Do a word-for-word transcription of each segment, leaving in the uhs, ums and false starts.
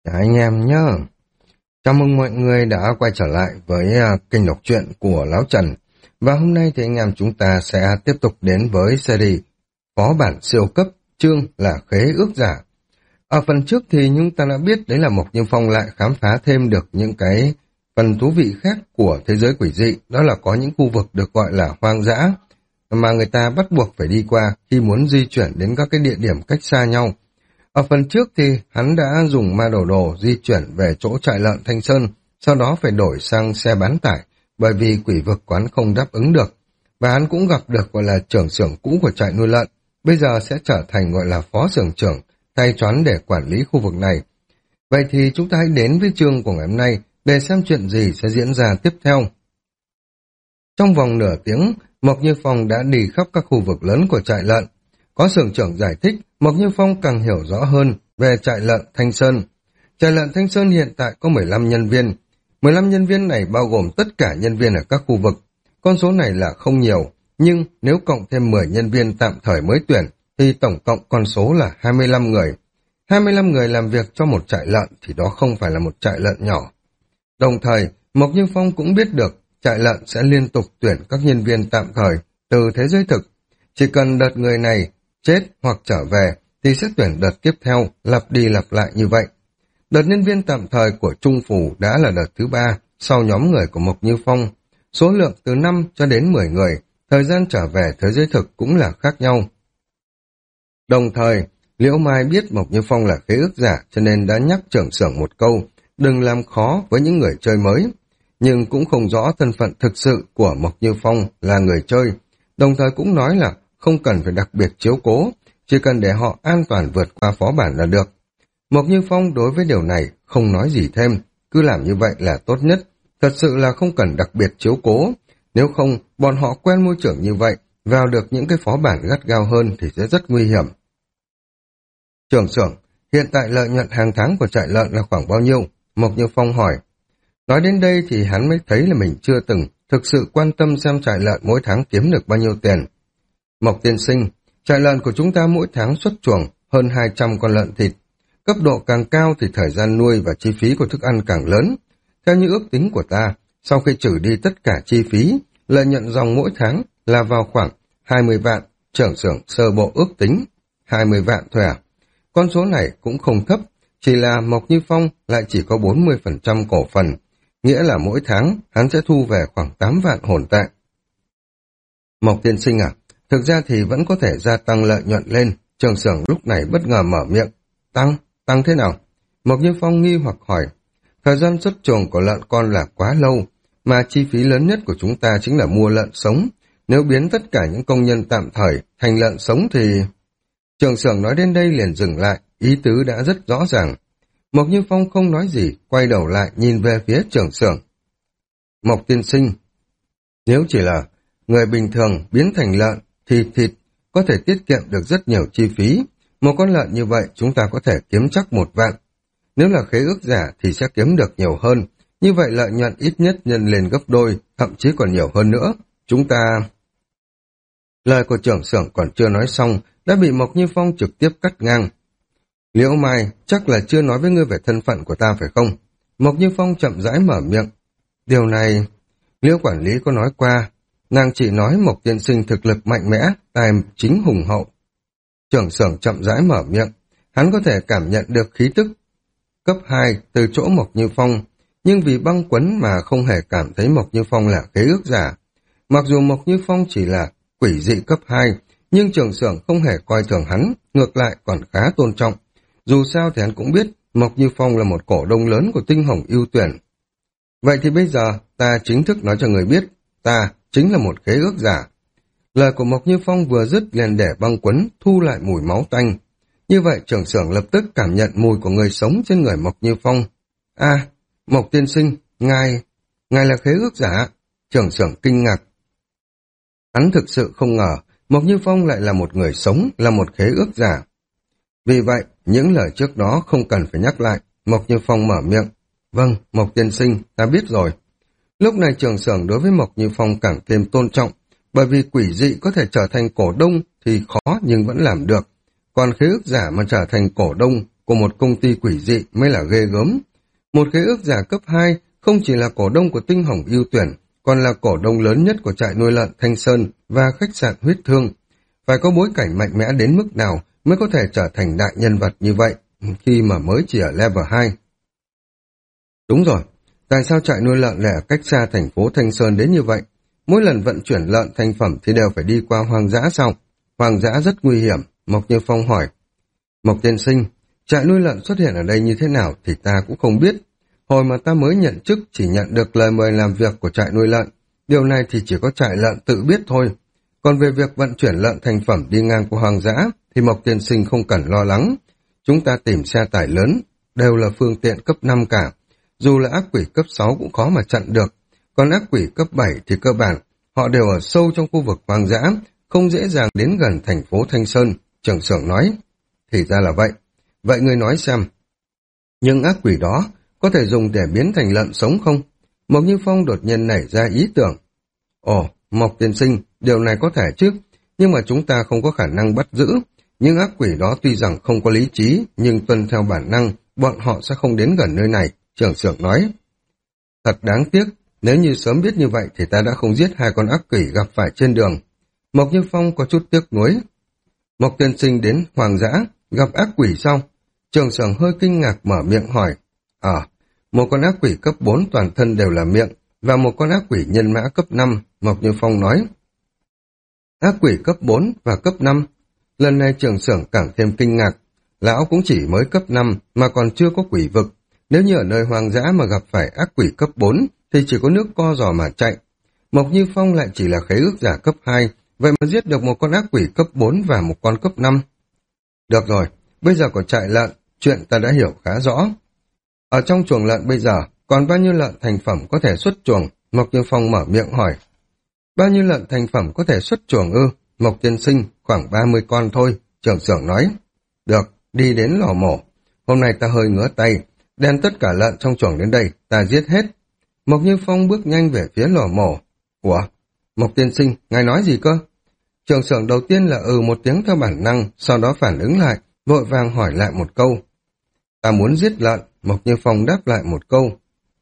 Chào anh em nhé. Chào mừng mọi người đã quay trở lại với à, kênh đọc truyện của Lão Trần. Và hôm nay thì anh em chúng ta sẽ tiếp tục đến với series Phó bản siêu cấp, chương là Khế ước giả. Ở phần trước thì chúng ta đã biết đấy là Mộc Như Phong lại khám phá thêm được những cái phần thú vị khác của thế giới quỷ dị. Đó là có những khu vực được gọi là hoang dã mà người ta bắt buộc phải đi qua khi muốn di chuyển đến các cái địa điểm cách xa nhau. Ở phần trước thì hắn đã dùng ma đồ đồ di chuyển về chỗ trại lợn Thanh Sơn, sau đó phải đổi sang xe bán tải, bởi vì quỷ vực quán không đáp ứng được. Và hắn cũng gặp được gọi là trưởng xưởng cũ của trại nuôi lợn, bây giờ sẽ trở thành gọi là phó xưởng trưởng, thay choán để quản lý khu vực này. Vậy thì chúng ta hãy đến với chương của ngày hôm nay để xem chuyện gì sẽ diễn ra tiếp theo. Trong vòng nửa tiếng, Mộc Như Phong đã đi khắp các khu vực lớn của trại lợn. Có xưởng trưởng giải thích, Mộc Như Phong càng hiểu rõ hơn về trại lợn Thanh Sơn. Trại lợn Thanh Sơn hiện tại có mười lăm nhân viên. mười lăm nhân viên này bao gồm tất cả nhân viên ở các khu vực. Con số này là không nhiều, nhưng nếu cộng thêm mười nhân viên tạm thời mới tuyển, thì tổng cộng con số là hai mươi lăm người. hai mươi lăm người làm việc cho một trại lợn thì đó không phải là một trại lợn nhỏ. Đồng thời, Mộc Như Phong cũng biết được trại lợn sẽ liên tục tuyển các nhân viên tạm thời từ thế giới thực. Chỉ cần đợt người này chết hoặc trở về thì sẽ tuyển đợt tiếp theo, lặp đi lặp lại như vậy. Đợt nhân viên tạm thời của Trung Phủ đã là đợt thứ ba sau nhóm người của Mộc Như Phong. Số lượng từ năm cho đến mười người, thời gian trở về thế giới thực cũng là khác nhau. Đồng thời, Liễu Mai biết Mộc Như Phong là khế ước giả cho nên đã nhắc trưởng xưởng một câu, đừng làm khó với những người chơi mới. Nhưng cũng không rõ thân phận thực sự của Mộc Như Phong là người chơi, đồng thời cũng nói là không cần phải đặc biệt chiếu cố, chỉ cần để họ an toàn vượt qua phó bản là được. Mộc Như Phong đối với điều này không nói gì thêm, cứ làm như vậy là tốt nhất, thật sự là không cần đặc biệt chiếu cố, nếu không bọn họ quen môi trường như vậy, vào được những cái phó bản gắt gao hơn thì sẽ rất nguy hiểm. Trưởng xưởng, hiện tại lợi nhuận hàng tháng của trại lợn là khoảng bao nhiêu? Mộc Như Phong hỏi. Nói đến đây thì hắn mới thấy là mình chưa từng thực sự quan tâm xem trại lợn mỗi tháng kiếm được bao nhiêu tiền. Mộc tiên sinh, trại lợn của chúng ta mỗi tháng xuất chuồng hơn hai trăm con lợn thịt. Cấp độ càng cao thì thời gian nuôi và chi phí của thức ăn càng lớn. Theo như ước tính của ta, sau khi trừ đi tất cả chi phí, lợi nhuận dòng mỗi tháng là vào khoảng hai mươi vạn, trưởng xưởng sơ bộ ước tính. hai mươi vạn thôi à? Con số này cũng không thấp, chỉ là Mộc Như Phong lại chỉ có bốn mươi phần trăm cổ phần, nghĩa là mỗi tháng hắn sẽ thu về khoảng tám vạn hồn tệ. Mộc tiên sinh à, thực ra thì vẫn có thể gia tăng lợi nhuận lên, trưởng xưởng lúc này bất ngờ mở miệng. Tăng? Tăng thế nào? Mộc Như Phong nghi hoặc hỏi. Thời gian xuất chuồng của lợn con là quá lâu, mà chi phí lớn nhất của chúng ta chính là mua lợn sống. Nếu biến tất cả những công nhân tạm thời thành lợn sống thì... Trưởng xưởng nói đến đây liền dừng lại, ý tứ đã rất rõ ràng. Mộc Như Phong không nói gì, quay đầu lại nhìn về phía trưởng xưởng. Mộc tiên sinh, nếu chỉ là người bình thường biến thành lợn thì thịt có thể tiết kiệm được rất nhiều chi phí. Một con lợn như vậy chúng ta có thể kiếm chắc một vạn. Nếu là khế ước giả thì sẽ kiếm được nhiều hơn. Như vậy lợi nhuận ít nhất nhân lên gấp đôi, thậm chí còn nhiều hơn nữa. Chúng ta... Lời của trưởng xưởng còn chưa nói xong, đã bị Mộc Như Phong trực tiếp cắt ngang. Liễu Mai, chắc là chưa nói với ngươi về thân phận của ta phải không? Mộc Như Phong chậm rãi mở miệng. Điều này, Liễu quản lý có nói qua, nàng chỉ nói Mộc tiên sinh thực lực mạnh mẽ, tài chính hùng hậu. Trưởng xưởng chậm rãi mở miệng, hắn có thể cảm nhận được khí tức cấp hai từ chỗ Mộc Như Phong, nhưng vì băng quấn mà không hề cảm thấy Mộc Như Phong là khế ước giả. Mặc dù Mộc Như Phong chỉ là quỷ dị cấp hai, nhưng trưởng xưởng không hề coi thường hắn, ngược lại còn khá tôn trọng. Dù sao thì hắn cũng biết Mộc Như Phong là một cổ đông lớn của Tinh Hồng ưu tuyển. Vậy thì bây giờ ta chính thức nói cho người biết, ta chính là một khế ước giả. Lời của Mộc Như Phong vừa dứt liền để băng quấn thu lại mùi máu tanh. Như vậy trưởng xưởng lập tức cảm nhận mùi của người sống trên người Mộc Như Phong. À, Mộc tiên sinh, ngài, ngài là khế ước giả. Trưởng xưởng kinh ngạc. Hắn thực sự không ngờ Mộc Như Phong lại là một người sống, là một khế ước giả. Vì vậy, những lời trước đó không cần phải nhắc lại. Mộc Như Phong mở miệng. Vâng, Mộc tiên sinh, ta biết rồi. Lúc này trưởng xưởng đối với Mộc Như Phong càng thêm tôn trọng, bởi vì quỷ dị có thể trở thành cổ đông thì khó nhưng vẫn làm được. Còn khế ước giả mà trở thành cổ đông của một công ty quỷ dị mới là ghê gớm. Một khế ước giả cấp hai không chỉ là cổ đông của Tinh Hồng ưu tuyển, còn là cổ đông lớn nhất của trại nuôi lợn Thanh Sơn và khách sạn Huyết Thương. Phải có bối cảnh mạnh mẽ đến mức nào mới có thể trở thành đại nhân vật như vậy khi mà mới chỉ ở level hai. Đúng rồi, tại sao trại nuôi lợn lại ở cách xa thành phố Thanh Sơn đến như vậy? Mỗi lần vận chuyển lợn thành phẩm thì đều phải đi qua hoang dã sao? Hoang dã rất nguy hiểm, Mộc Như Phong hỏi. Mộc tiên sinh, trại nuôi lợn xuất hiện ở đây như thế nào thì ta cũng không biết. Hồi mà ta mới nhận chức chỉ nhận được lời mời làm việc của trại nuôi lợn. Điều này thì chỉ có trại lợn tự biết thôi. Còn về việc vận chuyển lợn thành phẩm đi ngang qua hoang dã thì Mộc tiên sinh không cần lo lắng. Chúng ta tìm xe tải lớn, đều là phương tiện cấp năm cả. Dù là ác quỷ cấp sáu cũng khó mà chặn được. Còn ác quỷ cấp bảy thì cơ bản, họ đều ở sâu trong khu vực hoang dã, không dễ dàng đến gần thành phố Thanh Sơn, trưởng xưởng nói. Thì ra là vậy. Vậy ngươi nói xem, những ác quỷ đó có thể dùng để biến thành lợn sống không? Mộc Như Phong đột nhiên nảy ra ý tưởng. Ồ, Mộc tiên sinh, điều này có thể chứ, nhưng mà chúng ta không có khả năng bắt giữ. Những ác quỷ đó tuy rằng không có lý trí, nhưng tuân theo bản năng, bọn họ sẽ không đến gần nơi này, trưởng xưởng nói. Thật đáng tiếc, nếu như sớm biết như vậy thì ta đã không giết hai con ác quỷ gặp phải trên đường. Mộc Như Phong có chút tiếc nuối. Mộc tiên sinh đến hoang dã, gặp ác quỷ sao? Trưởng xưởng hơi kinh ngạc mở miệng hỏi. Ờ, một con ác quỷ cấp bốn toàn thân đều là miệng, và một con ác quỷ nhân mã cấp năm, Mộc Như Phong nói. Ác quỷ cấp bốn và cấp năm. Lần này trưởng xưởng càng thêm kinh ngạc. Lão cũng chỉ mới cấp năm mà còn chưa có quỷ vực. Nếu như ở nơi hoang dã mà gặp phải ác quỷ cấp bốn thì chỉ có nước co giò mà chạy. Mộc Như Phong lại chỉ là khế ước giả cấp hai, vậy mà giết được một con ác quỷ cấp bốn và một con cấp năm. Được rồi, bây giờ có trại lợn, chuyện ta đã hiểu khá rõ. Ở trong chuồng lợn bây giờ, còn bao nhiêu lợn thành phẩm có thể xuất chuồng? Mộc Như Phong mở miệng hỏi. Bao nhiêu lợn thành phẩm có thể xuất chuồng ư? Mộc tiên sinh, khoảng ba mươi con thôi, trưởng xưởng nói. Được, đi đến lò mổ. Hôm nay ta hơi ngứa tay, đem tất cả lợn trong chuồng đến đây, ta giết hết. Mộc Như Phong bước nhanh về phía lò mổ. Ủa? Mộc tiên sinh, ngài nói gì cơ? Trưởng xưởng đầu tiên là ừ một tiếng theo bản năng, sau đó phản ứng lại, vội vàng hỏi lại một câu. Ta muốn giết lợn, Mộc Như Phong đáp lại một câu.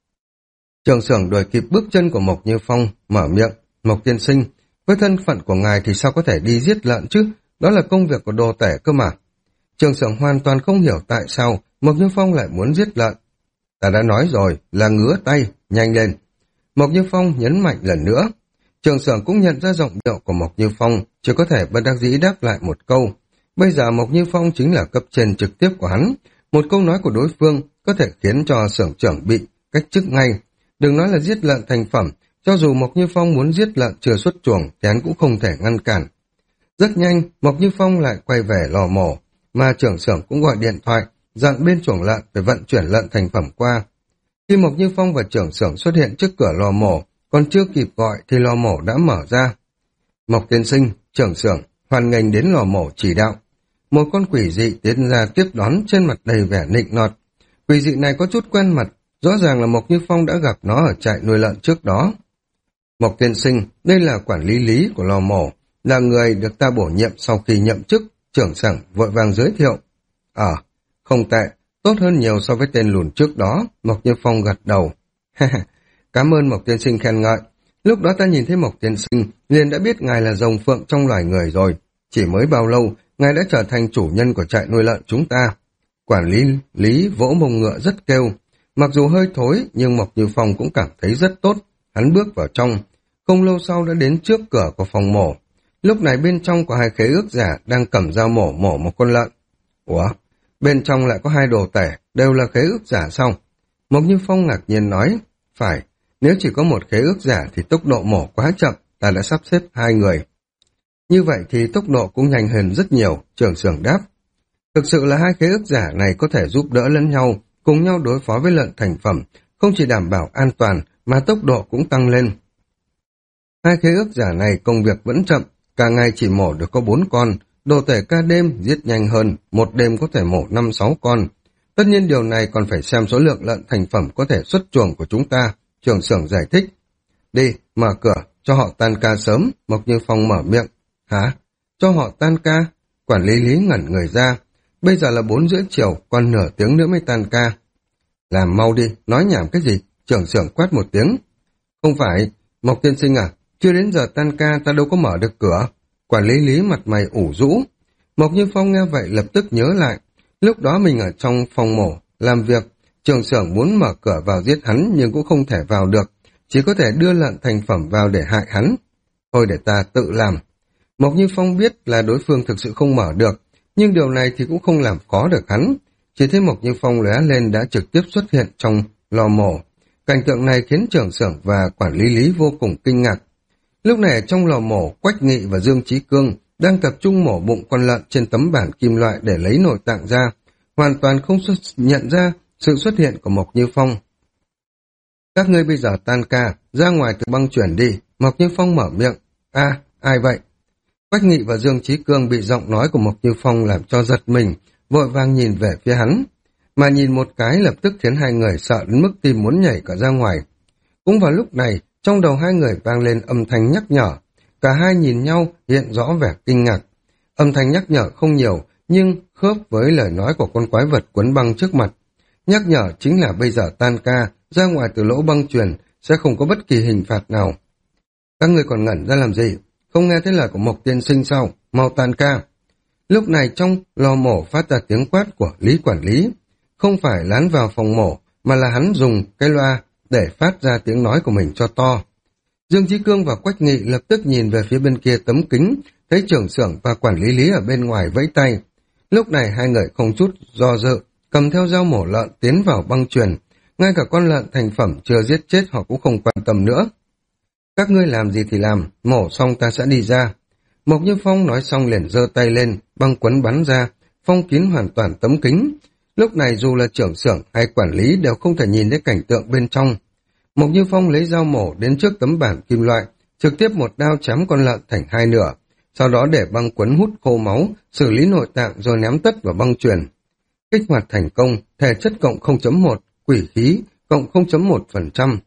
Trưởng xưởng đuổi kịp bước chân của Mộc Như Phong, mở miệng. Mộc tiên sinh, với thân phận của ngài thì sao có thể đi giết lợn chứ? Đó là công việc của đồ tể cơ mà. Trưởng xưởng hoàn toàn không hiểu tại sao Mộc Như Phong lại muốn giết lợn. Ta đã nói rồi, là ngứa tay, nhanh lên. Mộc Như Phong nhấn mạnh lần nữa. Trưởng xưởng cũng nhận ra giọng điệu của Mộc Như Phong, chỉ có thể bất đắc dĩ đáp lại một câu. Bây giờ Mộc Như Phong chính là cấp trên trực tiếp của hắn. Một câu nói của đối phương có thể khiến cho xưởng trưởng bị cách chức ngay. Đừng nói là giết lợn thành phẩm, cho dù Mộc Như Phong muốn giết lợn chưa xuất chuồng thì hắn cũng không thể ngăn cản. Rất nhanh, Mộc Như Phong lại quay về lò mổ, mà trưởng xưởng cũng gọi điện thoại, dặn bên chuồng lợn phải vận chuyển lợn thành phẩm qua. Khi Mộc Như Phong và trưởng xưởng xuất hiện trước cửa lò mổ, còn chưa kịp gọi thì lò mổ đã mở ra. Mộc tiên sinh, trưởng xưởng, hoan nghênh đến lò mổ chỉ đạo. Một con quỷ dị tiến ra tiếp đón, trên mặt đầy vẻ nịnh nọt. Quỷ dị này có chút quen mặt, rõ ràng là Mộc Như Phong đã gặp nó ở trại nuôi lợn trước đó. Mộc tiên sinh, đây là quản lý lý của lò mổ, là người được ta bổ nhiệm sau khi nhậm chức, trưởng xưởng vội vàng giới thiệu. Ờ, à, không tệ, tốt hơn nhiều so với tên lùn trước đó, Mộc Như Phong gật đầu. Cảm ơn Mộc tiên sinh khen ngợi. Lúc đó ta nhìn thấy Mộc tiên sinh, liền đã biết ngài là rồng phượng trong loài người rồi. Chỉ mới bao lâu, ngài đã trở thành chủ nhân của trại nuôi lợn chúng ta. Quản lý lý vỗ mông ngựa rất kêu. Mặc dù hơi thối, nhưng Mộc Như Phong cũng cảm thấy rất tốt. Hắn bước vào trong, không lâu sau đã đến trước cửa của phòng mổ. Lúc này bên trong có hai khế ước giả đang cầm dao mổ mổ một con lợn. Ủa? Bên trong lại có hai đồ tể, đều là khế ước giả sao? Mộc Như Phong ngạc nhiên nói, phải, nếu chỉ có một khế ước giả thì tốc độ mổ quá chậm, ta đã sắp xếp hai người. Như vậy thì tốc độ cũng nhanh hơn rất nhiều, trưởng xưởng đáp. Thực sự là hai khế ước giả này có thể giúp đỡ lẫn nhau, cùng nhau đối phó với lợn thành phẩm, không chỉ đảm bảo an toàn mà tốc độ cũng tăng lên. Hai khế ước giả này công việc vẫn chậm, cả ngày chỉ mổ được có bốn con, đồ tể ca đêm giết nhanh hơn, một đêm có thể mổ năm sáu con. Tất nhiên điều này còn phải xem số lượng lợn thành phẩm có thể xuất chuồng của chúng ta, trưởng xưởng giải thích. Đi, mở cửa, cho họ tan ca sớm, Mộc Như Phong mở miệng. Hả? Cho họ tan ca? Quản lý lý ngẩn người ra. bây giờ là bốn rưỡi chiều, còn nửa tiếng nữa mới tan ca. Làm mau đi, nói nhảm cái gì? Trưởng xưởng quát một tiếng. Không phải, Mộc tiên sinh à, chưa đến giờ tan ca ta đâu có mở được cửa. Quản lý Lý mặt mày ủ rũ. Mộc Như Phong nghe vậy lập tức nhớ lại. Lúc đó mình ở trong phòng mổ, làm việc, trưởng xưởng muốn mở cửa vào giết hắn nhưng cũng không thể vào được, chỉ có thể đưa lợn thành phẩm vào để hại hắn. Thôi để ta tự làm. Mộc Như Phong biết là đối phương thực sự không mở được, nhưng điều này thì cũng không làm khó được hắn. Chỉ thấy Mộc Như Phong lóe lên đã trực tiếp xuất hiện trong lò mổ. Cảnh tượng này khiến trưởng xưởng và quản lý Lý vô cùng kinh ngạc. Lúc này trong lò mổ, Quách Nghị và Dương Chí Cương đang tập trung mổ bụng con lợn trên tấm bản kim loại để lấy nội tạng ra, hoàn toàn không xuất nhận ra sự xuất hiện của Mộc Như Phong. Các ngươi bây giờ tan ca, ra ngoài từ băng chuyển đi. Mộc Như Phong mở miệng. A, ai vậy? Quách Nghị và Dương Chí Cương bị giọng nói của Mộc Như Phong làm cho giật mình, vội vàng nhìn về phía hắn. Mà nhìn một cái lập tức khiến hai người sợ đến mức tim muốn nhảy cả ra ngoài. Cũng vào lúc này, trong đầu hai người vang lên âm thanh nhắc nhở. Cả hai nhìn nhau hiện rõ vẻ kinh ngạc. Âm thanh nhắc nhở không nhiều, nhưng khớp với lời nói của con quái vật quấn băng trước mặt. Nhắc nhở chính là bây giờ tan ca, ra ngoài từ lỗ băng truyền, sẽ không có bất kỳ hình phạt nào. Các người còn ngẩn ra làm gì? Không nghe thấy lời của Mộc tiên sinh sao? Mau tan ca. Lúc này trong lò mổ phát ra tiếng quát của Lý quản lý. Không phải lán vào phòng mổ, mà là hắn dùng cái loa để phát ra tiếng nói của mình cho to. Dương Chí Cương và Quách Nghị lập tức nhìn về phía bên kia tấm kính, thấy trưởng xưởng và quản lý Lý ở bên ngoài vẫy tay. Lúc này hai người không chút do dự, cầm theo dao mổ lợn tiến vào băng truyền. Ngay cả con lợn thành phẩm chưa giết chết họ cũng không quan tâm nữa. Các ngươi làm gì thì làm, mổ xong ta sẽ đi ra. Mộc Như Phong nói xong liền giơ tay lên, băng quấn bắn ra, phong kín hoàn toàn tấm kính. Lúc này dù là trưởng xưởng hay quản lý đều không thể nhìn thấy cảnh tượng bên trong. Mộc Như Phong lấy dao mổ đến trước tấm bản kim loại, trực tiếp một đao chém con lợn thành hai nửa, sau đó để băng quấn hút khô máu, xử lý nội tạng rồi ném tất vào băng truyền. Kích hoạt thành công, thể chất cộng không chấm một, quỷ khí cộng không chấm một phần trăm.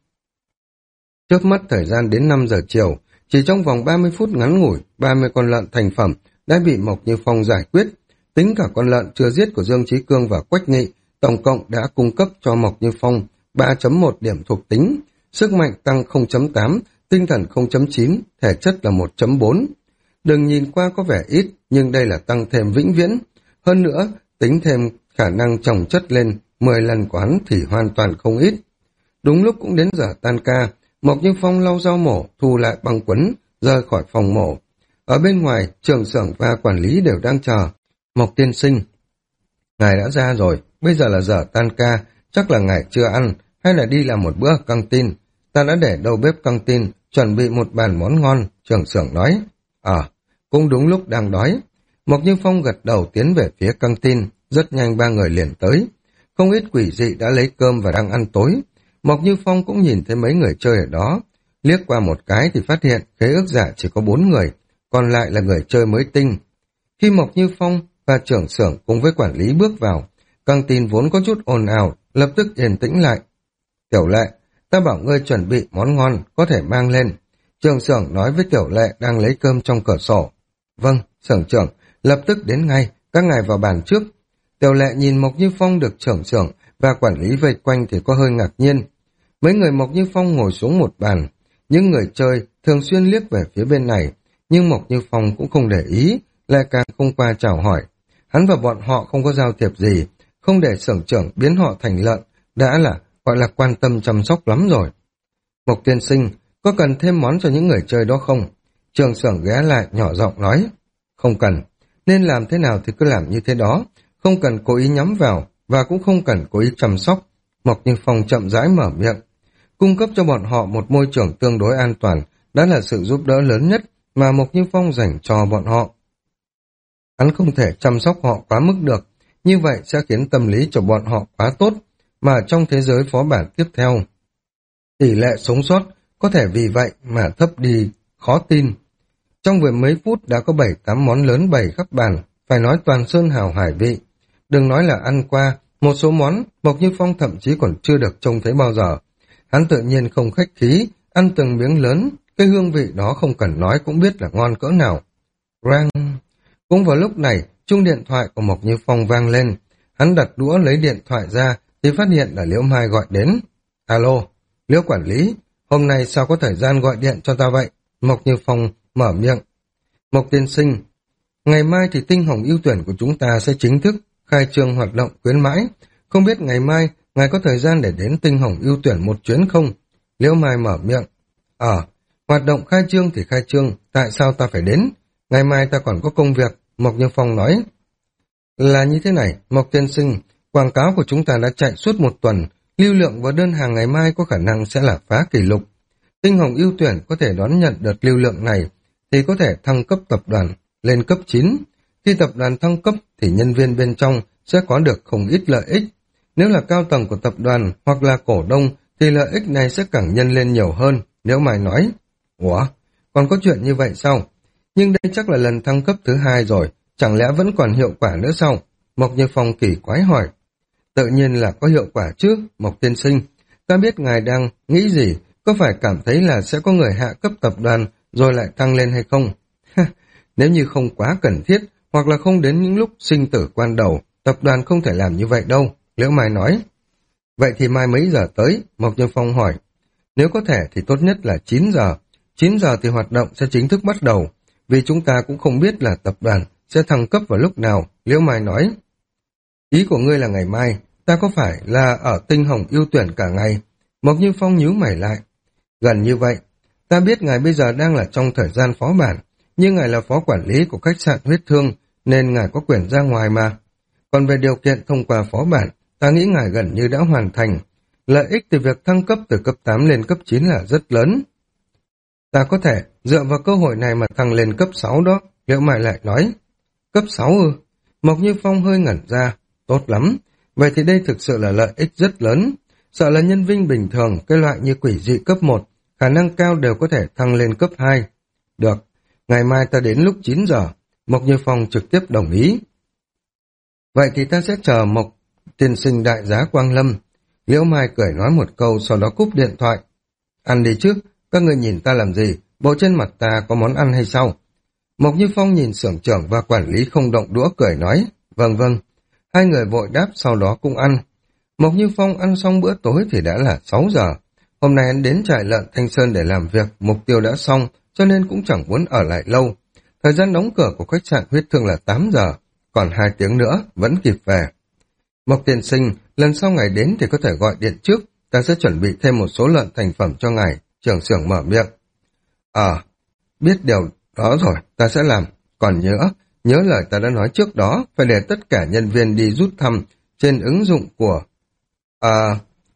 Trước mắt thời gian đến năm giờ chiều, chỉ trong vòng ba mươi phút ngắn ngủi, ba mươi con lợn thành phẩm đã bị Mộc Như Phong giải quyết. Tính cả con lợn chưa giết của Dương Chí Cương và Quách Nghị, tổng cộng đã cung cấp cho Mộc Như Phong ba chấm một điểm thuộc tính, sức mạnh tăng không chấm tám, tinh thần không chấm chín, thể chất là một chấm bốn. Đừng nhìn qua có vẻ ít, nhưng đây là tăng thêm vĩnh viễn. Hơn nữa, tính thêm khả năng chồng chất lên mười lần của hắn thì hoàn toàn không ít. Đúng lúc cũng đến giờ tan ca, Mộc Như Phong lau dao mổ, thu lại băng quấn, rời khỏi phòng mổ. Ở bên ngoài, trưởng xưởng và quản lý đều đang chờ. Mộc tiên sinh, ngài đã ra rồi, bây giờ là giờ tan ca, chắc là ngài chưa ăn, hay là đi làm một bữa căng tin. Ta đã để đầu bếp căng tin, chuẩn bị một bàn món ngon, trưởng xưởng nói. Ờ, cũng đúng lúc đang đói. Mộc Như Phong gật đầu tiến về phía căng tin, rất nhanh ba người liền tới. Không ít quỷ dị đã lấy cơm và đang ăn tối. Mộc Như Phong cũng nhìn thấy mấy người chơi ở đó. Liếc qua một cái thì phát hiện khế ước giả chỉ có bốn người, còn lại là người chơi mới tinh. Khi Mộc Như Phong và trưởng xưởng cùng với quản lý bước vào, căng tin vốn có chút ồn ào, lập tức yên tĩnh lại. Tiểu Lệ, ta bảo ngươi chuẩn bị món ngon, có thể mang lên. Trưởng xưởng nói với Tiểu Lệ đang lấy cơm trong cửa sổ. Vâng, xưởng trưởng, lập tức đến ngay, các ngài vào bàn trước. Tiểu Lệ nhìn Mộc Như Phong được trưởng xưởng và quản lý vây quanh thì có hơi ngạc nhiên. Mấy người Mộc Như Phong ngồi xuống một bàn, những người chơi thường xuyên liếc về phía bên này, nhưng Mộc Như Phong cũng không để ý, lại càng không qua chào hỏi. Hắn và bọn họ không có giao thiệp gì, không để xưởng trưởng biến họ thành lợn, đã là gọi là quan tâm chăm sóc lắm rồi. Mộc tiên sinh, có cần thêm món cho những người chơi đó không? Trưởng xưởng ghé lại nhỏ giọng nói. Không cần, nên làm thế nào thì cứ làm như thế đó, không cần cố ý nhắm vào và cũng không cần cố ý chăm sóc. Mộc Như Phong chậm rãi mở miệng. Cung cấp cho bọn họ một môi trường tương đối an toàn đã là sự giúp đỡ lớn nhất mà Mộc Như Phong dành cho bọn họ. Hắn không thể chăm sóc họ quá mức được, như vậy sẽ khiến tâm lý cho bọn họ quá tốt, mà trong thế giới phó bản tiếp theo, tỷ lệ sống sót có thể vì vậy mà thấp đi, khó tin. Trong vài mấy phút đã có bảy tám món lớn bày khắp bàn, phải nói toàn sơn hào hải vị. Đừng nói là ăn qua, một số món Mộc Như Phong thậm chí còn chưa được trông thấy bao giờ. Hắn tự nhiên không khách khí, ăn từng miếng lớn, cái hương vị đó không cần nói cũng biết là ngon cỡ nào. Rang! Cũng vào lúc này, chuông điện thoại của Mộc Như Phong vang lên. Hắn đặt đũa lấy điện thoại ra thì phát hiện là Liễu Mai gọi đến. Alo, Liễu quản lý, hôm nay sao có thời gian gọi điện cho ta vậy? Mộc Như Phong mở miệng. Mộc tiên sinh, ngày mai thì tinh hồng ưu tuyển của chúng ta sẽ chính thức khai trương hoạt động khuyến mãi. Không biết ngày mai ngài có thời gian để đến tinh hồng ưu tuyển một chuyến không? Liễu Mai mở miệng. Ờ, hoạt động khai trương thì khai trương, tại sao ta phải đến? Ngày mai ta còn có công việc, Mộc Như Phong nói. Là như thế này, Mộc tiên sinh, quảng cáo của chúng ta đã chạy suốt một tuần, lưu lượng và đơn hàng ngày mai có khả năng sẽ là phá kỷ lục. Tinh hồng ưu tuyển có thể đón nhận đợt lưu lượng này thì có thể thăng cấp tập đoàn lên cấp chín. Khi tập đoàn thăng cấp thì nhân viên bên trong sẽ có được không ít lợi ích. Nếu là cao tầng của tập đoàn hoặc là cổ đông thì lợi ích này sẽ càng nhân lên nhiều hơn. Nếu Mai nói, ủa, còn có chuyện như vậy sao? Nhưng đây chắc là lần thăng cấp thứ hai rồi, chẳng lẽ vẫn còn hiệu quả nữa sao? Mộc Như Phong kỳ quái hỏi. Tự nhiên là có hiệu quả chứ, Mộc tiên sinh. Ta biết ngài đang nghĩ gì, có phải cảm thấy là sẽ có người hạ cấp tập đoàn rồi lại tăng lên hay không? Nếu như không quá cần thiết, hoặc là không đến những lúc sinh tử quan đầu, tập đoàn không thể làm như vậy đâu, Liễu Mai nói. Vậy thì mai mấy giờ tới? Mộc Như Phong hỏi. Nếu có thể thì tốt nhất là chín giờ. chín giờ thì hoạt động sẽ chính thức bắt đầu, vì chúng ta cũng không biết là tập đoàn sẽ thăng cấp vào lúc nào, Liễu Mai nói. Ý của ngươi là ngày mai, ta có phải là ở tinh hồng ưu tuyển cả ngày? Mộc Như Phong nhíu mày lại. Gần như vậy, ta biết ngài bây giờ đang là trong thời gian phó bản, nhưng ngài là phó quản lý của khách sạn huyết thương, nên ngài có quyền ra ngoài mà. Còn về điều kiện thông qua phó bản, ta nghĩ ngài gần như đã hoàn thành. Lợi ích từ việc thăng cấp từ cấp tám lên cấp chín là rất lớn. Ta có thể dựa vào cơ hội này mà thăng lên cấp sáu đó, Liễu Mai lại nói. Cấp sáu ư? Mộc Như Phong hơi ngẩn ra. Tốt lắm, vậy thì đây thực sự là lợi ích rất lớn. Sợ là nhân viên bình thường, cái loại như quỷ dị cấp một, khả năng cao đều có thể thăng lên cấp hai. Được, ngày mai ta đến lúc chín giờ, Mộc Như Phong trực tiếp đồng ý. Vậy thì ta sẽ chờ Mộc tiên sinh đại giá Quang Lâm. Liễu Mai cười nói một câu, sau đó cúp điện thoại. Ăn đi trước, các người nhìn ta làm gì, bộ trên mặt ta có món ăn hay sao? Mộc Như Phong nhìn xưởng trưởng và quản lý không động đũa cười nói, vâng vâng. Hai người vội đáp sau đó cũng ăn. Mộc Như Phong ăn xong bữa tối thì đã là sáu giờ. Hôm nay anh đến trại lợn Thanh Sơn để làm việc, mục tiêu đã xong, cho nên cũng chẳng muốn ở lại lâu. Thời gian đóng cửa của khách sạn huyết thương là tám giờ, còn hai tiếng nữa vẫn kịp về. Mộc tiên sinh, lần sau ngài đến thì có thể gọi điện trước, ta sẽ chuẩn bị thêm một số lợn thành phẩm cho ngài, trưởng xưởng mở miệng. Ờ, biết điều đó rồi, ta sẽ làm. Còn nhớ, nhớ lời ta đã nói trước đó, phải để tất cả nhân viên đi rút thăm trên ứng dụng của... À...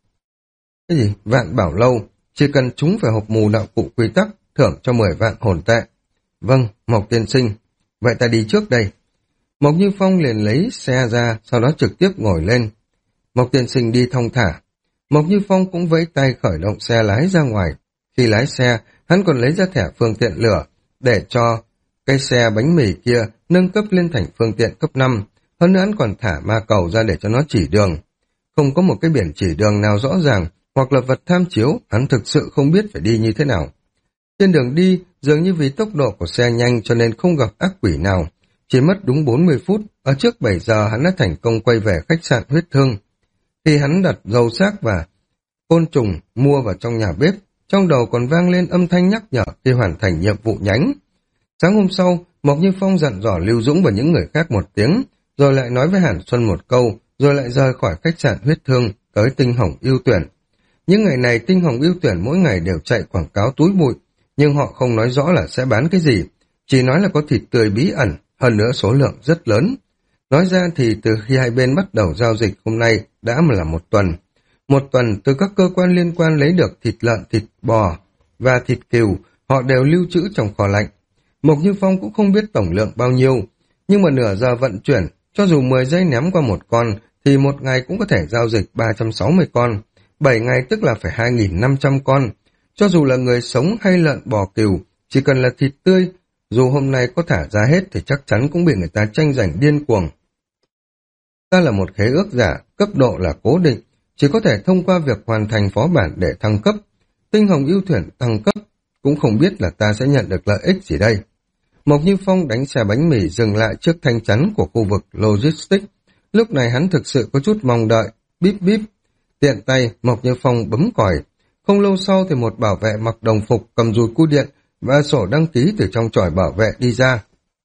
Cái gì? Vạn Bảo Lâu. Chỉ cần chúng phải hộp mù đạo cụ quy tắc, thưởng cho mười vạn hồn tệ. Vâng, Mộc tiên sinh. Vậy ta đi trước đây. Mộc Như Phong liền lấy xe ra, sau đó trực tiếp ngồi lên. Mộc tiên sinh đi thong thả. Mộc Như Phong cũng vẫy tay khởi động xe lái ra ngoài. Khi lái xe, hắn còn lấy ra thẻ phương tiện lửa, để cho cái xe bánh mì kia nâng cấp lên thành phương tiện cấp năm. Hơn nữa hắn còn thả ma cầu ra để cho nó chỉ đường. Không có một cái biển chỉ đường nào rõ ràng, hoặc là vật tham chiếu, hắn thực sự không biết phải đi như thế nào. Trên đường đi, dường như vì tốc độ của xe nhanh cho nên không gặp ác quỷ nào. Chỉ mất đúng bốn mươi phút, ở trước bảy giờ hắn đã thành công quay về khách sạn huyết thương. Khi hắn đặt dầu xác và côn trùng mua vào trong nhà bếp, trong đầu còn vang lên âm thanh nhắc nhở khi hoàn thành nhiệm vụ nhánh. Sáng hôm sau, Mộc Như Phong dặn dò Lưu Dũng và những người khác một tiếng, rồi lại nói với Hàn Xuân một câu, rồi lại rời khỏi khách sạn huyết thương tới Tinh Hồng ưu tuyển. Những ngày này Tinh Hồng ưu tuyển mỗi ngày đều chạy quảng cáo túi bụi, nhưng họ không nói rõ là sẽ bán cái gì, chỉ nói là có thịt tươi bí ẩn, hơn nữa số lượng rất lớn. Nói ra thì từ khi hai bên bắt đầu giao dịch hôm nay đã là một tuần. Một tuần từ các cơ quan liên quan lấy được thịt lợn, thịt bò và thịt cừu, họ đều lưu trữ trong kho lạnh. Mộc Như Phong cũng không biết tổng lượng bao nhiêu, nhưng mà nửa giờ vận chuyển, cho dù mười giây ném qua một con, thì một ngày cũng có thể giao dịch ba trăm sáu mươi con, bảy ngày tức là phải hai nghìn năm trăm con. Cho dù là người sống hay lợn bò cừu, chỉ cần là thịt tươi, dù hôm nay có thả ra hết thì chắc chắn cũng bị người ta tranh giành điên cuồng. Ta là một khế ước giả, cấp độ là cố định, chỉ có thể thông qua việc hoàn thành phó bản để thăng cấp. Tinh Hồng ưu tuyển thăng cấp, cũng không biết là ta sẽ nhận được lợi ích gì đây. Mộc Như Phong đánh xe bánh mì dừng lại trước thanh chắn của khu vực Logistics. Lúc này hắn thực sự có chút mong đợi. Bíp bíp. Tiện tay, Mộc Như Phong bấm còi. Không lâu sau thì một bảo vệ mặc đồng phục cầm dùi cui điện và sổ đăng ký từ trong chòi bảo vệ đi ra.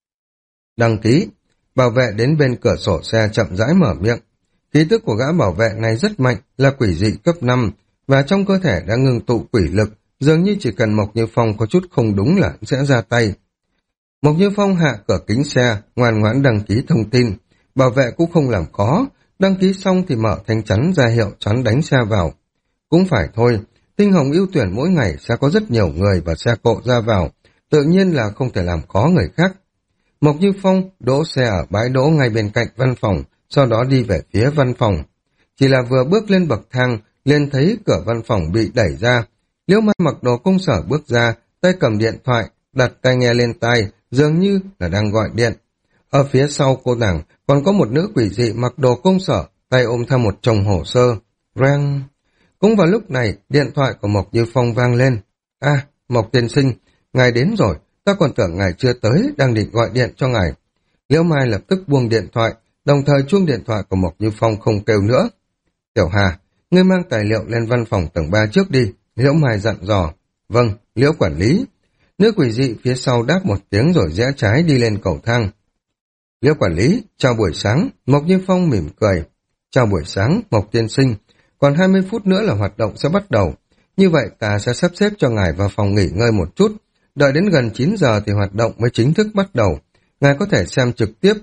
Đăng ký. Bảo vệ đến bên cửa sổ xe chậm rãi mở miệng. Khí tức của gã bảo vệ này rất mạnh, là quỷ dị cấp năm, và trong cơ thể đã ngưng tụ quỷ lực, dường như chỉ cần Mộc Như Phong có chút không đúng là sẽ ra tay. Mộc Như Phong hạ cửa kính xe, ngoan ngoãn đăng ký thông tin. Bảo vệ cũng không làm khó, đăng ký xong thì mở thanh chắn ra hiệu chắn đánh xe vào. Cũng phải thôi, Tinh Hồng ưu tuyển mỗi ngày sẽ có rất nhiều người và xe cộ ra vào, tự nhiên là không thể làm khó người khác. Mộc Như Phong đỗ xe ở bãi đỗ ngay bên cạnh văn phòng, sau đó đi về phía văn phòng. Chỉ là vừa bước lên bậc thang, liền thấy cửa văn phòng bị đẩy ra. Liễu Mai mặc đồ công sở bước ra, tay cầm điện thoại, đặt tai nghe lên tai, dường như là đang gọi điện. Ở phía sau cô nàng còn có một nữ quỷ dị mặc đồ công sở, tay ôm theo một chồng hồ sơ. Rang. Cũng vào lúc này, điện thoại của Mộc Như Phong vang lên. À, Mộc tiên sinh, ngài đến rồi, ta còn tưởng ngài chưa tới, đang định gọi điện cho ngài. Liễu Mai lập tức buông điện thoại, đồng thời chuông điện thoại của Mộc Như Phong không kêu nữa. Tiểu Hà, ngươi mang tài liệu lên văn phòng tầng ba trước đi, Liễu Mai dặn dò. Vâng, Liễu quản lý. Nữ quỷ dị phía sau đáp một tiếng rồi rẽ trái đi lên cầu thang. Liễu quản lý, chào buổi sáng, Mộc Như Phong mỉm cười. Chào buổi sáng, Mộc tiên sinh, còn hai mươi phút nữa là hoạt động sẽ bắt đầu. Như vậy ta sẽ sắp xếp cho ngài vào phòng nghỉ ngơi một chút, đợi đến gần chín giờ thì hoạt động mới chính thức bắt đầu. Ngài có thể xem trực tiếp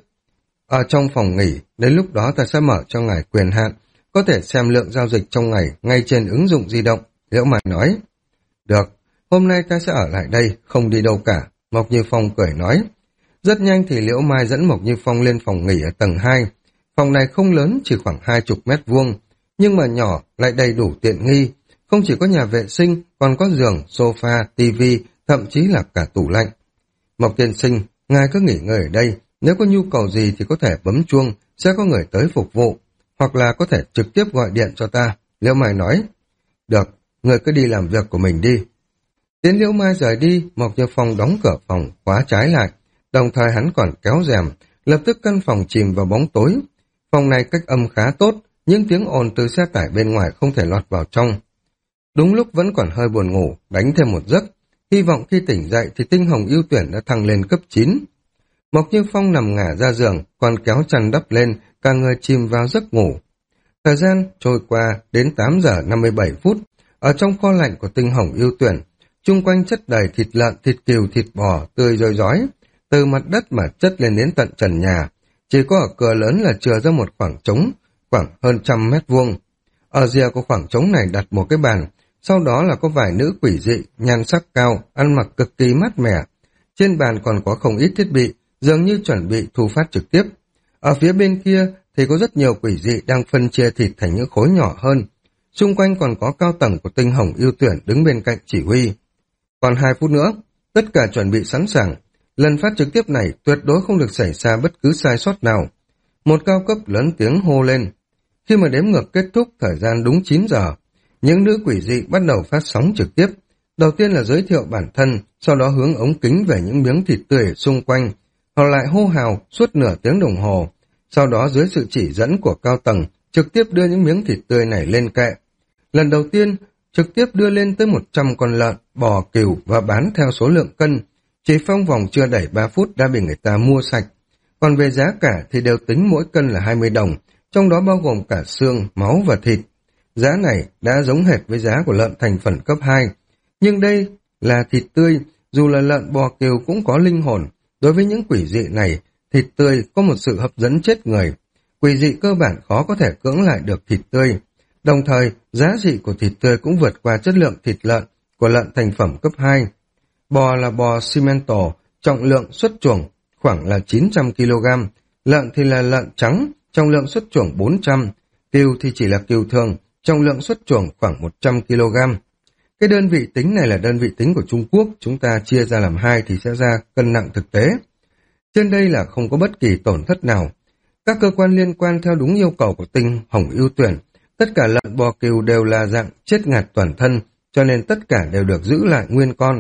ở trong phòng nghỉ, đến lúc đó ta sẽ mở cho ngài quyền hạn, có thể xem lượng giao dịch trong ngày ngay trên ứng dụng di động, Liễu Mai nói. Được, hôm nay ta sẽ ở lại đây, không đi đâu cả, Mộc Như Phong cười nói. Rất nhanh thì Liễu Mai dẫn Mộc Như Phong lên phòng nghỉ ở tầng hai. Phòng này không lớn, chỉ khoảng hai chục mét vuông, nhưng mà nhỏ lại đầy đủ tiện nghi. Không chỉ có nhà vệ sinh, còn có giường, sofa, tivi, thậm chí là cả tủ lạnh. Mộc tiên sinh, ngài cứ nghỉ ngơi ở đây, nếu có nhu cầu gì thì có thể bấm chuông, sẽ có người tới phục vụ, hoặc là có thể trực tiếp gọi điện cho ta, Liễu Mai nói. Được, người cứ đi làm việc của mình đi. Tiến Liễu Mai rời đi, Mộc Như Phong đóng cửa phòng, khóa trái lại, đồng thời hắn còn kéo rèm, lập tức căn phòng chìm vào bóng tối. Phòng này cách âm khá tốt, những tiếng ồn từ xe tải bên ngoài không thể lọt vào trong. Đúng lúc vẫn còn hơi buồn ngủ, đánh thêm một giấc, hy vọng khi tỉnh dậy thì Tinh Hồng ưu tuyển đã thăng lên cấp chín. Mộc Như Phong nằm ngả ra giường, còn kéo chăn đắp lên, cả người chìm vào giấc ngủ. Thời gian trôi qua đến tám giờ năm mươi bảy phút, ở trong kho lạnh của Tinh Hồng ưu tuyển, chung quanh chất đầy thịt lợn, thịt cừu, thịt bò, tươi roi rói, từ mặt đất mà chất lên đến tận trần nhà. Chỉ có ở cửa lớn là chừa ra một khoảng trống, khoảng hơn trăm mét vuông. Ở rìa của khoảng trống này đặt một cái bàn, sau đó là có vài nữ quỷ dị, nhan sắc cao, ăn mặc cực kỳ mát mẻ. Trên bàn còn có không ít thiết bị, dường như chuẩn bị thu phát trực tiếp. Ở phía bên kia thì có rất nhiều quỷ dị đang phân chia thịt thành những khối nhỏ hơn. Xung quanh còn có cao tầng của Tinh Hồng ưu tuyển đứng bên cạnh chỉ huy. Còn hai phút nữa, tất cả chuẩn bị sẵn sàng. Lần phát trực tiếp này tuyệt đối không được xảy ra bất cứ sai sót nào. Một cao cấp lớn tiếng hô lên. Khi mà đếm ngược kết thúc thời gian đúng chín giờ, những nữ quỷ dị bắt đầu phát sóng trực tiếp. Đầu tiên là giới thiệu bản thân, sau đó hướng ống kính về những miếng thịt tươi ở xung quanh. Họ lại hô hào suốt nửa tiếng đồng hồ. Sau đó dưới sự chỉ dẫn của cao tầng, trực tiếp đưa những miếng thịt tươi này lên kệ. Lần đầu tiên, trực tiếp đưa lên tới một trăm con lợn, bò, cừu và bán theo số lượng cân. Chỉ trong vòng chưa đầy ba phút đã bị người ta mua sạch. Còn về giá cả thì đều tính mỗi cân là hai mươi đồng, trong đó bao gồm cả xương, máu và thịt. Giá này đã giống hệt với giá của lợn thành phần cấp hai. Nhưng đây là thịt tươi, dù là lợn bò cừu cũng có linh hồn. Đối với những quỷ dị này, thịt tươi có một sự hấp dẫn chết người. Quỷ dị cơ bản khó có thể cưỡng lại được thịt tươi. Đồng thời, giá trị của thịt tươi cũng vượt qua chất lượng thịt lợn của lợn thành phẩm cấp hai. Bò là bò Simmental, trọng lượng xuất chuồng khoảng là chín trăm ki lô gam, lợn thì là lợn trắng, trọng lượng xuất chuồng bốn trăm, cừu thì chỉ là cừu thường, trọng lượng xuất chuồng khoảng một trăm ki lô gam. Cái đơn vị tính này là đơn vị tính của Trung Quốc, chúng ta chia ra làm hai thì sẽ ra cân nặng thực tế. Trên đây là không có bất kỳ tổn thất nào. Các cơ quan liên quan theo đúng yêu cầu của Tinh Hồng ưu tuyển, tất cả lợn bò cừu đều là dạng chết ngạt toàn thân, cho nên tất cả đều được giữ lại nguyên con.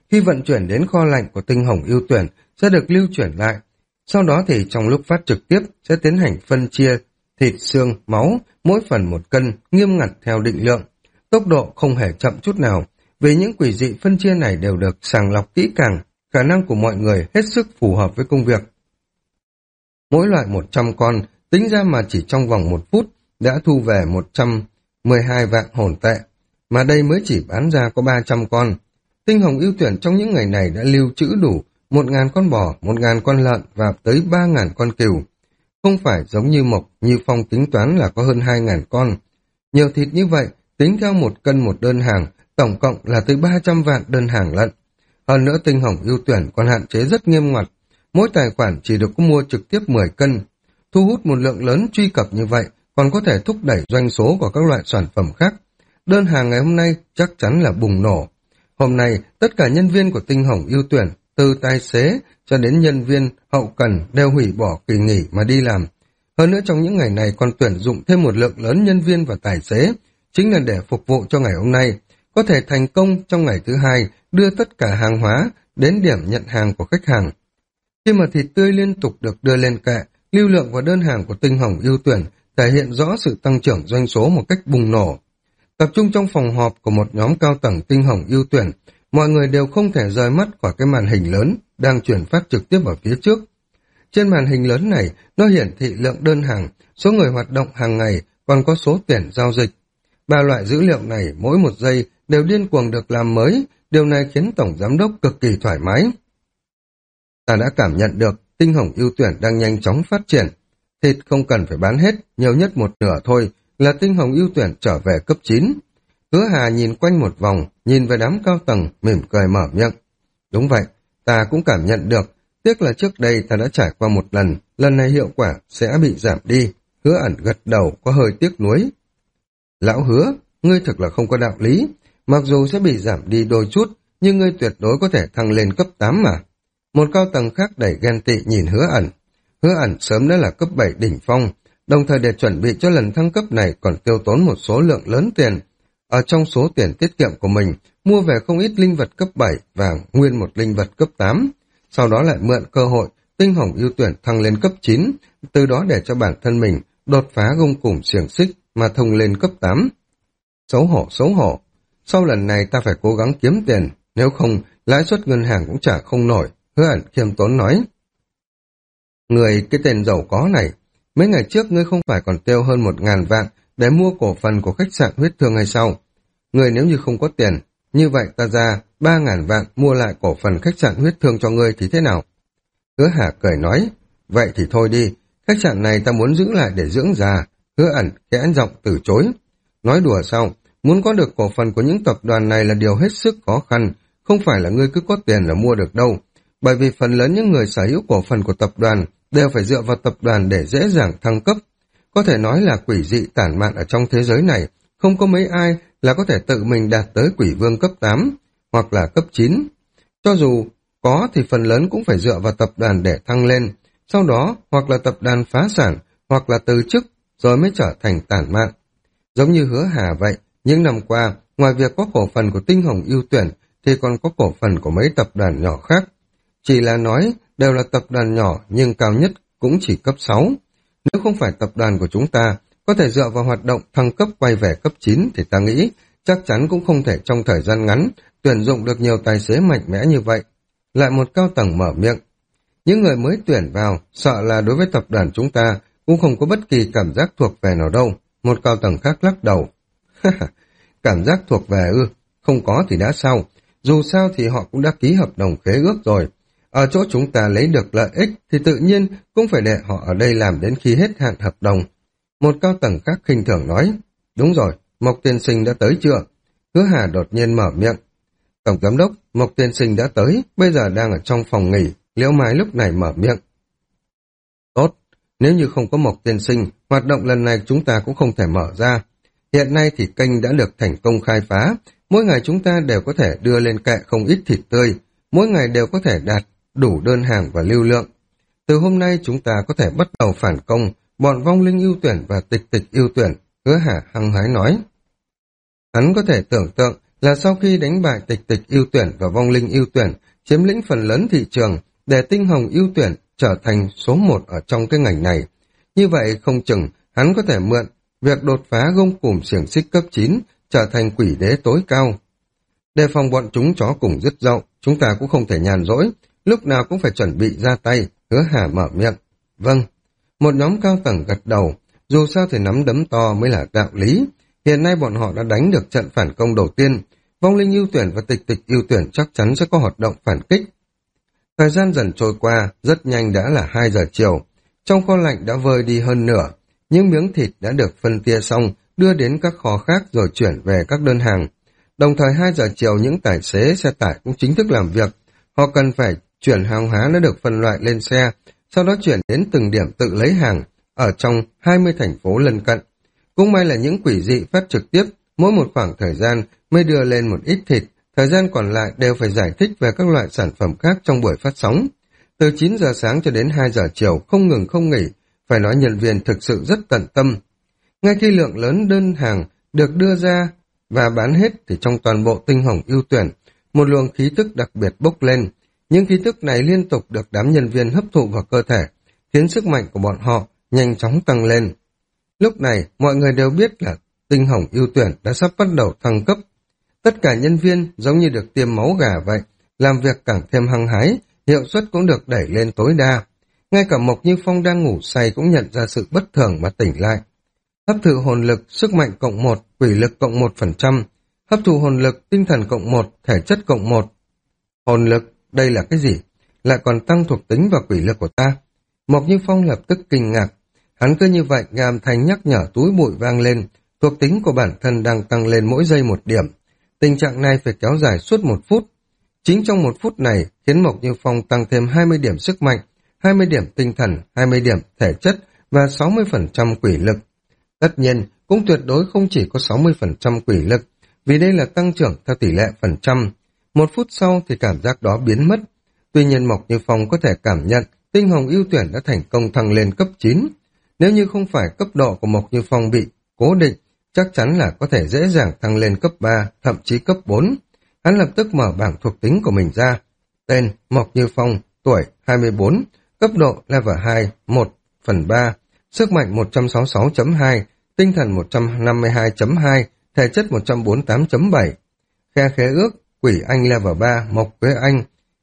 khi vận chuyển đến kho lạnh của tinh hồng ưu tuyển sẽ được lưu chuyển lại. Sau đó thì trong lúc phát trực tiếp sẽ tiến hành phân chia thịt, xương, máu, mỗi phần một cân, nghiêm ngặt theo định lượng. Tốc độ không hề chậm chút nào, vì những quỷ dị phân chia này đều được sàng lọc kỹ càng, khả năng của mọi người hết sức phù hợp với công việc. Mỗi loại một trăm con, tính ra mà chỉ trong vòng một phút đã thu về một trăm mười hai vạn hồn tệ, mà đây mới chỉ bán ra có ba trăm con. Tinh hồng ưu tuyển trong những ngày này đã lưu trữ đủ một ngàn con bò, một ngàn con lợn và tới ba ngàn con cừu. Không phải giống như Mộc, Như Phong tính toán là có hơn hai ngàn con. Nhiều thịt như vậy, tính theo một cân một đơn hàng, tổng cộng là tới ba trăm vạn đơn hàng lận. Hơn nữa tinh hồng ưu tuyển còn hạn chế rất nghiêm ngặt, mỗi tài khoản chỉ được có mua trực tiếp mười cân. Thu hút một lượng lớn truy cập như vậy, còn có thể thúc đẩy doanh số của các loại sản phẩm khác. Đơn hàng ngày hôm nay chắc chắn là bùng nổ. Hôm nay, tất cả nhân viên của tinh hồng ưu tuyển, từ tài xế cho đến nhân viên hậu cần đều hủy bỏ kỳ nghỉ mà đi làm. Hơn nữa trong những ngày này còn tuyển dụng thêm một lượng lớn nhân viên và tài xế, chính là để phục vụ cho ngày hôm nay, có thể thành công trong ngày thứ hai đưa tất cả hàng hóa đến điểm nhận hàng của khách hàng. Khi mà thịt tươi liên tục được đưa lên kệ, lưu lượng và đơn hàng của tinh hồng ưu tuyển thể hiện rõ sự tăng trưởng doanh số một cách bùng nổ. Tập trung trong phòng họp của một nhóm cao tầng tinh hồng ưu tuyển, mọi người đều không thể rời mắt khỏi cái màn hình lớn đang chuyển phát trực tiếp ở phía trước. Trên màn hình lớn này, nó hiển thị lượng đơn hàng, số người hoạt động hàng ngày, còn có số tiền giao dịch. Ba loại dữ liệu này mỗi một giây đều điên cuồng được làm mới, điều này khiến Tổng Giám đốc cực kỳ thoải mái. Ta đã cảm nhận được tinh hồng ưu tuyển đang nhanh chóng phát triển. Thịt không cần phải bán hết, nhiều nhất một nửa thôi, là tinh hồng ưu tuyển trở về cấp chín. Hứa Hà nhìn quanh một vòng, nhìn về đám cao tầng, mỉm cười mở miệng. Đúng vậy, ta cũng cảm nhận được, tiếc là trước đây ta đã trải qua một lần, lần này hiệu quả sẽ bị giảm đi. Hứa Ẩn gật đầu có hơi tiếc nuối. Lão Hứa, ngươi thực là không có đạo lý, mặc dù sẽ bị giảm đi đôi chút, nhưng ngươi tuyệt đối có thể thăng lên cấp tám mà. Một cao tầng khác đẩy ghen tị nhìn Hứa Ẩn. Hứa Ẩn sớm đã là cấp bảy đỉnh phong, đồng thời để chuẩn bị cho lần thăng cấp này còn tiêu tốn một số lượng lớn tiền. Ở trong số tiền tiết kiệm của mình, mua về không ít linh vật cấp bảy và nguyên một linh vật cấp tám. Sau đó lại mượn cơ hội, tinh hồng ưu tuyển thăng lên cấp chín, từ đó để cho bản thân mình đột phá gông cùm xiềng xích mà thông lên cấp tám. Xấu hổ, xấu hổ. Sau lần này ta phải cố gắng kiếm tiền, nếu không lãi suất ngân hàng cũng trả không nổi. Hứa Ẩn khiêm tốn nói. Người cái tên giàu có này, mấy ngày trước ngươi không phải còn tiêu hơn một ngàn vạn để mua cổ phần của khách sạn huyết thương hay sao? Ngươi nếu như không có tiền, như vậy ta ra ba ngàn vạn mua lại cổ phần khách sạn huyết thương cho ngươi thì thế nào? Hứa Hà cười nói, vậy thì thôi đi, khách sạn này ta muốn giữ lại để dưỡng già. Hứa Ẩn khẽ giọng từ chối. Nói đùa sao, muốn có được cổ phần của những tập đoàn này là điều hết sức khó khăn, không phải là ngươi cứ có tiền là mua được đâu. Bởi vì phần lớn những người sở hữu cổ phần của tập đoàn đều phải dựa vào tập đoàn để dễ dàng thăng cấp. Có thể nói là quỷ dị tản mạn ở trong thế giới này, không có mấy ai là có thể tự mình đạt tới quỷ vương cấp tám hoặc là cấp chín. Cho dù có thì phần lớn cũng phải dựa vào tập đoàn để thăng lên, sau đó hoặc là tập đoàn phá sản hoặc là từ chức rồi mới trở thành tản mạn. Giống như Hứa Hà vậy, những năm qua, ngoài việc có cổ phần của tinh hồng ưu tuyển thì còn có cổ phần của mấy tập đoàn nhỏ khác. Chỉ là nói đều là tập đoàn nhỏ nhưng cao nhất cũng chỉ cấp sáu. Nếu không phải tập đoàn của chúng ta có thể dựa vào hoạt động thăng cấp quay về cấp chín thì ta nghĩ chắc chắn cũng không thể trong thời gian ngắn tuyển dụng được nhiều tài xế mạnh mẽ như vậy. Lại một cao tầng mở miệng. Những người mới tuyển vào sợ là đối với tập đoàn chúng ta cũng không có bất kỳ cảm giác thuộc về nào đâu. Một cao tầng khác lắc đầu. Cảm giác thuộc về ư, không có thì đã sao. Dù sao thì họ cũng đã ký hợp đồng khế ước rồi. Ở chỗ chúng ta lấy được lợi ích thì tự nhiên cũng phải để họ ở đây làm đến khi hết hạn hợp đồng. Một cao tầng khác khinh thường nói. Đúng rồi, Mộc tiên sinh đã tới chưa? Hứa Hà đột nhiên mở miệng. Tổng giám đốc, Mộc tiên sinh đã tới, bây giờ đang ở trong phòng nghỉ. Liễu Mai lúc này mở miệng. Tốt, nếu như không có Mộc tiên sinh, hoạt động lần này chúng ta cũng không thể mở ra. Hiện nay thì kênh đã được thành công khai phá, mỗi ngày chúng ta đều có thể đưa lên kệ không ít thịt tươi, mỗi ngày đều có thể đạt đủ đơn hàng và lưu lượng. Từ hôm nay chúng ta có thể bắt đầu phản công bọn vong linh ưu tuyển và tịch tịch ưu tuyển, Hứa Hà hăng hái nói. Hắn có thể tưởng tượng là sau khi đánh bại tịch tịch ưu tuyển và vong linh ưu tuyển, chiếm lĩnh phần lớn thị trường, để tinh hồng ưu tuyển trở thành số một ở trong cái ngành này. Như vậy không chừng hắn có thể mượn việc đột phá gông cùm xiềng xích cấp chín, trở thành quỷ đế tối cao. Đề phòng bọn chúng chó cùng dứt dậu, chúng ta cũng không thể nhàn rỗi, lúc nào cũng phải chuẩn bị ra tay. Hứa Hà mở miệng. Vâng. Một nhóm cao tầng gật đầu, dù sao thì nắm đấm to mới là đạo lý. Hiện nay bọn họ đã đánh được trận phản công đầu tiên, vong linh ưu tuyển và tịch tịch ưu tuyển chắc chắn sẽ có hoạt động phản kích. Thời gian dần trôi qua, rất nhanh đã là hai giờ chiều. Trong kho lạnh đã vơi đi hơn nửa, những miếng thịt đã được phân tia xong, đưa đến các kho khác rồi chuyển về các đơn hàng. Đồng thời hai giờ chiều những tài xế xe tải cũng chính thức làm việc. Họ cần phải chuyển hàng hóa đã được phân loại lên xe, sau đó chuyển đến từng điểm tự lấy hàng, ở trong hai mươi thành phố lân cận. Cũng may là những quỷ dị phát trực tiếp, mỗi một khoảng thời gian mới đưa lên một ít thịt, thời gian còn lại đều phải giải thích về các loại sản phẩm khác trong buổi phát sóng. Từ chín giờ sáng cho đến hai giờ chiều không ngừng không nghỉ, phải nói nhân viên thực sự rất tận tâm. Ngay khi lượng lớn đơn hàng được đưa ra và bán hết thì trong toàn bộ tinh hồng ưu tuyển, một luồng khí tức đặc biệt bốc lên. Những khí tức này liên tục được đám nhân viên hấp thụ vào cơ thể, khiến sức mạnh của bọn họ nhanh chóng tăng lên. Lúc này, mọi người đều biết là tinh hồng ưu tuyển đã sắp bắt đầu thăng cấp. Tất cả nhân viên giống như được tiêm máu gà vậy, làm việc càng thêm hăng hái, hiệu suất cũng được đẩy lên tối đa. Ngay cả Mộc Như Phong đang ngủ say cũng nhận ra sự bất thường mà tỉnh lại. Hấp thụ hồn lực, sức mạnh cộng một, quỷ lực cộng một phần trăm. Hấp thụ hồn lực, tinh thần cộng một, thể chất cộng một. Hồn lực, đây là cái gì? Lại còn tăng thuộc tính và quỷ lực của ta. Mộc Như Phong lập tức kinh ngạc. Hắn cứ như vậy nghe âm thanh nhắc nhở túi bụi vang lên. Thuộc tính của bản thân đang tăng lên mỗi giây một điểm. Tình trạng này phải kéo dài suốt một phút. Chính trong một phút này khiến Mộc Như Phong tăng thêm hai mươi điểm sức mạnh, hai mươi điểm tinh thần, hai mươi điểm thể chất và sáu mươi phần trăm quỷ lực. Tất nhiên, cũng tuyệt đối không chỉ có sáu mươi phần trăm quỷ lực, vì đây là tăng trưởng theo tỷ lệ phần trăm. Một phút sau thì cảm giác đó biến mất. Tuy nhiên Mộc Như Phong có thể cảm nhận tinh hồng ưu tuyển đã thành công thăng lên cấp chín. Nếu như không phải cấp độ của Mộc Như Phong bị cố định, chắc chắn là có thể dễ dàng thăng lên cấp ba, thậm chí cấp bốn. Hắn lập tức mở bảng thuộc tính của mình ra. Tên Mộc Như Phong, tuổi hai mươi bốn, cấp độ level hai, một phần ba, sức mạnh một trăm sáu mươi sáu chấm hai, tinh thần một trăm năm mươi hai chấm hai, thể chất một trăm bốn mươi tám chấm bảy. Khe khế ước, quỷ anh level ba, Mộc Quế Anh,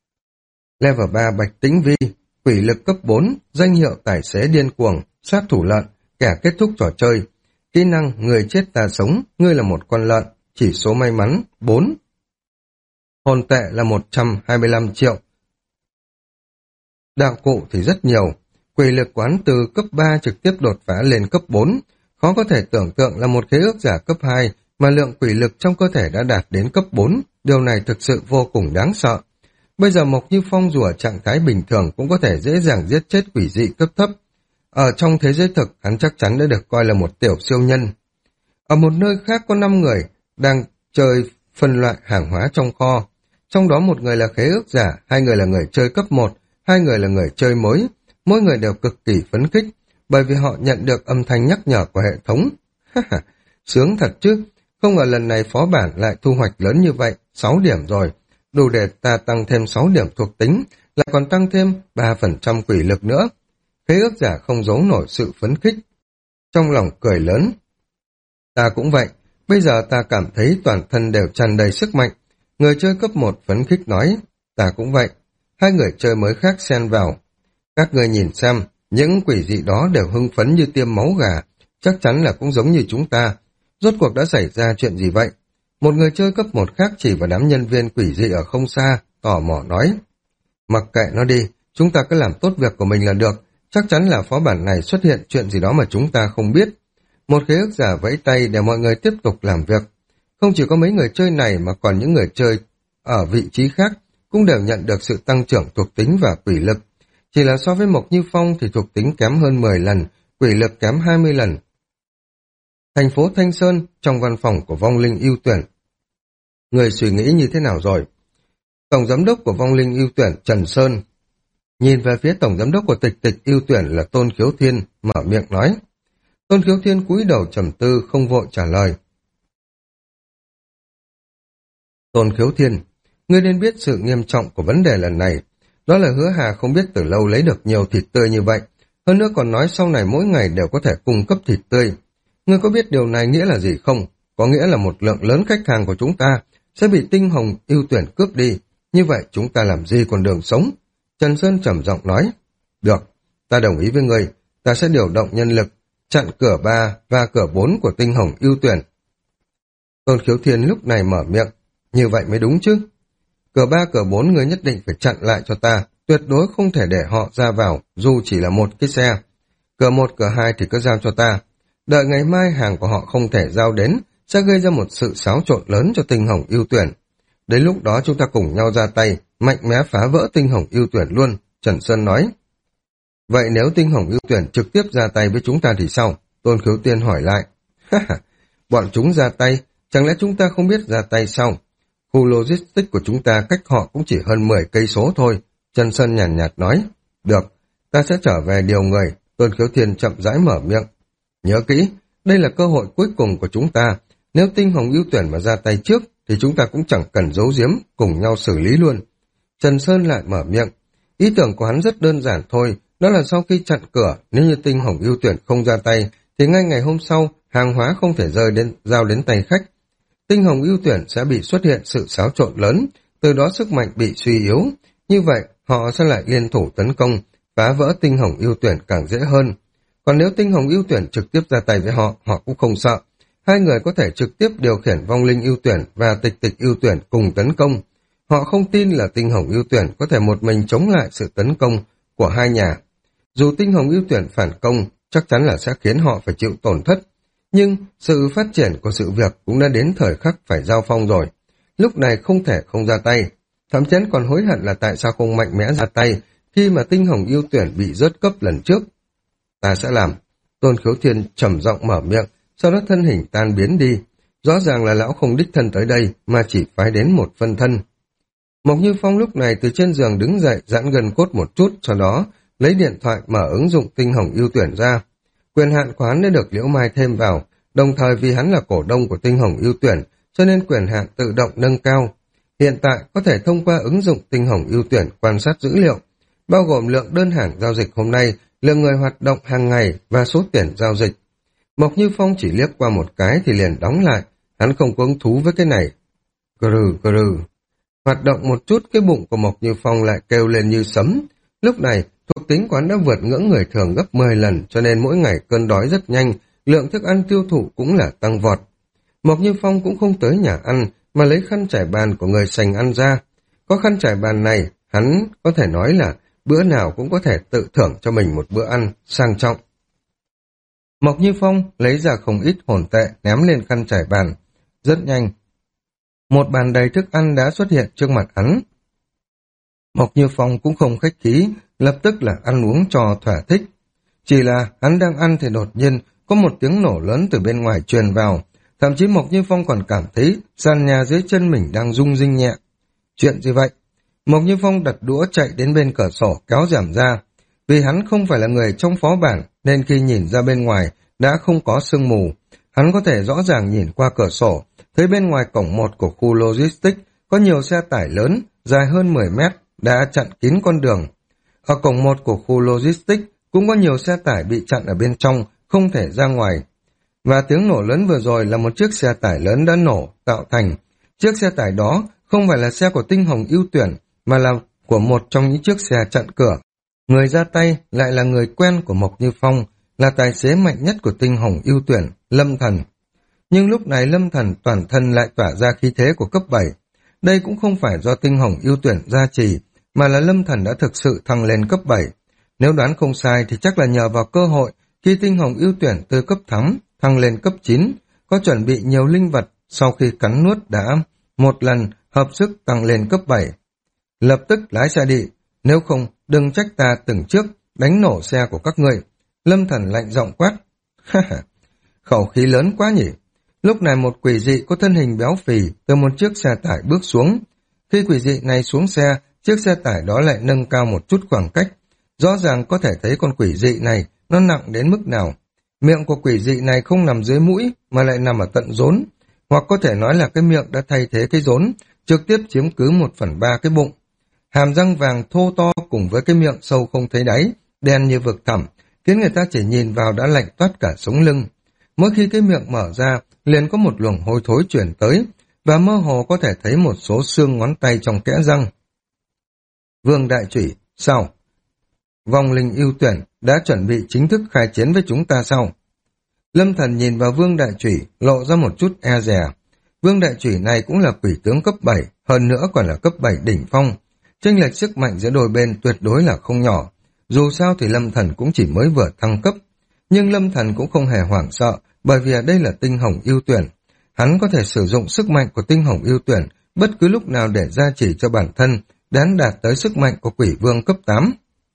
level ba Bạch Tĩnh Vi, quỷ lực cấp bốn, danh hiệu tài xế điên cuồng, sát thủ lợn, kẻ kết thúc trò chơi. Kỹ năng người chết ta sống, ngươi là một con lợn, chỉ số may mắn bốn. Hồn tệ là một trăm hai mươi lăm triệu. Đạo cụ thì rất nhiều, quỷ lực quán từ cấp ba trực tiếp đột phá lên cấp bốn. Khó có thể tưởng tượng là một khế ước giả cấp hai mà lượng quỷ lực trong cơ thể đã đạt đến cấp bốn. Điều này thực sự vô cùng đáng sợ. Bây giờ Mộc Như Phong dù ở trạng thái bình thường cũng có thể dễ dàng giết chết quỷ dị cấp thấp. Ở trong thế giới thực, hắn chắc chắn đã được coi là một tiểu siêu nhân. Ở một nơi khác có năm người đang chơi phân loại hàng hóa trong kho. Trong đó một người là khế ước giả, hai người là người chơi cấp một, hai người là người chơi mới. Mỗi người đều cực kỳ phấn khích, bởi vì họ nhận được âm thanh nhắc nhở của hệ thống. Sướng thật chứ, không ngờ lần này phó bản lại thu hoạch lớn như vậy, sáu điểm rồi. Đủ để ta tăng thêm sáu điểm thuộc tính, lại còn tăng thêm ba phần trăm quỷ lực nữa. Khế ước giả không giấu nổi sự phấn khích. Trong lòng cười lớn. Ta cũng vậy, bây giờ ta cảm thấy toàn thân đều tràn đầy sức mạnh. Người chơi cấp một phấn khích nói, ta cũng vậy. Hai người chơi mới khác xen vào. Các người nhìn xem, những quỷ dị đó đều hưng phấn như tiêm máu gà, chắc chắn là cũng giống như chúng ta. Rốt cuộc đã xảy ra chuyện gì vậy? Một người chơi cấp một khác chỉ vào đám nhân viên quỷ dị ở không xa, tò mò nói. Mặc kệ nó đi, chúng ta cứ làm tốt việc của mình là được, chắc chắn là phó bản này xuất hiện chuyện gì đó mà chúng ta không biết. Một khế ước giả vẫy tay để mọi người tiếp tục làm việc. Không chỉ có mấy người chơi này mà còn những người chơi ở vị trí khác cũng đều nhận được sự tăng trưởng thuộc tính và quỷ lực. Chỉ là so với Mộc Như Phong thì thuộc tính kém hơn mười lần, quỷ lực kém hai mươi lần. Thành phố Thanh Sơn, trong văn phòng của vong linh ưu tuyển. Người suy nghĩ như thế nào rồi? Tổng giám đốc của vong linh ưu tuyển Trần Sơn nhìn về phía tổng giám đốc của tịch tịch ưu tuyển là Tôn Khiếu Thiên, mở miệng nói. Tôn Khiếu Thiên cúi đầu trầm tư không vội trả lời. Tôn Khiếu Thiên, ngươi nên biết sự nghiêm trọng của vấn đề lần này. Đó là Hứa Hà không biết từ lâu lấy được nhiều thịt tươi như vậy, hơn nữa còn nói sau này mỗi ngày đều có thể cung cấp thịt tươi. Ngươi có biết điều này nghĩa là gì không? Có nghĩa là một lượng lớn khách hàng của chúng ta sẽ bị Tinh Hồng ưu tuyển cướp đi. Như vậy chúng ta làm gì còn đường sống? Trần Sơn trầm giọng nói. Được, ta đồng ý với ngươi, ta sẽ điều động nhân lực, chặn cửa ba và cửa bốn của Tinh Hồng ưu tuyển. Tôn Khiếu Thiên lúc này mở miệng. Như vậy mới đúng chứ. Cửa ba cửa bốn người nhất định phải chặn lại cho ta, tuyệt đối không thể để họ ra vào, dù chỉ là một cái xe. Cửa một cửa hai thì cứ giao cho ta. Đợi ngày mai hàng của họ không thể giao đến, sẽ gây ra một sự xáo trộn lớn cho Tinh Hồng ưu tuyển. Đến lúc đó chúng ta cùng nhau ra tay, mạnh mẽ phá vỡ Tinh Hồng ưu tuyển luôn, Trần Sơn nói. Vậy nếu Tinh Hồng ưu tuyển trực tiếp ra tay với chúng ta thì sao? Tôn Khiếu Tiên hỏi lại. Bọn chúng ra tay, chẳng lẽ chúng ta không biết ra tay sao? Khu logistics của chúng ta cách họ cũng chỉ hơn mười cây số thôi, Trần Sơn nhàn nhạt, nhạt nói. Được, ta sẽ trở về điều người, Tôn Khiếu Thiên chậm rãi mở miệng. Nhớ kỹ, đây là cơ hội cuối cùng của chúng ta, nếu Tinh Hồng ưu tuyển mà ra tay trước, thì chúng ta cũng chẳng cần giấu giếm, cùng nhau xử lý luôn. Trần Sơn lại mở miệng. Ý tưởng của hắn rất đơn giản thôi, đó là sau khi chặn cửa, nếu như Tinh Hồng ưu tuyển không ra tay, thì ngay ngày hôm sau, hàng hóa không thể rơi đến giao đến tay khách. Tinh Hồng ưu tuyển sẽ bị xuất hiện sự xáo trộn lớn, từ đó sức mạnh bị suy yếu. Như vậy, họ sẽ lại liên thủ tấn công, phá vỡ Tinh Hồng ưu tuyển càng dễ hơn. Còn nếu Tinh Hồng ưu tuyển trực tiếp ra tay với họ, họ cũng không sợ. Hai người có thể trực tiếp điều khiển vong linh ưu tuyển và tịch tịch ưu tuyển cùng tấn công. Họ không tin là Tinh Hồng ưu tuyển có thể một mình chống lại sự tấn công của hai nhà. Dù Tinh Hồng ưu tuyển phản công, chắc chắn là sẽ khiến họ phải chịu tổn thất. Nhưng sự phát triển của sự việc cũng đã đến thời khắc phải giao phong rồi. Lúc này không thể không ra tay. Thậm chí còn hối hận là tại sao không mạnh mẽ ra tay khi mà Tinh Hồng ưu tuyển bị rớt cấp lần trước. Ta sẽ làm. Tôn Khiếu Thiên trầm giọng mở miệng, sau đó thân hình tan biến đi. Rõ ràng là lão không đích thân tới đây, mà chỉ phái đến một phân thân. Mộc Như Phong lúc này từ trên giường đứng dậy, giãn gân cốt một chút, sau đó lấy điện thoại mở ứng dụng Tinh Hồng ưu tuyển ra. Quyền hạn của hắn đã được Liễu Mai thêm vào, đồng thời vì hắn là cổ đông của Tinh Hồng ưu tuyển, cho nên quyền hạn tự động nâng cao. Hiện tại có thể thông qua ứng dụng Tinh Hồng ưu tuyển quan sát dữ liệu, bao gồm lượng đơn hàng giao dịch hôm nay, lượng người hoạt động hàng ngày và số tiền giao dịch. Mộc Như Phong chỉ liếc qua một cái thì liền đóng lại, hắn không có hứng thú với cái này. Gừ gừ. Hoạt động một chút, cái bụng của Mộc Như Phong lại kêu lên như sấm. Lúc này, thuộc tính quán đã vượt ngưỡng người thường gấp mười lần, cho nên mỗi ngày cơn đói rất nhanh, lượng thức ăn tiêu thụ cũng là tăng vọt. Mộc Như Phong cũng không tới nhà ăn, mà lấy khăn trải bàn của người sành ăn ra. Có khăn trải bàn này, hắn có thể nói là bữa nào cũng có thể tự thưởng cho mình một bữa ăn sang trọng. Mộc Như Phong lấy ra không ít hồn tệ ném lên khăn trải bàn. Rất nhanh, một bàn đầy thức ăn đã xuất hiện trước mặt hắn. Mộc Như Phong cũng không khách khí, lập tức là ăn uống cho thỏa thích. Chỉ là hắn đang ăn thì đột nhiên có một tiếng nổ lớn từ bên ngoài truyền vào. Thậm chí Mộc Như Phong còn cảm thấy sàn nhà dưới chân mình đang rung rinh nhẹ. Chuyện gì vậy? Mộc Như Phong đặt đũa chạy đến bên cửa sổ kéo rèm ra. Vì hắn không phải là người trong phó bản nên khi nhìn ra bên ngoài đã không có sương mù. Hắn có thể rõ ràng nhìn qua cửa sổ, thấy bên ngoài cổng một của khu logistics có nhiều xe tải lớn dài hơn mười mét đã chặn kín con đường. Ở cổng một của khu logistics cũng có nhiều xe tải bị chặn ở bên trong, không thể ra ngoài. Và tiếng nổ lớn vừa rồi là một chiếc xe tải lớn đã nổ, tạo thành. Chiếc xe tải đó không phải là xe của Tinh Hồng ưu tuyển, mà là của một trong những chiếc xe chặn cửa. Người ra tay lại là người quen của Mộc Như Phong, là tài xế mạnh nhất của Tinh Hồng ưu tuyển, Lâm Thần. Nhưng lúc này Lâm Thần toàn thân lại tỏa ra khí thế của cấp bảy. Đây cũng không phải do Tinh Hồng ưu tuyển gia trì, mà là Lâm Thần đã thực sự thăng lên cấp bảy. Nếu đoán không sai thì chắc là nhờ vào cơ hội khi Tinh Hồng ưu tuyển từ cấp thắm thăng lên cấp chín, có chuẩn bị nhiều linh vật sau khi cắn nuốt đã một lần hợp sức tăng lên cấp bảy. Lập tức lái xe đi, nếu không đừng trách ta từng trước đánh nổ xe của các ngươi. Lâm Thần lạnh giọng quát. Khẩu khí lớn quá nhỉ. Lúc này một quỷ dị có thân hình béo phì từ một chiếc xe tải bước xuống. Khi quỷ dị này xuống xe, chiếc xe tải đó lại nâng cao một chút khoảng cách. Rõ ràng có thể thấy con quỷ dị này nó nặng đến mức nào. Miệng của quỷ dị này không nằm dưới mũi mà lại nằm ở tận rốn, hoặc có thể nói là cái miệng đã thay thế cái rốn, trực tiếp chiếm cứ một phần ba cái bụng. Hàm răng vàng thô to cùng với cái miệng sâu không thấy đáy, đen như vực thẳm, khiến người ta chỉ nhìn vào đã lạnh toát cả sống lưng. Mỗi khi cái miệng mở ra, liền có một luồng hôi thối chuyển tới, và mơ hồ có thể thấy một số xương ngón tay trong kẽ răng. Vương Đại Chủy, sao? Vong linh ưu tuyển đã chuẩn bị chính thức khai chiến với chúng ta sao? Lâm Thần nhìn vào Vương Đại Chủy, lộ ra một chút e dè. Vương Đại Chủy này cũng là quỷ tướng cấp bảy, hơn nữa còn là cấp bảy đỉnh phong. Chênh lệch sức mạnh giữa đôi bên tuyệt đối là không nhỏ. Dù sao thì Lâm Thần cũng chỉ mới vừa thăng cấp. Nhưng Lâm Thần cũng không hề hoảng sợ, bởi vì ở đây là tinh hồng ưu tuyển. Hắn có thể sử dụng sức mạnh của tinh hồng ưu tuyển bất cứ lúc nào để gia trì cho bản thân, để hắn đạt tới sức mạnh của quỷ vương cấp tám.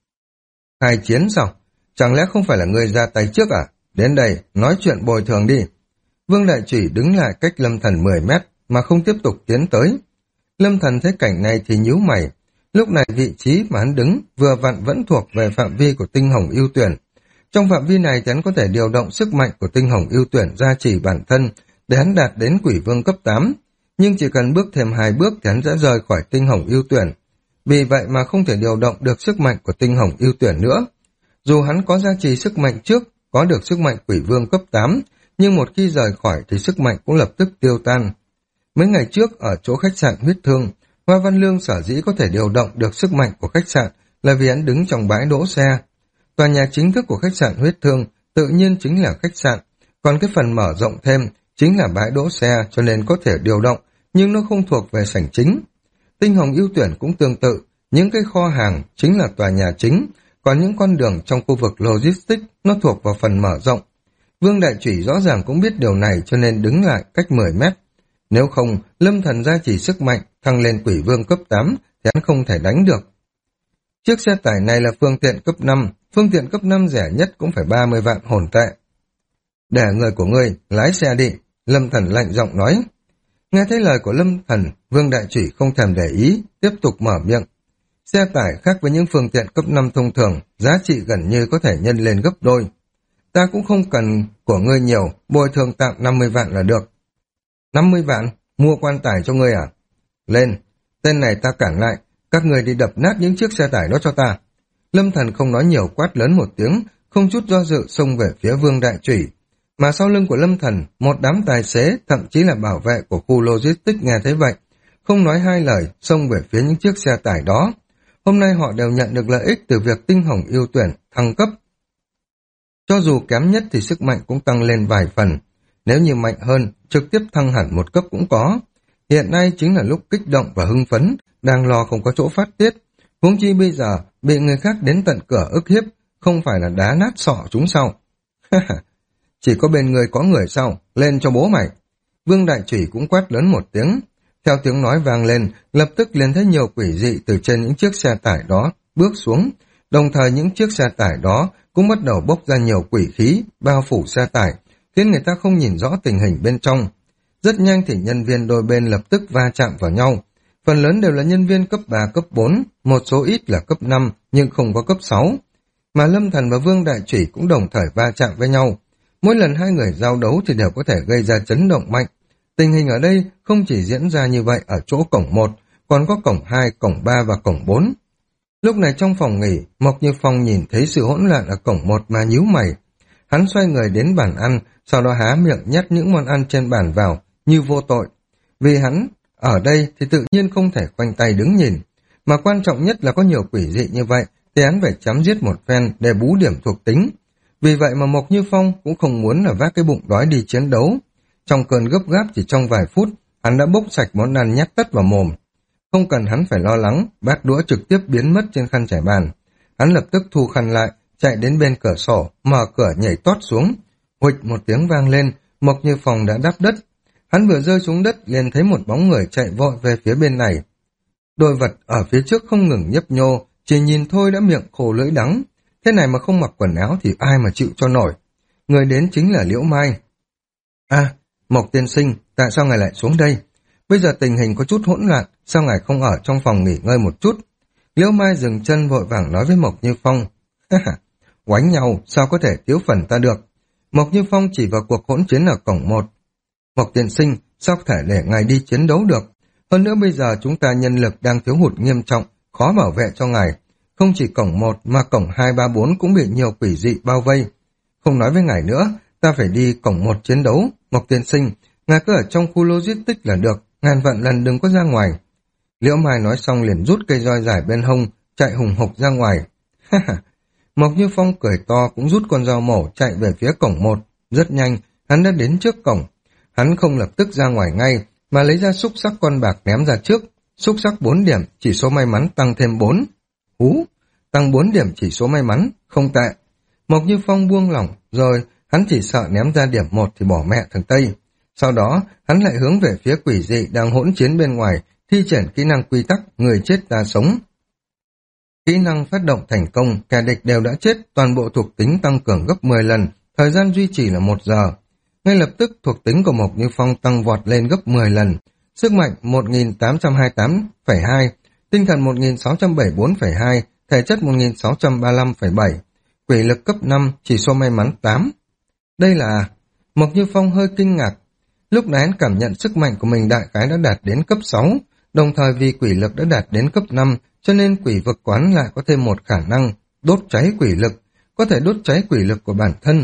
Khai chiến sao? Chẳng lẽ không phải là người ra tay trước à? Đến đây, nói chuyện bồi thường đi. Vương Đại Chủy đứng lại cách Lâm Thần mười mét, mà không tiếp tục tiến tới. Lâm Thần thấy cảnh này thì nhíu mày. Lúc này vị trí mà hắn đứng vừa vặn vẫn thuộc về phạm vi của tinh hồng ưu tuyển. Trong phạm vi này thì hắn có thể điều động sức mạnh của tinh hồng ưu tuyển gia trì bản thân để hắn đạt đến quỷ vương cấp tám. Nhưng chỉ cần bước thêm hai bước thì hắn sẽ rời khỏi tinh hồng ưu tuyển. Vì vậy mà không thể điều động được sức mạnh của tinh hồng ưu tuyển nữa. Dù hắn có gia trì sức mạnh trước, có được sức mạnh quỷ vương cấp tám, nhưng một khi rời khỏi thì sức mạnh cũng lập tức tiêu tan. Mấy ngày trước ở chỗ khách sạn huyết thương, Hoa Văn Lương sở dĩ có thể điều động được sức mạnh của khách sạn là vì hắn đứng trong bãi đỗ xe. Tòa nhà chính thức của khách sạn huyết thương tự nhiên chính là khách sạn, còn cái phần mở rộng thêm chính là bãi đỗ xe, cho nên có thể điều động, nhưng nó không thuộc về sảnh chính. Tinh hồng ưu tuyển cũng tương tự, những cái kho hàng chính là tòa nhà chính, còn những con đường trong khu vực logistics nó thuộc vào phần mở rộng. Vương Đại Chủy rõ ràng cũng biết điều này cho nên đứng lại cách mười mét. Nếu không, Lâm Thần gia chỉ sức mạnh thăng lên quỷ vương cấp tám thì hắn không thể đánh được. Chiếc xe tải này là phương tiện cấp năm, phương tiện cấp năm rẻ nhất cũng phải ba mươi vạn hồn tệ. Để người của ngươi lái xe đi, Lâm Thần lạnh giọng nói. Nghe thấy lời của Lâm Thần, Vương Đại Chủy không thèm để ý, tiếp tục mở miệng. Xe tải khác với những phương tiện cấp năm thông thường, giá trị gần như có thể nhân lên gấp đôi. Ta cũng không cần của ngươi nhiều, bồi thường tạm năm mươi vạn là được. năm mươi vạn? Mua quan tải cho ngươi à? Lên, tên này ta cản lại, các người đi đập nát những chiếc xe tải đó cho ta. Lâm Thần không nói nhiều, quát lớn một tiếng, không chút do dự xông về phía Vương Đại Chủy. Mà sau lưng của Lâm Thần, một đám tài xế, thậm chí là bảo vệ của khu logistics nghe thấy vậy, không nói hai lời, xông về phía những chiếc xe tải đó. Hôm nay họ đều nhận được lợi ích từ việc tinh hồng ưu tuyển thăng cấp. Cho dù kém nhất thì sức mạnh cũng tăng lên vài phần. Nếu như mạnh hơn, trực tiếp thăng hẳn một cấp cũng có. Hiện nay chính là lúc kích động và hưng phấn, đang lo không có chỗ phát tiết. Huống chi bây giờ, bị người khác đến tận cửa ức hiếp, không phải là đá nát sọ chúng sao? Chỉ có bên người có người sao? Lên cho bố mày. Vương Đại Chủy cũng quát lớn một tiếng. Theo tiếng nói vang lên, lập tức liền thấy nhiều quỷ dị từ trên những chiếc xe tải đó bước xuống. Đồng thời những chiếc xe tải đó cũng bắt đầu bốc ra nhiều quỷ khí, bao phủ xe tải, khiến người ta không nhìn rõ tình hình bên trong. Rất nhanh thì nhân viên đôi bên lập tức va chạm vào nhau. Phần lớn đều là nhân viên cấp ba, cấp bốn, một số ít là cấp năm nhưng không có cấp sáu. Mà Lâm Thần và Vương Đại Chủy cũng đồng thời va chạm với nhau. Mỗi lần hai người giao đấu thì đều có thể gây ra chấn động mạnh. Tình hình ở đây không chỉ diễn ra như vậy ở chỗ cổng một, còn có cổng hai, cổng ba và cổng bốn. Lúc này trong phòng nghỉ, Mộc Như Phong nhìn thấy sự hỗn loạn ở cổng một mà nhíu mày. Hắn xoay người đến bàn ăn, sau đó há miệng nhét những món ăn trên bàn vào, như vô tội. Vì hắn ở đây thì tự nhiên không thể khoanh tay đứng nhìn. Mà quan trọng nhất là có nhiều quỷ dị như vậy, thì hắn phải chấm giết một phen để bú điểm thuộc tính. Vì vậy mà Mộc Như Phong cũng không muốn là vác cái bụng đói đi chiến đấu. Trong cơn gấp gáp chỉ trong vài phút, hắn đã bốc sạch món ăn nhét tất vào mồm. Không cần hắn phải lo lắng, bát đũa trực tiếp biến mất trên khăn trải bàn. Hắn lập tức thu khăn lại, chạy đến bên cửa sổ, mở cửa nhảy tót xuống. Huỵch một tiếng vang lên, Mộc Như Phong đã đắp đất. Hắn vừa rơi xuống đất liền thấy một bóng người chạy vội về phía bên này. Đôi vật ở phía trước không ngừng nhấp nhô, chỉ nhìn thôi đã miệng khô lưỡi đắng. Thế này mà không mặc quần áo thì ai mà chịu cho nổi. Người đến chính là Liễu Mai. À, Mộc tiên sinh, tại sao ngài lại xuống đây? Bây giờ tình hình có chút hỗn loạn, sao ngài không ở trong phòng nghỉ ngơi một chút? Liễu Mai dừng chân vội vàng nói với Mộc Như Phong. Oánh nhau, sao có thể thiếu phần ta được? Mộc Như Phong chỉ vào cuộc hỗn chiến ở cổng một. Mộc tiên sinh, sao có thể để ngài đi chiến đấu được? Hơn nữa bây giờ chúng ta nhân lực đang thiếu hụt nghiêm trọng, khó bảo vệ cho ngài. Không chỉ cổng một mà cổng hai ba bốn cũng bị nhiều quỷ dị bao vây. Không nói với ngài nữa, ta phải đi cổng một chiến đấu. Mộc tiên sinh, ngài cứ ở trong khu logistics là được, ngàn vạn lần đừng có ra ngoài. Liễu Mai nói xong liền rút cây roi dài bên hông, chạy hùng hục ra ngoài. Mộc Như Phong cười to cũng rút con dao mổ chạy về phía cổng một. Rất nhanh, hắn đã đến trước cổng. Hắn không lập tức ra ngoài ngay, mà lấy ra xúc sắc con bạc ném ra trước. Xúc sắc bốn điểm, chỉ số may mắn tăng thêm bốn. Hú, tăng bốn điểm chỉ số may mắn, không tệ. Mộc Như Phong buông lỏng, rồi hắn chỉ sợ ném ra điểm một thì bỏ mẹ thằng Tây. Sau đó, hắn lại hướng về phía quỷ dị đang hỗn chiến bên ngoài, thi triển kỹ năng quy tắc, người chết ta sống. Kỹ năng phát động thành công, kẻ địch đều đã chết, toàn bộ thuộc tính tăng cường gấp mười lần, thời gian duy trì là một giờ. Ngay lập tức thuộc tính của Mộc Như Phong tăng vọt lên gấp mười lần, sức mạnh một nghìn tám trăm hai mươi tám phẩy hai, tinh thần một nghìn sáu trăm bảy mươi bốn phẩy hai, thể chất một nghìn sáu trăm ba mươi lăm phẩy bảy, quỷ lực cấp năm, chỉ số may mắn tám. Đây là... Mộc Như Phong hơi kinh ngạc. Lúc này hắn cảm nhận sức mạnh của mình đại khái đã đạt đến cấp sáu, đồng thời vì quỷ lực đã đạt đến cấp năm, cho nên quỷ vực quán lại có thêm một khả năng đốt cháy quỷ lực, có thể đốt cháy quỷ lực của bản thân.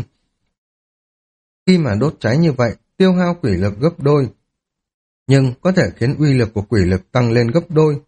Khi mà đốt cháy như vậy, tiêu hao quỷ lực gấp đôi, nhưng có thể khiến uy lực của quỷ lực tăng lên gấp đôi.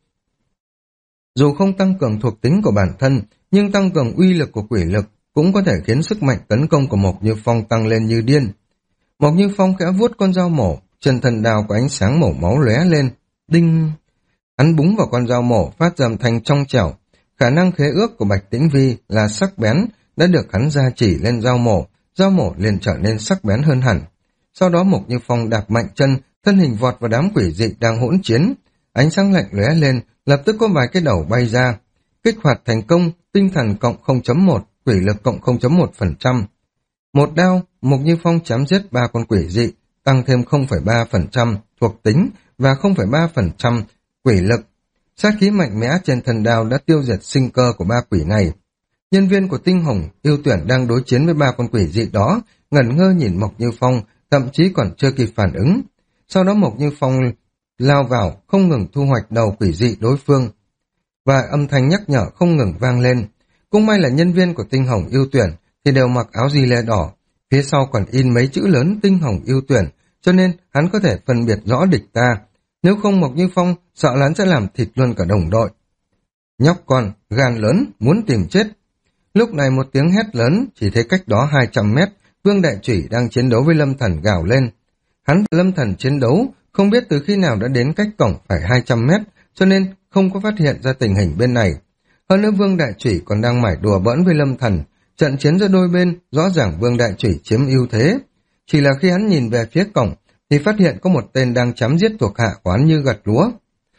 Dù không tăng cường thuộc tính của bản thân, nhưng tăng cường uy lực của quỷ lực cũng có thể khiến sức mạnh tấn công của Mộc Như Phong tăng lên như điên. Mộc Như Phong khẽ vuốt con dao mổ, chân thần đao có ánh sáng màu máu lóe lên. Đinh! Hắn búng vào con dao mổ phát ra âm thanh trong trẻo. Khả năng khế ước của Bạch Tĩnh Vi là sắc bén đã được hắn gia chỉ lên dao mổ, dao mổ liền trở nên sắc bén hơn hẳn. Sau đó Mộc Như Phong đạp mạnh chân, thân hình vọt vào đám quỷ dị đang hỗn chiến. Ánh sáng lạnh lóe lên, lập tức có vài cái đầu bay ra. Kích hoạt thành công, tinh thần cộng không chấm một, quỷ lực cộng không chấm một phần trăm. Một đao, Mộc Như Phong chém giết ba con quỷ dị, tăng thêm không phẩy ba phần trăm thuộc tính và không phẩy ba phần trăm quỷ lực. Sát khí mạnh mẽ trên thần đao đã tiêu diệt sinh cơ của ba quỷ này. Nhân viên của Tinh Hồng yêu tuyển đang đối chiến với ba con quỷ dị đó, ngẩn ngơ nhìn Mộc Như Phong, thậm chí còn chưa kịp phản ứng. Sau đó Mộc Như Phong lao vào, không ngừng thu hoạch đầu quỷ dị đối phương. Và âm thanh nhắc nhở không ngừng vang lên. Cũng may là nhân viên của Tinh Hồng yêu tuyển thì đều mặc áo gi lê đỏ, phía sau còn in mấy chữ lớn Tinh Hồng yêu tuyển, cho nên hắn có thể phân biệt rõ địch ta. Nếu không Mộc Như Phong sợ hắn sẽ làm thịt luôn cả đồng đội. Nhóc con, gan lớn, muốn tìm chết. Lúc này một tiếng hét lớn, chỉ thấy cách đó hai trăm mét, Vương Đại Chủy đang chiến đấu với Lâm Thần gào lên. Hắn và Lâm Thần chiến đấu, không biết từ khi nào đã đến cách cổng phải hai trăm mét, cho nên không có phát hiện ra tình hình bên này. Hơn nữa Vương Đại Chủy còn đang mải đùa bỡn với Lâm Thần, trận chiến giữa đôi bên, rõ ràng Vương Đại Chủy chiếm ưu thế. Chỉ là khi hắn nhìn về phía cổng, thì phát hiện có một tên đang chém giết thuộc hạ của hắn như gặt lúa.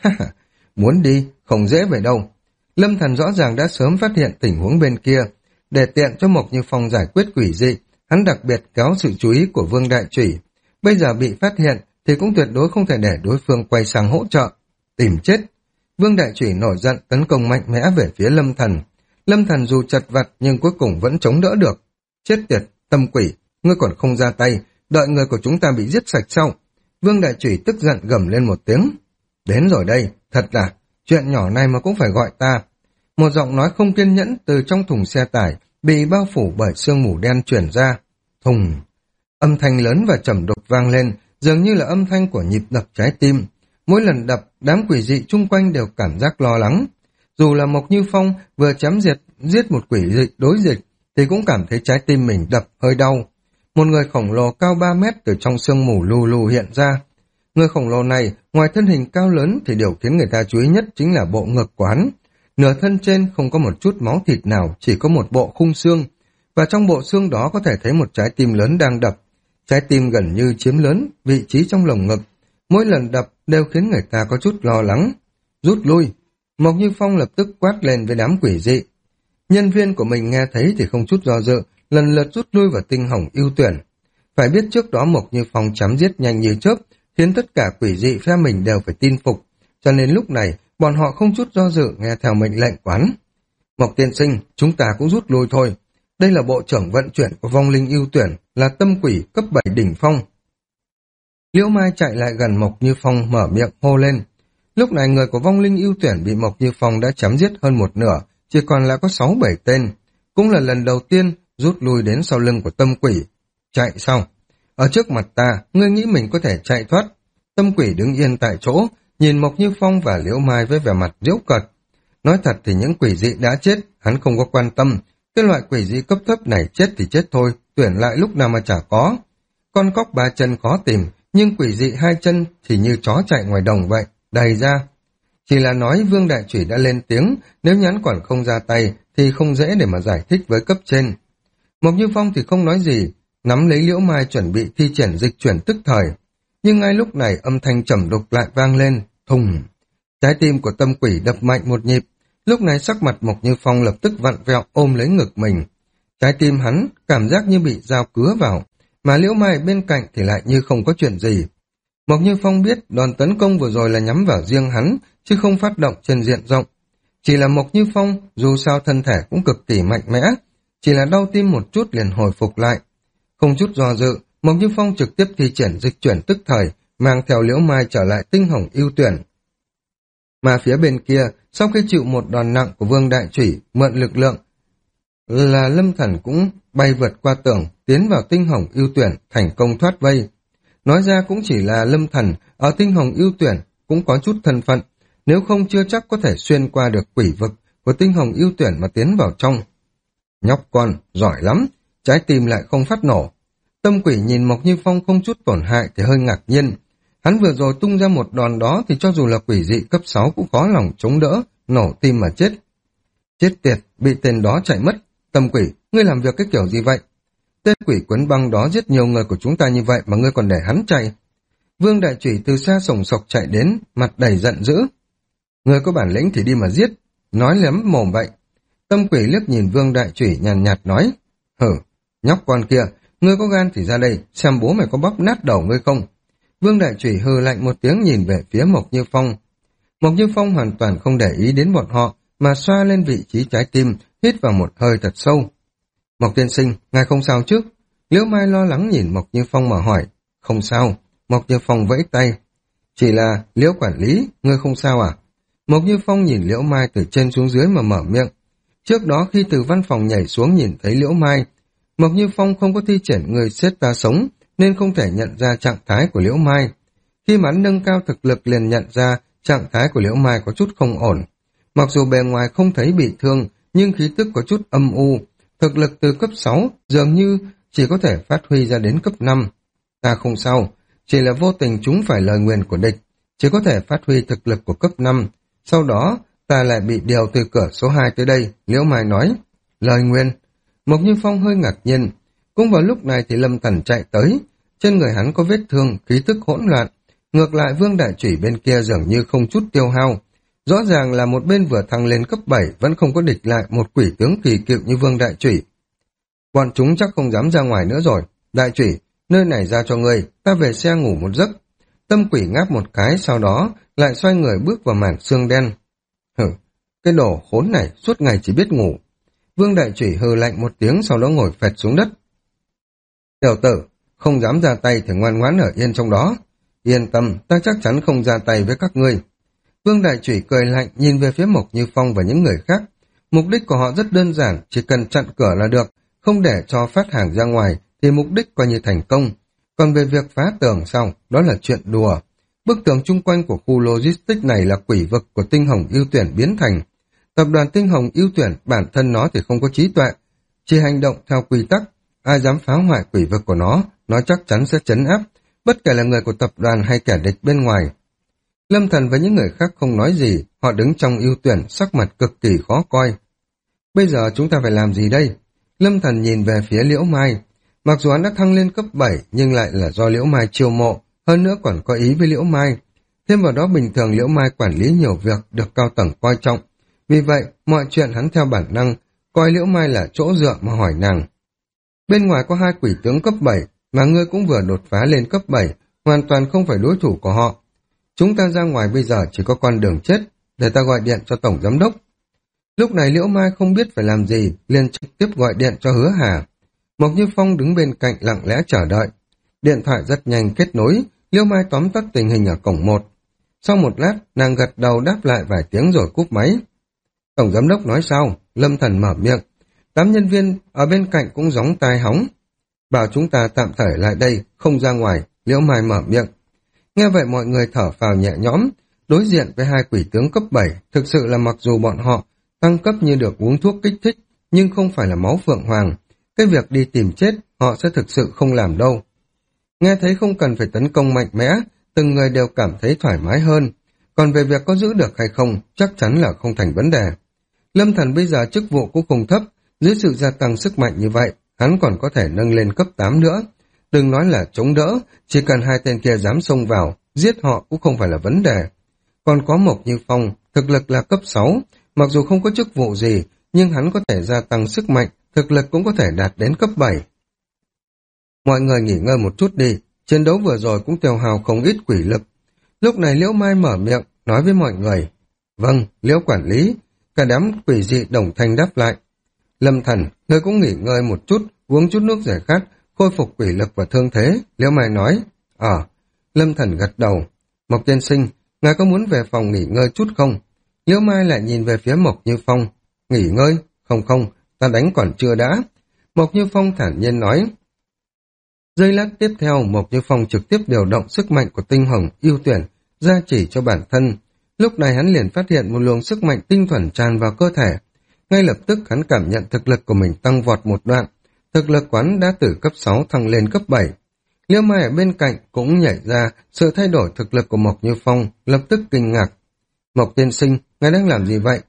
Muốn đi, không dễ vậy đâu. Lâm Thần rõ ràng đã sớm phát hiện tình huống bên kia. Để tiện cho Mộc Như Phong giải quyết quỷ dị, hắn đặc biệt kéo sự chú ý của Vương Đại Chủy. Bây giờ bị phát hiện thì cũng tuyệt đối không thể để đối phương quay sang hỗ trợ. Tìm chết. Vương Đại Chủy nổi giận tấn công mạnh mẽ về phía Lâm Thần. Lâm Thần dù chật vật nhưng cuối cùng vẫn chống đỡ được. Chết tiệt, tâm quỷ, ngươi còn không ra tay, đợi người của chúng ta bị giết sạch sau. Vương Đại Chủy tức giận gầm lên một tiếng. Đến rồi đây, thật là, chuyện nhỏ này mà cũng phải gọi ta. Một giọng nói không kiên nhẫn từ trong thùng xe tải bị bao phủ bởi sương mù đen truyền ra. Thùng. Âm thanh lớn và trầm đục vang lên, dường như là âm thanh của nhịp đập trái tim. Mỗi lần đập, đám quỷ dị chung quanh đều cảm giác lo lắng. Dù là Mộc Như Phong vừa chém diệt giết một quỷ dị đối dịch, thì cũng cảm thấy trái tim mình đập hơi đau. Một người khổng lồ cao ba mét từ trong sương mù lù lù hiện ra. Người khổng lồ này, ngoài thân hình cao lớn thì điều khiến người ta chú ý nhất chính là bộ ngực của hắn. Nửa thân trên không có một chút máu thịt nào, chỉ có một bộ khung xương. Và trong bộ xương đó có thể thấy một trái tim lớn đang đập. Trái tim gần như chiếm lớn vị trí trong lồng ngực. Mỗi lần đập đều khiến người ta có chút lo lắng. Rút lui. Mộc Như Phong lập tức quát lên với đám quỷ dị. Nhân viên của mình nghe thấy thì không chút do dự, lần lượt rút lui vào Tinh Hồng ưu tuyển. Phải biết trước đó Mộc Như Phong chém giết nhanh như chớp, khiến tất cả quỷ dị phe mình đều phải tin phục, cho nên lúc này bọn họ không chút do dự nghe theo mệnh lệnh quán. Mộc tiên sinh, chúng ta cũng rút lui thôi. Đây là bộ trưởng vận chuyển của vong linh ưu tuyển, là tâm quỷ cấp bảy đỉnh phong. Liễu Mai chạy lại gần Mộc Như Phong mở miệng hô lên. Lúc này người của vong linh ưu tuyển bị Mộc Như Phong đã chém giết hơn một nửa, chỉ còn lại có sáu bảy tên. Cũng là lần đầu tiên rút lui đến sau lưng của tâm quỷ. Chạy sao? Ở trước mặt ta, ngươi nghĩ mình có thể chạy thoát? Tâm quỷ đứng yên tại chỗ, nhìn Mộc Như Phong và Liễu Mai với vẻ mặt giễu cợt. Nói thật thì những quỷ dị đã chết, hắn không có quan tâm. Cái loại quỷ dị cấp thấp này chết thì chết thôi, tuyển lại lúc nào mà chả có. Con cóc ba chân khó tìm, nhưng quỷ dị hai chân thì như chó chạy ngoài đồng vậy, đầy ra. Chỉ là nói Vương Đại Chủy đã lên tiếng, nếu nhắn còn không ra tay thì không dễ để mà giải thích với cấp trên. Mộc Như Phong thì không nói gì, nắm lấy Liễu Mai chuẩn bị thi triển dịch chuyển tức thời. Nhưng ngay lúc này âm thanh trầm đục lại vang lên, thùng. Trái tim của tâm quỷ đập mạnh một nhịp, lúc này sắc mặt Mộc Như Phong lập tức vặn vẹo ôm lấy ngực mình. Trái tim hắn cảm giác như bị dao cứa vào, mà Liễu Mai bên cạnh thì lại như không có chuyện gì. Mộc Như Phong biết đòn tấn công vừa rồi là nhắm vào riêng hắn, chứ không phát động trên diện rộng. Chỉ là Mộc Như Phong dù sao thân thể cũng cực kỳ mạnh mẽ, chỉ là đau tim một chút liền hồi phục lại. Không chút do dự, Mộc Như Phong trực tiếp thi triển dịch chuyển tức thời, mang theo Liễu Mai trở lại tinh hồng ưu tuyển. Mà phía bên kia, sau khi chịu một đòn nặng của Vương Đại Chủy, mượn lực lượng, là Lâm Thần cũng bay vượt qua tường, tiến vào tinh hồng ưu tuyển, thành công thoát vây. Nói ra cũng chỉ là Lâm Thần, ở tinh hồng ưu tuyển cũng có chút thân phận, nếu không chưa chắc có thể xuyên qua được quỷ vực của tinh hồng ưu tuyển mà tiến vào trong. Nhóc con, giỏi lắm, trái tim lại không phát nổ. Tâm quỷ nhìn Mộc Như Phong không chút tổn hại thì hơi ngạc nhiên. Hắn vừa rồi tung ra một đòn đó thì cho dù là quỷ dị cấp sáu cũng khó lòng chống đỡ, nổ tim mà chết. Chết tiệt, bị tên đó chạy mất. Tâm quỷ, ngươi làm việc cái kiểu gì vậy? Tên quỷ quấn băng đó giết nhiều người của chúng ta như vậy mà ngươi còn để hắn chạy. Vương Đại Chủy từ xa sồng sộc chạy đến, mặt đầy giận dữ. Ngươi có bản lĩnh thì đi mà giết, nói lém mồm vậy. Tâm quỷ liếc nhìn Vương Đại Chủy nhàn nhạt nói, hử, nhóc con kia, ngươi có gan thì ra đây, xem bố mày có bóp nát đầu ngươi không. Vương Đại Chủy hừ lạnh một tiếng nhìn về phía Mộc Như Phong. Mộc Như Phong hoàn toàn không để ý đến bọn họ, mà xoa lên vị trí trái tim, hít vào một hơi thật sâu. Mộc tiên sinh, ngài không sao chứ? Liễu Mai lo lắng nhìn Mộc Như Phong mà hỏi. Không sao. Mộc Như Phong vẫy tay. Chỉ là, Liễu quản lý, ngươi không sao à? Mộc Như Phong nhìn Liễu Mai từ trên xuống dưới mà mở miệng. Trước đó khi từ văn phòng nhảy xuống nhìn thấy Liễu Mai, Mộc Như Phong không có thi triển người xếp ta sống, nên không thể nhận ra trạng thái của Liễu Mai. Khi mà hắn nâng cao thực lực liền nhận ra trạng thái của Liễu Mai có chút không ổn. Mặc dù bề ngoài không thấy bị thương, nhưng khí tức có chút âm u. Thực lực từ cấp sáu dường như chỉ có thể phát huy ra đến cấp năm. Ta không sao, chỉ là vô tình trúng phải lời nguyền của địch, chỉ có thể phát huy thực lực của cấp năm. Sau đó, ta lại bị điều từ cửa số hai tới đây, Liễu Mai nói. Lời nguyền. Mộc Như Phong hơi ngạc nhiên. Cũng vào lúc này thì Lâm Thần chạy tới. Trên người hắn có vết thương, khí tức hỗn loạn. Ngược lại Vương Đại Chủy bên kia dường như không chút tiêu hao. Rõ ràng là một bên vừa thăng lên cấp bảy vẫn không có địch lại một quỷ tướng kỳ cựu như Vương Đại Chủy. Bọn chúng chắc không dám ra ngoài nữa rồi. Đại Chủy, nơi này ra cho ngươi, ta về xe ngủ một giấc. Tâm quỷ ngáp một cái, sau đó lại xoay người bước vào màn xương đen. Hừ, cái đồ khốn này suốt ngày chỉ biết ngủ. Vương Đại Chủy hừ lạnh một tiếng, sau đó ngồi phệt xuống đất. Tiểu tử, không dám ra tay thì ngoan ngoãn ở yên trong đó. Yên tâm, ta chắc chắn không ra tay với các ngươi. Vương Đại Chủy cười lạnh nhìn về phía Mộc Như Phong và những người khác. Mục đích của họ rất đơn giản, chỉ cần chặn cửa là được, không để cho phát hàng ra ngoài thì mục đích coi như thành công. Còn về việc phá tường sau, đó là chuyện đùa. Bức tường chung quanh của khu logistics này là quỷ vực của tinh hồng ưu tuyển biến thành. Tập đoàn tinh hồng ưu tuyển bản thân nó thì không có trí tuệ, chỉ hành động theo quy tắc. Ai dám phá hoại quỷ vực của nó, nó chắc chắn sẽ trấn áp, bất kể là người của tập đoàn hay kẻ địch bên ngoài. Lâm Thần và những người khác không nói gì, họ đứng trong ưu tuyển, sắc mặt cực kỳ khó coi. Bây giờ chúng ta phải làm gì đây? Lâm Thần nhìn về phía Liễu Mai. Mặc dù hắn đã thăng lên cấp bảy, nhưng lại là do Liễu Mai chiêu mộ, hơn nữa còn có ý với Liễu Mai. Thêm vào đó bình thường Liễu Mai quản lý nhiều việc, được cao tầng coi trọng. Vì vậy, mọi chuyện hắn theo bản năng, coi Liễu Mai là chỗ dựa mà hỏi nàng. Bên ngoài có hai quỷ tướng cấp bảy, mà ngươi cũng vừa đột phá lên cấp bảy, hoàn toàn không phải đối thủ của họ. Chúng ta ra ngoài bây giờ chỉ có con đường chết, để ta gọi điện cho Tổng Giám Đốc. Lúc này Liễu Mai không biết phải làm gì, liền trực tiếp gọi điện cho Hứa Hà. Mộc Như Phong đứng bên cạnh lặng lẽ chờ đợi. Điện thoại rất nhanh kết nối, Liễu Mai tóm tắt tình hình ở cổng một. Sau một lát, nàng gật đầu đáp lại vài tiếng rồi cúp máy. Tổng giám đốc nói sao? Lâm Thần mở miệng. Tám nhân viên ở bên cạnh cũng gióng tai hóng. Bảo chúng ta tạm thời lại đây, không ra ngoài, Liễu Mai mở miệng. Nghe vậy mọi người thở phào nhẹ nhõm, đối diện với hai quỷ tướng cấp bảy, thực sự là mặc dù bọn họ tăng cấp như được uống thuốc kích thích, nhưng không phải là máu phượng hoàng. Cái việc đi tìm chết, họ sẽ thực sự không làm đâu. Nghe thấy không cần phải tấn công mạnh mẽ, từng người đều cảm thấy thoải mái hơn. Còn về việc có giữ được hay không, chắc chắn là không thành vấn đề. Lâm Thần bây giờ chức vụ cũng không thấp, dưới sự gia tăng sức mạnh như vậy, hắn còn có thể nâng lên cấp tám nữa. Đừng nói là chống đỡ, chỉ cần hai tên kia dám xông vào, giết họ cũng không phải là vấn đề. Còn có Mộc Như Phong, thực lực là cấp sáu, mặc dù không có chức vụ gì, nhưng hắn có thể gia tăng sức mạnh, thực lực cũng có thể đạt đến cấp bảy. Mọi người nghỉ ngơi một chút đi, chiến đấu vừa rồi cũng tiêu hao không ít quỷ lực. Lúc này Liễu Mai mở miệng, nói với mọi người. Vâng, Liễu quản lý, cả đám quỷ dị đồng thanh đáp lại. Lâm Thần, ngươi cũng nghỉ ngơi một chút, uống chút nước giải khát, khôi phục quỷ lực và thương thế, Liễu Mai nói. Ờ, Lâm Thần gật đầu. Mộc tiên sinh, ngài có muốn về phòng nghỉ ngơi chút không? Liễu Mai lại nhìn về phía Mộc Như Phong. Nghỉ ngơi? Không không, ta đánh còn chưa đã. Mộc Như Phong thản nhiên nói. Giây lát tiếp theo, Mộc Như Phong trực tiếp điều động sức mạnh của tinh hồng ưu tuyển, gia chỉ cho bản thân. Lúc này hắn liền phát hiện một luồng sức mạnh tinh thuần tràn vào cơ thể. Ngay lập tức hắn cảm nhận thực lực của mình tăng vọt một đoạn. Thực lực quán đã từ cấp sáu thăng lên cấp bảy. Liễu Mai ở bên cạnh cũng nhảy ra sự thay đổi thực lực của Mộc Như Phong, lập tức kinh ngạc. Mộc tiên sinh, ngài đang làm gì vậy?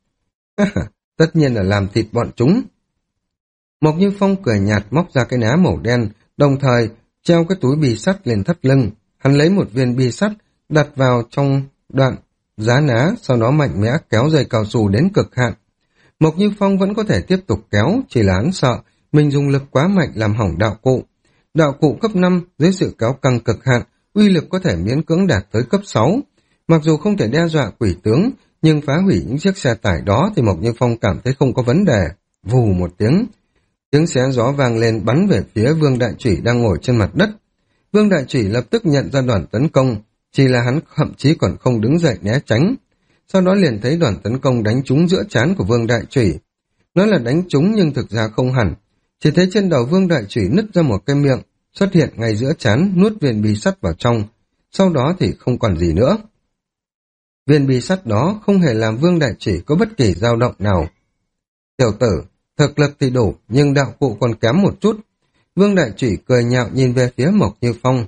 Tất nhiên là làm thịt bọn chúng. Mộc Như Phong cười nhạt móc ra cái ná màu đen, đồng thời treo cái túi bi sắt lên thắt lưng. Hắn lấy một viên bi sắt đặt vào trong đoạn giá ná, sau đó mạnh mẽ kéo dây cao su đến cực hạn. Mộc Như Phong vẫn có thể tiếp tục kéo, chỉ là hắn sợ mình dùng lực quá mạnh làm hỏng đạo cụ. Đạo cụ cấp năm dưới sự kéo căng cực hạn, uy lực có thể miễn cưỡng đạt tới cấp sáu. Mặc dù không thể đe dọa quỷ tướng, nhưng phá hủy những chiếc xe tải đó thì Mộc Như Phong cảm thấy không có vấn đề. Vù một tiếng, tiếng xé gió vang lên bắn về phía Vương Đại Chủy đang ngồi trên mặt đất. Vương Đại Chủy lập tức nhận ra đoàn tấn công, chỉ là hắn thậm chí còn không đứng dậy né tránh. Sau đó liền thấy đoàn tấn công đánh trúng giữa trán của Vương Đại Chủy. Nói là đánh trúng nhưng thực ra không hẳn. Chỉ thấy trên đầu Vương Đại Chủy nứt ra một cái miệng, xuất hiện ngay giữa trán, nuốt viên bi sắt vào trong. Sau đó thì không còn gì nữa. Viên bi sắt đó không hề làm Vương Đại Chủy có bất kỳ dao động nào. Tiểu tử, thực lực thì đủ, nhưng đạo cụ còn kém một chút. Vương Đại Chủy cười nhạo nhìn về phía Mộc Như Phong.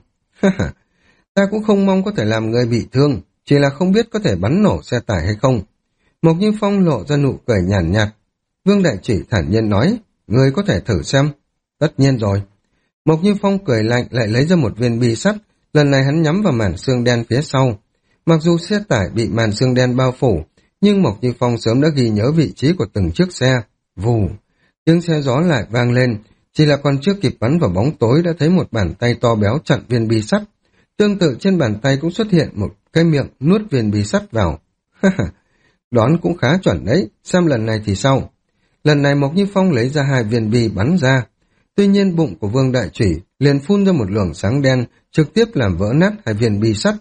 Ta cũng không mong có thể làm người bị thương, chỉ là không biết có thể bắn nổ xe tải hay không. Mộc Như Phong lộ ra nụ cười nhàn nhạt, nhạt. Vương Đại Chủy thản nhiên nói, người có thể thử xem. Tất nhiên rồi. Mộc Như Phong cười lạnh lại lấy ra một viên bi sắt, lần này hắn nhắm vào màn xương đen phía sau. Mặc dù xe tải bị màn xương đen bao phủ, nhưng Mộc Như Phong sớm đã ghi nhớ vị trí của từng chiếc xe. Vù, tiếng xe gió lại vang lên, chỉ là còn chưa kịp bắn vào bóng tối đã thấy một bàn tay to béo chặn viên bi sắt. Tương tự trên bàn tay cũng xuất hiện một cái miệng nuốt viên bi sắt vào. Đoán cũng khá chuẩn đấy, xem lần này thì sao? Lần này Mộc Như Phong lấy ra hai viên bi bắn ra. Tuy nhiên bụng của Vương Đại Chủy liền phun ra một luồng sáng đen, trực tiếp làm vỡ nát hai viên bi sắt.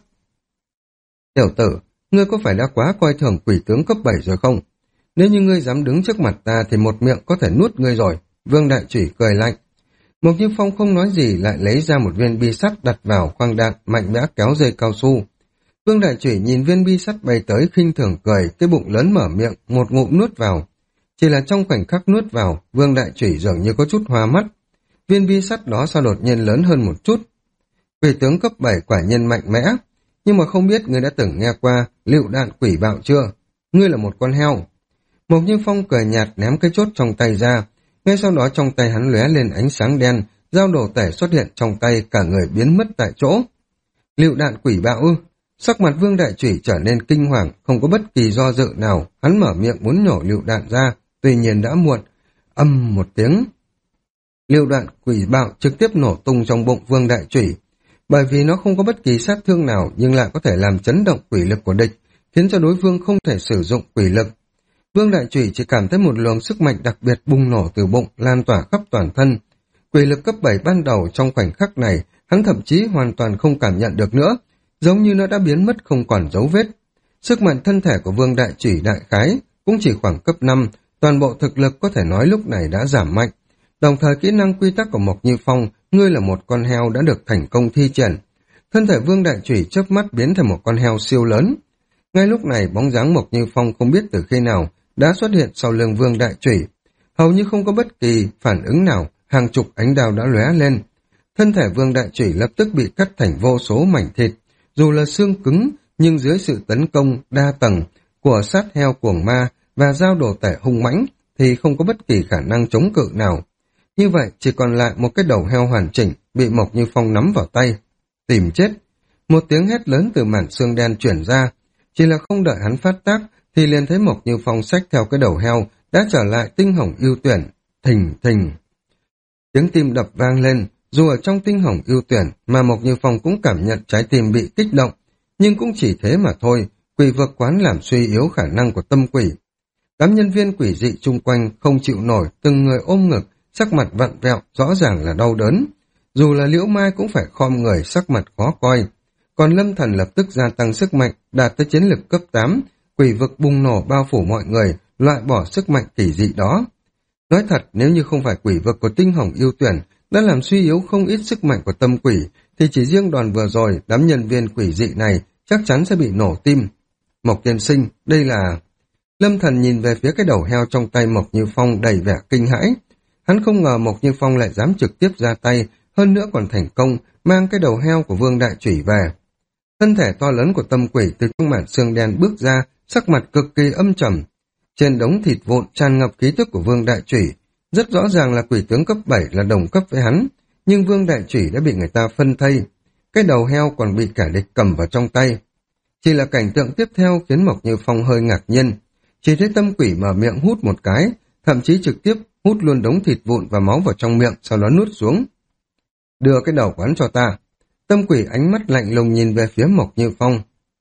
Tiểu tử, ngươi có phải đã quá coi thường quỷ tướng cấp bảy rồi không? Nếu như ngươi dám đứng trước mặt ta thì một miệng có thể nuốt ngươi rồi. Vương Đại Chủy cười lạnh. Mộc Như Phong không nói gì lại lấy ra một viên bi sắt đặt vào khoang đạn, mạnh mẽ kéo dây cao su. Vương Đại Chủy nhìn viên bi sắt bay tới khinh thường cười, cái bụng lớn mở miệng, một ngụm nuốt vào. Chỉ là trong khoảnh khắc nuốt vào, Vương Đại Chủy dường như có chút hoa mắt. Viên bi sắt đó sao đột nhiên lớn hơn một chút. Quỷ tướng cấp bảy quả nhiên mạnh mẽ, nhưng mà không biết ngươi đã từng nghe qua lựu đạn quỷ bạo chưa? Ngươi là một con heo. Mộc Như Phong cười nhạt ném cái chốt trong tay ra, ngay sau đó trong tay hắn lóe lên ánh sáng đen, dao đồ tể xuất hiện trong tay, cả người biến mất tại chỗ. Lựu đạn quỷ bạo ư? Sắc mặt Vương Đại Chủy trở nên kinh hoàng, không có bất kỳ do dự nào, hắn mở miệng muốn nhổ lựu đạn ra, tuy nhiên đã muộn. Âm một tiếng, lựu đạn quỷ bạo trực tiếp nổ tung trong bụng Vương Đại Chủy. Bởi vì nó không có bất kỳ sát thương nào nhưng lại có thể làm chấn động quỷ lực của địch, khiến cho đối phương không thể sử dụng quỷ lực. Vương Đại Chủy chỉ cảm thấy một luồng sức mạnh đặc biệt bùng nổ từ bụng, lan tỏa khắp toàn thân. Quỷ lực cấp bảy ban đầu trong khoảnh khắc này, hắn thậm chí hoàn toàn không cảm nhận được nữa. giống như nó đã biến mất không còn dấu vết. Sức mạnh thân thể của Vương Đại Chủy đại khái cũng chỉ khoảng cấp năm, toàn bộ thực lực có thể nói lúc này đã giảm mạnh. Đồng thời kỹ năng quy tắc của Mộc Như Phong, ngươi là một con heo đã được thành công thi triển. Thân thể Vương Đại Chủy chớp mắt biến thành một con heo siêu lớn. Ngay lúc này bóng dáng Mộc Như Phong không biết từ khi nào đã xuất hiện sau lưng Vương Đại Chủy. Hầu như không có bất kỳ phản ứng nào, hàng chục ánh đao đã lóe lên. Thân thể Vương Đại Chủy lập tức bị cắt thành vô số mảnh thịt. Dù là xương cứng, nhưng dưới sự tấn công đa tầng của sát heo cuồng ma và dao đồ tể hung mãnh thì không có bất kỳ khả năng chống cự nào. Như vậy chỉ còn lại một cái đầu heo hoàn chỉnh bị Mộc Như Phong nắm vào tay. Tìm chết! Một tiếng hét lớn từ màn xương đen chuyển ra. Chỉ là không đợi hắn phát tác thì liền thấy Mộc Như Phong xách theo cái đầu heo đã trở lại tinh hồng ưu tuyển. Thình thình! Tiếng tim đập vang lên. Dù ở trong tinh hồng ưu tuyển mà Mộc Như Phong cũng cảm nhận trái tim bị kích động, nhưng cũng chỉ thế mà thôi. Quỷ vực quán làm suy yếu khả năng của tâm quỷ. Đám nhân viên quỷ dị chung quanh không chịu nổi, từng người ôm ngực, sắc mặt vặn vẹo, rõ ràng là đau đớn. Dù là Liễu Mai cũng phải khom người, sắc mặt khó coi. Còn Lâm Thần lập tức gia tăng sức mạnh, đạt tới chiến lực cấp tám, quỷ vực bùng nổ bao phủ mọi người, loại bỏ sức mạnh kỳ dị đó. Nói thật, nếu như không phải quỷ vực của tinh hồng yêu tuyển đã làm suy yếu không ít sức mạnh của tâm quỷ, thì chỉ riêng đòn vừa rồi, đám nhân viên quỷ dị này chắc chắn sẽ bị nổ tim. Mộc tiên sinh, đây là... Lâm Thần nhìn về phía cái đầu heo trong tay Mộc Như Phong đầy vẻ kinh hãi. Hắn không ngờ Mộc Như Phong lại dám trực tiếp ra tay, hơn nữa còn thành công, mang cái đầu heo của Vương Đại Chủy về. Thân thể to lớn của tâm quỷ từ trong màn xương đen bước ra, sắc mặt cực kỳ âm trầm. Trên đống thịt vụn tràn ngập khí tức của Vương Đại Chủy, rất rõ ràng là quỷ tướng cấp bảy là đồng cấp với hắn, nhưng Vương Đại Chủy đã bị người ta phân thây. Cái đầu heo còn bị kẻ địch cầm vào trong tay. Chỉ là cảnh tượng tiếp theo khiến Mộc Như Phong hơi ngạc nhiên. Chỉ thấy tâm quỷ mở miệng hút một cái, thậm chí trực tiếp hút luôn đống thịt vụn và máu vào trong miệng, sau đó nuốt xuống. Đưa cái đầu quán cho ta. Tâm quỷ ánh mắt lạnh lùng nhìn về phía Mộc Như Phong.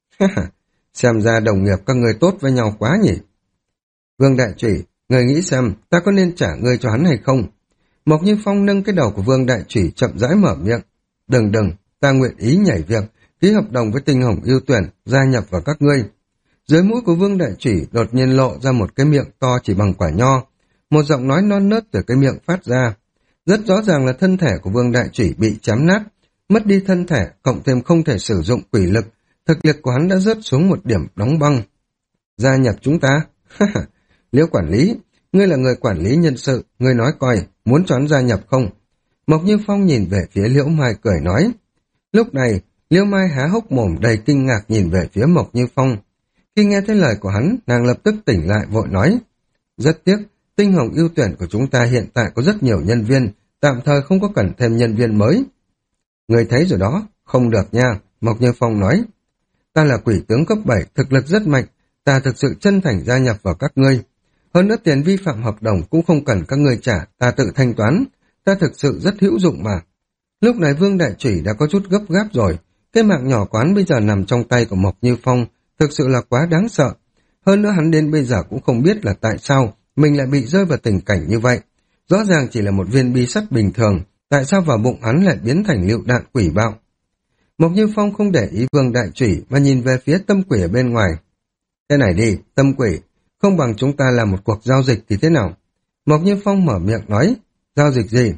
Xem ra đồng nghiệp các người tốt với nhau quá nhỉ. Vương Đại Chủy, người nghĩ xem ta có nên trả ngươi cho hắn hay không? Mộc Như Phong nâng cái đầu của Vương Đại Chủy chậm rãi mở miệng. Đừng đừng, ta nguyện ý nhảy việc, ký hợp đồng với tinh hồng yêu tuyển, gia nhập vào các ngươi. Dưới mũi của Vương Đại Chủy đột nhiên lộ ra một cái miệng to chỉ bằng quả nho. Một giọng nói non nớt từ cái miệng phát ra. Rất rõ ràng là thân thể của Vương Đại Chủy bị chém nát. Mất đi thân thể, cộng thêm không thể sử dụng quỷ lực, thực lực của hắn đã rớt xuống một điểm đóng băng. Gia nhập chúng ta? Liễu quản lý, ngươi là người quản lý nhân sự, ngươi nói coi, muốn cho hắn gia nhập không? Mộc Như Phong nhìn về phía Liễu Mai cười nói. Lúc này, Liễu Mai há hốc mồm đầy kinh ngạc nhìn về phía Mộc Như Phong. Khi nghe thấy lời của hắn, nàng lập tức tỉnh lại vội nói. Rất tiếc, tinh hồng ưu tuyển của chúng ta hiện tại có rất nhiều nhân viên, tạm thời không có cần thêm nhân viên mới. Người thấy rồi đó, không được nha, Mộc Như Phong nói. Ta là quỷ tướng cấp bảy, thực lực rất mạnh, ta thực sự chân thành gia nhập vào các ngươi. Hơn nữa tiền vi phạm hợp đồng cũng không cần các ngươi trả, ta tự thanh toán, ta thực sự rất hữu dụng mà. Lúc này Vương Đại Chủy đã có chút gấp gáp rồi, cái mạng nhỏ quán bây giờ nằm trong tay của Mộc Như Phong, thực sự là quá đáng sợ. Hơn nữa hắn đến bây giờ cũng không biết là tại sao mình lại bị rơi vào tình cảnh như vậy. Rõ ràng chỉ là một viên bi sắt bình thường, tại sao vào bụng hắn lại biến thành lựu đạn quỷ bạo. Mộc Như Phong không để ý Vương Đại Chủy mà nhìn về phía tâm quỷ ở bên ngoài. Thế này đi, tâm quỷ, không bằng chúng ta làm một cuộc giao dịch thì thế nào? Mộc Như Phong mở miệng nói, giao dịch gì?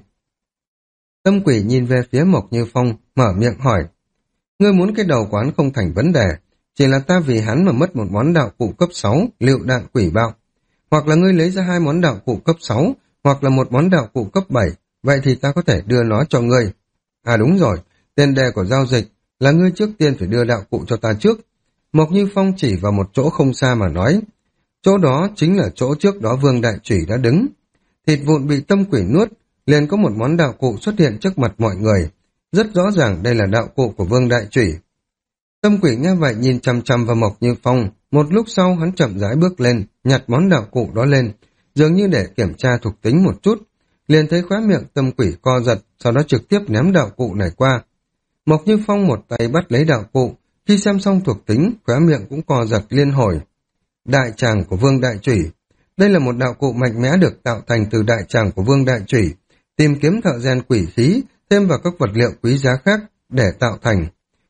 Tâm quỷ nhìn về phía Mộc Như Phong, mở miệng hỏi. Ngươi muốn cái đầu quán không thành vấn đề, chỉ là ta vì hắn mà mất một món đạo cụ cấp sáu, lựu đạn quỷ bạo. Hoặc là ngươi lấy ra hai món đạo cụ cấp sáu, hoặc là một món đạo cụ cấp bảy, vậy thì ta có thể đưa nó cho ngươi. À đúng rồi, tiền đề của giao dịch là ngươi trước tiên phải đưa đạo cụ cho ta trước. Mộc Như Phong chỉ vào một chỗ không xa mà nói. Chỗ đó chính là chỗ trước đó Vương Đại Chủy đã đứng. Thịt vụn bị tâm quỷ nuốt, liền có một món đạo cụ xuất hiện trước mặt mọi người. Rất rõ ràng đây là đạo cụ của Vương Đại Chủy. Tâm quỷ nghe vậy nhìn chăm chăm vào Mộc Như Phong, một lúc sau hắn chậm rãi bước lên, nhặt món đạo cụ đó lên, dường như để kiểm tra thuộc tính một chút, liền thấy khóe miệng tâm quỷ co giật, sau đó trực tiếp ném đạo cụ này qua. Mộc Như Phong một tay bắt lấy đạo cụ, khi xem xong thuộc tính, khóe miệng cũng co giật liên hồi. Đại tràng của Vương Đại Chủy. Đây là một đạo cụ mạnh mẽ được tạo thành từ đại tràng của Vương Đại Chủy, tìm kiếm thợ rèn quỷ khí, thêm vào các vật liệu quý giá khác để tạo thành.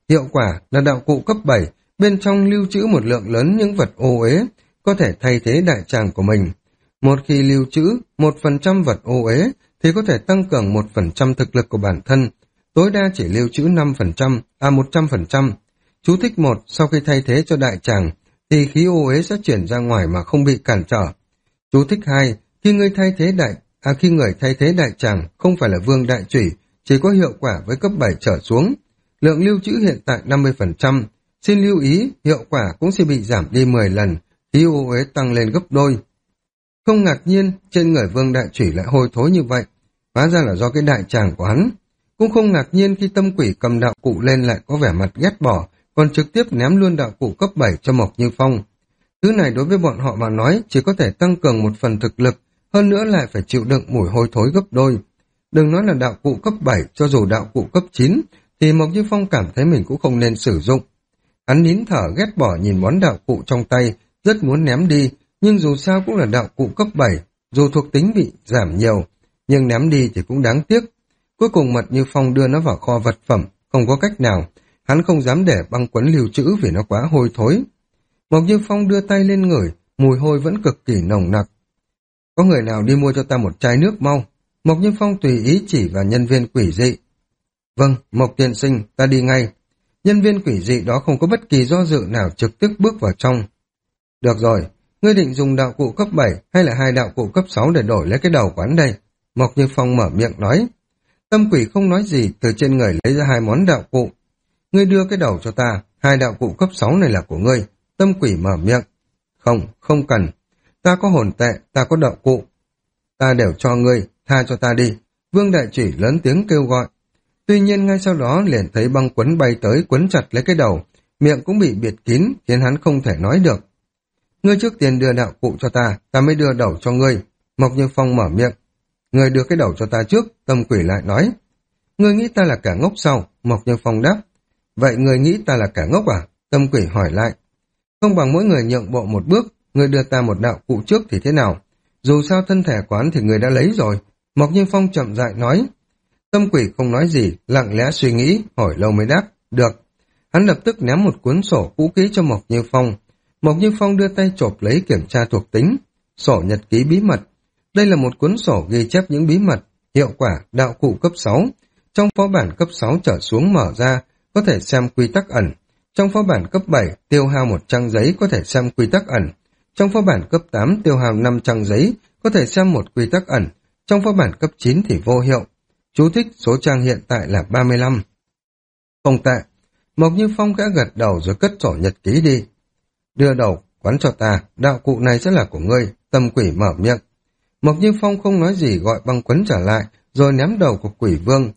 hiệu quả là đạo cụ cấp bảy, bên trong lưu trữ một lượng lớn những vật ô uế, có thể thay thế đại tràng của mình. Một khi lưu trữ một phần trăm vật ô uế thì có thể tăng cường một phần trăm thực lực của bản thân, tối đa chỉ lưu trữ năm phần trăm, à một trăm phần trăm. Chú thích một, sau khi thay thế cho đại tràng, thì khí ô uế sẽ chuyển ra ngoài mà không bị cản trở. Chú thích hai, khi người thay thế đại, à khi người thay thế đại tràng không phải là vương đại chủy, chỉ có hiệu quả với cấp bảy trở xuống. Lượng lưu trữ hiện tại năm mươi phần trăm. Xin lưu ý, hiệu quả cũng sẽ bị giảm đi mười lần, khí ô uế tăng lên gấp đôi. Không ngạc nhiên, trên người vương đại chủy lại hôi thối như vậy. Hóa ra là do cái đại tràng của hắn. Cũng không ngạc nhiên khi tâm quỷ cầm đạo cụ lên lại có vẻ mặt ghét bỏ, còn trực tiếp ném luôn đạo cụ cấp bảy cho Mộc Như Phong. Thứ này đối với bọn họ mà nói chỉ có thể tăng cường một phần thực lực, hơn nữa lại phải chịu đựng mùi hôi thối gấp đôi. Đừng nói là đạo cụ cấp bảy, cho dù đạo cụ cấp chín, thì Mộc Như Phong cảm thấy mình cũng không nên sử dụng. Hắn nín thở ghét bỏ nhìn món đạo cụ trong tay, rất muốn ném đi, nhưng dù sao cũng là đạo cụ cấp bảy, dù thuộc tính bị giảm nhiều, nhưng ném đi thì cũng đáng tiếc. Cuối cùng Mộc Như Phong đưa nó vào kho vật phẩm, không có cách nào, hắn không dám để băng quấn lưu trữ vì nó quá hôi thối. Mộc Như Phong đưa tay lên ngửi, mùi hôi vẫn cực kỳ nồng nặc. Có người nào đi mua cho ta một chai nước mau? Mộc Như Phong tùy ý chỉ vào nhân viên quỷ dị. Vâng, Mộc tiên sinh, ta đi ngay. Nhân viên quỷ dị đó không có bất kỳ do dự nào trực tiếp bước vào trong. Được rồi, ngươi định dùng đạo cụ cấp bảy hay là hai đạo cụ cấp sáu để đổi lấy cái đầu quán đây? Mộc Như Phong mở miệng nói. Tâm quỷ không nói gì, từ trên người lấy ra hai món đạo cụ. Ngươi đưa cái đầu cho ta, hai đạo cụ cấp sáu này là của ngươi. Tâm quỷ mở miệng. Không, không cần. Ta có hồn tệ, ta có đạo cụ. Ta đều cho ngươi, tha cho ta đi. Vương đại chủy lớn tiếng kêu gọi. Tuy nhiên ngay sau đó liền thấy băng quấn bay tới quấn chặt lấy cái đầu, miệng cũng bị bịt kín, khiến hắn không thể nói được. Ngươi trước tiên đưa đạo cụ cho ta, ta mới đưa đầu cho ngươi. Mộc Như Phong mở miệng. Ngươi đưa cái đầu cho ta trước, tâm quỷ lại nói. Ngươi nghĩ ta là kẻ ngốc sao? Mộc Như Phong đáp. Vậy ngươi nghĩ ta là kẻ ngốc à? Tâm quỷ hỏi lại. Không bằng mỗi người nhượng bộ một bước, ngươi đưa ta một đạo cụ trước thì thế nào? Dù sao thân thể quán thì người đã lấy rồi. Mộc Như Phong chậm rãi nói. Tâm quỷ không nói gì, lặng lẽ suy nghĩ, hỏi lâu mới đáp. Được. Hắn lập tức ném một cuốn sổ cũ kỹ cho Mộc Như Phong. Mộc Như Phong đưa tay chộp lấy kiểm tra thuộc tính. Sổ nhật ký bí mật. Đây là một cuốn sổ ghi chép những bí mật, hiệu quả, đạo cụ cấp sáu. Trong phó bản cấp sáu trở xuống mở ra, có thể xem quy tắc ẩn. Trong phó bản cấp bảy, tiêu hao một trang giấy có thể xem quy tắc ẩn. Trong phó bản cấp tám, tiêu hao năm trang giấy, có thể xem một quy tắc ẩn. Trong phó bản cấp chín thì vô hiệu. Chú thích số trang hiện tại là ba mươi lăm. Không tệ. Mộc Như Phong gã gật đầu rồi cất sổ nhật ký đi. Đưa đầu, quán cho ta, đạo cụ này sẽ là của ngươi, tâm quỷ mở miệng. Mộc Như Phong không nói gì gọi băng quấn trở lại, rồi ném đầu của quỷ vương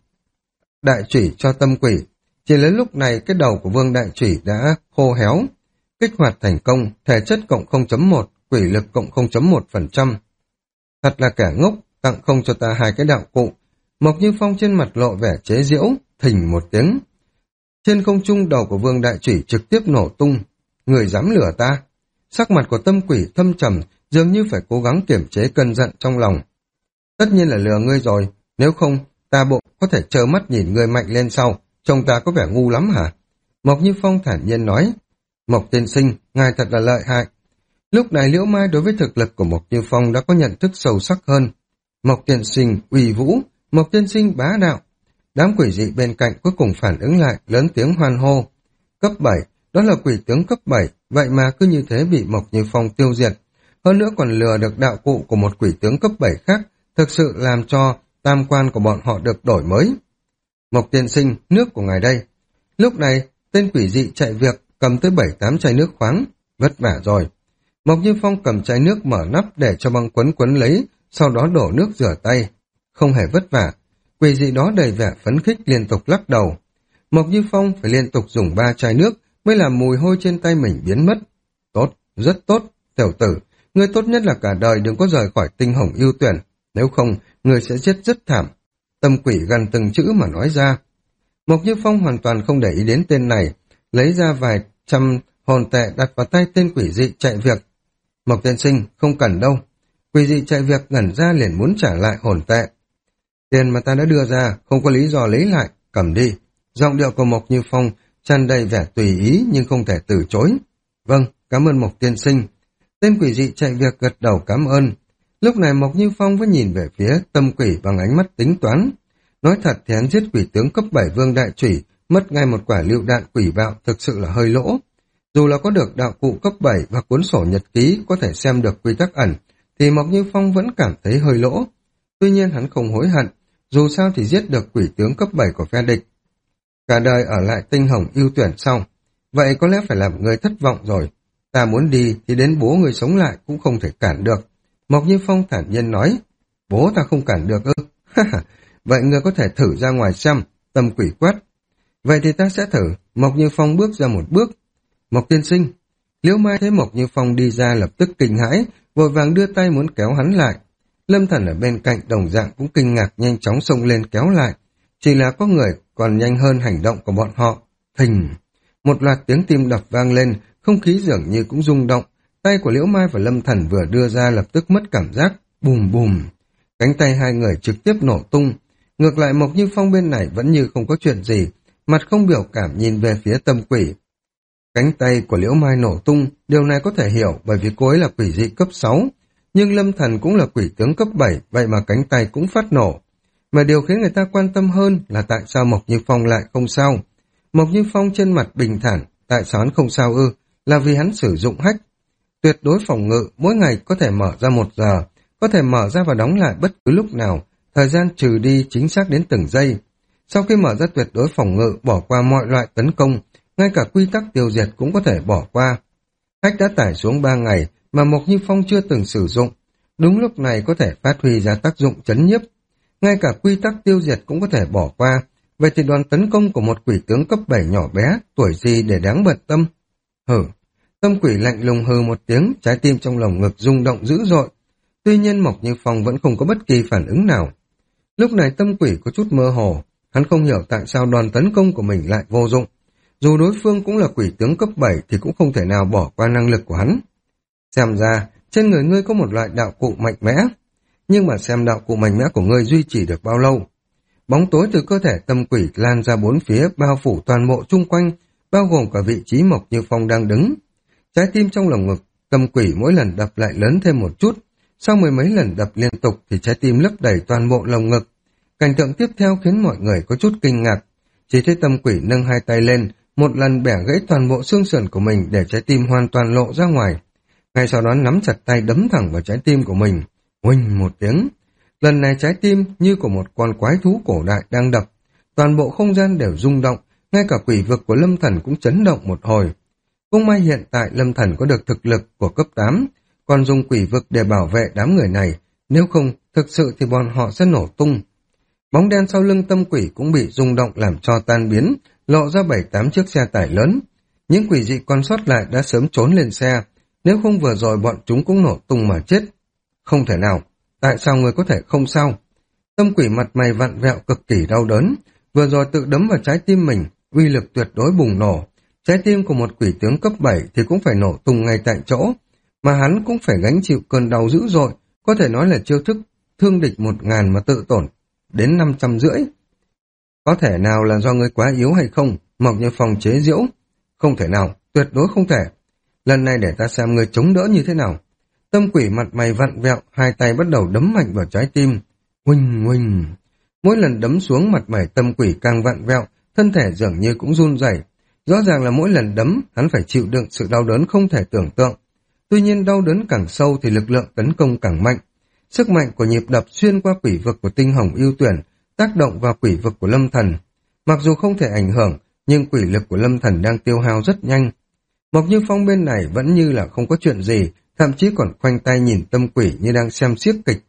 đại chủy cho tâm quỷ. Chỉ đến lúc này cái đầu của vương đại chủy đã khô héo. Kích hoạt thành công, thể chất cộng không chấm một, quỷ lực cộng không chấm một phần trăm. Thật là kẻ ngốc, tặng không cho ta hai cái đạo cụ. Mộc Như Phong trên mặt lộ vẻ chế giễu, thình một tiếng. Trên không trung đầu của vương đại chủy trực tiếp nổ tung. Người dám lừa ta. Sắc mặt của tâm quỷ thâm trầm, dường như phải cố gắng kiềm chế cơn giận trong lòng. Tất nhiên là lừa ngươi rồi, nếu không, ta bộ có thể trơ mắt nhìn ngươi mạnh lên sau, trông ta có vẻ ngu lắm hả? Mộc Như Phong thản nhiên nói. Mộc tiên sinh, ngài thật là lợi hại. Lúc này Liễu Mai đối với thực lực của Mộc Như Phong đã có nhận thức sâu sắc hơn. Mộc tiên sinh uy vũ, Mộc tiên sinh bá đạo. Đám quỷ dị bên cạnh cuối cùng phản ứng lại, lớn tiếng hoan hô. Cấp bảy, đó là quỷ tướng cấp bảy, vậy mà cứ như thế bị Mộc Như Phong tiêu diệt. Hơn nữa còn lừa được đạo cụ của một quỷ tướng cấp bảy khác, thực sự làm cho tam quan của bọn họ được đổi mới. Mộc tiên sinh, nước của ngài đây. Lúc này, tên quỷ dị chạy việc, cầm tới bảy tám chai nước khoáng, vất vả rồi. Mộc Như Phong cầm chai nước mở nắp để cho băng quấn quấn lấy, sau đó đổ nước rửa tay. Không hề vất vả, quỷ dị đó đầy vẻ phấn khích liên tục lắc đầu. Mộc Như Phong phải liên tục dùng ba chai nước mới làm mùi hôi trên tay mình biến mất. Tốt, rất tốt, tiểu tử, ngươi tốt nhất là cả đời đừng có rời khỏi tinh hồng ưu tuyển, nếu không, ngươi sẽ chết rất thảm. Tâm quỷ gần từng chữ mà nói ra. Mộc Như Phong hoàn toàn không để ý đến tên này, lấy ra vài trăm hồn tệ đặt vào tay tên quỷ dị chạy việc. Mộc tiên sinh, không cần đâu. Quỷ dị chạy việc ngẩn ra liền muốn trả lại hồn tệ. Tiền mà ta đã đưa ra, không có lý do lấy lại, cầm đi. Giọng điệu của Mộc Như Phong tràn đầy vẻ tùy ý nhưng không thể từ chối. Vâng, cảm ơn Mộc tiên sinh. Tên quỷ dị chạy việc gật đầu cảm ơn. Lúc này Mộc Như Phong vẫn nhìn về phía tâm quỷ bằng ánh mắt tính toán. Nói thật thì hắn giết quỷ tướng cấp bảy Vương Đại Chủy, mất ngay một quả lựu đạn quỷ bạo thực sự là hơi lỗ. Dù là có được đạo cụ cấp bảy và cuốn sổ nhật ký có thể xem được quy tắc ẩn, thì Mộc Như Phong vẫn cảm thấy hơi lỗ. Tuy nhiên hắn không hối hận, dù sao thì giết được quỷ tướng cấp bảy của phe địch. Cả đời ở lại tinh hồng ưu tuyển sau, vậy có lẽ phải làm người thất vọng rồi. Ta muốn đi thì đến bố người sống lại cũng không thể cản được. Mộc Như Phong thản nhiên nói, bố ta không cản được ư? Vậy ngươi có thể thử ra ngoài xem, tâm quỷ quát. Vậy thì ta sẽ thử. Mộc Như Phong bước ra một bước. Mộc tiên sinh. Liễu Mai thấy Mộc Như Phong đi ra lập tức kinh hãi, vội vàng đưa tay muốn kéo hắn lại. Lâm Thần ở bên cạnh đồng dạng cũng kinh ngạc nhanh chóng xông lên kéo lại. Chỉ là có người còn nhanh hơn hành động của bọn họ. Thình! Một loạt tiếng tim đập vang lên, không khí dường như cũng rung động. Tay của Liễu Mai và Lâm Thần vừa đưa ra lập tức mất cảm giác. Bùm bùm! Cánh tay hai người trực tiếp nổ tung. Ngược lại Mộc Như Phong bên này vẫn như không có chuyện gì, mặt không biểu cảm nhìn về phía tâm quỷ. Cánh tay của Liễu Mai nổ tung, điều này có thể hiểu bởi vì cô ấy là quỷ dị cấp sáu, nhưng Lâm Thần cũng là quỷ tướng cấp bảy, vậy mà cánh tay cũng phát nổ. Mà điều khiến người ta quan tâm hơn là tại sao Mộc Như Phong lại không sao. Mộc Như Phong trên mặt bình thản, tại sao hắn không sao ư? Là vì hắn sử dụng hack. Tuyệt đối phòng ngự, mỗi ngày có thể mở ra một giờ, có thể mở ra và đóng lại bất cứ lúc nào, thời gian trừ đi chính xác đến từng giây. Sau khi mở ra tuyệt đối phòng ngự, bỏ qua mọi loại tấn công, ngay cả quy tắc tiêu diệt cũng có thể bỏ qua. Hack đã tải xuống ba ngày mà Mộc Như Phong chưa từng sử dụng. Đúng lúc này có thể phát huy ra tác dụng chấn nhiếp. Ngay cả quy tắc tiêu diệt cũng có thể bỏ qua. Vậy thì đoàn tấn công của một quỷ tướng cấp bảy nhỏ bé, tuổi gì để đáng bận tâm? Hử! Tâm quỷ lạnh lùng hừ một tiếng, trái tim trong lồng ngực rung động dữ dội. Tuy nhiên Mộc Như Phong vẫn không có bất kỳ phản ứng nào. Lúc này tâm quỷ có chút mơ hồ, hắn không hiểu tại sao đoàn tấn công của mình lại vô dụng. Dù đối phương cũng là quỷ tướng cấp bảy thì cũng không thể nào bỏ qua năng lực của hắn. Xem ra, trên người ngươi có một loại đạo cụ mạnh mẽ, nhưng mà xem đạo cụ mạnh mẽ của ngươi duy trì được bao lâu. Bóng tối từ cơ thể tâm quỷ lan ra bốn phía, bao phủ toàn bộ chung quanh, bao gồm cả vị trí Mộc Như Phong đang đứng. Trái tim trong lồng ngực, tâm quỷ mỗi lần đập lại lớn thêm một chút. Sau mười mấy lần đập liên tục thì trái tim lấp đầy toàn bộ lồng ngực. Cảnh tượng tiếp theo khiến mọi người có chút kinh ngạc. Chỉ thấy tâm quỷ nâng hai tay lên, một lần bẻ gãy toàn bộ xương sườn của mình để trái tim hoàn toàn lộ ra ngoài. Ngay sau đó nắm chặt tay đấm thẳng vào trái tim của mình. Huỳnh một tiếng. Lần này trái tim như của một con quái thú cổ đại đang đập. Toàn bộ không gian đều rung động, ngay cả quỷ vực của Lâm Thần cũng chấn động một hồi. Cũng may hiện tại Lâm Thần có được thực lực của cấp tám, còn dùng quỷ vực để bảo vệ đám người này, nếu không, thực sự thì bọn họ sẽ nổ tung. Bóng đen sau lưng tâm quỷ cũng bị rung động làm cho tan biến, lộ ra bảy tám chiếc xe tải lớn. Những quỷ dị còn sót lại đã sớm trốn lên xe, nếu không vừa rồi bọn chúng cũng nổ tung mà chết. Không thể nào, tại sao người có thể không sao? Tâm quỷ mặt mày vặn vẹo cực kỳ đau đớn, vừa rồi tự đấm vào trái tim mình, uy lực tuyệt đối bùng nổ. Trái tim của một quỷ tướng cấp bảy thì cũng phải nổ tung ngay tại chỗ, mà hắn cũng phải gánh chịu cơn đau dữ dội, có thể nói là chiêu thức thương địch một ngàn mà tự tổn đến năm trăm rưỡi. Có thể nào là do ngươi quá yếu hay không? Mộc Như Phong chế giễu. Không thể nào, tuyệt đối không thể. Lần này để ta xem ngươi chống đỡ như thế nào. Tâm quỷ mặt mày vặn vẹo, hai tay bắt đầu đấm mạnh vào trái tim. Huỳnh huỳnh. Mỗi lần đấm xuống mặt mày tâm quỷ càng vặn vẹo, thân thể dường như cũng run rẩy. Rõ ràng là mỗi lần đấm, hắn phải chịu đựng sự đau đớn không thể tưởng tượng. Tuy nhiên đau đớn càng sâu thì lực lượng tấn công càng mạnh. Sức mạnh của nhịp đập xuyên qua quỷ vực của tinh hồng ưu tuyển, tác động vào quỷ vực của Lâm Thần. Mặc dù không thể ảnh hưởng, nhưng quỷ lực của Lâm Thần đang tiêu hao rất nhanh. Mộc Như Phong bên này vẫn như là không có chuyện gì, thậm chí còn khoanh tay nhìn tâm quỷ như đang xem xiếc kịch.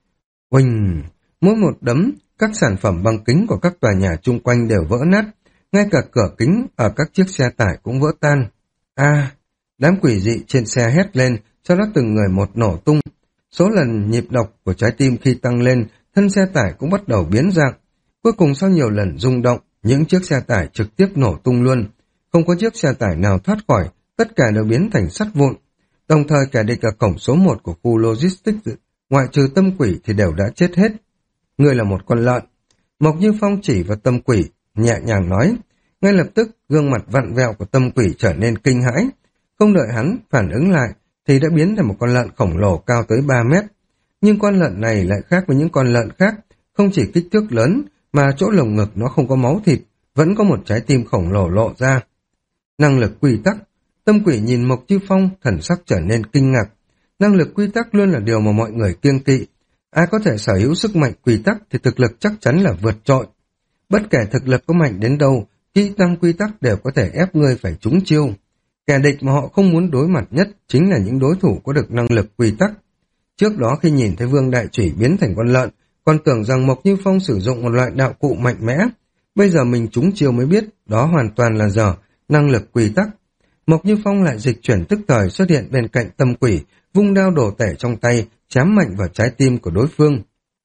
Huỳnh! Mỗi một đấm, các sản phẩm băng kính của các tòa nhà chung quanh đều vỡ nát, ngay cả cửa kính ở các chiếc xe tải cũng vỡ tan. A! Đám quỷ dị trên xe hét lên, sau đó từng người một nổ tung. Số lần nhịp đập của trái tim khi tăng lên, thân xe tải cũng bắt đầu biến dạng. Cuối cùng sau nhiều lần rung động, những chiếc xe tải trực tiếp nổ tung luôn. Không có chiếc xe tải nào thoát khỏi, tất cả đều biến thành sắt vụn. Đồng thời kẻ địch ở cổng số một của khu logistics, ngoại trừ tâm quỷ thì đều đã chết hết. Ngươi là một con lợn. Mộc Như Phong chỉ vào tâm quỷ, nhẹ nhàng nói. Ngay lập tức, gương mặt vặn vẹo của Tâm Quỷ trở nên kinh hãi. Không đợi hắn phản ứng lại, thì đã biến thành một con lợn khổng lồ cao tới ba mét. Nhưng con lợn này lại khác với những con lợn khác, không chỉ kích thước lớn, mà chỗ lồng ngực nó không có máu thịt, vẫn có một trái tim khổng lồ lộ ra. Năng lực quy tắc. Tâm Quỷ nhìn Mộc Như Phong, thần sắc trở nên kinh ngạc. Năng lực quy tắc luôn là điều mà mọi người kiêng kỵ. Ai có thể sở hữu sức mạnh quy tắc thì thực lực chắc chắn là vượt trội. Bất kể thực lực có mạnh đến đâu, kỹ năng quy tắc đều có thể ép ngươi phải trúng chiêu. Kẻ địch mà họ không muốn đối mặt nhất chính là những đối thủ có được năng lực quy tắc. Trước đó khi nhìn thấy Vương Đại Chủy biến thành con lợn, còn tưởng rằng Mộc Như Phong sử dụng một loại đạo cụ mạnh mẽ. Bây giờ mình trúng chiêu mới biết, đó hoàn toàn là dở, năng lực quy tắc. Mộc Như Phong lại dịch chuyển tức thời xuất hiện bên cạnh Tâm Quỷ, vung đao đổ tể trong tay, chém mạnh vào trái tim của đối phương.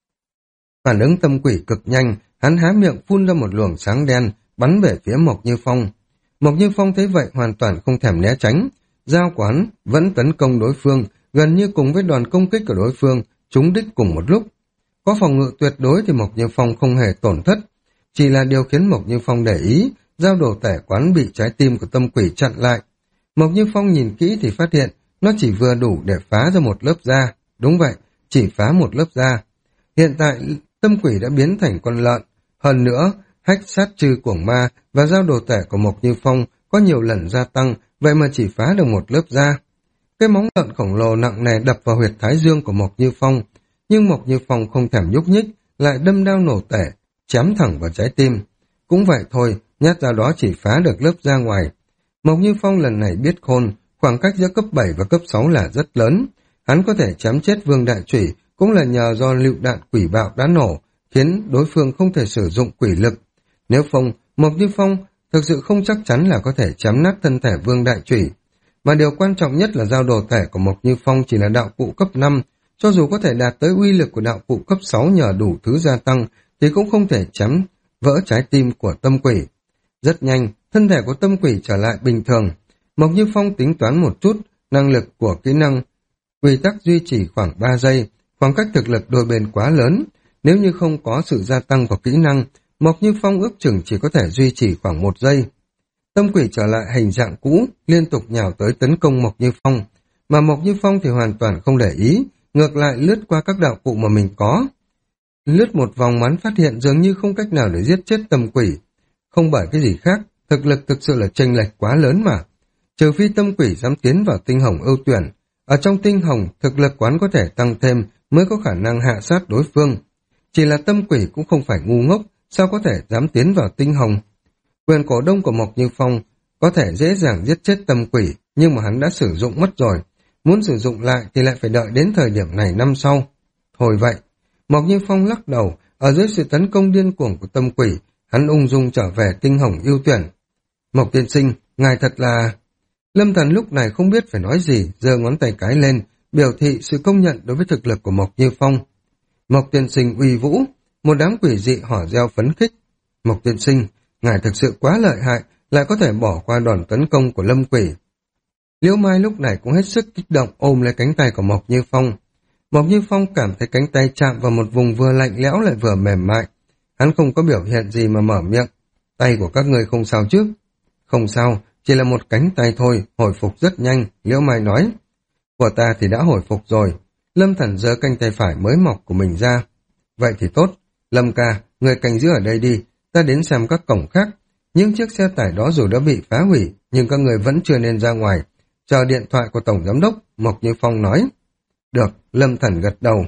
Phản ứng Tâm Quỷ cực nhanh, hắn há miệng phun ra một luồng sáng đen, bắn về phía Mộc Như Phong. Mộc Như Phong thấy vậy hoàn toàn không thèm né tránh, dao của hắn vẫn tấn công đối phương, gần như cùng với đòn công kích của đối phương, trúng đích cùng một lúc. Có phòng ngự tuyệt đối thì Mộc Như Phong không hề tổn thất, chỉ là điều khiến Mộc Như Phong để ý, dao đổ tể quán bị trái tim của Tâm Quỷ chặn lại. Mộc Như Phong nhìn kỹ thì phát hiện nó chỉ vừa đủ để phá ra một lớp da. Đúng vậy, chỉ phá một lớp da. Hiện tại Tâm Quỷ đã biến thành con lợn. Hơn nữa, hách sát trừ cuồng ma và dao đồ tể của Mộc Như Phong có nhiều lần gia tăng, vậy mà chỉ phá được một lớp da. Cái móng lợn khổng lồ nặng nề đập vào huyệt thái dương của Mộc Như Phong, nhưng Mộc Như Phong không thèm nhúc nhích, lại đâm đao nổ tể, chém thẳng vào trái tim. Cũng vậy thôi, nhát dao đó chỉ phá được lớp da ngoài. Mộc Như Phong lần này biết khôn, khoảng cách giữa cấp bảy và cấp sáu là rất lớn. Hắn có thể chém chết Vương Đại Chủy cũng là nhờ do lựu đạn quỷ bạo đã nổ, khiến đối phương không thể sử dụng quỷ lực. Nếu không, Mộc Như Phong thực sự không chắc chắn là có thể chém nát thân thể Vương Đại Chủy. Mà điều quan trọng nhất là dao đồ tể của Mộc Như Phong chỉ là đạo cụ cấp năm, cho dù có thể đạt tới uy lực của đạo cụ cấp sáu nhờ đủ thứ gia tăng, thì cũng không thể chém vỡ trái tim của Tâm Quỷ. Rất nhanh, thân thể của Tâm Quỷ trở lại bình thường. Mộc Như Phong tính toán một chút, năng lực của kỹ năng quy tắc duy trì khoảng ba giây, khoảng cách thực lực đôi bên quá lớn. Nếu như không có sự gia tăng của kỹ năng, Mộc Như Phong ước chừng chỉ có thể duy trì khoảng một giây. Tâm Quỷ trở lại hình dạng cũ, liên tục nhào tới tấn công Mộc Như Phong, mà Mộc Như Phong thì hoàn toàn không để ý, ngược lại lướt qua các đạo cụ mà mình có. Lướt một vòng hắn phát hiện dường như không cách nào để giết chết Tâm Quỷ. Không bởi cái gì khác, thực lực thực sự là chênh lệch quá lớn mà. Trừ phi Tâm Quỷ dám tiến vào tinh hồng ưu tuyển. Ở trong tinh hồng, thực lực quán có thể tăng thêm mới có khả năng hạ sát đối phương. Chỉ là Tâm Quỷ cũng không phải ngu ngốc, sao có thể dám tiến vào tinh hồng. Quyền cổ đông của Mộc Như Phong có thể dễ dàng giết chết Tâm Quỷ, nhưng mà hắn đã sử dụng mất rồi. Muốn sử dụng lại thì lại phải đợi đến thời điểm này năm sau. Thôi vậy, Mộc Như Phong lắc đầu, ở dưới sự tấn công điên cuồng của Tâm Quỷ, hắn ung dung trở về tinh hồng ưu tuyển. Mộc tiên sinh, ngài thật là... Lâm Thần lúc này không biết phải nói gì, giơ ngón tay cái lên, biểu thị sự công nhận đối với thực lực của Mộc Như Phong. Mộc tiên sinh uy vũ, một đám quỷ dị hò reo phấn khích. Mộc tiên sinh, ngài thực sự quá lợi hại, lại có thể bỏ qua đòn tấn công của Lâm Quỷ. Liễu Mai lúc này cũng hết sức kích động ôm lấy cánh tay của Mộc Như Phong. Mộc Như Phong cảm thấy cánh tay chạm vào một vùng vừa lạnh lẽo lại vừa mềm mại. Hắn không có biểu hiện gì mà mở miệng. Tay của các ngươi không sao chứ? Không sao, chỉ là một cánh tay thôi, hồi phục rất nhanh, Liễu Mai nói. Của ta thì đã hồi phục rồi. Lâm Thần giơ cánh tay phải mới mọc của mình ra. Vậy thì tốt, Lâm ca, người canh giữ ở đây đi, ta đến xem các cổng khác. Những chiếc xe tải đó dù đã bị phá hủy, nhưng các người vẫn chưa nên ra ngoài. Chờ điện thoại của Tổng Giám đốc, Mộc Như Phong nói. Được, Lâm Thần gật đầu.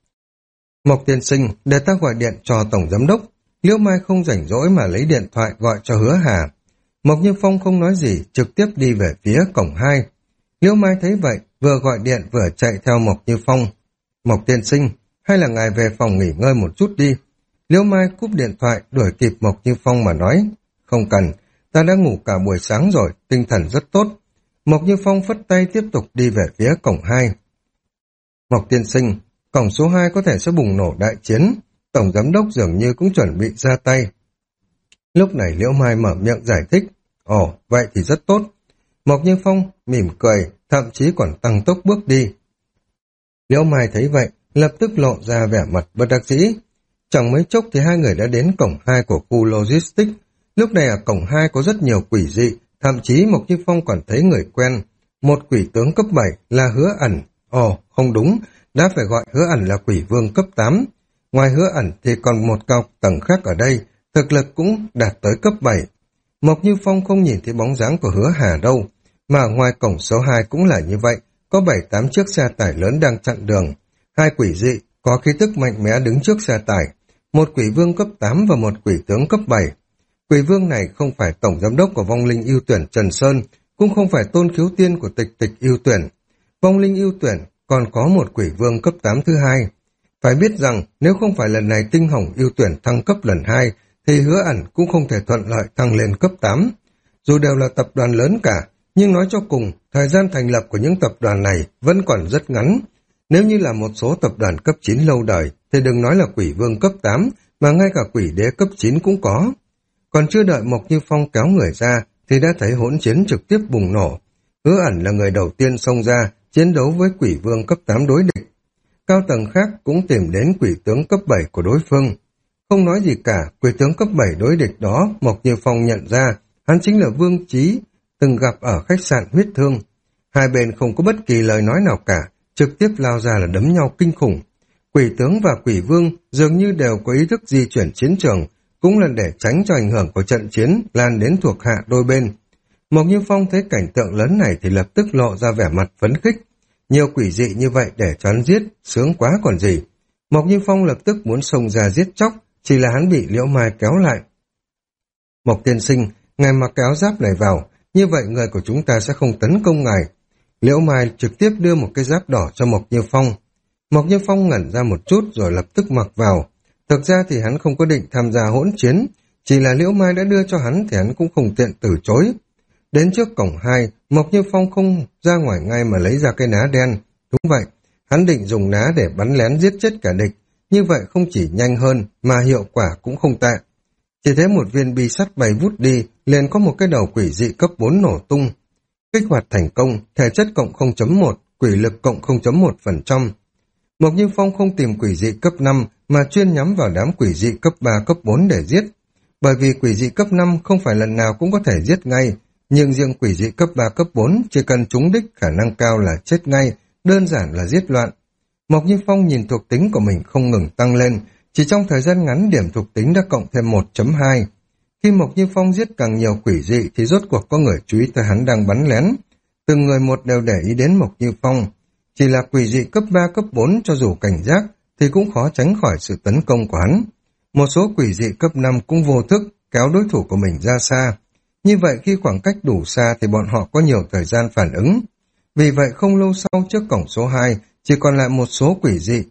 Mộc tiên sinh, để ta gọi điện cho Tổng Giám đốc. Liễu Mai không rảnh rỗi mà lấy điện thoại gọi cho Hứa Hà. Mộc Như Phong không nói gì, trực tiếp đi về phía cổng hai. Liễu Mai thấy vậy, vừa gọi điện vừa chạy theo Mộc Như Phong. Mộc tiên sinh, hay là ngài về phòng nghỉ ngơi một chút đi. Liễu Mai cúp điện thoại đuổi kịp Mộc Như Phong mà nói. Không cần, ta đã ngủ cả buổi sáng rồi, tinh thần rất tốt. Mộc Như Phong phất tay tiếp tục đi về phía cổng hai. Mộc tiên sinh, cổng số hai có thể sẽ bùng nổ đại chiến. Tổng giám đốc dường như cũng chuẩn bị ra tay. Lúc này Liễu Mai mở miệng giải thích. Ồ, vậy thì rất tốt. Mộc Như Phong mỉm cười, thậm chí còn tăng tốc bước đi. Liễu Mai thấy vậy, lập tức lộ ra vẻ mặt bất đắc dĩ. Chẳng mấy chốc thì hai người đã đến cổng hai của khu logistics. Lúc này ở cổng hai có rất nhiều quỷ dị, thậm chí Mộc Như Phong còn thấy người quen. Một quỷ tướng cấp bảy là Hứa Ẩn. Ồ, không đúng, đã phải gọi Hứa Ẩn là quỷ vương cấp tám. Ngoài Hứa Ẩn thì còn một cao tầng khác ở đây, thực lực cũng đạt tới cấp bảy. Mộc Như Phong không nhìn thấy bóng dáng của Hứa Hà đâu, mà ngoài cổng số hai cũng là như vậy, có bảy tám chiếc xe tải lớn đang chặn đường. Hai quỷ dị có khí tức mạnh mẽ đứng trước xe tải, một quỷ vương cấp tám và một quỷ tướng cấp bảy. Quỷ vương này không phải tổng giám đốc của vong linh ưu tuyển Trần Sơn, cũng không phải tôn khiếu tiên của tịch tịch ưu tuyển. Vong linh ưu tuyển còn có một quỷ vương cấp tám thứ hai. Phải biết rằng nếu không phải lần này tinh hồng ưu tuyển thăng cấp lần hai, thì Hứa Ẩn cũng không thể thuận lợi thăng lên cấp tám. Dù đều là tập đoàn lớn cả, nhưng nói cho cùng, thời gian thành lập của những tập đoàn này vẫn còn rất ngắn. Nếu như là một số tập đoàn cấp chín lâu đời, thì đừng nói là quỷ vương cấp tám, mà ngay cả quỷ đế cấp chín cũng có. Còn chưa đợi Mộc Như Phong kéo người ra, thì đã thấy hỗn chiến trực tiếp bùng nổ. Hứa Ẩn là người đầu tiên xông ra, chiến đấu với quỷ vương cấp tám đối địch. Cao tầng khác cũng tìm đến quỷ tướng cấp bảy của đối phương. Không nói gì cả, quỷ tướng cấp bảy đối địch đó, Mộc Như Phong nhận ra, hắn chính là Vương Chí, từng gặp ở khách sạn huyết thương. Hai bên không có bất kỳ lời nói nào cả, trực tiếp lao ra là đấm nhau kinh khủng. Quỷ tướng và quỷ vương dường như đều có ý thức di chuyển chiến trường, cũng là để tránh cho ảnh hưởng của trận chiến lan đến thuộc hạ đôi bên. Mộc Như Phong thấy cảnh tượng lớn này thì lập tức lộ ra vẻ mặt phấn khích. Nhiều quỷ dị như vậy để cho hắn giết, sướng quá còn gì. Mộc Như Phong lập tức muốn xông ra giết chóc, chỉ là hắn bị Liễu Mai kéo lại. Mộc tiên sinh, ngài mặc cái áo giáp này vào, như vậy người của chúng ta sẽ không tấn công ngài. Liễu Mai trực tiếp đưa một cái giáp đỏ cho Mộc Như Phong. Mộc Như Phong ngẩn ra một chút rồi lập tức mặc vào. Thực ra thì hắn không có định tham gia hỗn chiến, chỉ là Liễu Mai đã đưa cho hắn thì hắn cũng không tiện từ chối. Đến trước cổng hai, Mộc Như Phong không ra ngoài ngay mà lấy ra cái ná đen. Đúng vậy, hắn định dùng ná để bắn lén giết chết cả địch, như vậy không chỉ nhanh hơn mà hiệu quả cũng không tệ. Chỉ thấy một viên bi sắt bay vút đi, liền có một cái đầu quỷ dị cấp bốn nổ tung. Kích hoạt thành công, thể chất cộng không chấm một, quỷ lực cộng không chấm một phần trăm. Mộc Như Phong không tìm quỷ dị cấp năm mà chuyên nhắm vào đám quỷ dị cấp ba, cấp bốn để giết. Bởi vì quỷ dị cấp năm không phải lần nào cũng có thể giết ngay, nhưng riêng quỷ dị cấp ba, cấp bốn chỉ cần trúng đích khả năng cao là chết ngay, đơn giản là giết loạn. Mộc Như Phong nhìn thuộc tính của mình không ngừng tăng lên, chỉ trong thời gian ngắn điểm thuộc tính đã cộng thêm một chấm hai. Khi Mộc Như Phong giết càng nhiều quỷ dị thì rốt cuộc có người chú ý tới hắn đang bắn lén. Từng người một đều để ý đến Mộc Như Phong. Chỉ là quỷ dị cấp ba, cấp bốn cho dù cảnh giác thì cũng khó tránh khỏi sự tấn công của hắn. Một số quỷ dị cấp năm cũng vô thức kéo đối thủ của mình ra xa. Như vậy khi khoảng cách đủ xa thì bọn họ có nhiều thời gian phản ứng. Vì vậy không lâu sau trước cổng số hai chỉ còn lại một số quỷ dị.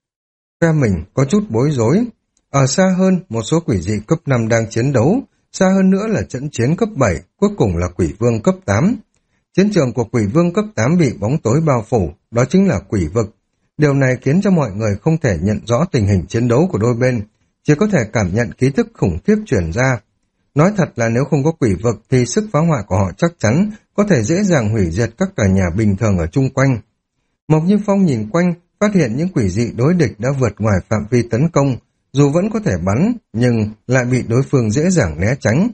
Phe mình có chút bối rối. Ở xa hơn, một số quỷ dị cấp năm đang chiến đấu. Xa hơn nữa là trận chiến cấp bảy, cuối cùng là quỷ vương cấp tám. Chiến trường của quỷ vương cấp tám bị bóng tối bao phủ, đó chính là quỷ vực. Điều này khiến cho mọi người không thể nhận rõ tình hình chiến đấu của đôi bên, chỉ có thể cảm nhận khí thức khủng khiếp truyền ra. Nói thật là nếu không có quỷ vực thì sức phá hoại của họ chắc chắn có thể dễ dàng hủy diệt các tòa nhà bình thường ở chung quanh. Mộc Như Phong nhìn quanh, phát hiện những quỷ dị đối địch đã vượt ngoài phạm vi tấn công, dù vẫn có thể bắn, nhưng lại bị đối phương dễ dàng né tránh.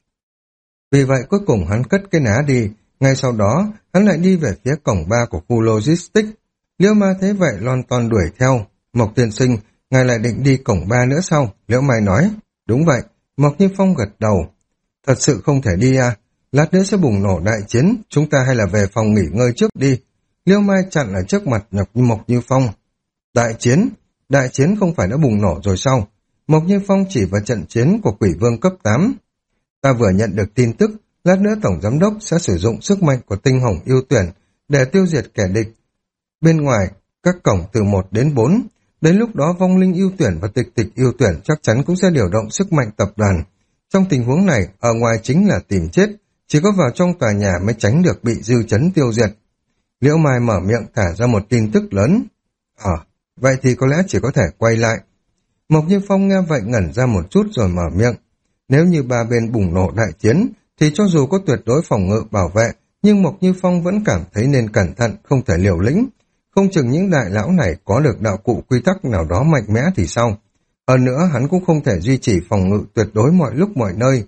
Vì vậy cuối cùng hắn cất cái ná đi, ngay sau đó hắn lại đi về phía cổng ba của khu logistics. Liễu Mai thấy vậy lon ton đuổi theo. Mộc tiên sinh, ngài lại định đi cổng ba nữa sao? Liễu Mai nói. Đúng vậy. Mộc Như Phong gật đầu. Thật sự không thể đi à? Lát nữa sẽ bùng nổ đại chiến, chúng ta hay là về phòng nghỉ ngơi trước đi. Liễu Mai chặn ở trước mặt Mộc Như Phong. Đại chiến? Đại chiến không phải đã bùng nổ rồi sao? Mộc Như Phong chỉ vào trận chiến của quỷ vương cấp tám. Ta vừa nhận được tin tức, lát nữa Tổng Giám đốc sẽ sử dụng sức mạnh của tinh hồng ưu tuyển để tiêu diệt kẻ địch. Bên ngoài, các cổng từ một đến bốn, đến lúc đó vong linh ưu tuyển và tịch tịch ưu tuyển chắc chắn cũng sẽ điều động sức mạnh tập đoàn. Trong tình huống này, ở ngoài chính là tìm chết, chỉ có vào trong tòa nhà mới tránh được bị dư chấn tiêu diệt. Liễu Mai mở miệng thả ra một tin tức lớn. Ờ, vậy thì có lẽ chỉ có thể quay lại. Mộc Như Phong nghe vậy ngẩn ra một chút rồi mở miệng. Nếu như ba bên bùng nổ đại chiến, thì cho dù có tuyệt đối phòng ngự bảo vệ, nhưng Mộc Như Phong vẫn cảm thấy nên cẩn thận, không thể liều lĩnh. Không chừng những đại lão này có được đạo cụ quy tắc nào đó mạnh mẽ thì sao? Hơn nữa hắn cũng không thể duy trì phòng ngự tuyệt đối mọi lúc mọi nơi.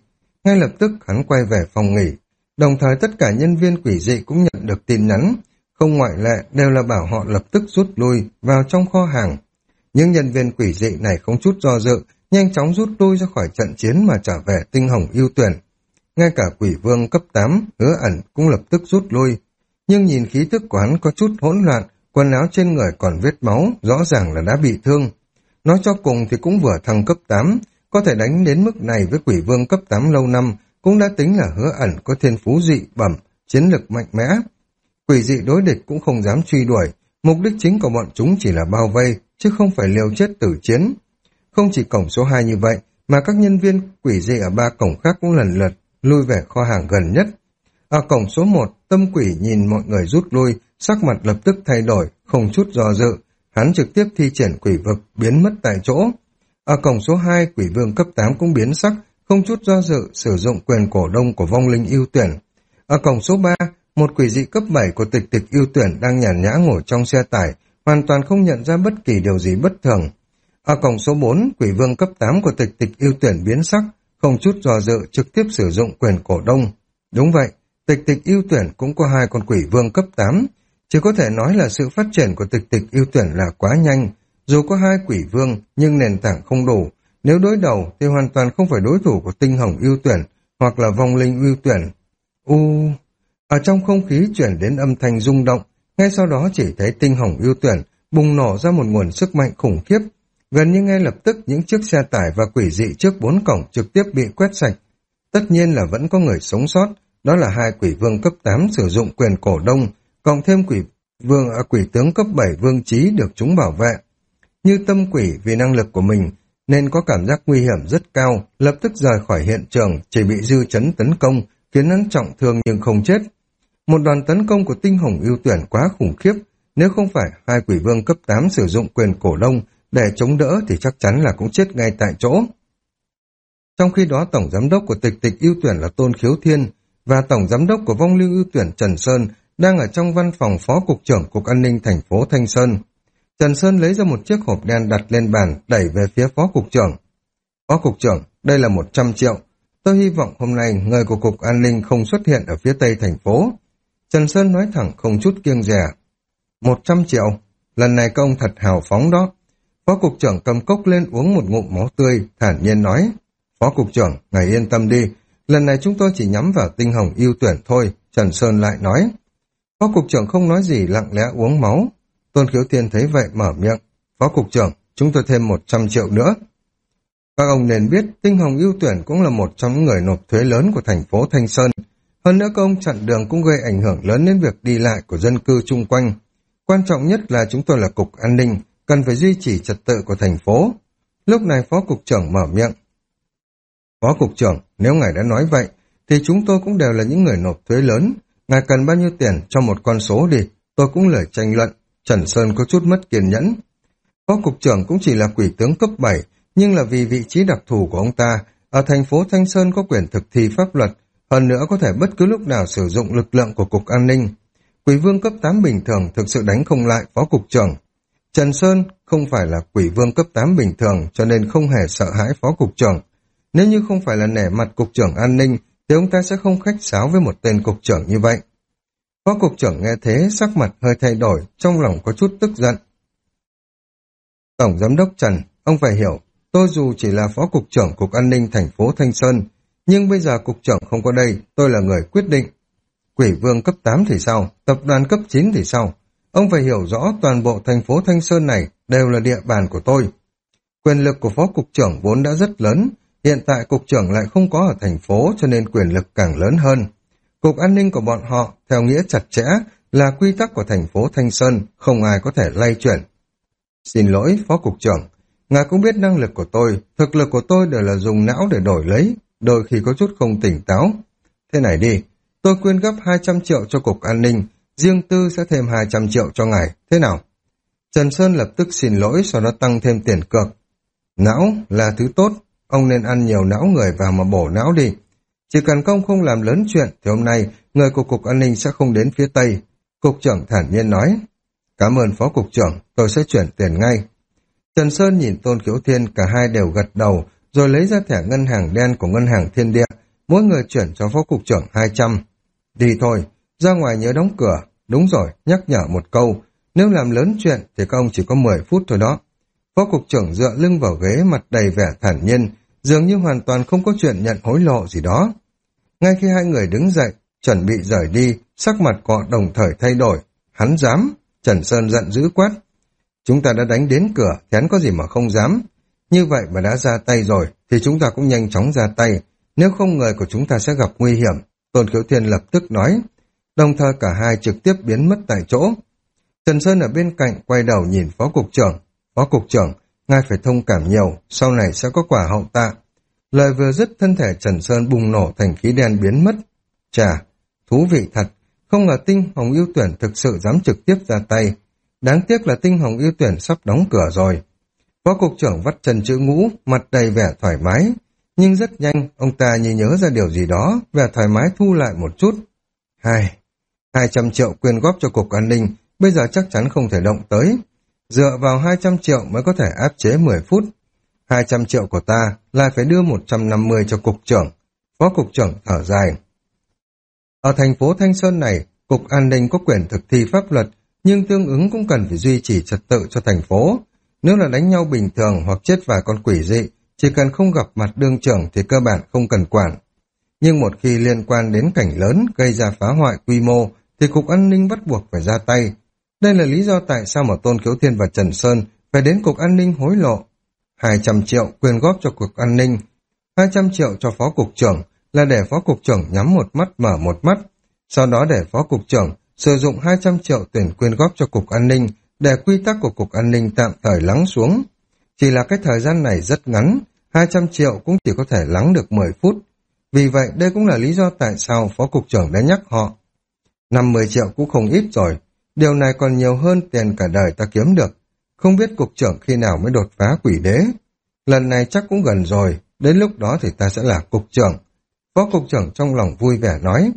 Ngay lập tức hắn quay về phòng nghỉ, đồng thời tất cả nhân viên quỷ dị cũng nhận được tin nhắn, không ngoại lệ đều là bảo họ lập tức rút lui vào trong kho hàng. Những nhân viên quỷ dị này không chút do dự, nhanh chóng rút lui ra khỏi trận chiến mà trở về tinh hồng ưu tuyển. Ngay cả quỷ vương cấp tám, Hứa Ẩn cũng lập tức rút lui. Nhưng nhìn khí tức của hắn có chút hỗn loạn, quần áo trên người còn vết máu, rõ ràng là đã bị thương. Nói cho cùng thì cũng vừa thăng cấp tám, có thể đánh đến mức này với quỷ vương cấp tám lâu năm, cũng đã tính là Hứa Ẩn có thiên phú dị bẩm, chiến lực mạnh mẽ. Quỷ dị đối địch cũng không dám truy đuổi, mục đích chính của bọn chúng chỉ là bao vây, chứ không phải liều chết tử chiến. Không chỉ cổng số hai như vậy, mà các nhân viên quỷ dị ở ba cổng khác cũng lần lượt lui về kho hàng gần nhất. Ở cổng số một, tâm quỷ nhìn mọi người rút lui, sắc mặt lập tức thay đổi, không chút do dự, hắn trực tiếp thi triển quỷ vực, biến mất tại chỗ. Ở cổng số hai, quỷ vương cấp tám cũng biến sắc, không chút do dự, sử dụng quyền cổ đông của vong linh ưu tuyển. Ở cổng số ba, một quỷ dị cấp bảy của tịch tịch ưu tuyển đang nhàn nhã ngồi trong xe tải, hoàn toàn không nhận ra bất kỳ điều gì bất thường. Ở cổng số bốn, quỷ vương cấp tám của tịch tịch ưu tuyển biến sắc, không chút do dự trực tiếp sử dụng quyền cổ đông. Đúng vậy, tịch tịch ưu tuyển cũng có hai con quỷ vương cấp tám, chỉ có thể nói là sự phát triển của tịch tịch ưu tuyển là quá nhanh. Dù có hai quỷ vương nhưng nền tảng không đủ, nếu đối đầu thì hoàn toàn không phải đối thủ của tinh hồng ưu tuyển hoặc là vong linh ưu tuyển. U Ở trong không khí chuyển đến âm thanh rung động, ngay sau đó chỉ thấy tinh hồng ưu tuyển bùng nổ ra một nguồn sức mạnh khủng khiếp. Gần như ngay lập tức những chiếc xe tải và quỷ dị trước bốn cổng trực tiếp bị quét sạch. Tất nhiên là vẫn có người sống sót, đó là hai quỷ vương cấp tám sử dụng quyền cổ đông, cộng thêm quỷ vương à, quỷ tướng cấp bảy vương trí được chúng bảo vệ. Như tâm quỷ vì năng lực của mình nên có cảm giác nguy hiểm rất cao, lập tức rời khỏi hiện trường, chỉ bị dư chấn tấn công, khiến hắn trọng thương nhưng không chết. Một đòn tấn công của tinh hồng ưu tuyển quá khủng khiếp, nếu không phải hai quỷ vương cấp tám sử dụng quyền cổ đông để chống đỡ thì chắc chắn là cũng chết ngay tại chỗ. Trong khi đó tổng giám đốc của tịch tịch ưu tuyển là Tôn Khiếu Thiên và tổng giám đốc của vong lưu ưu tuyển Trần Sơn đang ở trong văn phòng phó cục trưởng cục an ninh thành phố Thanh Sơn. Trần Sơn lấy ra một chiếc hộp đen đặt lên bàn, đẩy về phía phó cục trưởng. Phó cục trưởng, đây là một trăm triệu. Tôi hy vọng hôm nay người của cục an ninh không xuất hiện ở phía tây thành phố. Trần Sơn nói thẳng không chút kiêng dè. Một trăm triệu, lần này các ông thật hào phóng đó. Phó cục trưởng cầm cốc lên uống một ngụm máu tươi, thản nhiên nói. Phó cục trưởng, ngài yên tâm đi, lần này chúng tôi chỉ nhắm vào tinh hồng ưu tuyển thôi, Trần Sơn lại nói. Phó cục trưởng không nói gì, lặng lẽ uống máu. Tôn Khiếu Thiên thấy vậy mở miệng. Phó cục trưởng, chúng tôi thêm một trăm triệu nữa. Các ông nên biết, tinh hồng ưu tuyển cũng là một trong những người nộp thuế lớn của thành phố Thanh Sơn. Hơn nữa các ông chặn đường cũng gây ảnh hưởng lớn đến việc đi lại của dân cư chung quanh. Quan trọng nhất là chúng tôi là cục an ninh, cần phải duy trì trật tự của thành phố. Lúc này phó cục trưởng mở miệng. Phó cục trưởng, nếu ngài đã nói vậy, thì chúng tôi cũng đều là những người nộp thuế lớn. Ngài cần bao nhiêu tiền cho một con số đi, tôi cũng lời tranh luận. Trần Sơn có chút mất kiên nhẫn. Phó cục trưởng cũng chỉ là quỷ tướng cấp bảy, nhưng là vì vị trí đặc thù của ông ta, ở thành phố Thanh Sơn có quyền thực thi pháp luật, hơn nữa có thể bất cứ lúc nào sử dụng lực lượng của cục an ninh. Quỷ vương cấp tám bình thường thực sự đánh không lại phó cục trưởng. Trần Sơn không phải là quỷ vương cấp tám bình thường cho nên không hề sợ hãi phó cục trưởng. Nếu như không phải là nể mặt cục trưởng an ninh thì ông ta sẽ không khách sáo với một tên cục trưởng như vậy. Phó cục trưởng nghe thế sắc mặt hơi thay đổi, trong lòng có chút tức giận. Tổng giám đốc Trần, ông phải hiểu, tôi dù chỉ là phó cục trưởng cục an ninh thành phố Thanh Sơn, nhưng bây giờ cục trưởng không có đây, tôi là người quyết định. Quỷ vương cấp tám thì sao? Tập đoàn cấp chín thì sao? Ông phải hiểu rõ toàn bộ thành phố Thanh Sơn này đều là địa bàn của tôi. Quyền lực của phó cục trưởng vốn đã rất lớn, hiện tại cục trưởng lại không có ở thành phố cho nên quyền lực càng lớn hơn. Cục an ninh của bọn họ, theo nghĩa chặt chẽ, là quy tắc của thành phố Thanh Sơn, không ai có thể lay chuyển. Xin lỗi, phó cục trưởng, ngài cũng biết năng lực của tôi, thực lực của tôi đều là dùng não để đổi lấy, đôi khi có chút không tỉnh táo. Thế này đi, tôi quyên gấp hai trăm triệu cho cục an ninh, riêng tư sẽ thêm hai trăm triệu cho ngài, thế nào? Trần Sơn lập tức xin lỗi, sau đó tăng thêm tiền cược. Não là thứ tốt, ông nên ăn nhiều não người vào mà bổ não đi. Chỉ cần công không làm lớn chuyện thì hôm nay người của cục an ninh sẽ không đến phía Tây. Cục trưởng thản nhiên nói. Cảm ơn phó cục trưởng, tôi sẽ chuyển tiền ngay. Trần Sơn nhìn Tôn Khiếu Thiên, cả hai đều gật đầu, rồi lấy ra thẻ ngân hàng đen của ngân hàng Thiên Địa, mỗi người chuyển cho phó cục trưởng hai trăm. Đi thôi, ra ngoài nhớ đóng cửa. Đúng rồi, nhắc nhở một câu, nếu làm lớn chuyện thì các ông chỉ có mười phút thôi đó. Phó cục trưởng dựa lưng vào ghế, mặt đầy vẻ thản nhiên, dường như hoàn toàn không có chuyện nhận hối lộ gì đó. Ngay khi hai người đứng dậy, chuẩn bị rời đi, sắc mặt họ đồng thời thay đổi. Hắn dám? Trần Sơn giận dữ quát. Chúng ta đã đánh đến cửa, thì hắn có gì mà không dám. Như vậy mà đã ra tay rồi, thì chúng ta cũng nhanh chóng ra tay. Nếu không người của chúng ta sẽ gặp nguy hiểm. Tôn Khiếu Thiên lập tức nói. Đồng thời cả hai trực tiếp biến mất tại chỗ. Trần Sơn ở bên cạnh quay đầu nhìn Phó Cục trưởng. Phó Cục trưởng, ngài phải thông cảm nhiều, sau này sẽ có quả hậu tạ. Lời vừa dứt, thân thể Trần Sơn bùng nổ thành khí đen biến mất. Chà, thú vị thật, không ngờ Tinh Hồng Ưu Tuyển thực sự dám trực tiếp ra tay. Đáng tiếc là Tinh Hồng Ưu Tuyển sắp đóng cửa rồi. Phó Cục trưởng vắt chân chữ ngũ, mặt đầy vẻ thoải mái. Nhưng rất nhanh, ông ta như nhớ ra điều gì đó, vẻ thoải mái thu lại một chút. Hai, hai trăm triệu quyên góp cho Cục An ninh, bây giờ chắc chắn không thể động tới. Dựa vào hai trăm triệu mới có thể áp chế mười phút. hai trăm triệu của ta lại phải đưa một trăm năm mươi cho Cục trưởng. Phó Cục trưởng thở dài. Ở thành phố Thanh Sơn này, Cục An ninh có quyền thực thi pháp luật, nhưng tương ứng cũng cần phải duy trì trật tự cho thành phố. Nếu là đánh nhau bình thường hoặc chết vài con quỷ dị, chỉ cần không gặp mặt đương trưởng thì cơ bản không cần quản. Nhưng một khi liên quan đến cảnh lớn gây ra phá hoại quy mô, thì Cục An ninh bắt buộc phải ra tay. Đây là lý do tại sao mà Tôn Khiếu Thiên và Trần Sơn phải đến Cục An ninh hối lộ. hai trăm triệu quyên góp cho Cục An ninh, hai trăm triệu cho Phó Cục trưởng là để Phó Cục trưởng nhắm một mắt mở một mắt. Sau đó để Phó Cục trưởng sử dụng hai trăm triệu tiền quyên góp cho Cục An ninh để quy tắc của Cục An ninh tạm thời lắng xuống. Chỉ là cái thời gian này rất ngắn, hai trăm triệu cũng chỉ có thể lắng được mười phút. Vì vậy đây cũng là lý do tại sao Phó Cục trưởng đã nhắc họ. năm mươi triệu cũng không ít rồi, điều này còn nhiều hơn tiền cả đời ta kiếm được. Không biết Cục trưởng khi nào mới đột phá quỷ đế. Lần này chắc cũng gần rồi, đến lúc đó thì ta sẽ là Cục trưởng. Phó Cục trưởng trong lòng vui vẻ nói.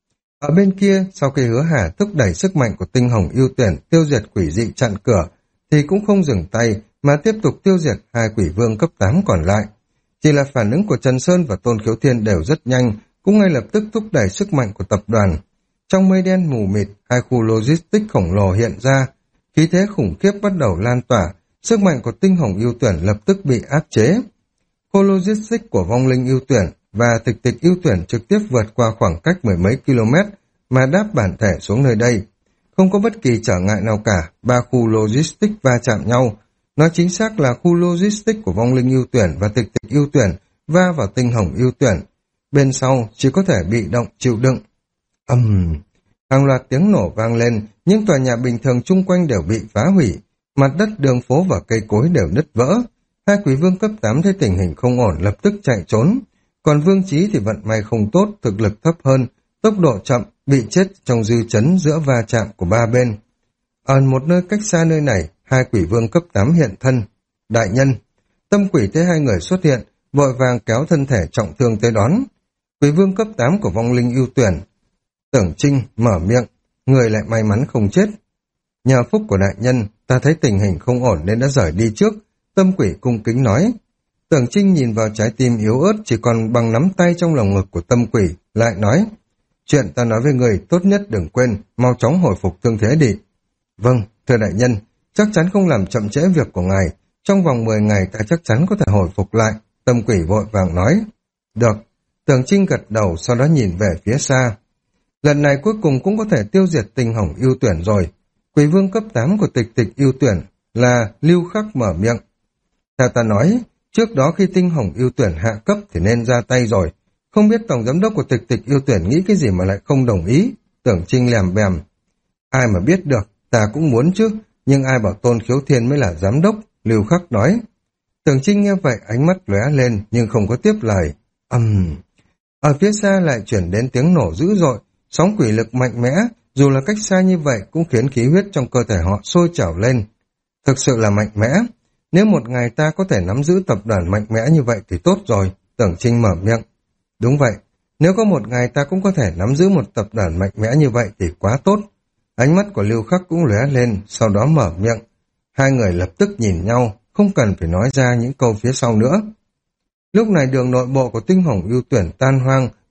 Ở bên kia, sau khi Hứa Hà thúc đẩy sức mạnh của Tinh Hồng Ưu Tuyển tiêu diệt quỷ dị chặn cửa, thì cũng không dừng tay mà tiếp tục tiêu diệt hai quỷ vương cấp tám còn lại. Chỉ là phản ứng của Trần Sơn và Tôn Khiếu Thiên đều rất nhanh, cũng ngay lập tức thúc đẩy sức mạnh của tập đoàn. Trong mây đen mù mịt, hai khu logistics khổng lồ hiện ra, khí thế khủng khiếp bắt đầu lan tỏa, sức mạnh của Tinh Hồng Ưu Tuyển lập tức bị áp chế. Khu logistics của Vong Linh Ưu Tuyển và Tịch Tịch Ưu Tuyển trực tiếp vượt qua khoảng cách mười mấy km mà đáp bản thể xuống nơi đây. Không có bất kỳ trở ngại nào cả, ba khu logistics va chạm nhau. Nói chính xác là khu logistics của Vong Linh Ưu Tuyển và Tịch Tịch Ưu Tuyển va vào Tinh Hồng Ưu Tuyển. Bên sau chỉ có thể bị động chịu đựng. Ầm, um, hàng loạt tiếng nổ vang lên, những tòa nhà bình thường chung quanh đều bị phá hủy, mặt đất, đường phố và cây cối đều nứt vỡ. Hai quỷ vương cấp tám thấy tình hình không ổn lập tức chạy trốn, còn Vương Chí thì vận may không tốt, thực lực thấp hơn, tốc độ chậm, bị chết trong dư chấn giữa va chạm của ba bên. Ở một nơi cách xa nơi này, hai quỷ vương cấp tám hiện thân. Đại nhân, Tâm Quỷ thấy hai người xuất hiện, vội vàng kéo thân thể trọng thương tới đón. Quỷ vương cấp tám của Vong Linh Ưu Tuyển, Tưởng Trinh mở miệng, người lại may mắn không chết. Nhờ phúc của đại nhân, ta thấy tình hình không ổn nên đã rời đi trước. Tâm Quỷ cung kính nói. Tưởng Trinh nhìn vào trái tim yếu ớt chỉ còn bằng nắm tay trong lồng ngực của Tâm Quỷ, lại nói, chuyện ta nói với người tốt nhất đừng quên, mau chóng hồi phục thương thế đi. Vâng, thưa đại nhân, chắc chắn không làm chậm trễ việc của ngài, trong vòng mười ngày ta chắc chắn có thể hồi phục lại. Tâm Quỷ vội vàng nói. Được, Tưởng Trinh gật đầu, sau đó nhìn về phía xa. Lần này cuối cùng cũng có thể tiêu diệt Tinh Hồng Ưu Tuyển rồi. Quỷ vương cấp tám của Tịch Tịch Ưu Tuyển là Lưu Khắc mở miệng. Theo ta nói, trước đó khi Tinh Hồng Ưu Tuyển hạ cấp thì nên ra tay rồi. Không biết tổng giám đốc của Tịch Tịch Ưu Tuyển nghĩ cái gì mà lại không đồng ý. Tưởng Trinh lèm bèm. Ai mà biết được, ta cũng muốn chứ, nhưng ai bảo Tôn Khiếu Thiên mới là giám đốc, Lưu Khắc nói. Tưởng Trinh nghe vậy ánh mắt lóe lên nhưng không có tiếp lời. Ầm. Uhm. Ở phía xa lại chuyển đến tiếng nổ dữ dội, sóng quỷ lực mạnh mẽ, dù là cách xa như vậy cũng khiến khí huyết trong cơ thể họ sôi trào lên. Thực sự là mạnh mẽ. Nếu một ngày ta có thể nắm giữ tập đoàn mạnh mẽ như vậy thì tốt rồi, Tưởng Trinh mở miệng. Đúng vậy, nếu có một ngày ta cũng có thể nắm giữ một tập đoàn mạnh mẽ như vậy thì quá tốt. Ánh mắt của Lưu Khắc cũng lóe lên, sau đó mở miệng. Hai người lập tức nhìn nhau, không cần phải nói ra những câu phía sau nữa. Lúc này đường nội bộ của Tinh Hồng Ưu Tuyển tan hoang,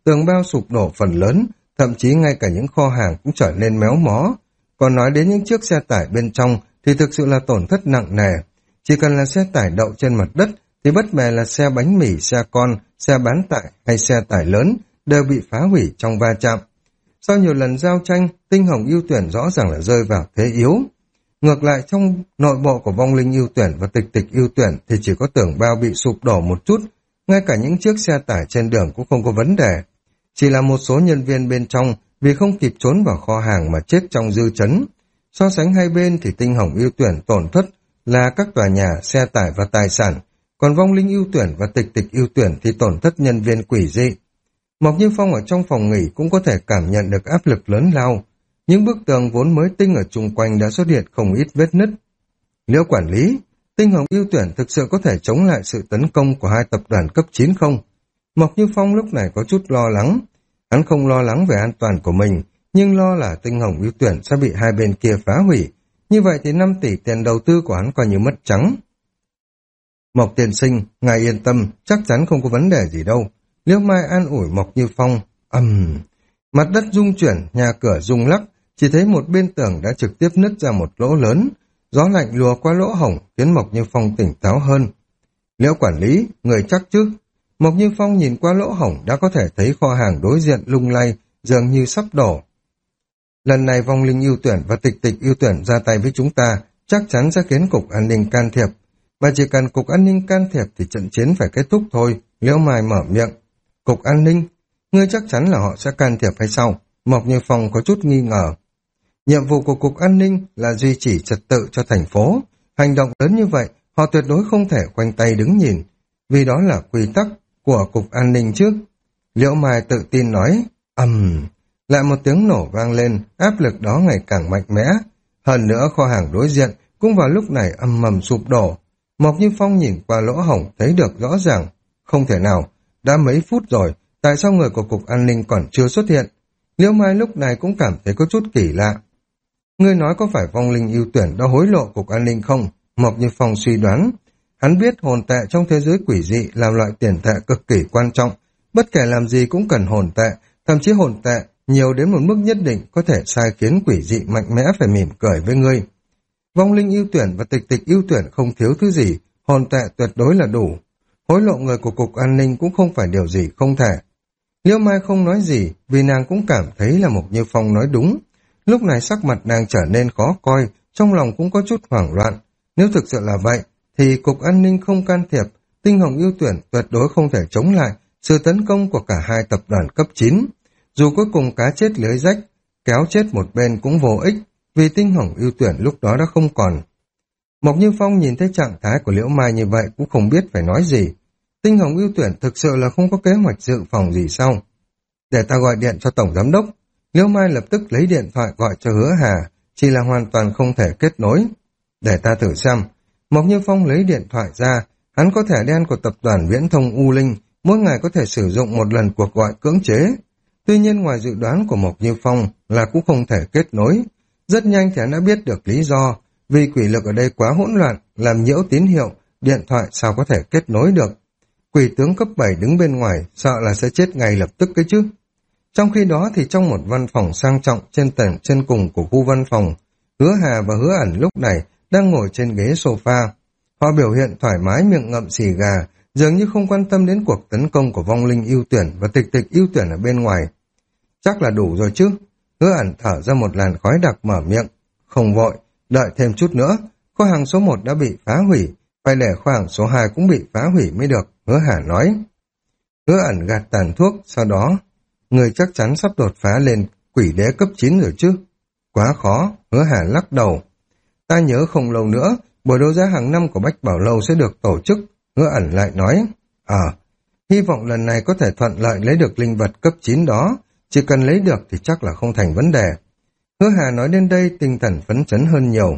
tường bao sụp đổ phần lớn, thậm chí ngay cả những kho hàng cũng trở nên méo mó. Còn nói đến những chiếc xe tải bên trong thì thực sự là tổn thất nặng nề. Chỉ cần là xe tải đậu trên mặt đất thì bất kể là xe bánh mì, xe con, xe bán tải hay xe tải lớn đều bị phá hủy trong va chạm. Sau nhiều lần giao tranh, Tinh Hồng ưu tuyển rõ ràng là rơi vào thế yếu. Ngược lại trong nội bộ của Vong Linh ưu tuyển và Tịch Tịch ưu tuyển thì chỉ có tường bao bị sụp đổ một chút, ngay cả những chiếc xe tải trên đường cũng không có vấn đề. Chỉ là một số nhân viên bên trong vì không kịp trốn vào kho hàng mà chết trong dư chấn. So sánh hai bên thì Tinh Hồng ưu tuyển tổn thất là các tòa nhà, xe tải và tài sản, còn Vong Linh ưu tuyển và Tịch Tịch ưu tuyển thì tổn thất nhân viên quỷ dị. Mộc Như Phong ở trong phòng nghỉ cũng có thể cảm nhận được áp lực lớn lao. Những bức tường vốn mới tinh ở chung quanh đã xuất hiện không ít vết nứt. Liễu quản lý, Tinh Hồng ưu tuyển thực sự có thể chống lại sự tấn công của hai tập đoàn cấp chín không? Mộc Như Phong lúc này có chút lo lắng. Hắn không lo lắng về an toàn của mình, nhưng lo là Tinh Hồng ưu tuyển sẽ bị hai bên kia phá hủy. Như vậy thì năm tỷ tiền đầu tư của hắn coi như mất trắng. Mộc tiên sinh, ngài yên tâm, chắc chắn không có vấn đề gì đâu. Liễu Mai an ủi Mộc Như Phong. ầm, um, mặt đất rung chuyển, nhà cửa rung lắc, chỉ thấy một bên tường đã trực tiếp nứt ra một lỗ lớn. Gió lạnh lùa qua lỗ hổng khiến Mộc Như Phong tỉnh táo hơn. Liễu quản lý, người chắc chứ? Mộc Như Phong nhìn qua lỗ hổng đã có thể thấy kho hàng đối diện lung lay, dường như sắp đổ. Lần này Vong Linh ưu tuyển và Tịch Tịch ưu tuyển ra tay với chúng ta, chắc chắn sẽ khiến Cục An ninh can thiệp. Và chỉ cần Cục An ninh can thiệp thì trận chiến phải kết thúc thôi. Liễu Mai mở miệng. Cục An ninh? Ngươi chắc chắn là họ sẽ can thiệp hay sao? Mộc Như Phong có chút nghi ngờ. Nhiệm vụ của Cục An ninh là duy trì trật tự cho thành phố. Hành động lớn như vậy, họ tuyệt đối không thể khoanh tay đứng nhìn. Vì đó là quy tắc của Cục An ninh chứ. Liễu Mai tự tin nói. ầm, um, lại một tiếng nổ vang lên, áp lực đó ngày càng mạnh mẽ. Hơn nữa kho hàng đối diện cũng vào lúc này âm mầm sụp đổ. Mộc Như Phong nhìn qua lỗ hổng thấy được rõ ràng. Không thể nào, đã mấy phút rồi, tại sao người của Cục An ninh còn chưa xuất hiện? Liễu Mai lúc này cũng cảm thấy có chút kỳ lạ. Ngươi nói có phải Vong Linh ưu tuyển đã hối lộ Cục An ninh không? Mộc Như Phong suy đoán. Hắn biết hồn tệ trong thế giới quỷ dị là loại tiền tệ cực kỳ quan trọng. Bất kể làm gì cũng cần hồn tệ, thậm chí hồn tệ nhiều đến một mức nhất định có thể sai khiến quỷ dị mạnh mẽ phải mỉm cười với ngươi. Vong Linh ưu tuyển và Tịch Tịch ưu tuyển không thiếu thứ gì, hồn tệ tuyệt đối là đủ. Hối lộ người của Cục An ninh cũng không phải điều gì không thể. Liễu Mai không nói gì vì nàng cũng cảm thấy là Mộc Như Phong nói đúng. Lúc này sắc mặt nàng trở nên khó coi, trong lòng cũng có chút hoảng loạn. Nếu thực sự là vậy, thì Cục An ninh không can thiệp, Tinh Hồng ưu tuyển tuyệt đối không thể chống lại sự tấn công của cả hai tập đoàn cấp chín. Dù cuối cùng cá chết lưới rách, kéo chết một bên cũng vô ích, vì Tinh Hồng ưu tuyển lúc đó đã không còn. Mộc Như Phong nhìn thấy trạng thái của Liễu Mai như vậy cũng không biết phải nói gì. Tinh Hồng ưu tuyển thực sự là không có kế hoạch dự phòng gì sao? Để ta gọi điện cho Tổng Giám đốc. Liễu Mai lập tức lấy điện thoại gọi cho Hứa Hà, chỉ là hoàn toàn không thể kết nối. Để ta thử xem. Mộc Như Phong lấy điện thoại ra, hắn có thẻ đen của tập đoàn Viễn thông U Linh, mỗi ngày có thể sử dụng một lần cuộc gọi cưỡng chế. Tuy nhiên ngoài dự đoán của Mộc Như Phong là cũng không thể kết nối. Rất nhanh thì hắn đã biết được lý do, vì quỷ lực ở đây quá hỗn loạn, làm nhiễu tín hiệu, điện thoại sao có thể kết nối được. Quỷ tướng cấp bảy đứng bên ngoài, sợ là sẽ chết ngay lập tức cái chứ. Trong khi đó thì trong một văn phòng sang trọng trên tầng trên cùng của khu văn phòng, Hứa Hà và Hứa Ẩn lúc này đang ngồi trên ghế sofa. Họ biểu hiện thoải mái miệng ngậm xì gà, dường như không quan tâm đến cuộc tấn công của Vong Linh ưu tuyển và Tịch Tịch ưu tuyển ở bên ngoài. Chắc là đủ rồi chứ. Hứa Ẩn thở ra một làn khói đặc mở miệng. Không vội, đợi thêm chút nữa. Kho hàng số một đã bị phá hủy, phải để kho hàng số hai cũng bị phá hủy mới được, Hứa Hà nói. Hứa Ẩn gạt tàn thuốc, sau đó, người chắc chắn sắp đột phá lên quỷ đế cấp chín rồi chứ. Quá khó, Hứa Hà lắc đầu. Ta nhớ không lâu nữa, buổi đấu giá hàng năm của Bách Bảo Lâu sẽ được tổ chức, Hứa Ẩn lại nói. Ờ, à, hy vọng lần này có thể thuận lợi lấy được linh vật cấp chín đó, chỉ cần lấy được thì chắc là không thành vấn đề. Hứa Hà nói đến đây tinh thần phấn chấn hơn nhiều.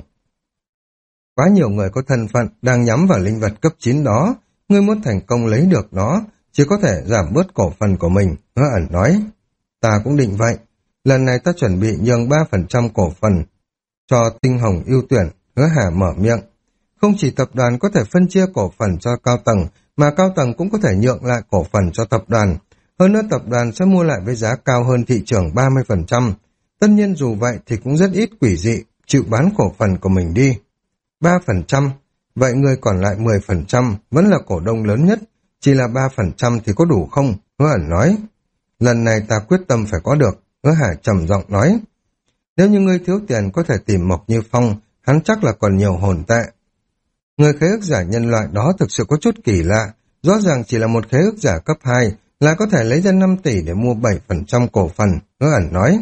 Quá nhiều người có thân phận đang nhắm vào linh vật cấp chín đó, ngươi muốn thành công lấy được nó, chỉ có thể giảm bớt cổ phần của mình, Hứa Ẩn nói. Ta cũng định vậy, lần này ta chuẩn bị nhường ba phần trăm cổ phần cho Tinh Hồng ưu tuyển, Hứa Hà mở miệng. Không chỉ tập đoàn có thể phân chia cổ phần cho cao tầng, mà cao tầng cũng có thể nhượng lại cổ phần cho tập đoàn. Hơn nữa tập đoàn sẽ mua lại với giá cao hơn thị trường ba mươi phần trăm. Tất nhiên dù vậy thì cũng rất ít quỷ dị chịu bán cổ phần của mình đi. ba phần trăm, vậy người còn lại mười phần trăm vẫn là cổ đông lớn nhất, chỉ là ba phần trăm thì có đủ không? Hứa ẩn nói. Lần này ta quyết tâm phải có được, Hứa Hà trầm giọng nói. Nếu như ngươi thiếu tiền có thể tìm Mộc Như Phong, hắn chắc là còn nhiều hồn tệ. Người khế ước giả nhân loại đó thực sự có chút kỳ lạ, rõ ràng chỉ là một khế ước giả cấp hai, là có thể lấy ra năm tỷ để mua bảy phần trăm cổ phần, Hứa ẩn nói.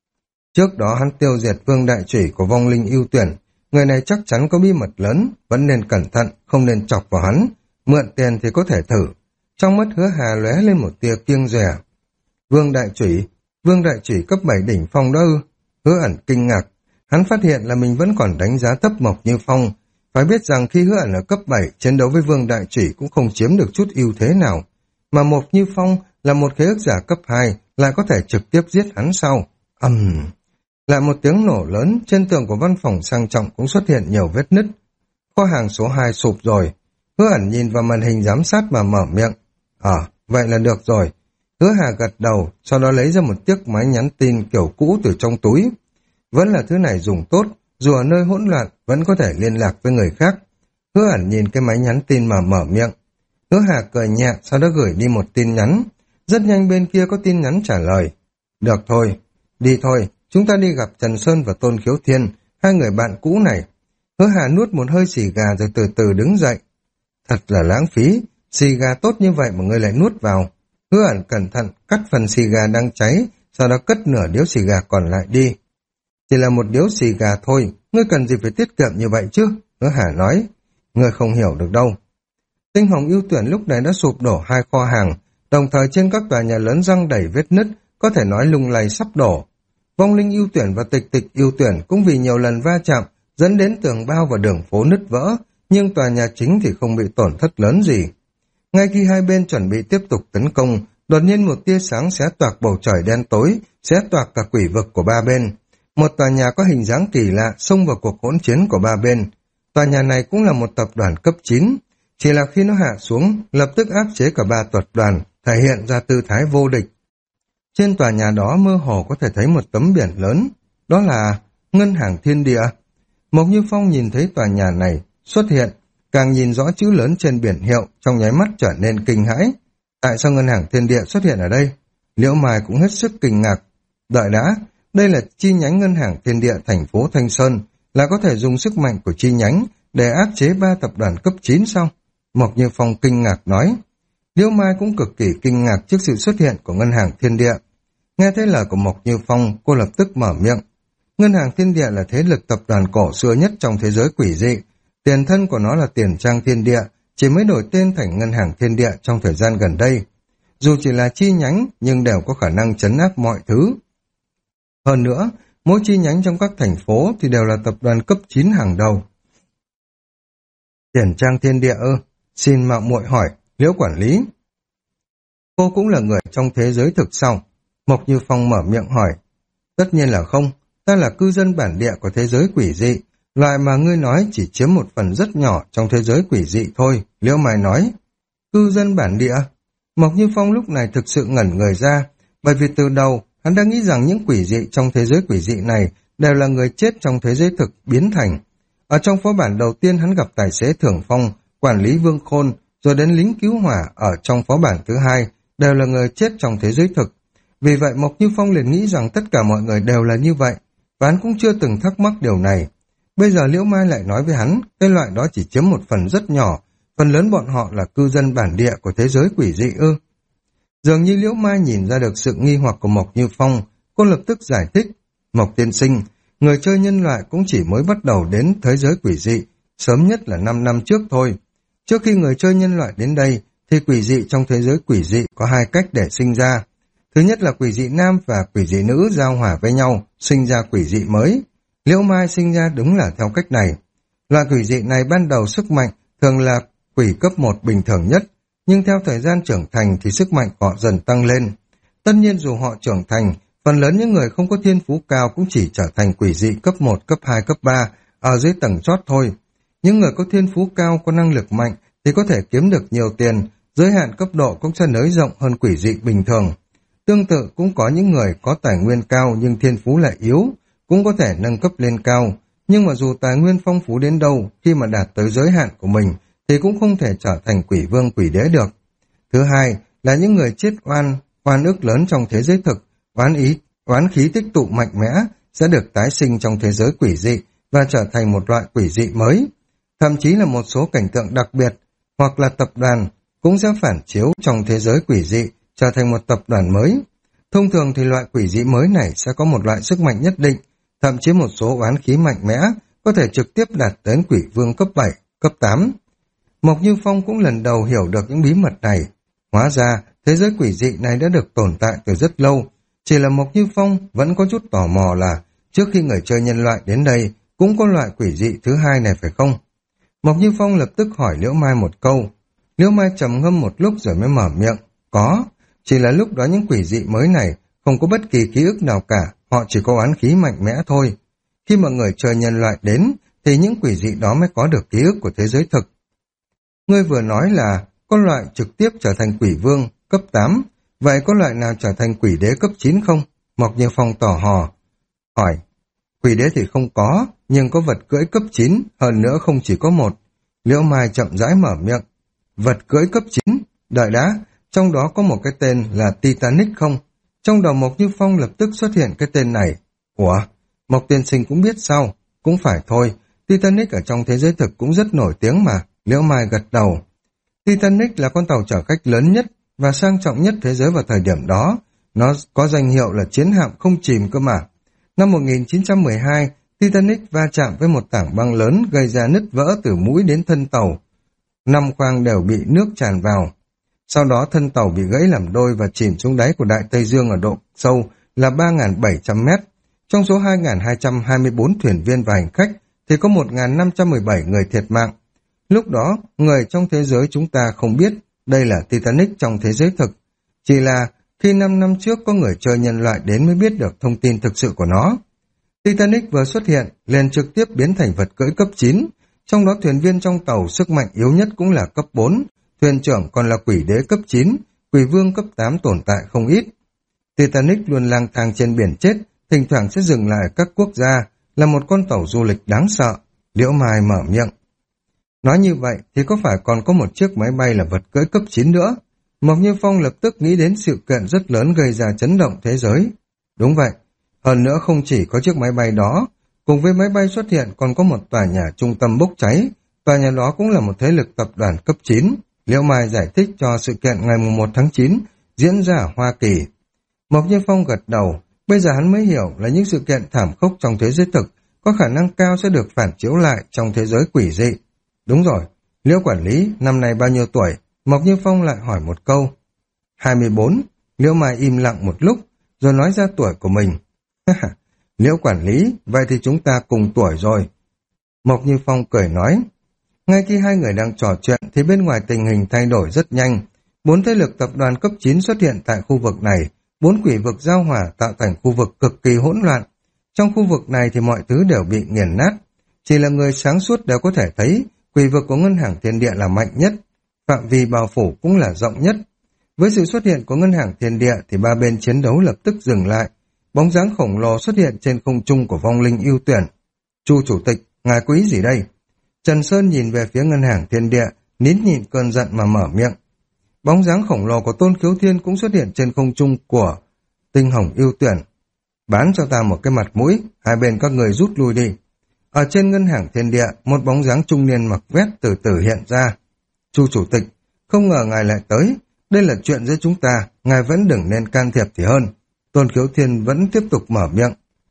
Trước đó hắn tiêu diệt vương đại chủy của vong linh ưu tuyển, người này chắc chắn có bí mật lớn, vẫn nên cẩn thận, không nên chọc vào hắn, mượn tiền thì có thể thử. Trong mắt Hứa Hà lóe lên một tia kiêng dè. Vương đại chủy, vương đại chủy cấp bảy đỉnh phong đó ư? Hứa ẩn kinh ngạc, hắn phát hiện là mình vẫn còn đánh giá thấp Mộc Như Phong. Phải biết rằng khi Hứa ẩn ở cấp bảy, chiến đấu với vương đại chủy cũng không chiếm được chút ưu thế nào. Mà Mộc Như Phong là một khế ước giả cấp hai, lại có thể trực tiếp giết hắn sau. Ầm... Uhm. Lại một tiếng nổ lớn, trên tường của văn phòng sang trọng cũng xuất hiện nhiều vết nứt. Kho hàng số hai sụp rồi. Hứa ẩn nhìn vào màn hình giám sát mà mở miệng. Ờ, à, vậy là được rồi. Hứa Hà gật đầu, sau đó lấy ra một chiếc máy nhắn tin kiểu cũ từ trong túi. Vẫn là thứ này dùng tốt, dù ở nơi hỗn loạn vẫn có thể liên lạc với người khác. Hứa ẩn nhìn cái máy nhắn tin mà mở miệng. Hứa Hà cười nhẹ, sau đó gửi đi một tin nhắn. Rất nhanh bên kia có tin nhắn trả lời. Được thôi, đi thôi, chúng ta đi gặp Trần Sơn và Tôn Khiếu Thiên, hai người bạn cũ này. Hứa Hà nuốt một hơi xì gà rồi từ từ đứng dậy. Thật là lãng phí, xì gà tốt như vậy mà ngươi lại nuốt vào. Hứa ẩn cẩn thận cắt phần xì gà đang cháy, sau đó cất nửa điếu xì gà còn lại đi. Chỉ là một điếu xì gà thôi, ngươi cần gì phải tiết kiệm như vậy chứ? Hứa Hà nói, ngươi không hiểu được đâu. Tinh Hồng ưu tuyển lúc này đã sụp đổ hai kho hàng, đồng thời trên các tòa nhà lớn răng đầy vết nứt, có thể nói lung lay sắp đổ. Vong linh ưu tuyển và tịch tịch ưu tuyển cũng vì nhiều lần va chạm, dẫn đến tường bao và đường phố nứt vỡ, nhưng tòa nhà chính thì không bị tổn thất lớn gì. Ngay khi hai bên chuẩn bị tiếp tục tấn công, đột nhiên một tia sáng xé toạc bầu trời đen tối, xé toạc cả quỷ vực của ba bên. Một tòa nhà có hình dáng kỳ lạ xông vào cuộc hỗn chiến của ba bên. Tòa nhà này cũng là một tập đoàn cấp chín, chỉ là khi nó hạ xuống, lập tức áp chế cả ba tập đoàn, thể hiện ra tư thái vô địch. Trên tòa nhà đó mơ hồ có thể thấy một tấm biển lớn, đó là Ngân hàng Thiên Địa. Mộc Như Phong nhìn thấy tòa nhà này xuất hiện, càng nhìn rõ chữ lớn trên biển hiệu, trong nháy mắt trở nên kinh hãi. Tại sao Ngân hàng Thiên Địa xuất hiện ở đây? Liễu Mai cũng hết sức kinh ngạc. Đợi đã, đây là chi nhánh Ngân hàng Thiên Địa thành phố Thanh Sơn, là có thể dùng sức mạnh của chi nhánh để áp chế ba tập đoàn cấp chín sao? Mộc Như Phong kinh ngạc nói. Liễu Mai cũng cực kỳ kinh ngạc trước sự xuất hiện của Ngân hàng Thiên Địa. Nghe thấy lời của Mộc Như Phong, cô lập tức mở miệng. Ngân hàng Thiên Địa là thế lực tập đoàn cổ xưa nhất trong thế giới quỷ dị. Tiền thân của nó là Tiền Trang Thiên Địa, chỉ mới đổi tên thành Ngân hàng Thiên Địa trong thời gian gần đây. Dù chỉ là chi nhánh, nhưng đều có khả năng trấn áp mọi thứ. Hơn nữa, mỗi chi nhánh trong các thành phố thì đều là tập đoàn cấp chín hàng đầu. Tiền Trang Thiên Địa ư? Xin mạo muội hỏi, Liễu quản lý. Cô cũng là người trong thế giới thực sao? Mộc Như Phong mở miệng hỏi. Tất nhiên là không, ta là cư dân bản địa của thế giới quỷ dị, loại mà ngươi nói chỉ chiếm một phần rất nhỏ trong thế giới quỷ dị thôi, Liễu Mai nói. Cư dân bản địa? Mộc Như Phong lúc này thực sự ngẩn người ra, bởi vì từ đầu hắn đã nghĩ rằng những quỷ dị trong thế giới quỷ dị này đều là người chết trong thế giới thực biến thành. Ở trong phó bản đầu tiên hắn gặp tài xế Thưởng Phong, quản lý Vương Khôn, rồi đến lính cứu hỏa ở trong phó bản thứ hai, đều là người chết trong thế giới thực. Vì vậy Mộc Như Phong liền nghĩ rằng tất cả mọi người đều là như vậy, và hắn cũng chưa từng thắc mắc điều này. Bây giờ Liễu Mai lại nói với hắn, cái loại đó chỉ chiếm một phần rất nhỏ, phần lớn bọn họ là cư dân bản địa của thế giới quỷ dị ư. Dường như Liễu Mai nhìn ra được sự nghi hoặc của Mộc Như Phong, cô lập tức giải thích. Mộc tiên sinh, người chơi nhân loại cũng chỉ mới bắt đầu đến thế giới quỷ dị, sớm nhất là năm năm trước thôi. Trước khi người chơi nhân loại đến đây, thì quỷ dị trong thế giới quỷ dị có hai cách để sinh ra. Thứ nhất là quỷ dị nam và quỷ dị nữ giao hòa với nhau, sinh ra quỷ dị mới. Liễu Mai sinh ra đúng là theo cách này. Loại quỷ dị này ban đầu sức mạnh thường là quỷ cấp một bình thường nhất, nhưng theo thời gian trưởng thành thì sức mạnh họ dần tăng lên. Tất nhiên dù họ trưởng thành, phần lớn những người không có thiên phú cao cũng chỉ trở thành quỷ dị cấp một, cấp hai, cấp ba, ở dưới tầng chót thôi. Những người có thiên phú cao, có năng lực mạnh thì có thể kiếm được nhiều tiền, giới hạn cấp độ cũng sẽ nới rộng hơn quỷ dị bình thường. Tương tự cũng có những người có tài nguyên cao nhưng thiên phú lại yếu, cũng có thể nâng cấp lên cao, nhưng mà dù tài nguyên phong phú đến đâu, khi mà đạt tới giới hạn của mình thì cũng không thể trở thành quỷ vương quỷ đế được. Thứ hai là những người chết oan, oan ức lớn trong thế giới thực, oán ý, oán khí tích tụ mạnh mẽ sẽ được tái sinh trong thế giới quỷ dị và trở thành một loại quỷ dị mới. Thậm chí là một số cảnh tượng đặc biệt hoặc là tập đoàn cũng sẽ phản chiếu trong thế giới quỷ dị, trở thành một tập đoàn mới. Thông thường thì loại quỷ dị mới này sẽ có một loại sức mạnh nhất định, thậm chí một số oán khí mạnh mẽ có thể trực tiếp đạt đến quỷ vương cấp bảy, cấp tám. Mộc Như Phong cũng lần đầu hiểu được những bí mật này. Hóa ra, thế giới quỷ dị này đã được tồn tại từ rất lâu. Chỉ là Mộc Như Phong vẫn có chút tò mò là trước khi người chơi nhân loại đến đây cũng có loại quỷ dị thứ hai này phải không? Mộc Như Phong lập tức hỏi Liễu Mai một câu. Liễu Mai trầm ngâm một lúc rồi mới mở miệng. Có, chỉ là lúc đó những quỷ dị mới này không có bất kỳ ký ức nào cả, họ chỉ có oán khí mạnh mẽ thôi. Khi mà người chơi nhân loại đến thì những quỷ dị đó mới có được ký ức của thế giới thực. Ngươi vừa nói là có loại trực tiếp trở thành quỷ vương cấp tám, vậy có loại nào trở thành quỷ đế cấp chín không? Mộc Như Phong tò hò hỏi. Quỷ đế thì không có, nhưng có vật cưỡi cấp chín, hơn nữa không chỉ có một. Liễu Mai chậm rãi mở miệng. Vật cưỡi cấp chín, đợi đã, trong đó có một cái tên là Titanic không? Trong đầu Mộc Như Phong lập tức xuất hiện cái tên này. Ủa, Mộc tiên sinh cũng biết sao? Cũng phải thôi, Titanic ở trong thế giới thực cũng rất nổi tiếng mà. Liễu Mai gật đầu. Titanic là con tàu chở khách lớn nhất và sang trọng nhất thế giới vào thời điểm đó. Nó có danh hiệu là chiến hạm không chìm cơ mà. Năm một nghìn chín trăm mười hai, Titanic va chạm với một tảng băng lớn gây ra nứt vỡ từ mũi đến thân tàu. Năm khoang đều bị nước tràn vào. Sau đó thân tàu bị gãy làm đôi và chìm xuống đáy của Đại Tây Dương ở độ sâu là ba nghìn bảy trăm mét. Trong số hai nghìn hai trăm hai mươi bốn thuyền viên và hành khách thì có một nghìn năm trăm mười bảy người thiệt mạng. Lúc đó, người trong thế giới chúng ta không biết đây là Titanic trong thế giới thực. Chỉ là khi năm năm trước có người chơi nhân loại đến mới biết được thông tin thực sự của nó. Titanic vừa xuất hiện, liền trực tiếp biến thành vật cưỡi cấp chín. Trong đó thuyền viên trong tàu sức mạnh yếu nhất cũng là cấp bốn. Thuyền trưởng còn là quỷ đế cấp chín, quỷ vương cấp tám tồn tại không ít. Titanic luôn lang thang trên biển chết, thỉnh thoảng sẽ dừng lại ở các quốc gia, là một con tàu du lịch đáng sợ. Liễu Mai mở miệng. Nói như vậy thì có phải còn có một chiếc máy bay là vật cưỡi cấp chín nữa? Mộc Như Phong lập tức nghĩ đến sự kiện rất lớn gây ra chấn động thế giới. Đúng vậy, hơn nữa không chỉ có chiếc máy bay đó, cùng với máy bay xuất hiện còn có một tòa nhà trung tâm bốc cháy, tòa nhà đó cũng là một thế lực tập đoàn cấp chín. Liễu Mai giải thích cho sự kiện ngày mùng một tháng chín diễn ra ở Hoa Kỳ. Mộc Như Phong gật đầu, bây giờ hắn mới hiểu là những sự kiện thảm khốc trong thế giới thực có khả năng cao sẽ được phản chiếu lại trong thế giới quỷ dị. Đúng rồi, Liễu quản lý năm nay bao nhiêu tuổi? Mộc Như Phong lại hỏi một câu. hai mươi bốn. Liễu Mai im lặng một lúc, rồi nói ra tuổi của mình. Liễu quản lý, vậy thì chúng ta cùng tuổi rồi. Mộc Như Phong cười nói. Ngay khi hai người đang trò chuyện thì bên ngoài tình hình thay đổi rất nhanh. Bốn thế lực tập đoàn cấp chín xuất hiện tại khu vực này, bốn quỷ vực giao hòa tạo thành khu vực cực kỳ hỗn loạn. Trong khu vực này thì mọi thứ đều bị nghiền nát. Chỉ là người sáng suốt đều có thể thấy quỷ vực của Ngân hàng Thiên Địa là mạnh nhất, phạm vi bao phủ cũng là rộng nhất. Với sự xuất hiện của Ngân hàng Thiên Địa thì ba bên chiến đấu lập tức dừng lại. Bóng dáng khổng lồ xuất hiện trên không trung của vong linh ưu tuyển. Chu chủ tịch, ngài có ý gì đây? Trần Sơn nhìn về phía Ngân hàng Thiên Địa, nín nhịn cơn giận mà mở miệng. Bóng dáng khổng lồ của Tôn Khiếu Thiên cũng xuất hiện trên không trung của Tinh Hồng ưu tuyển. Bán cho ta một cái mặt mũi, hai bên các người rút lui đi. Ở trên Ngân hàng Thiên Địa, một bóng dáng trung niên mặc vest từ từ hiện ra. Chu chủ tịch, không ngờ ngài lại tới. Đây là chuyện giữa chúng ta, ngài vẫn đừng nên can thiệp thì hơn. Tôn Khiếu Thiên vẫn tiếp tục mở miệng.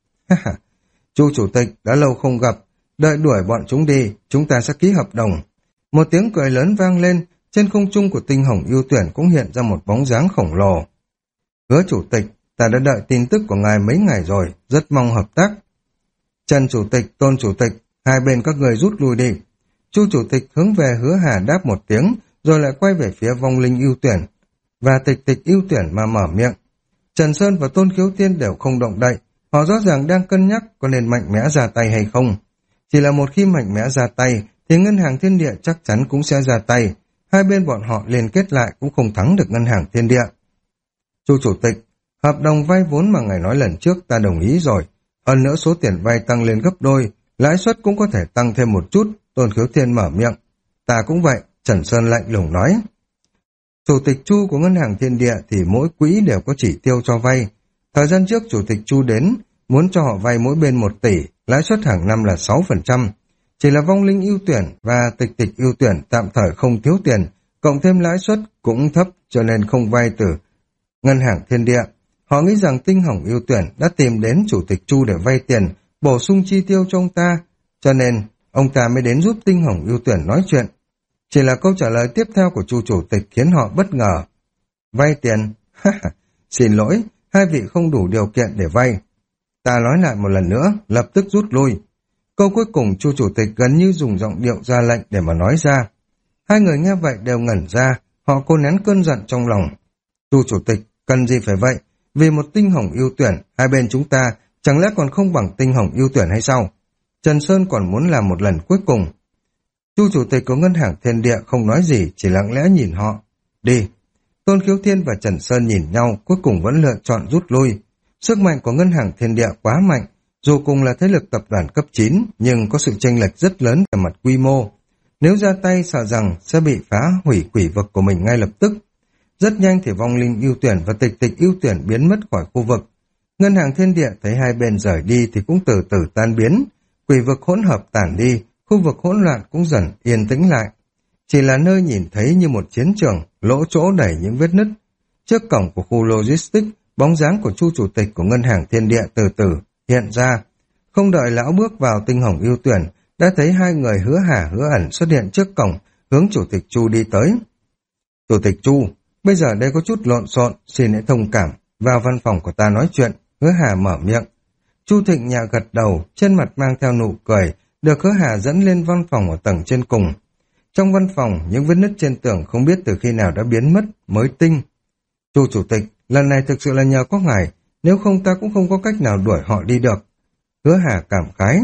Chu chủ tịch, đã lâu không gặp, đợi đuổi bọn chúng đi, chúng ta sẽ ký hợp đồng. Một tiếng cười lớn vang lên, trên không trung của Tinh Hồng ưu tuyển cũng hiện ra một bóng dáng khổng lồ. Hứa chủ tịch, ta đã đợi tin tức của ngài mấy ngày rồi, rất mong hợp tác. Trần chủ tịch, Tôn chủ tịch, hai bên các người rút lui đi. Chu chủ tịch hướng về Hứa Hà đáp một tiếng, rồi lại quay về phía vong linh ưu tuyển. Và tịch tịch ưu tuyển mà mở miệng. Trần Sơn và Tôn Khiếu Thiên đều không động đậy, họ rõ ràng đang cân nhắc có nên mạnh mẽ ra tay hay không. Chỉ là một khi mạnh mẽ ra tay, thì Ngân hàng Thiên Địa chắc chắn cũng sẽ ra tay. hai bên bọn họ liên kết lại cũng không thắng được ngân hàng Thiên Địa. Chu chủ tịch, hợp đồng vay vốn mà ngài nói lần trước ta đồng ý rồi. Hơn nữa số tiền vay tăng lên gấp đôi, lãi suất cũng có thể tăng thêm một chút, Tôn Khiếu Thiên mở miệng. Ta cũng vậy, Trần Sơn lạnh lùng nói. Chủ tịch Chu của ngân hàng Thiên Địa thì mỗi quỹ đều có chỉ tiêu cho vay. Thời gian trước chủ tịch Chu đến, muốn cho họ vay mỗi bên một tỷ, lãi suất hàng năm là sáu phần trăm. Chỉ là vong linh ưu tuyển và tịch tịch ưu tuyển tạm thời không thiếu tiền, cộng thêm lãi suất cũng thấp cho nên không vay từ ngân hàng Thiên Địa. Họ nghĩ rằng Tinh Hồng ưu tuyển đã tìm đến chủ tịch Chu để vay tiền, bổ sung chi tiêu cho ông ta, cho nên ông ta mới đến giúp Tinh Hồng ưu tuyển nói chuyện. Chỉ là câu trả lời tiếp theo của Chu chủ tịch khiến họ bất ngờ. Vay tiền? Xin lỗi, hai vị không đủ điều kiện để vay. Ta nói lại một lần nữa, lập tức rút lui. Câu cuối cùng Chu chủ tịch gần như dùng giọng điệu ra lệnh để mà nói ra. Hai người nghe vậy đều ngẩn ra, họ cố nén cơn giận trong lòng. Chu chủ tịch, cần gì phải vậy? Vì một Tinh Hồng ưu tuyển, hai bên chúng ta chẳng lẽ còn không bằng Tinh Hồng ưu tuyển hay sao? Trần Sơn còn muốn làm một lần cuối cùng. Chu chủ tịch của ngân hàng Thiên Địa không nói gì, chỉ lặng lẽ nhìn họ. Đi. Tôn Khiếu Thiên và Trần Sơn nhìn nhau, cuối cùng vẫn lựa chọn rút lui. Sức mạnh của ngân hàng Thiên Địa quá mạnh, dù cùng là thế lực tập đoàn cấp chín, nhưng có sự chênh lệch rất lớn về mặt quy mô. Nếu ra tay sợ rằng sẽ bị phá hủy quỷ vực của mình ngay lập tức. Rất nhanh thì vong linh ưu tuyển và tịch tịch ưu tuyển biến mất khỏi khu vực. Ngân hàng Thiên Địa thấy hai bên rời đi thì cũng từ từ tan biến. Quỷ vực hỗn hợp tản đi, khu vực hỗn loạn cũng dần yên tĩnh lại. Chỉ là nơi nhìn thấy như một chiến trường, lỗ chỗ đầy những vết nứt. Trước cổng của khu logistics, bóng dáng của Chu chủ tịch của ngân hàng Thiên Địa từ từ hiện ra. Không đợi lão bước vào Tinh Hồng ưu tuyển, đã thấy hai người hứa hả hứa ẩn xuất hiện trước cổng, hướng chủ tịch Chu đi tới. Chủ tịch Chu, bây giờ đây có chút lộn xộn, xin hãy thông cảm, vào văn phòng của ta nói chuyện, hứa hà mở miệng. Chu Thịnh nhà gật đầu, trên mặt mang theo nụ cười, được hứa hà dẫn lên văn phòng ở tầng trên cùng. Trong văn phòng, những vết nứt trên tường không biết từ khi nào đã biến mất, mới tinh. Chu chủ tịch, lần này thực sự là nhờ có ngài, nếu không ta cũng không có cách nào đuổi họ đi được. Hứa hà cảm khái.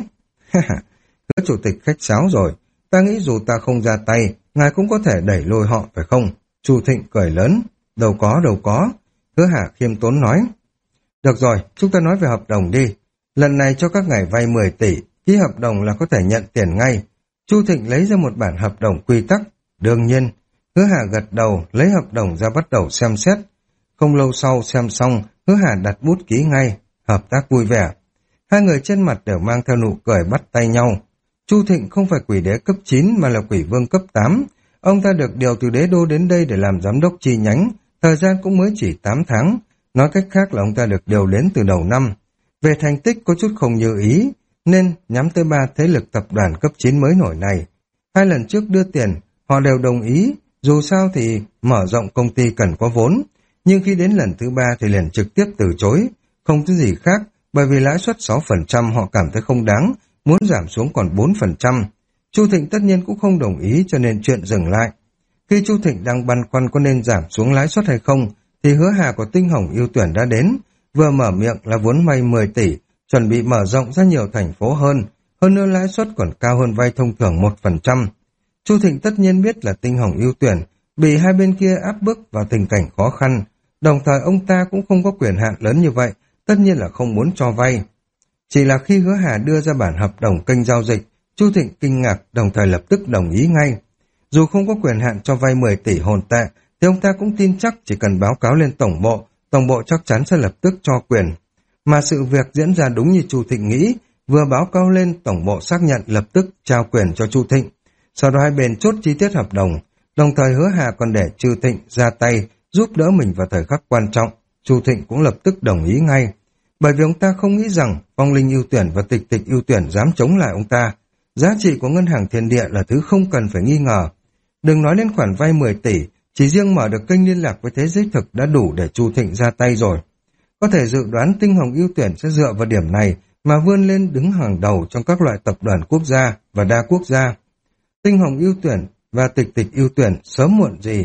Hứa chủ tịch khách sáo rồi, ta nghĩ dù ta không ra tay, ngài cũng có thể đẩy lùi họ phải không? Chu Thịnh cười lớn. Đâu có, đâu có. Hứa hà khiêm tốn nói. Được rồi, chúng ta nói về hợp đồng đi. Lần này cho các ngài vay mười tỷ, ký hợp đồng là có thể nhận tiền ngay. Chu Thịnh lấy ra một bản hợp đồng quy tắc. Đương nhiên, Hứa Hà gật đầu, lấy hợp đồng ra bắt đầu xem xét. Không lâu sau xem xong, Hứa Hà đặt bút ký ngay, hợp tác vui vẻ. Hai người trên mặt đều mang theo nụ cười bắt tay nhau. Chu Thịnh không phải quỷ đế cấp chín mà là quỷ vương cấp tám. Ông ta được điều từ đế đô đến đây để làm giám đốc chi nhánh, thời gian cũng mới chỉ tám tháng. Nói cách khác là ông ta được điều đến từ đầu năm. Về thành tích có chút không như ý, nên nhắm tới ba thế lực tập đoàn cấp chín mới nổi này. Hai lần trước đưa tiền, họ đều đồng ý, dù sao thì mở rộng công ty cần có vốn. Nhưng khi đến lần thứ ba thì liền trực tiếp từ chối, không có gì khác, bởi vì lãi suất sáu phần trăm họ cảm thấy không đáng, muốn giảm xuống còn bốn phần trăm. Chu Thịnh tất nhiên cũng không đồng ý cho nên chuyện dừng lại. Khi Chu Thịnh đang băn khoăn có nên giảm xuống lãi suất hay không, thì Hứa Hà của Tinh Hồng ưu tuyển đã đến, vừa mở miệng là vốn vay mười tỷ, chuẩn bị mở rộng ra nhiều thành phố hơn, hơn nữa lãi suất còn cao hơn vay thông thường một phần trăm. Chu Thịnh tất nhiên biết là Tinh Hồng ưu tuyển bị hai bên kia áp bức vào tình cảnh khó khăn, đồng thời ông ta cũng không có quyền hạn lớn như vậy, tất nhiên là không muốn cho vay. Chỉ là khi Hứa Hà đưa ra bản hợp đồng kênh giao dịch, Chu Thịnh kinh ngạc đồng thời lập tức đồng ý ngay. Dù không có quyền hạn cho vay mười tỷ hồn tệ, thì ông ta cũng tin chắc chỉ cần báo cáo lên tổng bộ, tổng bộ chắc chắn sẽ lập tức cho quyền. Mà sự việc diễn ra đúng như Chu Thịnh nghĩ, vừa báo cáo lên tổng bộ xác nhận lập tức trao quyền cho Chu Thịnh. Sau đó hai bên chốt chi tiết hợp đồng, đồng thời Hứa Hà còn để Chu Thịnh ra tay giúp đỡ mình vào thời khắc quan trọng. Chu Thịnh cũng lập tức đồng ý ngay, bởi vì ông ta không nghĩ rằng vong linh ưu tuyển và tịch tịch ưu tuyển dám chống lại ông ta. Giá trị của ngân hàng Thiên Địa là thứ không cần phải nghi ngờ. Đừng nói đến khoản vay mười tỷ, chỉ riêng mở được kênh liên lạc với thế giới thực đã đủ để Chu Thịnh ra tay rồi. Có thể dự đoán Tinh Hồng ưu tuyển sẽ dựa vào điểm này mà vươn lên đứng hàng đầu trong các loại tập đoàn quốc gia và đa quốc gia. Tinh Hồng ưu tuyển và tịch tịch ưu tuyển sớm muộn gì.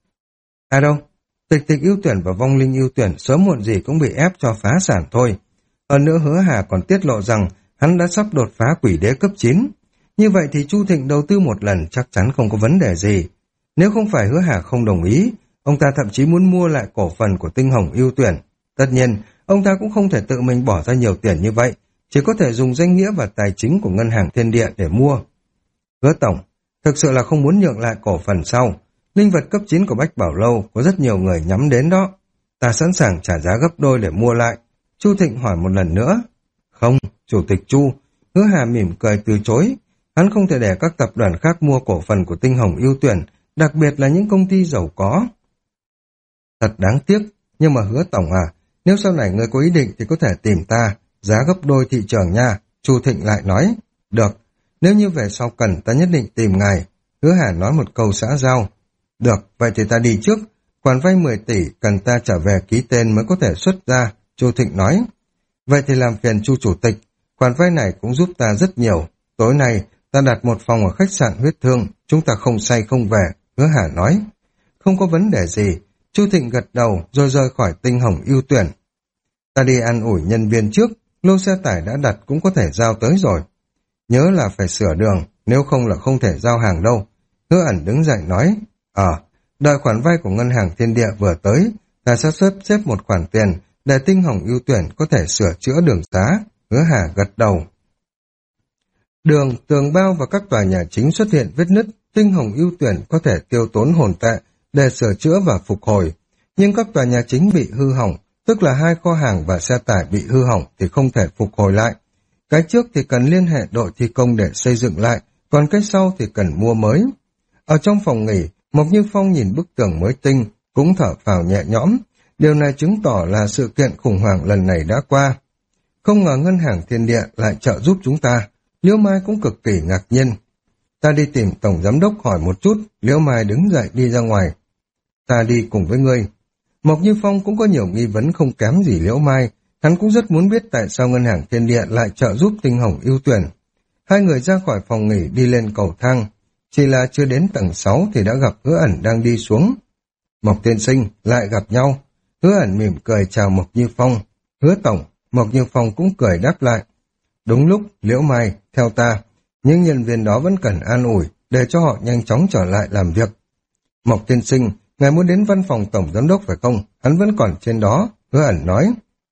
À đâu, tịch tịch ưu tuyển và vong linh ưu tuyển sớm muộn gì cũng bị ép cho phá sản thôi. Hơn nữa Hứa Hà còn tiết lộ rằng hắn đã sắp đột phá quỷ đế cấp chín. Như vậy thì Chu Thịnh đầu tư một lần chắc chắn không có vấn đề gì. Nếu không phải Hứa Hà không đồng ý, ông ta thậm chí muốn mua lại cổ phần của Tinh Hồng ưu tuyển. Tất nhiên, ông ta cũng không thể tự mình bỏ ra nhiều tiền như vậy, chỉ có thể dùng danh nghĩa và tài chính của Ngân hàng Thiên Địa để mua. Hứa tổng, thực sự là không muốn nhượng lại cổ phần sau. Linh vật cấp chín của Bách Bảo Lâu có rất nhiều người nhắm đến đó. Ta sẵn sàng trả giá gấp đôi để mua lại. Chu Thịnh hỏi một lần nữa. Không, Chủ tịch Chu. Hứa Hà mỉm cười từ chối. Hắn không thể để các tập đoàn khác mua cổ phần của Tinh Hồng ưu tuyển, đặc biệt là những công ty giàu có. Thật đáng tiếc, nhưng mà Hứa tổng à, nếu sau này ngươi có ý định thì có thể tìm ta, giá gấp đôi thị trường nha. Chu Thịnh lại nói. Được, nếu như về sau cần ta nhất định tìm ngài. Hứa Hà nói một câu xã giao. Được, vậy thì ta đi trước. Khoản vay mười tỷ cần ta trở về ký tên mới có thể xuất ra, Chu Thịnh nói. Vậy thì làm phiền Chu Chủ tịch, khoản vay này cũng giúp ta rất nhiều. Tối nay ta đặt một phòng ở khách sạn Huyết Thương, chúng ta không say không về, Hứa Hà nói. Không có vấn đề gì, Chu Thịnh gật đầu rồi rời khỏi Tinh Hồng ưu tuyển. Ta đi ăn ủi nhân viên trước, lô xe tải đã đặt cũng có thể giao tới rồi. Nhớ là phải sửa đường, nếu không là không thể giao hàng đâu. Hứa Ẩn đứng dậy nói, Ờ, đợi khoản vay của Ngân hàng Thiên Địa vừa tới, ta sẽ xếp xếp một khoản tiền để Tinh Hồng ưu tuyển có thể sửa chữa đường xá. Hứa Hà gật đầu. Đường, tường bao và các tòa nhà chính xuất hiện vết nứt, Tinh Hồng ưu tuyển có thể tiêu tốn hồn tệ để sửa chữa và phục hồi. Nhưng các tòa nhà chính bị hư hỏng, tức là hai kho hàng và xe tải bị hư hỏng thì không thể phục hồi lại. Cái trước thì cần liên hệ đội thi công để xây dựng lại, còn cái sau thì cần mua mới. Ở trong phòng nghỉ, Mộc Như Phong nhìn bức tường mới tinh, cũng thở phào nhẹ nhõm. Điều này chứng tỏ là sự kiện khủng hoảng lần này đã qua. Không ngờ Ngân hàng Thiên Địa lại trợ giúp chúng ta. Liễu Mai cũng cực kỳ ngạc nhiên. Ta đi tìm Tổng Giám đốc hỏi một chút. Liễu Mai đứng dậy đi ra ngoài. Ta đi cùng với ngươi. Mộc Như Phong cũng có nhiều nghi vấn không kém gì Liễu Mai. Hắn cũng rất muốn biết tại sao Ngân hàng Thiên Địa lại trợ giúp Tinh Hồng ưu tuyển. Hai người ra khỏi phòng nghỉ đi lên cầu thang. Chỉ là chưa đến tầng sáu thì đã gặp Hứa Ẩn đang đi xuống. Mộc tiên sinh, lại gặp nhau. Hứa Ẩn mỉm cười chào Mộc Như Phong. Hứa tổng, Mộc Như Phong cũng cười đáp lại. Đúng lúc, Liễu Mai, theo ta. Những nhân viên đó vẫn cần an ủi, để cho họ nhanh chóng trở lại làm việc. Mộc tiên sinh, ngài muốn đến văn phòng tổng giám đốc phải không? Hắn vẫn còn trên đó, Hứa Ẩn nói.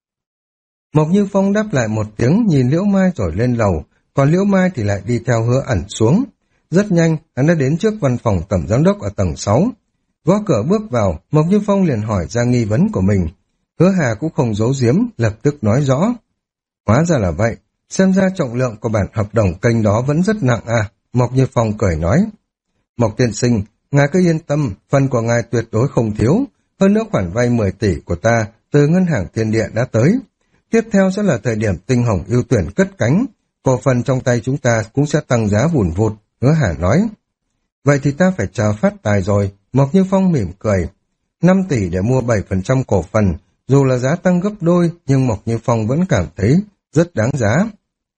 Mộc Như Phong đáp lại một tiếng, nhìn Liễu Mai rồi lên lầu, còn Liễu Mai thì lại đi theo Hứa Ẩn xuống. Rất nhanh, hắn đã đến trước văn phòng tổng giám đốc ở tầng sáu. Gõ cửa bước vào, Mộc Như Phong liền hỏi ra nghi vấn của mình. Hứa Hà cũng không giấu giếm, lập tức nói rõ. Hóa ra là vậy, xem ra trọng lượng của bản hợp đồng kênh đó vẫn rất nặng à, Mộc Như Phong cười nói. Mộc tiên sinh, ngài cứ yên tâm, phần của ngài tuyệt đối không thiếu, hơn nữa khoản vay mười tỷ của ta từ Ngân hàng Thiên Địa đã tới. Tiếp theo sẽ là thời điểm Tinh Hồng ưu tuyển cất cánh, cổ phần trong tay chúng ta cũng sẽ tăng giá vùn vụt, Hứa Hà nói. Vậy thì ta phải chờ phát tài rồi, Mộc Như Phong mỉm cười. năm tỷ để mua bảy phần trăm cổ phần, dù là giá tăng gấp đôi nhưng Mộc Như Phong vẫn cảm thấy rất đáng giá.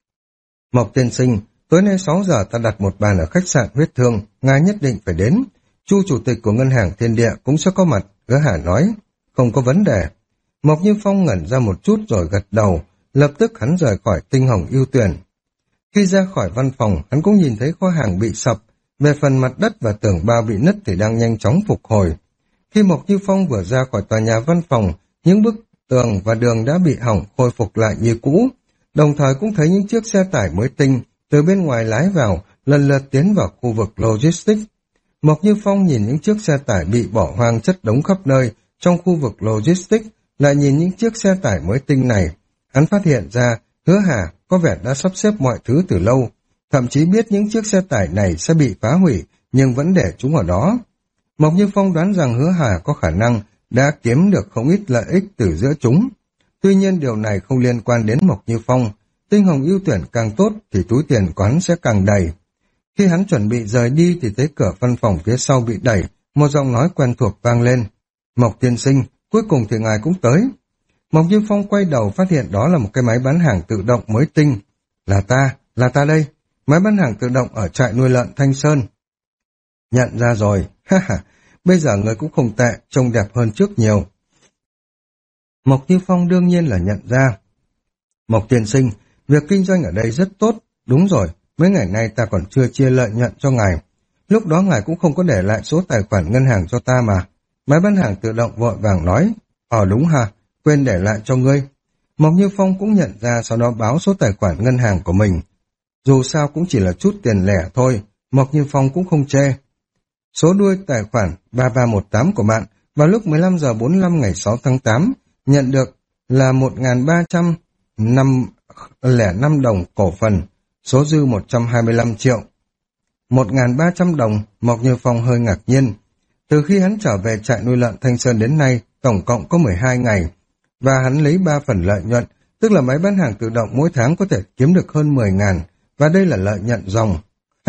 Mộc tiên sinh, tối nay sáu giờ ta đặt một bàn ở khách sạn Huyết Thương, ngài nhất định phải đến. Chu chủ tịch của Ngân hàng Thiên Địa cũng sẽ có mặt, Hứa Hà nói. Không có vấn đề. Mộc Như Phong ngẩn ra một chút rồi gật đầu, lập tức hắn rời khỏi Tinh Hồng ưu tuyển. Khi ra khỏi văn phòng, hắn cũng nhìn thấy kho hàng bị sập, về phần mặt đất và tường bao bị nứt thì đang nhanh chóng phục hồi. Khi Mộc Như Phong vừa ra khỏi tòa nhà văn phòng, những bức tường và đường đã bị hỏng khôi phục lại như cũ, đồng thời cũng thấy những chiếc xe tải mới tinh từ bên ngoài lái vào, lần lượt tiến vào khu vực logistics. Mộc Như Phong nhìn những chiếc xe tải bị bỏ hoang chất đống khắp nơi trong khu vực logistics, lại nhìn những chiếc xe tải mới tinh này. Hắn phát hiện ra Hứa Hà có vẻ đã sắp xếp mọi thứ từ lâu, thậm chí biết những chiếc xe tải này sẽ bị phá hủy, nhưng vẫn để chúng ở đó. Mộc Như Phong đoán rằng Hứa Hà có khả năng đã kiếm được không ít lợi ích từ giữa chúng. Tuy nhiên điều này không liên quan đến Mộc Như Phong. Tinh Hồng ưu tuyển càng tốt thì túi tiền của hắn sẽ càng đầy. Khi hắn chuẩn bị rời đi thì thấy cửa văn phòng phía sau bị đẩy, một giọng nói quen thuộc vang lên. Mộc tiên sinh, cuối cùng thì ngài cũng tới. Mộc Như Phong quay đầu phát hiện đó là một cái máy bán hàng tự động mới tinh. Là ta, là ta đây, máy bán hàng tự động ở trại nuôi lợn Thanh Sơn. Nhận ra rồi, ha ha, bây giờ người cũng không tệ, trông đẹp hơn trước nhiều. Mộc Như Phong đương nhiên là nhận ra. Mộc tiên sinh, việc kinh doanh ở đây rất tốt, đúng rồi, mấy ngày nay ta còn chưa chia lợi nhuận cho ngài. lúc đó ngài cũng không có để lại số tài khoản ngân hàng cho ta mà. Máy bán hàng tự động vội vàng nói, ờ đúng ha, quên để lại cho ngươi. Mộc Như Phong cũng nhận ra, sau đó báo số tài khoản ngân hàng của mình. Dù sao cũng chỉ là chút tiền lẻ thôi, Mộc Như Phong cũng không chê. Số đuôi tài khoản ba ba một tám của bạn vào lúc mười lăm giờ bốn mươi lăm ngày sáu tháng tám nhận được là một nghìn ba trăm lẻ năm đồng cổ phần, số dư một trăm hai mươi lăm triệu. một nghìn ba trăm đồng, Mộc Như Phong hơi ngạc nhiên. Từ khi hắn trở về trại nuôi lợn Thanh Sơn đến nay, tổng cộng có mười hai ngày, và hắn lấy ba phần lợi nhuận, tức là máy bán hàng tự động mỗi tháng có thể kiếm được hơn mười ngàn, và đây là lợi nhuận ròng.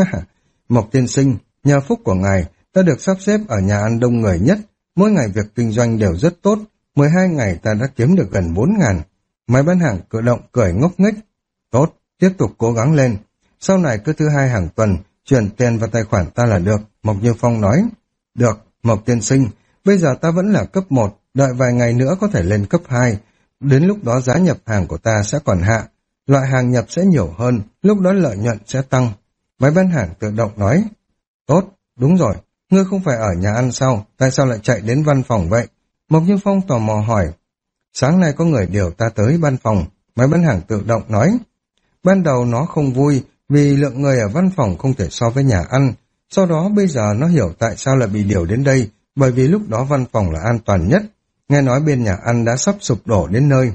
Mộc tiên sinh, nhờ phúc của ngài, ta được sắp xếp ở nhà ăn đông người nhất, mỗi ngày việc kinh doanh đều rất tốt, mười hai ngày ta đã kiếm được gần bốn ngàn. Máy bán hàng tự động cười ngốc nghếch. Tốt, tiếp tục cố gắng lên, sau này cứ thứ hai hàng tuần, chuyển tiền vào tài khoản ta là được, Mộc Như Phong nói. Được, Mộc tiên sinh, bây giờ ta vẫn là cấp một, đợi vài ngày nữa có thể lên cấp hai, đến lúc đó giá nhập hàng của ta sẽ còn hạ, loại hàng nhập sẽ nhiều hơn, lúc đó lợi nhuận sẽ tăng. Máy bán hàng tự động nói. Tốt, đúng rồi, ngươi không phải ở nhà ăn sao, tại sao lại chạy đến văn phòng vậy? Mộc Như Phong tò mò hỏi. Sáng nay có người điều ta tới văn phòng, máy bán hàng tự động nói. Ban đầu nó không vui, vì lượng người ở văn phòng không thể so với nhà ăn, sau đó bây giờ nó hiểu tại sao lại bị điều đến đây, bởi vì lúc đó văn phòng là an toàn nhất, nghe nói bên nhà ăn đã sắp sụp đổ đến nơi.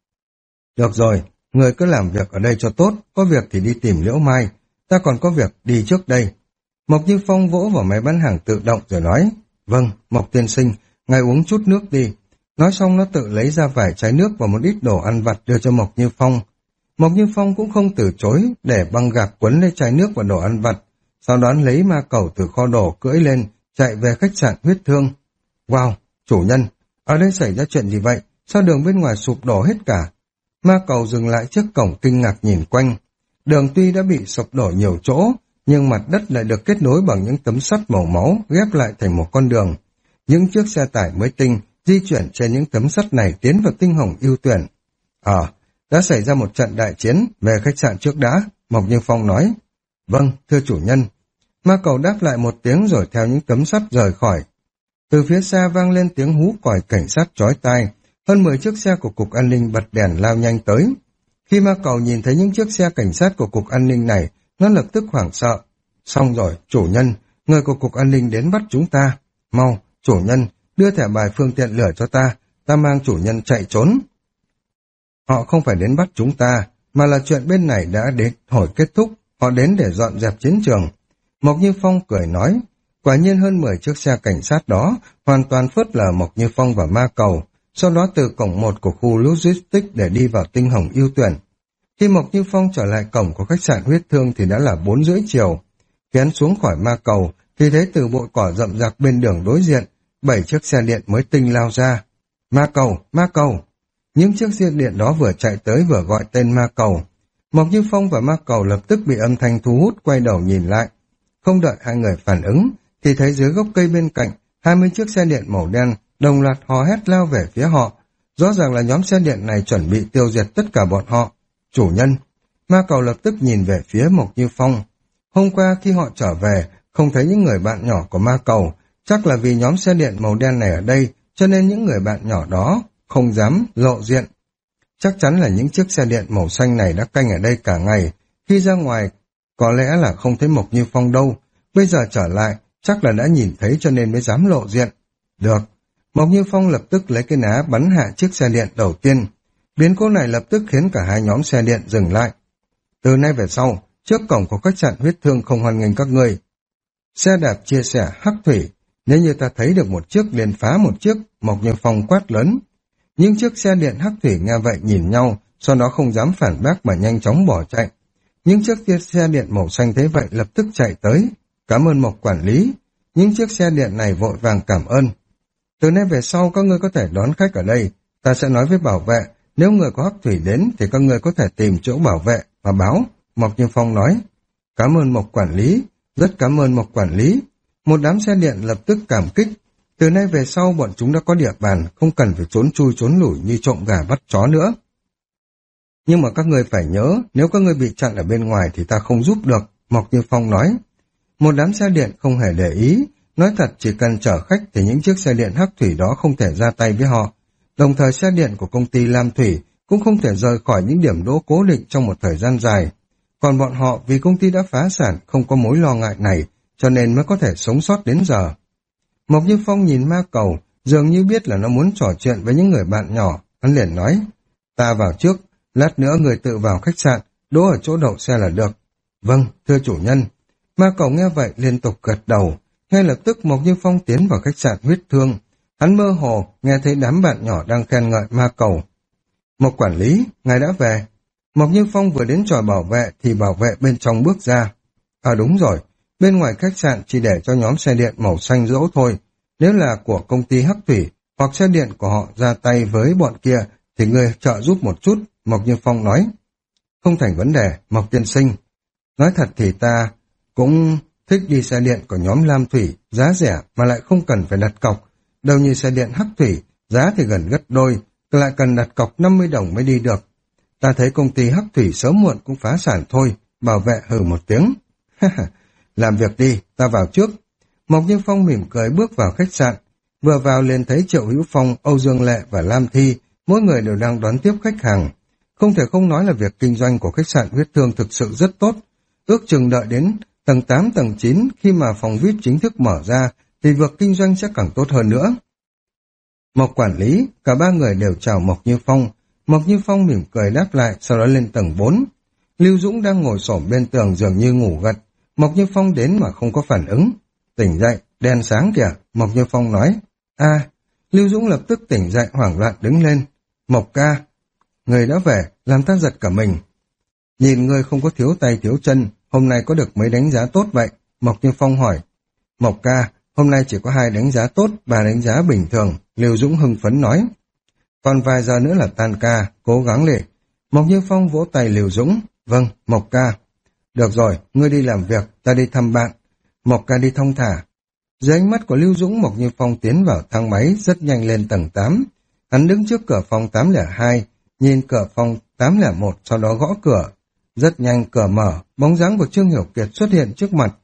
Được rồi, người cứ làm việc ở đây cho tốt, có việc thì đi tìm Liễu Mai, ta còn có việc đi trước đây. Mộc Như Phong vỗ vào máy bán hàng tự động rồi nói, vâng, Mộc tiên sinh, ngài uống chút nước đi. Nói xong nó tự lấy ra vài chai nước và một ít đồ ăn vặt đưa cho Mộc Như Phong. Mộc Như Phong cũng không từ chối, để băng gạc quấn lấy chai nước và đồ ăn vặt, sau đó lấy ma cẩu từ kho đồ cưỡi lên, chạy về khách sạn Huyết Thương. Wow, chủ nhân, ở đây xảy ra chuyện gì vậy? Sao đường bên ngoài sụp đổ hết cả? Ma cẩu dừng lại trước cổng kinh ngạc nhìn quanh. Đường tuy đã bị sụp đổ nhiều chỗ, nhưng mặt đất lại được kết nối bằng những tấm sắt màu máu ghép lại thành một con đường. Những chiếc xe tải mới tinh di chuyển trên những tấm sắt này tiến vào tinh hồng ưu tuyển. Ờ, à, đã xảy ra một trận đại chiến, về khách sạn trước đã, Mộc Như Phong nói. Vâng, thưa chủ nhân. Ma cẩu đáp lại một tiếng rồi theo những tấm sắt rời khỏi. Từ phía xa vang lên tiếng hú còi cảnh sát chói tai, hơn mười chiếc xe của Cục An ninh bật đèn lao nhanh tới. Khi ma cẩu nhìn thấy những chiếc xe cảnh sát của Cục An ninh này, nó lập tức hoảng sợ. Xong rồi, chủ nhân, người của Cục An ninh đến bắt chúng ta. Mau, chủ nhân, đưa thẻ bài phương tiện lửa cho ta, ta mang chủ nhân chạy trốn. Họ không phải đến bắt chúng ta, mà là chuyện bên này đã đến hồi kết thúc, họ đến để dọn dẹp chiến trường. Mộc Như Phong cười nói, quả nhiên hơn mười chiếc xe cảnh sát đó hoàn toàn phớt lờ Mộc Như Phong và ma cẩu, sau đó từ cổng một của khu logistics để đi vào tinh hồng ưu tuyển. Khi Mộc Như Phong trở lại cổng của khách sạn Huyết Thương thì đã là bốn rưỡi chiều. Khi hắn xuống khỏi ma cẩu thì thấy từ bụi cỏ rậm rạp bên đường đối diện, bảy chiếc xe điện mới tinh lao ra. Ma cẩu, ma cẩu! Những chiếc xe điện đó vừa chạy tới vừa gọi tên ma cẩu. Mộc Như Phong và ma cẩu lập tức bị âm thanh thu hút quay đầu nhìn lại. Không đợi hai người phản ứng, thì thấy dưới gốc cây bên cạnh, hai mươi chiếc xe điện màu đen đồng loạt hò hét lao về phía họ. Rõ ràng là nhóm xe điện này chuẩn bị tiêu diệt tất cả bọn họ. Chủ nhân! Ma cẩu lập tức nhìn về phía Mộc Như Phong. Hôm qua khi họ trở về, không thấy những người bạn nhỏ của ma cẩu, chắc là vì nhóm xe điện màu đen này ở đây, cho nên những người bạn nhỏ đó không dám lộ diện. Chắc chắn là những chiếc xe điện màu xanh này đã canh ở đây cả ngày, khi ra ngoài có lẽ là không thấy Mộc Như Phong đâu, bây giờ trở lại chắc là đã nhìn thấy cho nên mới dám lộ diện. Được, Mộc Như Phong lập tức lấy cái ná bắn hạ chiếc xe điện đầu tiên. Biến cố này lập tức khiến cả hai nhóm xe điện dừng lại. Từ nay về sau, trước cổng của khách sạn Huyết Thương không hoan nghênh các người. Xe đạp chia sẻ hắc thủy, nếu như ta thấy được một chiếc liền phá một chiếc, Mộc Như Phong quát lớn. Những chiếc xe điện hắc thủy nghe vậy nhìn nhau, sau đó không dám phản bác mà nhanh chóng bỏ chạy. Những chiếc xe điện màu xanh thấy vậy lập tức chạy tới. Cảm ơn Mộc quản lý. Những chiếc xe điện này vội vàng cảm ơn. Từ nay về sau các ngươi có thể đón khách ở đây. Ta sẽ nói với bảo vệ, nếu người có hắc thủy đến thì các ngươi có thể tìm chỗ bảo vệ và báo. Mộc Như Phong nói. Cảm ơn Mộc quản lý. Rất cảm ơn Mộc quản lý. Một đám xe điện lập tức cảm kích. Từ nay về sau bọn chúng đã có địa bàn, không cần phải trốn chui trốn lủi như trộm gà bắt chó nữa. Nhưng mà các ngươi phải nhớ, nếu các ngươi bị chặn ở bên ngoài thì ta không giúp được, Mộc Như Phong nói. Một đám xe điện không hề để ý, nói thật chỉ cần chở khách thì những chiếc xe điện hắc thủy đó không thể ra tay với họ. Đồng thời xe điện của công ty Lam Thủy cũng không thể rời khỏi những điểm đỗ cố định trong một thời gian dài. Còn bọn họ vì công ty đã phá sản không có mối lo ngại này, cho nên mới có thể sống sót đến giờ. Mộc Như Phong nhìn ma cầu, dường như biết là nó muốn trò chuyện với những người bạn nhỏ, hắn liền nói, ta vào trước, lát nữa người tự vào khách sạn, đỗ ở chỗ đậu xe là được. Vâng, thưa chủ nhân. Ma cầu nghe vậy liên tục gật đầu, ngay lập tức Mộc Như Phong tiến vào khách sạn huyết thương. Hắn mơ hồ nghe thấy đám bạn nhỏ đang khen ngợi ma cầu. Mộc quản lý, ngài đã về. Mộc Như Phong vừa đến tròi bảo vệ thì bảo vệ bên trong bước ra. À đúng rồi, bên ngoài khách sạn chỉ để cho nhóm xe điện màu xanh dỗ thôi. Nếu là của công ty Hắc Thủy hoặc xe điện của họ ra tay với bọn kia thì ngươi trợ giúp một chút, Mộc Như Phong nói. Không thành vấn đề, Mộc tiên sinh. Nói thật thì ta cũng thích đi xe điện của nhóm Lam Thủy, giá rẻ mà lại không cần phải đặt cọc. Đâu như xe điện Hắc Thủy, giá thì gần gấp đôi, lại cần đặt cọc năm mươi đồng mới đi được. Ta thấy công ty Hắc Thủy sớm muộn cũng phá sản thôi, bảo vệ hừ một tiếng. Làm việc đi, ta vào trước. Mộc Như Phong mỉm cười bước vào khách sạn. Vừa vào liền thấy Triệu Hữu Phong, Âu Dương Lệ và Lam Thi, mỗi người đều đang đón tiếp khách hàng. Không thể không nói là việc kinh doanh của khách sạn huyết thương thực sự rất tốt. Ước chừng đợi đến tầng tám, tầng chín, khi mà phòng vi ai pi chính thức mở ra, thì việc kinh doanh sẽ càng tốt hơn nữa. Mộc quản lý, cả ba người đều chào Mộc Như Phong. Mộc Như Phong mỉm cười đáp lại, sau đó lên tầng bốn. Lưu Dũng đang ngồi xổm bên tường dường như ngủ gật. Mộc Như Phong đến mà không có phản ứng. Tỉnh dậy, đèn sáng kìa, Mộc Như Phong nói. À, Lưu Dũng lập tức tỉnh dậy hoảng loạn đứng lên. Mộc ca, người đã về, làm ta giật cả mình. Nhìn ngươi không có thiếu tay thiếu chân, hôm nay có được mấy đánh giá tốt vậy? Mộc Như Phong hỏi. Mộc ca, hôm nay chỉ có hai đánh giá tốt, ba đánh giá bình thường, Lưu Dũng hưng phấn nói. Còn vài giờ nữa là tan ca, cố gắng lên. Mộc Như Phong vỗ tay Lưu Dũng. Vâng, Mộc ca. Được rồi, ngươi đi làm việc, ta đi thăm bạn. Mộc ca đi thong thả. Dưới ánh mắt của Lưu Dũng, Mộc Như Phong tiến vào thang máy, rất nhanh lên tầng tám. Hắn đứng trước cửa phòng tám không hai, nhìn cửa phòng tám không một, sau đó gõ cửa. Rất nhanh cửa mở, bóng dáng của Trương Hiểu Kiệt xuất hiện trước mặt.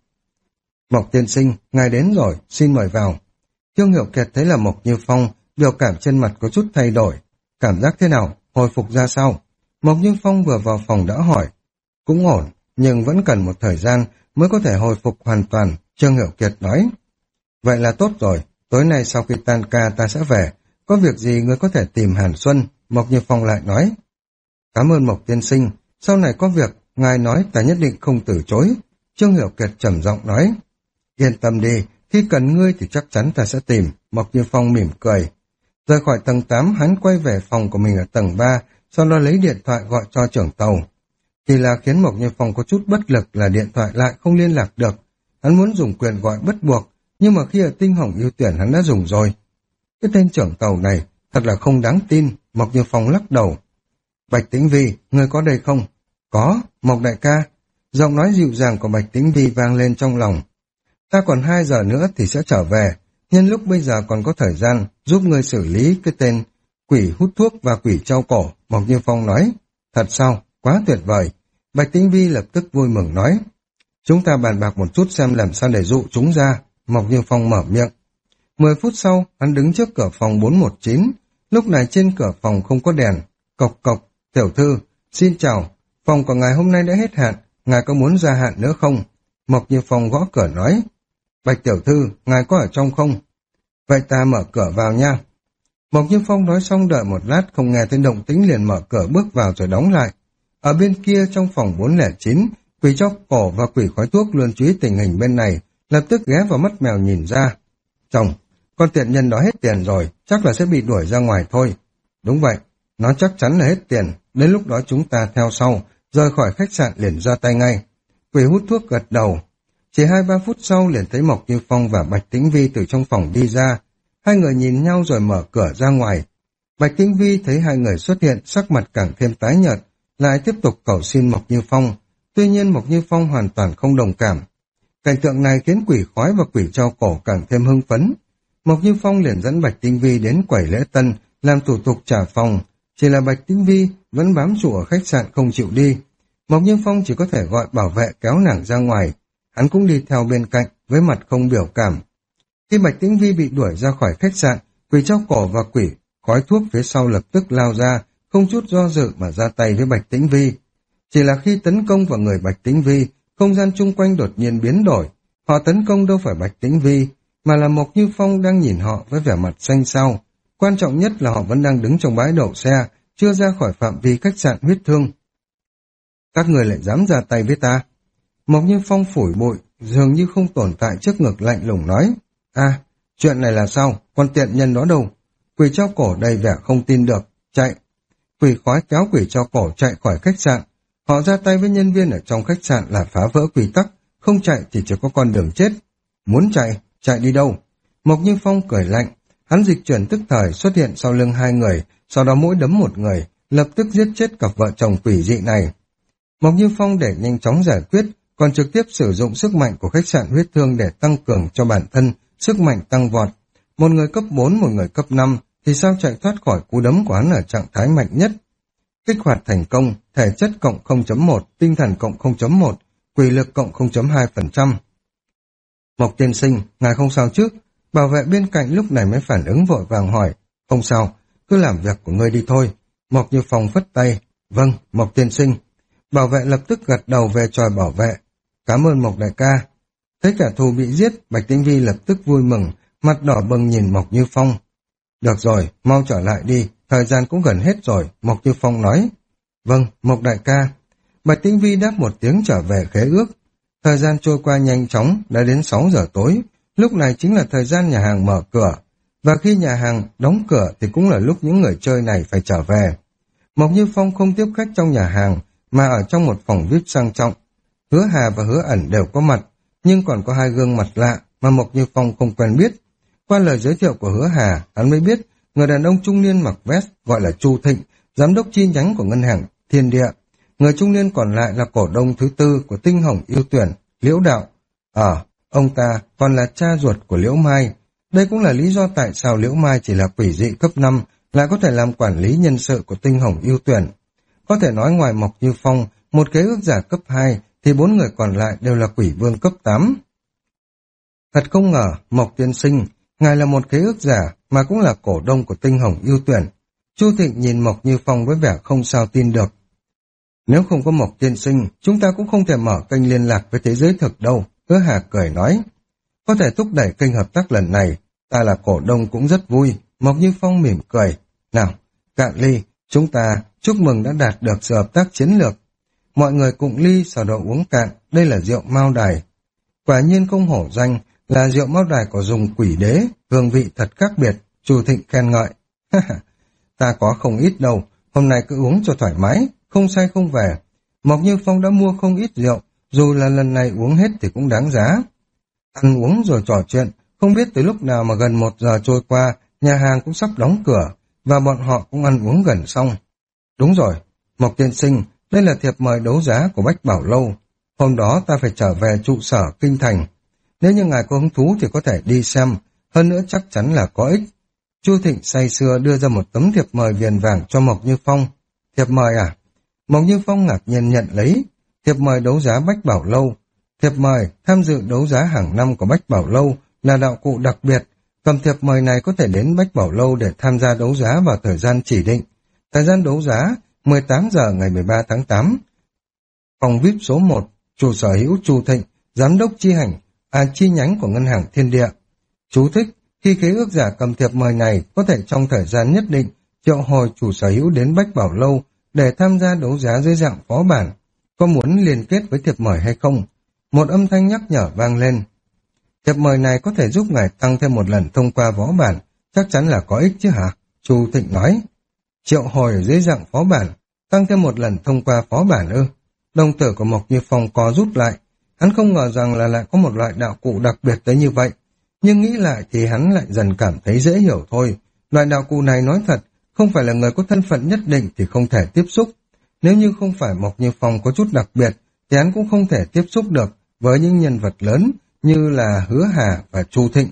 Mộc tiên sinh, ngài đến rồi, xin mời vào. Trương Hiểu Kiệt thấy là Mộc Như Phong, biểu cảm trên mặt có chút thay đổi. Cảm giác thế nào, hồi phục ra sao? Mộc Như Phong vừa vào phòng đã hỏi. Cũng ổn, nhưng vẫn cần một thời gian mới có thể hồi phục hoàn toàn, Trương Hiểu Kiệt nói. Vậy là tốt rồi, tối nay sau khi tan ca ta sẽ về, có việc gì ngươi có thể tìm Hàn Xuân, Mộc Như Phong lại nói. Cảm ơn Mộc tiên sinh, sau này có việc, ngài nói ta nhất định không từ chối, Trương Hiểu Kiệt trầm giọng nói. Yên tâm đi, khi cần ngươi thì chắc chắn ta sẽ tìm, Mộc Như Phong mỉm cười. Rời khỏi tầng tám, hắn quay về phòng của mình ở tầng ba, sau đó lấy điện thoại gọi cho trưởng tàu. Thì là khiến Mộc Như Phong có chút bất lực là điện thoại lại không liên lạc được. Hắn muốn dùng quyền gọi bắt buộc, nhưng mà khi ở Tinh Hồng ưu tuyển hắn đã dùng rồi. Cái tên trưởng tàu này thật là không đáng tin, Mộc Như Phong lắc đầu. Bạch Tĩnh Vi, ngươi có đây không? Có, Mộc đại ca. Giọng nói dịu dàng của Bạch Tĩnh Vi vang lên trong lòng. Ta còn hai giờ nữa thì sẽ trở về, nhân lúc bây giờ còn có thời gian giúp ngươi xử lý cái tên quỷ hút thuốc và quỷ treo cổ, Mộc Như Phong nói. Thật sao? Quá tuyệt vời. Bạch Tĩnh Vi lập tức vui mừng nói. Chúng ta bàn bạc một chút xem làm sao để dụ chúng ra, Mộc Như Phong mở miệng. Mười phút sau, hắn đứng trước cửa phòng bốn một chín, lúc này trên cửa phòng không có đèn. Cộc cộc, tiểu thư, xin chào, phòng của ngài hôm nay đã hết hạn, ngài có muốn gia hạn nữa không? Mộc Như Phong gõ cửa nói. Bạch tiểu thư, ngài có ở trong không? Vậy ta mở cửa vào nha. Mộc Như Phong nói xong đợi một lát không nghe thấy động tĩnh liền mở cửa bước vào rồi đóng lại. Ở bên kia trong phòng bốn không chín, quỷ chóc cổ và quỷ khói thuốc luôn chú ý tình hình bên này, lập tức ghé vào mắt mèo nhìn ra. Chồng, con tiện nhân đó hết tiền rồi, chắc là sẽ bị đuổi ra ngoài thôi. Đúng vậy, nó chắc chắn là hết tiền, đến lúc đó chúng ta theo sau, rời khỏi khách sạn liền ra tay ngay. Quỷ hút thuốc gật đầu. Chỉ hai ba phút sau liền thấy Mộc Như Phong và Bạch Tĩnh Vi từ trong phòng đi ra. Hai người nhìn nhau rồi mở cửa ra ngoài. Bạch Tĩnh Vi thấy hai người xuất hiện, sắc mặt càng thêm tái nhợt, lại tiếp tục cầu xin Mộc Như Phong. Tuy nhiên Mộc Như Phong hoàn toàn không đồng cảm. Cảnh tượng này khiến quỷ khói và quỷ treo cổ càng thêm hưng phấn. Mộc Như Phong liền dẫn Bạch Tĩnh Vi đến quầy lễ tân, làm thủ tục trả phòng. Chỉ là Bạch Tĩnh Vi vẫn bám trụ ở khách sạn không chịu đi. Mộc Như Phong chỉ có thể gọi bảo vệ kéo nàng ra ngoài. hắn cũng đi theo bên cạnh với mặt không biểu cảm. Khi Bạch Tĩnh Vi bị đuổi ra khỏi khách sạn, quỷ treo cổ và quỷ khói thuốc phía sau lập tức lao ra, không chút do dự mà ra tay với Bạch Tĩnh Vi. Chỉ là khi tấn công vào người Bạch Tĩnh Vi, không gian chung quanh đột nhiên biến đổi. Họ tấn công đâu phải Bạch Tĩnh Vi, mà là Mộc Như Phong đang nhìn họ với vẻ mặt xanh xao. Quan trọng nhất là họ vẫn đang đứng trong bãi đậu xe, chưa ra khỏi phạm vi khách sạn huyết thương. Các người lại dám ra tay với ta? Mộc Như Phong phủi bụi, dường như không tồn tại trước ngực lạnh lùng nói. À, chuyện này là sao? Con tiện nhân đó đâu? Quỷ treo cổ đầy vẻ không tin được. Chạy. Quỷ khói kéo quỷ treo cổ chạy khỏi khách sạn. Họ ra tay với nhân viên ở trong khách sạn là phá vỡ quy tắc, không chạy thì chỉ có con đường chết. Muốn chạy, chạy đi đâu? Mộc Như Phong cười lạnh, hắn dịch chuyển tức thời xuất hiện sau lưng hai người, sau đó mỗi đấm một người, lập tức giết chết cặp vợ chồng quỷ dị này. Mộc Như Phong để nhanh chóng giải quyết, còn trực tiếp sử dụng sức mạnh của khách sạn huyết thương để tăng cường cho bản thân, sức mạnh tăng vọt. Một người cấp bốn, một người cấp năm, thì sao chạy thoát khỏi cú đấm của hắn ở trạng thái mạnh nhất. Kích hoạt thành công, thể chất cộng không chấm một, tinh thần cộng không chấm một, quỷ lực cộng không chấm hai phần trăm. Mộc tiên sinh, ngài không sao chứ? Bảo vệ bên cạnh lúc này mới phản ứng vội vàng hỏi. Không sao, cứ làm việc của ngươi đi thôi. Mộc Như Phong phất tay. Vâng, Mộc tiên sinh. Bảo vệ lập tức gật đầu về tròi bảo vệ. Cảm ơn Mộc đại ca. Thấy kẻ thù bị giết, Bạch Tĩnh Vi lập tức vui mừng, mặt đỏ bừng nhìn Mộc Như Phong. Được rồi, mau trở lại đi, thời gian cũng gần hết rồi, Mộc Như Phong nói. Vâng, Mộc đại ca. Bạch Tĩnh Vi đáp một tiếng trở về khế ước. Thời gian trôi qua nhanh chóng, đã đến sáu giờ tối, lúc này chính là thời gian nhà hàng mở cửa. Và khi nhà hàng đóng cửa thì cũng là lúc những người chơi này phải trở về. Mộc Như Phong không tiếp khách trong nhà hàng, mà ở trong một phòng vi ai pi sang trọng. Hứa Hà và Hứa Ẩn đều có mặt, nhưng còn có hai gương mặt lạ mà Mộc Như Phong không quen biết. Qua lời giới thiệu của Hứa Hà, hắn mới biết người đàn ông trung niên mặc vest gọi là Chu Thịnh, giám đốc chi nhánh của ngân hàng Thiên Địa. Người trung niên còn lại là cổ đông thứ tư của Tinh Hồng Yêu Tuyển, Liễu Đạo. Ờ, ông ta còn là cha ruột của Liễu Mai. Đây cũng là lý do tại sao Liễu Mai chỉ là quỷ dị cấp năm, lại có thể làm quản lý nhân sự của Tinh Hồng Yêu Tuyển. Có thể nói ngoài Mộc Như Phong, một kế ước giả cấp hai, thì bốn người còn lại đều là quỷ vương cấp tám. Thật không ngờ, Mộc tiên sinh, ngài là một kế ước giả mà cũng là cổ đông của Tinh Hồng Yêu Tuyển. Chu Thịnh nhìn Mộc Như Phong với vẻ không sao tin được. Nếu không có Mộc tiên sinh, chúng ta cũng không thể mở kênh liên lạc với thế giới thực đâu, Hứa Hà cười nói. Có thể thúc đẩy kênh hợp tác lần này, ta là cổ đông cũng rất vui. Mộc Như Phong mỉm cười. Nào, cạn ly, chúng ta chúc mừng đã đạt được sự hợp tác chiến lược. Mọi người cùng ly sau đó uống cạn, đây là rượu Mao Đài. Quả nhiên không hổ danh, là rượu Mao Đài có dùng quỷ đế, hương vị thật khác biệt, Chu Thịnh khen ngợi. Ta có không ít đâu, hôm nay cứ uống cho thoải mái, không say không về. Mộc Như Phong đã mua không ít rượu, dù là lần này uống hết thì cũng đáng giá. Ăn uống rồi trò chuyện, không biết từ lúc nào mà gần một giờ trôi qua, nhà hàng cũng sắp đóng cửa, và bọn họ cũng ăn uống gần xong. Đúng rồi, Mộc tiên sinh, đây là thiệp mời đấu giá của Bách Bảo Lâu. Hôm đó ta phải trở về trụ sở Kinh Thành. Nếu như ngài có hứng thú thì có thể đi xem, hơn nữa chắc chắn là có ích. Chu Thịnh say sưa đưa ra một tấm thiệp mời viền vàng cho Mộc Như Phong. Thiệp mời à? Mộc Như Phong ngạc nhiên nhận lấy. Thiệp mời đấu giá Bách Bảo Lâu. Thiệp mời tham dự đấu giá hàng năm của Bách Bảo Lâu là đạo cụ đặc biệt. Cầm thiệp mời này có thể đến Bách Bảo Lâu để tham gia đấu giá vào thời gian chỉ định. Thời gian đấu giá mười tám giờ ngày mười ba tháng tám. Phòng vi ai pi số một, chủ sở hữu Chu Thịnh, giám đốc chi hành, à chi nhánh của ngân hàng Thiên Địa. Chú thích, khi khế ước giả cầm thiệp mời này có thể trong thời gian nhất định triệu hồi chủ sở hữu đến Bách Bảo Lâu để tham gia đấu giá dưới dạng phó bản. Có muốn liên kết với thiệp mời hay không? Một âm thanh nhắc nhở vang lên. Thiệp mời này có thể giúp ngài tăng thêm một lần thông qua võ bản, chắc chắn là có ích chứ hả? Chu Thịnh nói. Triệu hồi ở dưới dạng phó bản, tăng thêm một lần thông qua phó bản ư? Đồng tử của Mộc Như Phong co rút lại. Hắn không ngờ rằng là lại có một loại đạo cụ đặc biệt tới như vậy. Nhưng nghĩ lại thì hắn lại dần cảm thấy dễ hiểu thôi. Loại đạo cụ này nói thật, không phải là người có thân phận nhất định thì không thể tiếp xúc. Nếu như không phải Mộc Như Phong có chút đặc biệt, thì hắn cũng không thể tiếp xúc được với những nhân vật lớn như là Hứa Hà và Chu Thịnh.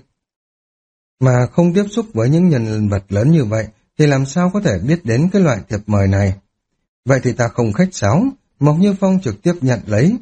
Mà không tiếp xúc với những nhân vật lớn như vậy, thì làm sao có thể biết đến cái loại thiệp mời này? Vậy thì ta không khách sáo, Mộc Như Phong trực tiếp nhận lấy.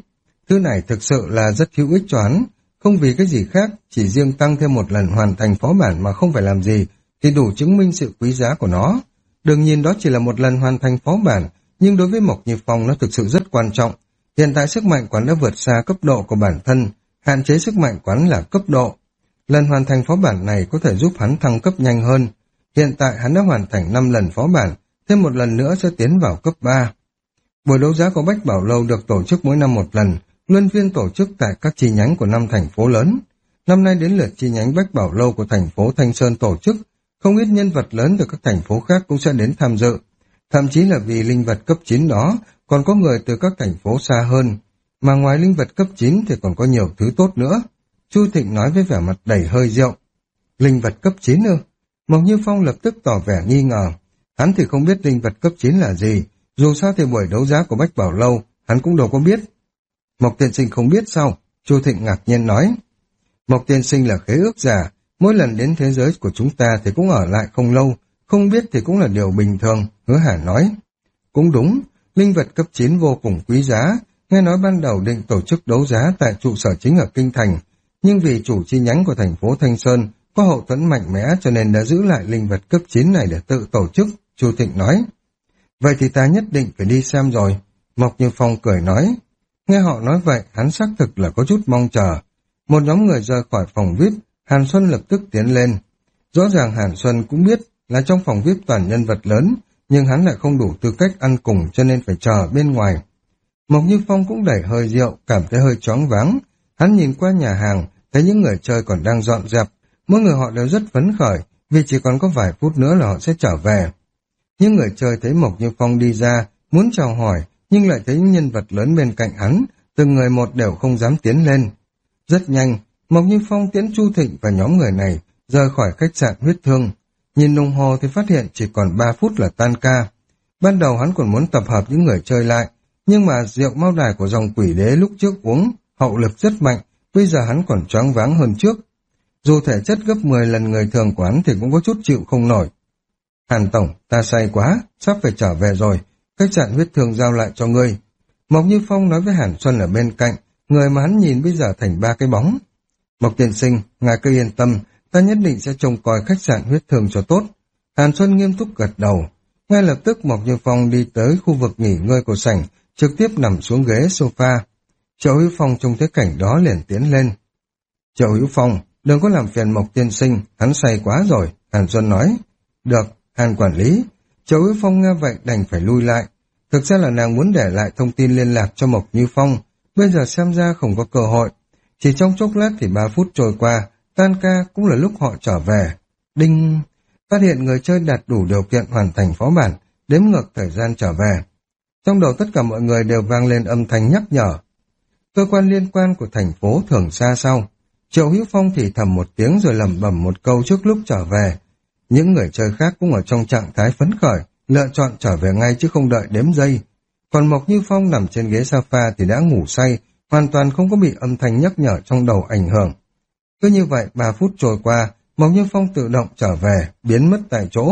Thứ này thực sự là rất hữu ích cho hắn, không vì cái gì khác, chỉ riêng tăng thêm một lần hoàn thành phó bản mà không phải làm gì, thì đủ chứng minh sự quý giá của nó. Đừng nhìn đó chỉ là một lần hoàn thành phó bản, nhưng đối với Mộc Như Phong nó thực sự rất quan trọng. Hiện tại sức mạnh quán đã vượt xa cấp độ của bản thân, hạn chế sức mạnh quán là cấp độ. Lần hoàn thành phó bản này có thể giúp hắn thăng cấp nhanh hơn. Hiện tại hắn đã hoàn thành năm lần phó bản, thêm một lần nữa sẽ tiến vào cấp ba. Buổi đấu giá của Bách Bảo Lâu được tổ chức mỗi năm một lần, luân phiên tổ chức tại các chi nhánh của năm thành phố lớn. Năm nay đến lượt chi nhánh Bách Bảo Lâu của thành phố Thanh Sơn tổ chức, không ít nhân vật lớn từ các thành phố khác cũng sẽ đến tham dự. Thậm chí là vì linh vật cấp chín đó, còn có người từ các thành phố xa hơn. Mà ngoài linh vật cấp chín thì còn có nhiều thứ tốt nữa. Chu Thịnh nói với vẻ mặt đầy hơi rượu. Linh vật cấp chín ư? Mộc Như Phong lập tức tỏ vẻ nghi ngờ. Hắn thì không biết linh vật cấp chín là gì, dù sao thì buổi đấu giá của Bách Bảo Lâu, hắn cũng đâu có biết. Mộc tiên sinh không biết sao? Chu Thịnh ngạc nhiên nói. Mộc tiên sinh là khế ước giả, mỗi lần đến thế giới của chúng ta thì cũng ở lại không lâu, không biết thì cũng là điều bình thường, Hứa Hà nói. Cũng đúng, linh vật cấp chín vô cùng quý giá, nghe nói ban đầu định tổ chức đấu giá tại trụ sở chính ở Kinh Thành, nhưng vì chủ chi nhánh của thành phố Thanh Sơn có hậu thuẫn mạnh mẽ cho nên đã giữ lại linh vật cấp chín này để tự tổ chức, Chu Thịnh nói. Vậy thì ta nhất định phải đi xem rồi, Mộc Như Phong cười nói. Nghe họ nói vậy, hắn xác thực là có chút mong chờ. Một nhóm người rời khỏi phòng vi ai pi, Hàn Xuân lập tức tiến lên. Rõ ràng Hàn Xuân cũng biết là trong phòng vi ai pi toàn nhân vật lớn, nhưng hắn lại không đủ tư cách ăn cùng cho nên phải chờ bên ngoài. Mộc Như Phong cũng đẩy hơi rượu, cảm thấy hơi choáng váng. Hắn nhìn qua nhà hàng, thấy những người chơi còn đang dọn dẹp. Mỗi người họ đều rất phấn khởi, vì chỉ còn có vài phút nữa là họ sẽ trở về. Những người chơi thấy Mộc Như Phong đi ra, muốn chào hỏi, nhưng lại thấy những nhân vật lớn bên cạnh hắn, từng người một đều không dám tiến lên. Rất nhanh, Mộc Như Phong tiễn Chu Thịnh và nhóm người này rời khỏi khách sạn Huyết Thương. Nhìn đồng hồ thì phát hiện chỉ còn ba phút là tan ca. Ban đầu hắn còn muốn tập hợp những người chơi lại, nhưng mà rượu mao đài của dòng Quỷ Đế lúc trước uống, hậu lực rất mạnh, bây giờ hắn còn choáng váng hơn trước. Dù thể chất gấp mười lần người thường của hắn thì cũng có chút chịu không nổi. Hàn Tổng, ta say quá, sắp phải trở về rồi, khách sạn Huyết Thương giao lại cho ngươi. Mộc Như Phong nói với Hàn Xuân ở bên cạnh, người mà hắn nhìn bây giờ thành ba cái bóng. Mộc tiên sinh, ngài cứ yên tâm, ta nhất định sẽ trông coi khách sạn Huyết Thương cho tốt. Hàn Xuân nghiêm túc gật đầu. Ngay lập tức Mộc Như Phong đi tới khu vực nghỉ ngơi của sảnh, trực tiếp nằm xuống ghế sofa. Triệu Hữu Phong trông thấy cảnh đó liền tiến lên. Triệu Hữu Phong, đừng có làm phiền Mộc tiên sinh, hắn say quá rồi, Hàn Xuân nói. Được, Hàn quản lý. Triệu Hữu Phong nghe vậy đành phải lui lại. Thực ra là nàng muốn để lại thông tin liên lạc cho Mộc Như Phong, bây giờ xem ra không có cơ hội. Chỉ trong chốc lát thì ba phút trôi qua, tan ca cũng là lúc họ trở về. Đinh! Phát hiện người chơi đạt đủ điều kiện hoàn thành phó bản, đếm ngược thời gian trở về. Trong đầu tất cả mọi người đều vang lên âm thanh nhắc nhở. Cơ quan liên quan của thành phố Thường Xa sau. Triệu Hữu Phong thì thầm một tiếng rồi lẩm bẩm một câu trước lúc trở về. Những người chơi khác cũng ở trong trạng thái phấn khởi, lựa chọn trở về ngay chứ không đợi đếm giây. Còn Mộc Như Phong nằm trên ghế sofa thì đã ngủ say, hoàn toàn không có bị âm thanh nhắc nhở trong đầu ảnh hưởng. Cứ như vậy, ba phút trôi qua, Mộc Như Phong tự động trở về, biến mất tại chỗ.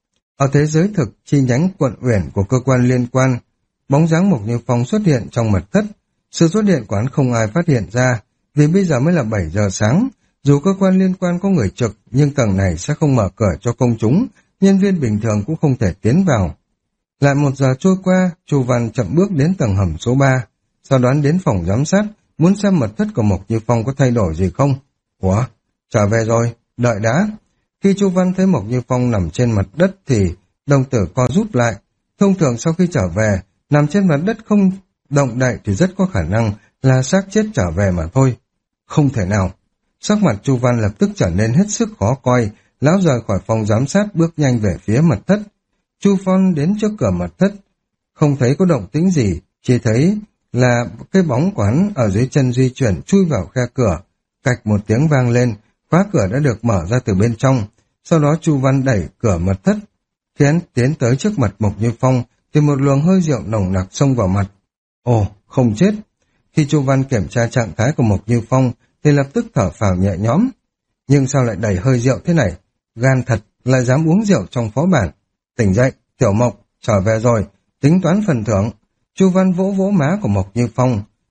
Ở thế giới thực, chi nhánh quận uyển của cơ quan liên quan, bóng dáng Mộc Như Phong xuất hiện trong mật thất. Sự xuất hiện của hắn không ai phát hiện ra, vì bây giờ mới là bảy giờ sáng. Dù cơ quan liên quan có người trực, nhưng tầng này sẽ không mở cửa cho công chúng, nhân viên bình thường cũng không thể tiến vào. Lại một giờ trôi qua, Chu Văn chậm bước đến tầng hầm số ba, sau đó đến phòng giám sát, muốn xem mật thất của Mộc Như Phong có thay đổi gì không. Ủa, trở về rồi, đợi đã. Khi Chu Văn thấy Mộc Như Phong nằm trên mặt đất thì đồng tử co rút lại. Thông thường sau khi trở về, nằm trên mặt đất không động đậy thì rất có khả năng là xác chết trở về mà thôi. Không thể nào. Sắc mặt Chu Văn lập tức trở nên hết sức khó coi, lão rời khỏi phòng giám sát bước nhanh về phía mật thất. Chu Phong đến trước cửa mật thất, không thấy có động tĩnh gì, chỉ thấy là cái bóng quán ở dưới chân di chuyển chui vào khe cửa. Cạch một tiếng vang lên, khóa cửa đã được mở ra từ bên trong. Sau đó Chu Văn đẩy cửa mật thất. Khi hắn tiến tới trước mặt Mộc Như Phong thì một luồng hơi rượu nồng nặc xông vào mặt. Ồ, không chết. Khi Chu Văn kiểm tra trạng thái của Mộc Như Phong thì lập tức thở phào nhẹ nhõm. Nhưng sao lại đẩy hơi rượu thế này? Gan thật, lại dám uống rượu trong phó bản. Tỉnh dậy, Tiểu Mộc, trở về rồi, tính toán phần thưởng. Chu Văn vỗ vỗ má của Mộc Như Phong.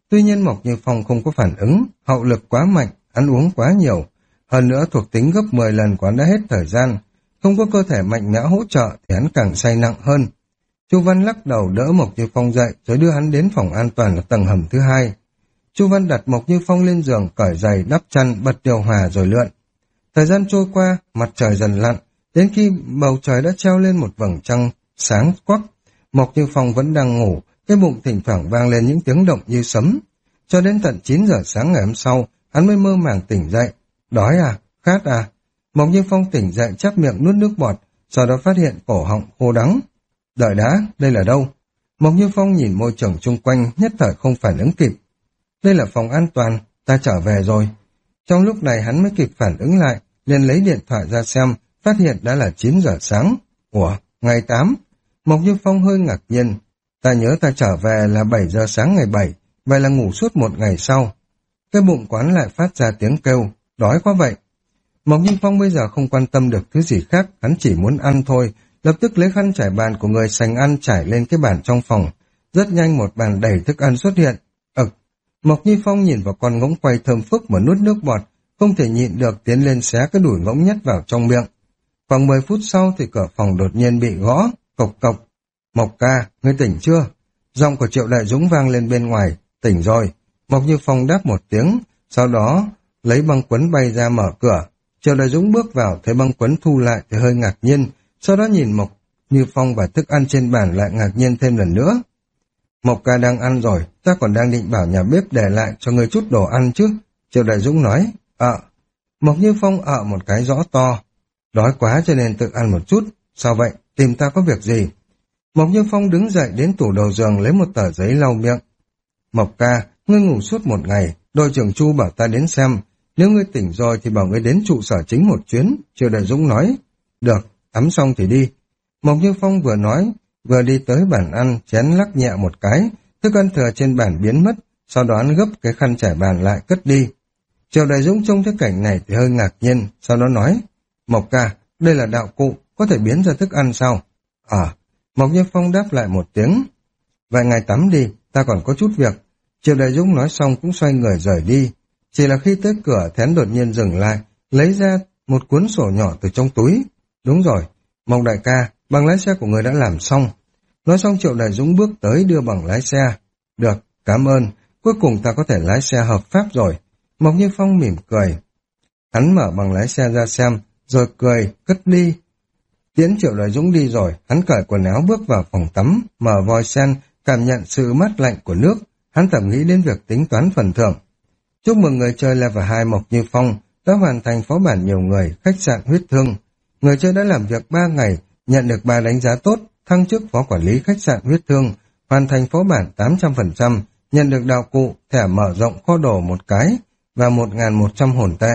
Tuy nhiên Mộc Như Phong không có phản ứng, hậu lực quá mạnh, ăn uống quá nhiều. Hơn nữa thuộc tính gấp mười lần của hắn đã hết thời gian. Không có cơ thể mạnh mẽ hỗ trợ thì hắn càng say nặng hơn. Chu Văn lắc đầu đỡ Mộc Như Phong dậy rồi đưa hắn đến phòng an toàn ở tầng hầm thứ hai. Chu Văn đặt Mộc Như Phong lên giường, cởi giày, đắp chăn, bật điều hòa rồi lượn. Thời gian trôi qua, mặt trời dần lặn, đến khi bầu trời đã treo lên một vầng trăng sáng quắc. Mộc Như Phong vẫn đang ngủ, cái bụng thỉnh thoảng vang lên những tiếng động như sấm. Cho đến tận chín giờ sáng ngày hôm sau, hắn mới mơ màng tỉnh dậy. Đói à? Khát à? Mộc Như Phong tỉnh dậy chắp miệng nuốt nước bọt, sau đó phát hiện cổ họng khô đắng. Đợi đã, đây là đâu? Mộc Như Phong nhìn môi trường chung quanh, nhất thời không phản ứng kịp. Đây là phòng an toàn, ta trở về rồi. Trong lúc này hắn mới kịp phản ứng lại, liền lấy điện thoại ra xem, phát hiện đã là chín giờ sáng. Ủa, ngày tám. Mộc Như Phong hơi ngạc nhiên. Ta nhớ ta trở về là bảy giờ sáng ngày bảy, vậy là ngủ suốt một ngày sau. Cái bụng quán lại phát ra tiếng kêu, đói quá vậy. Mộc Như Phong bây giờ không quan tâm được thứ gì khác, hắn chỉ muốn ăn thôi, lập tức lấy khăn trải bàn của người sành ăn trải lên cái bàn trong phòng. Rất nhanh một bàn đầy thức ăn xuất hiện. Ực, Mộc Như Phong nhìn vào con ngỗng quay thơm phức mà nuốt nước bọt, không thể nhịn được tiến lên xé cái đùi ngỗng nhét vào trong miệng. Khoảng mười phút sau thì cửa phòng đột nhiên bị gõ, cộc cộc. Mộc ca, ngươi tỉnh chưa? Giọng của Triệu Đại Dũng vang lên bên ngoài, tỉnh rồi. Mộc Như Phong đáp một tiếng, sau đó lấy băng quấn bay ra mở cửa. Triệu Đại Dũng bước vào, thấy băng quấn thu lại thì hơi ngạc nhiên, sau đó nhìn Mộc Như Phong và thức ăn trên bàn lại ngạc nhiên thêm lần nữa. Mộc ca đang ăn rồi, ta còn đang định bảo nhà bếp để lại cho người chút đồ ăn chứ. Triệu Đại Dũng nói, ạ. Mộc Như Phong ợ một cái rõ to. Đói quá cho nên tự ăn một chút. Sao vậy? Tìm ta có việc gì? Mộc Như Phong đứng dậy đến tủ đầu giường lấy một tờ giấy lau miệng. Mộc ca, ngươi ngủ suốt một ngày, đội trưởng Chu bảo ta đến xem. Nếu ngươi tỉnh rồi thì bảo ngươi đến trụ sở chính một chuyến. Triệu Đại Dũng nói, được, tắm xong thì đi. Mộc Như Phong vừa nói, vừa đi tới bàn ăn, chén lắc nhẹ một cái, thức ăn thừa trên bàn biến mất, sau đó hắn gấp cái khăn trải bàn lại cất đi. Triệu Đại Dũng trông thấy cảnh này thì hơi ngạc nhiên, sau đó nói, Mộc ca, đây là đạo cụ, có thể biến ra thức ăn sao? À, Mộc Như Phong đáp lại một tiếng. Vậy ngài tắm đi, ta còn có chút việc. Triệu Đại Dũng nói xong cũng xoay người rời đi. Chỉ là khi tới cửa thì hắn đột nhiên dừng lại, lấy ra một cuốn sổ nhỏ từ trong túi. Đúng rồi, Mộc đại ca, bằng lái xe của người đã làm xong. Nói xong Triệu Đại Dũng bước tới đưa bằng lái xe. Được, cảm ơn, cuối cùng ta có thể lái xe hợp pháp rồi. Mộc Như Phong mỉm cười. Hắn mở bằng lái xe ra xem, rồi cười, cất đi. Tiễn Triệu Đại Dũng đi rồi, hắn cởi quần áo bước vào phòng tắm, mở vòi sen, cảm nhận sự mát lạnh của nước. Hắn thầm nghĩ đến việc tính toán phần thưởng. Chúc mừng người chơi level hai Mộc Như Phong đã hoàn thành phó bản nhiều người, khách sạn huyết thương. Người chơi đã làm việc ba ngày, nhận được ba đánh giá tốt, thăng chức phó quản lý khách sạn huyết thương, hoàn thành phó bản tám trăm phần trăm, nhận được đạo cụ, thẻ mở rộng kho đồ một cái và một nghìn một trăm hồn tệ.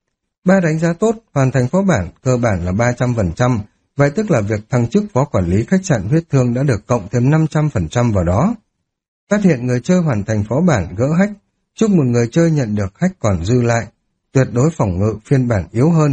Ba đánh giá tốt, hoàn thành phó bản, cơ bản là ba trăm phần trăm, vậy tức là việc thăng chức phó quản lý khách sạn huyết thương đã được cộng thêm năm trăm phần trăm vào đó. Phát hiện người chơi hoàn thành phó bản gỡ hack, chúc mừng người chơi nhận được hack còn dư lại, tuyệt đối phòng ngự phiên bản yếu hơn.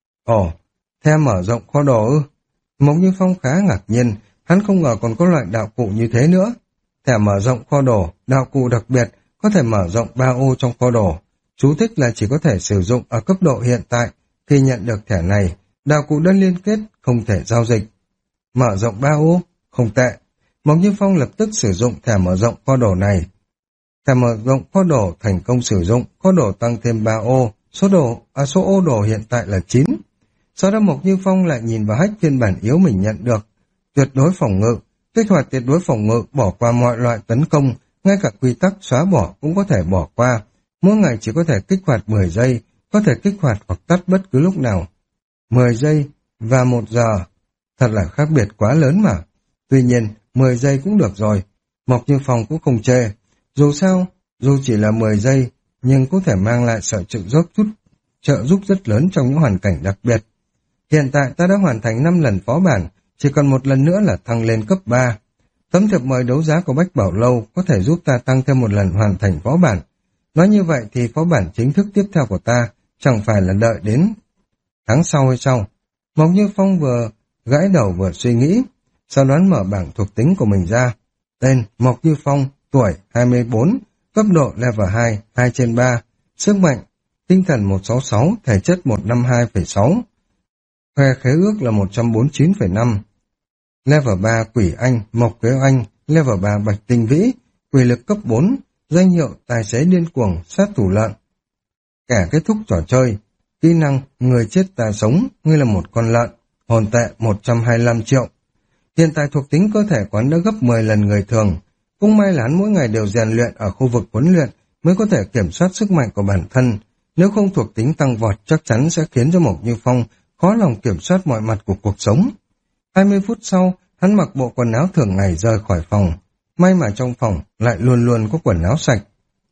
Ồ, thẻ mở rộng kho đồ ư? Mộc Như Phong khá ngạc nhiên, hắn không ngờ còn có loại đạo cụ như thế nữa. Thẻ mở rộng kho đồ, đạo cụ đặc biệt, có thể mở rộng ba ô trong kho đồ. Chú thích là chỉ có thể sử dụng ở cấp độ hiện tại. Khi nhận được thẻ này, đạo cụ đơn liên kết, không thể giao dịch. Mở rộng ba ô, không tệ. Mộc Như Phong lập tức sử dụng thẻ mở rộng kho đồ này. Thẻ mở rộng kho đồ thành công sử dụng, kho đồ tăng thêm ba ô, số đồ, à, số ô đồ hiện tại là chín. Sau đó Mộc Như Phong lại nhìn vào hack phiên bản yếu mình nhận được. Tuyệt đối phòng ngự, kích hoạt tuyệt đối phòng ngự, bỏ qua mọi loại tấn công, ngay cả quy tắc xóa bỏ cũng có thể bỏ qua. Mỗi ngày chỉ có thể kích hoạt mười giây, có thể kích hoạt hoặc tắt bất cứ lúc nào. mười giây và một giờ, thật là khác biệt quá lớn mà. Tuy nhiên, mười giây cũng được rồi, Mộc Như Phong cũng không chê. Dù sao, dù chỉ là mười giây, nhưng có thể mang lại sự trợ giúp chút, trợ giúp rất lớn trong những hoàn cảnh đặc biệt. Hiện tại ta đã hoàn thành năm lần phó bản, chỉ còn một lần nữa là thăng lên cấp ba. Tấm thiệp mời đấu giá của Bách Bảo Lâu có thể giúp ta tăng thêm một lần hoàn thành phó bản. Nói như vậy thì phó bản chính thức tiếp theo của ta chẳng phải là đợi đến tháng sau hay sao? Mộc Như Phong vừa gãi đầu vừa suy nghĩ, sau đó mở bảng thuộc tính của mình ra. Tên Mộc Như Phong, tuổi hai mươi bốn, cấp độ level hai, hai trên ba, sức mạnh, tinh thần một trăm sáu mươi sáu, thể chất một trăm năm mươi hai phẩy sáu, khoe khế ước là một trăm bốn mươi chín phẩy năm, level ba quỷ anh, mộc kế anh, level ba bạch tinh vĩ, quỷ lực cấp bốn, danh hiệu tài xế điên cuồng, sát thủ lợn. Kẻ kết thúc trò chơi, kỹ năng người chết ta sống, ngươi là một con lợn, hồn tệ một trăm hai mươi lăm triệu. Hiện tại thuộc tính cơ thể quán đã gấp mười lần người thường, cũng may là hắn mỗi ngày đều rèn luyện ở khu vực huấn luyện mới có thể kiểm soát sức mạnh của bản thân, nếu không thuộc tính tăng vọt chắc chắn sẽ khiến cho Mộc Như Phong khó lòng kiểm soát mọi mặt của cuộc sống. hai mươi phút sau, hắn mặc bộ quần áo thường ngày rời khỏi phòng, may mà trong phòng lại luôn luôn có quần áo sạch.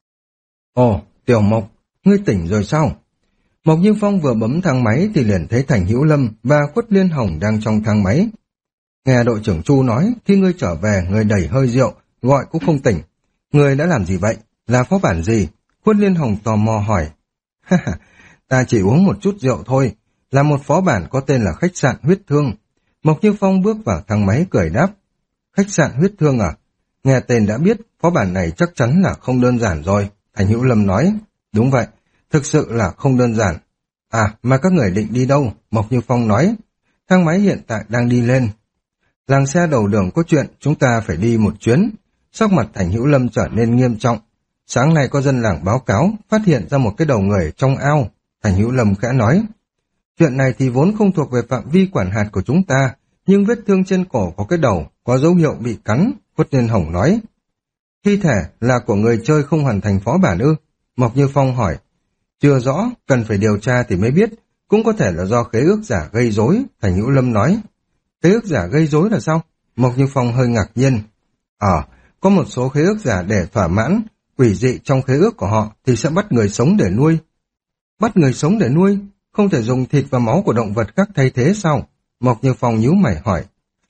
Ồ, Tiểu Mộc, ngươi tỉnh rồi sao? Mộc Như Phong vừa bấm thang máy thì liền thấy Thành Hữu Lâm và Khuất Liên Hồng đang trong thang máy. Nghe đội trưởng Chu nói, khi ngươi trở về, ngươi đẩy hơi rượu, gọi cũng không tỉnh. Ngươi đã làm gì vậy? Là phó bản gì? Khuất Liên Hồng tò mò hỏi. Ha ha, ta chỉ uống một chút rượu thôi, là một phó bản có tên là khách sạn huyết thương. Mộc Như Phong bước vào thang máy cười đáp. Khách sạn huyết thương à? Nghe tên đã biết, phó bản này chắc chắn là không đơn giản rồi. Thành Hữu Lâm nói. Đúng vậy, thực sự là không đơn giản. À, mà các người định đi đâu? Mộc Như Phong nói. Thang máy hiện tại đang đi lên. Làng xe đầu đường có chuyện, chúng ta phải đi một chuyến. Sắc mặt Thành Hữu Lâm trở nên nghiêm trọng. Sáng nay có dân làng báo cáo, phát hiện ra một cái đầu người trong ao. Thành Hữu Lâm khẽ nói. Chuyện này thì vốn không thuộc về phạm vi quản hạt của chúng ta, nhưng vết thương trên cổ có cái đầu, có dấu hiệu bị cắn, Khuất Liên Hồng nói. Thi thể là của người chơi không hoàn thành phó bản ư? Mộc Như Phong hỏi. Chưa rõ, cần phải điều tra thì mới biết, cũng có thể là do khế ước giả gây rối, Thành Hữu Lâm nói. Khế ước giả gây rối là sao? Mộc Như Phong hơi ngạc nhiên. Ờ, có một số khế ước giả để thỏa mãn quỷ dị trong khế ước của họ thì sẽ bắt người sống để nuôi. Bắt người sống để nuôi? Không thể dùng thịt và máu của động vật khác thay thế sao? Mộc Như Phong nhíu mày hỏi.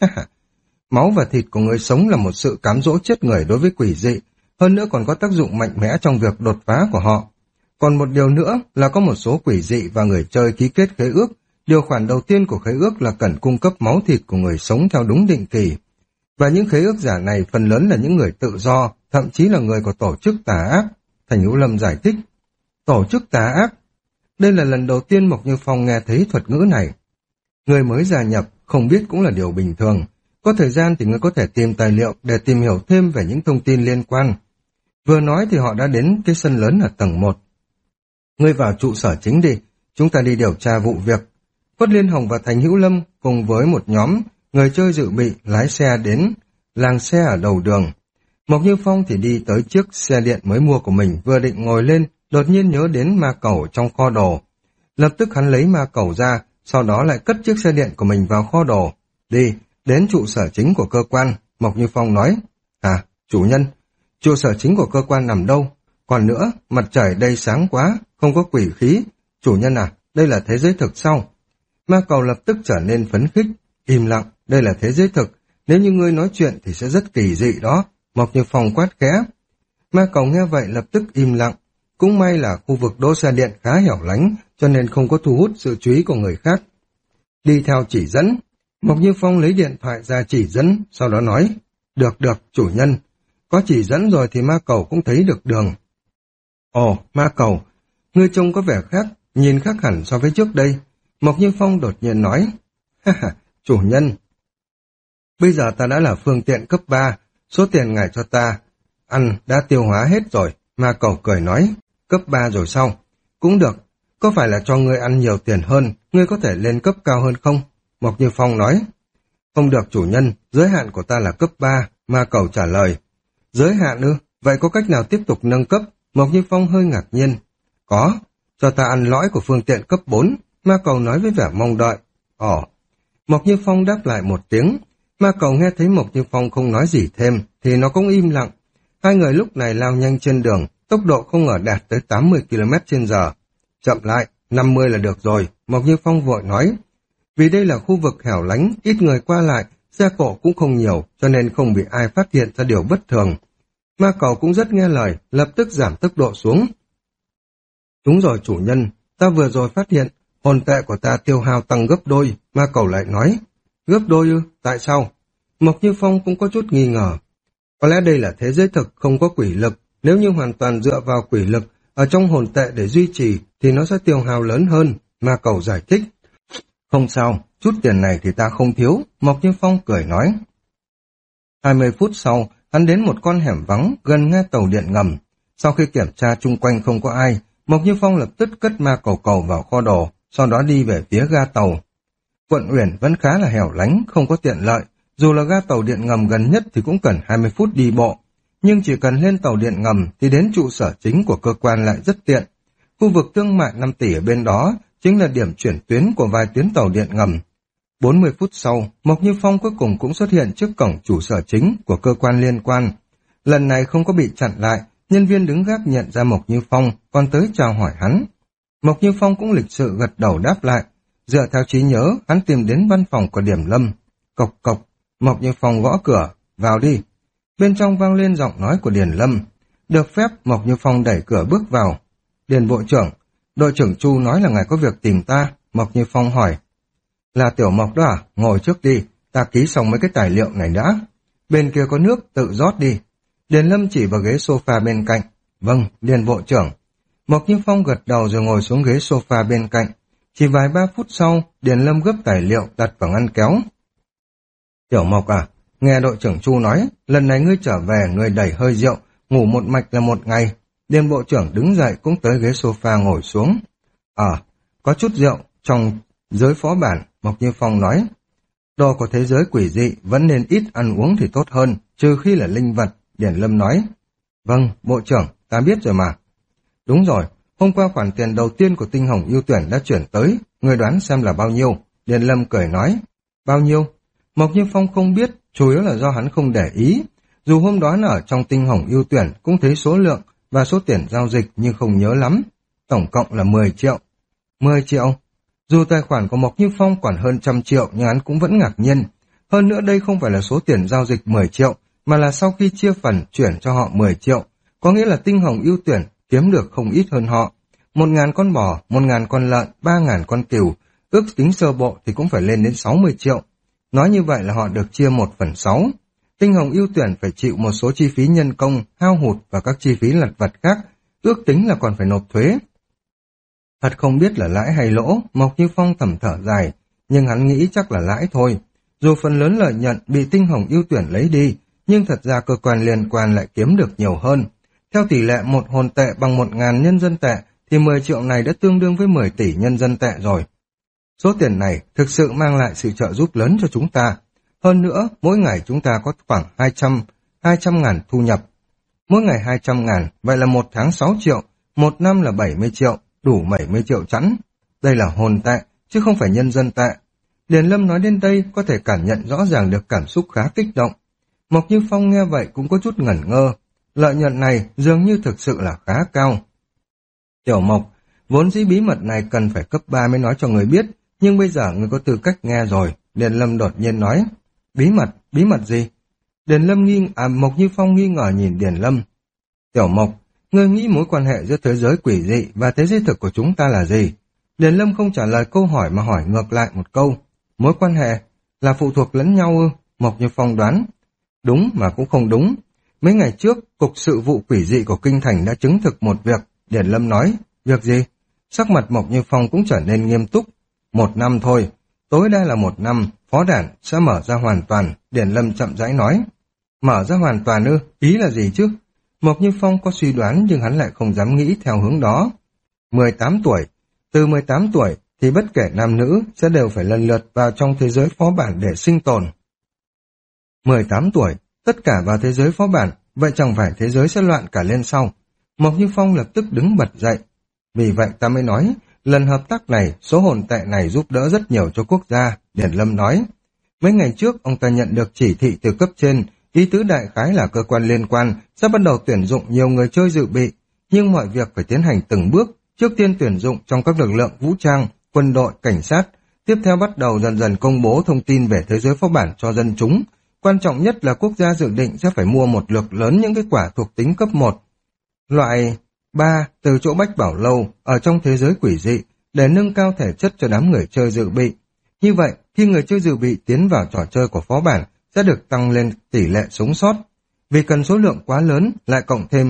Máu và thịt của người sống là một sự cám dỗ chết người đối với quỷ dị, hơn nữa còn có tác dụng mạnh mẽ trong việc đột phá của họ. Còn một điều nữa là có một số quỷ dị và người chơi ký kết khế ước. Điều khoản đầu tiên của khế ước là cần cung cấp máu thịt của người sống theo đúng định kỳ. Và những khế ước giả này phần lớn là những người tự do, thậm chí là người của tổ chức tà ác. Thành Hữu Lâm giải thích. Tổ chức tà ác? Đây là lần đầu tiên Mộc Như Phong nghe thấy thuật ngữ này. Người mới gia nhập, không biết cũng là điều bình thường. Có thời gian thì người có thể tìm tài liệu để tìm hiểu thêm về những thông tin liên quan. Vừa nói thì họ đã đến cái sân lớn ở tầng một. Ngươi vào trụ sở chính đi, chúng ta đi điều tra vụ việc. Khuất Liên Hồng và Thành Hữu Lâm cùng với một nhóm người chơi dự bị lái xe đến làng xe ở đầu đường. Mộc Như Phong thì đi tới chiếc xe điện mới mua của mình, vừa định ngồi lên, đột nhiên nhớ đến ma cẩu trong kho đồ. Lập tức hắn lấy ma cẩu ra, sau đó lại cất chiếc xe điện của mình vào kho đồ. Đi, đến trụ sở chính của cơ quan, Mộc Như Phong nói. À, chủ nhân, trụ sở chính của cơ quan nằm đâu? Còn nữa, mặt trời đây sáng quá, không có quỷ khí. Chủ nhân à, đây là thế giới thực sao? Ma cầu lập tức trở nên phấn khích. Im lặng, đây là thế giới thực. Nếu như ngươi nói chuyện thì sẽ rất kỳ dị đó. Mộc Như Phong quát khẽ. Ma cầu nghe vậy lập tức im lặng. Cũng may là khu vực đỗ xe điện khá hẻo lánh, cho nên không có thu hút sự chú ý của người khác. Đi theo chỉ dẫn. Mộc Như Phong lấy điện thoại ra chỉ dẫn, sau đó nói. Được được, chủ nhân. Có chỉ dẫn rồi thì ma cầu cũng thấy được đường. Ồ, ma cầu, ngươi trông có vẻ khác, nhìn khác hẳn so với trước đây. Mộc Như Phong đột nhiên nói. Ha ha, chủ nhân. Bây giờ ta đã là phương tiện cấp ba, số tiền ngài cho ta ăn đã tiêu hóa hết rồi. Ma cầu cười nói. Cấp ba rồi sao? Cũng được. Có phải là cho ngươi ăn nhiều tiền hơn, ngươi có thể lên cấp cao hơn không? Mộc Như Phong nói. Không được chủ nhân, giới hạn của ta là cấp ba, ma cầu trả lời. Giới hạn ư? Vậy có cách nào tiếp tục nâng cấp? Mộc Như Phong hơi ngạc nhiên. Có, cho ta ăn lõi của phương tiện cấp bốn, ma cầu nói với vẻ mong đợi. Ồ, Mộc Như Phong đáp lại một tiếng. Ma cầu nghe thấy Mộc Như Phong không nói gì thêm, thì nó cũng im lặng. Hai người lúc này lao nhanh trên đường, tốc độ không ngờ đạt tới tám mươi ki lô mét trên giờ. Chậm lại, năm mươi là được rồi, Mộc Như Phong vội nói. Vì đây là khu vực hẻo lánh, ít người qua lại, xe cộ cũng không nhiều, cho nên không bị ai phát hiện ra điều bất thường. Ma cầu cũng rất nghe lời, lập tức giảm tốc độ xuống. Đúng rồi chủ nhân, ta vừa rồi phát hiện, hồn tệ của ta tiêu hao tăng gấp đôi, ma cầu lại nói. Gấp đôi ư, tại sao? Mộc Như Phong cũng có chút nghi ngờ. Có lẽ đây là thế giới thực, không có quỷ lực, Nếu như hoàn toàn dựa vào quỷ lực ở trong hồn tệ để duy trì thì nó sẽ tiêu hao lớn hơn, Ma Cầu giải thích. Không sao, chút tiền này thì ta không thiếu, Mộc Như Phong cười nói. Hai mươi phút sau, hắn đến một con hẻm vắng gần ngay tàu điện ngầm. Sau khi kiểm tra chung quanh không có ai, Mộc Như Phong lập tức cất Ma Cầu Cầu vào kho đồ, sau đó đi về phía ga tàu. Quận Uyển vẫn khá là hẻo lánh, không có tiện lợi, dù là ga tàu điện ngầm gần nhất thì cũng cần hai mươi phút đi bộ. Nhưng chỉ cần lên tàu điện ngầm thì đến trụ sở chính của cơ quan lại rất tiện. Khu vực thương mại năm tỷ ở bên đó chính là điểm chuyển tuyến của vài tuyến tàu điện ngầm. bốn mươi phút sau, Mộc Như Phong cuối cùng cũng xuất hiện trước cổng trụ sở chính của cơ quan liên quan. Lần này không có bị chặn lại, nhân viên đứng gác nhận ra Mộc Như Phong, còn tới chào hỏi hắn. Mộc Như Phong cũng lịch sự gật đầu đáp lại. Dựa theo trí nhớ, hắn tìm đến văn phòng của Điểm Lâm. Cộc cộc, Mộc Như Phong gõ cửa, vào đi. Bên trong vang lên giọng nói của Điền Lâm. Được phép, Mộc Như Phong đẩy cửa bước vào. Điền Bộ trưởng, đội trưởng Chu nói là ngài có việc tìm ta. Mộc Như Phong hỏi. Là Tiểu Mộc đó à? Ngồi trước đi, ta ký xong mấy cái tài liệu này đã. Bên kia có nước, tự rót đi. Điền Lâm chỉ vào ghế sofa bên cạnh. Vâng, Điền Bộ trưởng. Mộc Như Phong gật đầu rồi ngồi xuống ghế sofa bên cạnh. Chỉ vài ba phút sau, Điền Lâm gấp tài liệu đặt vào ngăn kéo. Tiểu Mộc à, nghe đội trưởng Chu nói, lần này ngươi trở về ngươi đẩy hơi rượu, ngủ một mạch là một ngày. Điền Bộ trưởng đứng dậy cũng tới ghế sofa ngồi xuống. Ờ, à, có chút rượu trong giới phó bản, Mộc Như Phong nói. Đồ của thế giới quỷ dị vẫn nên ít ăn uống thì tốt hơn, trừ khi là linh vật, Điền Lâm nói. Vâng, Bộ trưởng, ta biết rồi mà. Đúng rồi, hôm qua khoản tiền đầu tiên của Tinh Hồng Ưu Tuyển đã chuyển tới, người đoán xem là bao nhiêu? Điền Lâm cười nói. Bao nhiêu? Mộc Như Phong không biết, chủ yếu là do hắn không để ý. Dù hôm đó ở trong Tinh Hồng Ưu Tuyển cũng thấy số lượng và số tiền giao dịch nhưng không nhớ lắm. Tổng cộng là mười triệu. mười triệu? Dù tài khoản của Mộc Như Phong còn hơn trăm triệu nhưng hắn cũng vẫn ngạc nhiên. Hơn nữa đây không phải là số tiền giao dịch mười triệu, mà là sau khi chia phần chuyển cho họ mười triệu. Có nghĩa là Tinh Hồng Ưu Tuyển kiếm được không ít hơn họ. Một ngàn con bò, một ngàn con lợn, ba ngàn con cừu, ước tính sơ bộ thì cũng phải lên đến sáu mươi triệu. Nói như vậy là họ được chia một phần sáu. Tinh Hồng Ưu Tuyển phải chịu một số chi phí nhân công, hao hụt và các chi phí lặt vặt khác, ước tính là còn phải nộp thuế. Thật không biết là lãi hay lỗ, Mộc Như Phong thầm thở dài, nhưng hắn nghĩ chắc là lãi thôi. Dù phần lớn lợi nhuận bị Tinh Hồng Ưu Tuyển lấy đi, nhưng thật ra cơ quan liên quan lại kiếm được nhiều hơn. Theo tỷ lệ một hồn tệ bằng một ngàn nhân dân tệ, thì mười triệu này đã tương đương với mười tỷ nhân dân tệ rồi. Số tiền này thực sự mang lại sự trợ giúp lớn cho chúng ta. Hơn nữa, mỗi ngày chúng ta có khoảng hai trăm, hai trăm ngàn thu nhập. Mỗi ngày hai trăm ngàn, vậy là một tháng sáu triệu, một năm là bảy mươi triệu, đủ bảy mươi triệu chẵn. Đây là hồn tệ, chứ không phải nhân dân tệ. Điền Lâm nói đến đây có thể cảm nhận rõ ràng được cảm xúc khá kích động. Mộc Như Phong nghe vậy cũng có chút ngẩn ngơ. Lợi nhuận này dường như thực sự là khá cao. Tiểu Mộc, vốn dĩ bí mật này cần phải cấp ba mới nói cho người biết, nhưng bây giờ người có tư cách nghe rồi. Điền Lâm đột nhiên nói. Bí mật? Bí mật gì? Điền Lâm nghi, à Mộc Như Phong nghi ngờ nhìn Điền Lâm. Tiểu Mộc, ngươi nghĩ mối quan hệ giữa thế giới quỷ dị và thế giới thực của chúng ta là gì? Điền Lâm không trả lời câu hỏi mà hỏi ngược lại một câu. Mối quan hệ là phụ thuộc lẫn nhau ư? Mộc Như Phong đoán. Đúng mà cũng không đúng. Mấy ngày trước, Cục Sự vụ Quỷ dị của Kinh Thành đã chứng thực một việc. Điền Lâm nói. Việc gì? Sắc mặt Mộc Như Phong cũng trở nên nghiêm túc. Một năm thôi. Tối đa là một năm, phó đản sẽ mở ra hoàn toàn. Điền Lâm chậm rãi nói. Mở ra hoàn toàn ư? Ý là gì chứ? Mộc Như Phong có suy đoán nhưng hắn lại không dám nghĩ theo hướng đó. mười tám tuổi. Từ mười tám tuổi thì bất kể nam nữ sẽ đều phải lần lượt vào trong thế giới phó bản để sinh tồn. mười tám tuổi, tất cả vào thế giới phó bản, vậy chẳng phải thế giới sẽ loạn cả lên sau. Mộc Như Phong lập tức đứng bật dậy. Vì vậy ta mới nói, lần hợp tác này, số hồn tệ này giúp đỡ rất nhiều cho quốc gia, Điền Lâm nói. Mấy ngày trước, ông ta nhận được chỉ thị từ cấp trên, ý tứ đại khái là cơ quan liên quan sẽ bắt đầu tuyển dụng nhiều người chơi dự bị, nhưng mọi việc phải tiến hành từng bước, trước tiên tuyển dụng trong các lực lượng vũ trang, quân đội, cảnh sát, tiếp theo bắt đầu dần dần công bố thông tin về thế giới phó bản cho dân chúng. Quan trọng nhất là quốc gia dự định sẽ phải mua một lượng lớn những cái quả thuộc tính cấp một, loại ba từ chỗ Bách Bảo Lâu ở trong thế giới quỷ dị để nâng cao thể chất cho đám người chơi dự bị. Như vậy, khi người chơi dự bị tiến vào trò chơi của phó bản sẽ được tăng lên tỷ lệ sống sót. Vì cần số lượng quá lớn, lại cộng thêm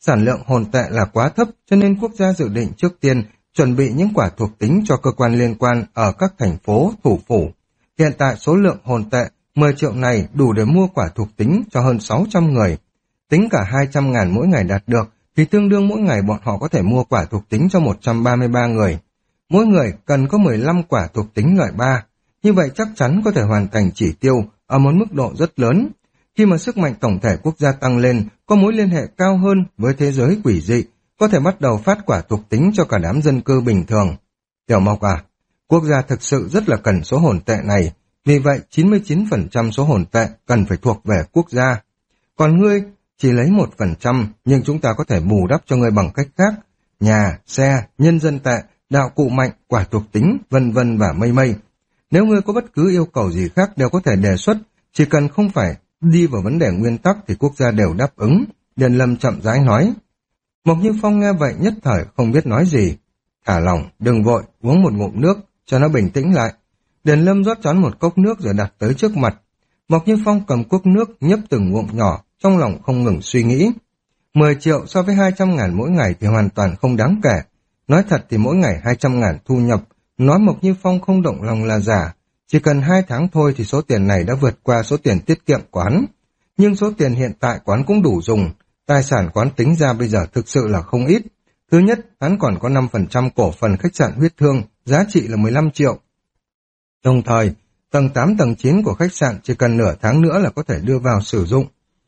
sản lượng hồn tệ là quá thấp, cho nên quốc gia dự định trước tiên chuẩn bị những quả thuộc tính cho cơ quan liên quan ở các thành phố, thủ phủ. Hiện tại số lượng hồn tệ mười triệu này đủ để mua quả thuộc tính cho hơn sáu trăm người. Tính cả hai trăm ngàn mỗi ngày đạt được, thì tương đương mỗi ngày bọn họ có thể mua quả thuộc tính cho một trăm ba mươi ba người. Mỗi người cần có mười lăm quả thuộc tính loại ba. Như vậy chắc chắn có thể hoàn thành chỉ tiêu ở một mức độ rất lớn. Khi mà sức mạnh tổng thể quốc gia tăng lên, có mối liên hệ cao hơn với thế giới quỷ dị, có thể bắt đầu phát quả thuộc tính cho cả đám dân cư bình thường. Tiểu Mộc à, quốc gia thực sự rất là cần số hồn tệ này, vì vậy chín mươi chín phần trăm số hồn tệ cần phải thuộc về quốc gia. Còn ngươi chỉ lấy một phần trăm, nhưng chúng ta có thể bù đắp cho ngươi bằng cách khác. Nhà, xe, nhân dân tệ, đạo cụ mạnh, quả thuộc tính, vân vân và mây mây. Nếu ngươi có bất cứ yêu cầu gì khác đều có thể đề xuất, chỉ cần không phải đi vào vấn đề nguyên tắc thì quốc gia đều đáp ứng. Điền Lâm chậm rãi nói. Mộc Như Phong nghe vậy nhất thời không biết nói gì. Thả lỏng, đừng vội, uống một ngụm nước, cho nó bình tĩnh lại. Điền Lâm rót choán một cốc nước rồi đặt tới trước mặt. Mộc Như Phong cầm cốc nước nhấp từng ngụm nhỏ, trong lòng không ngừng suy nghĩ. mười triệu so với hai trăm ngàn mỗi ngày thì hoàn toàn không đáng kể. Nói thật thì mỗi ngày hai trăm ngàn thu nhập, nói Mộc Như Phong không động lòng là giả. Chỉ cần hai tháng thôi thì số tiền này đã vượt qua số tiền tiết kiệm quán. Nhưng số tiền hiện tại quán cũng đủ dùng. Tài sản quán tính ra bây giờ thực sự là không ít. Thứ nhất, hắn còn có năm phần trăm cổ phần khách sạn Huyết Thương, giá trị là mười lăm triệu. Đồng thời, tầng tám tầng chín của khách sạn chỉ cần nửa tháng nữa là có thể đưa vào sử dụng.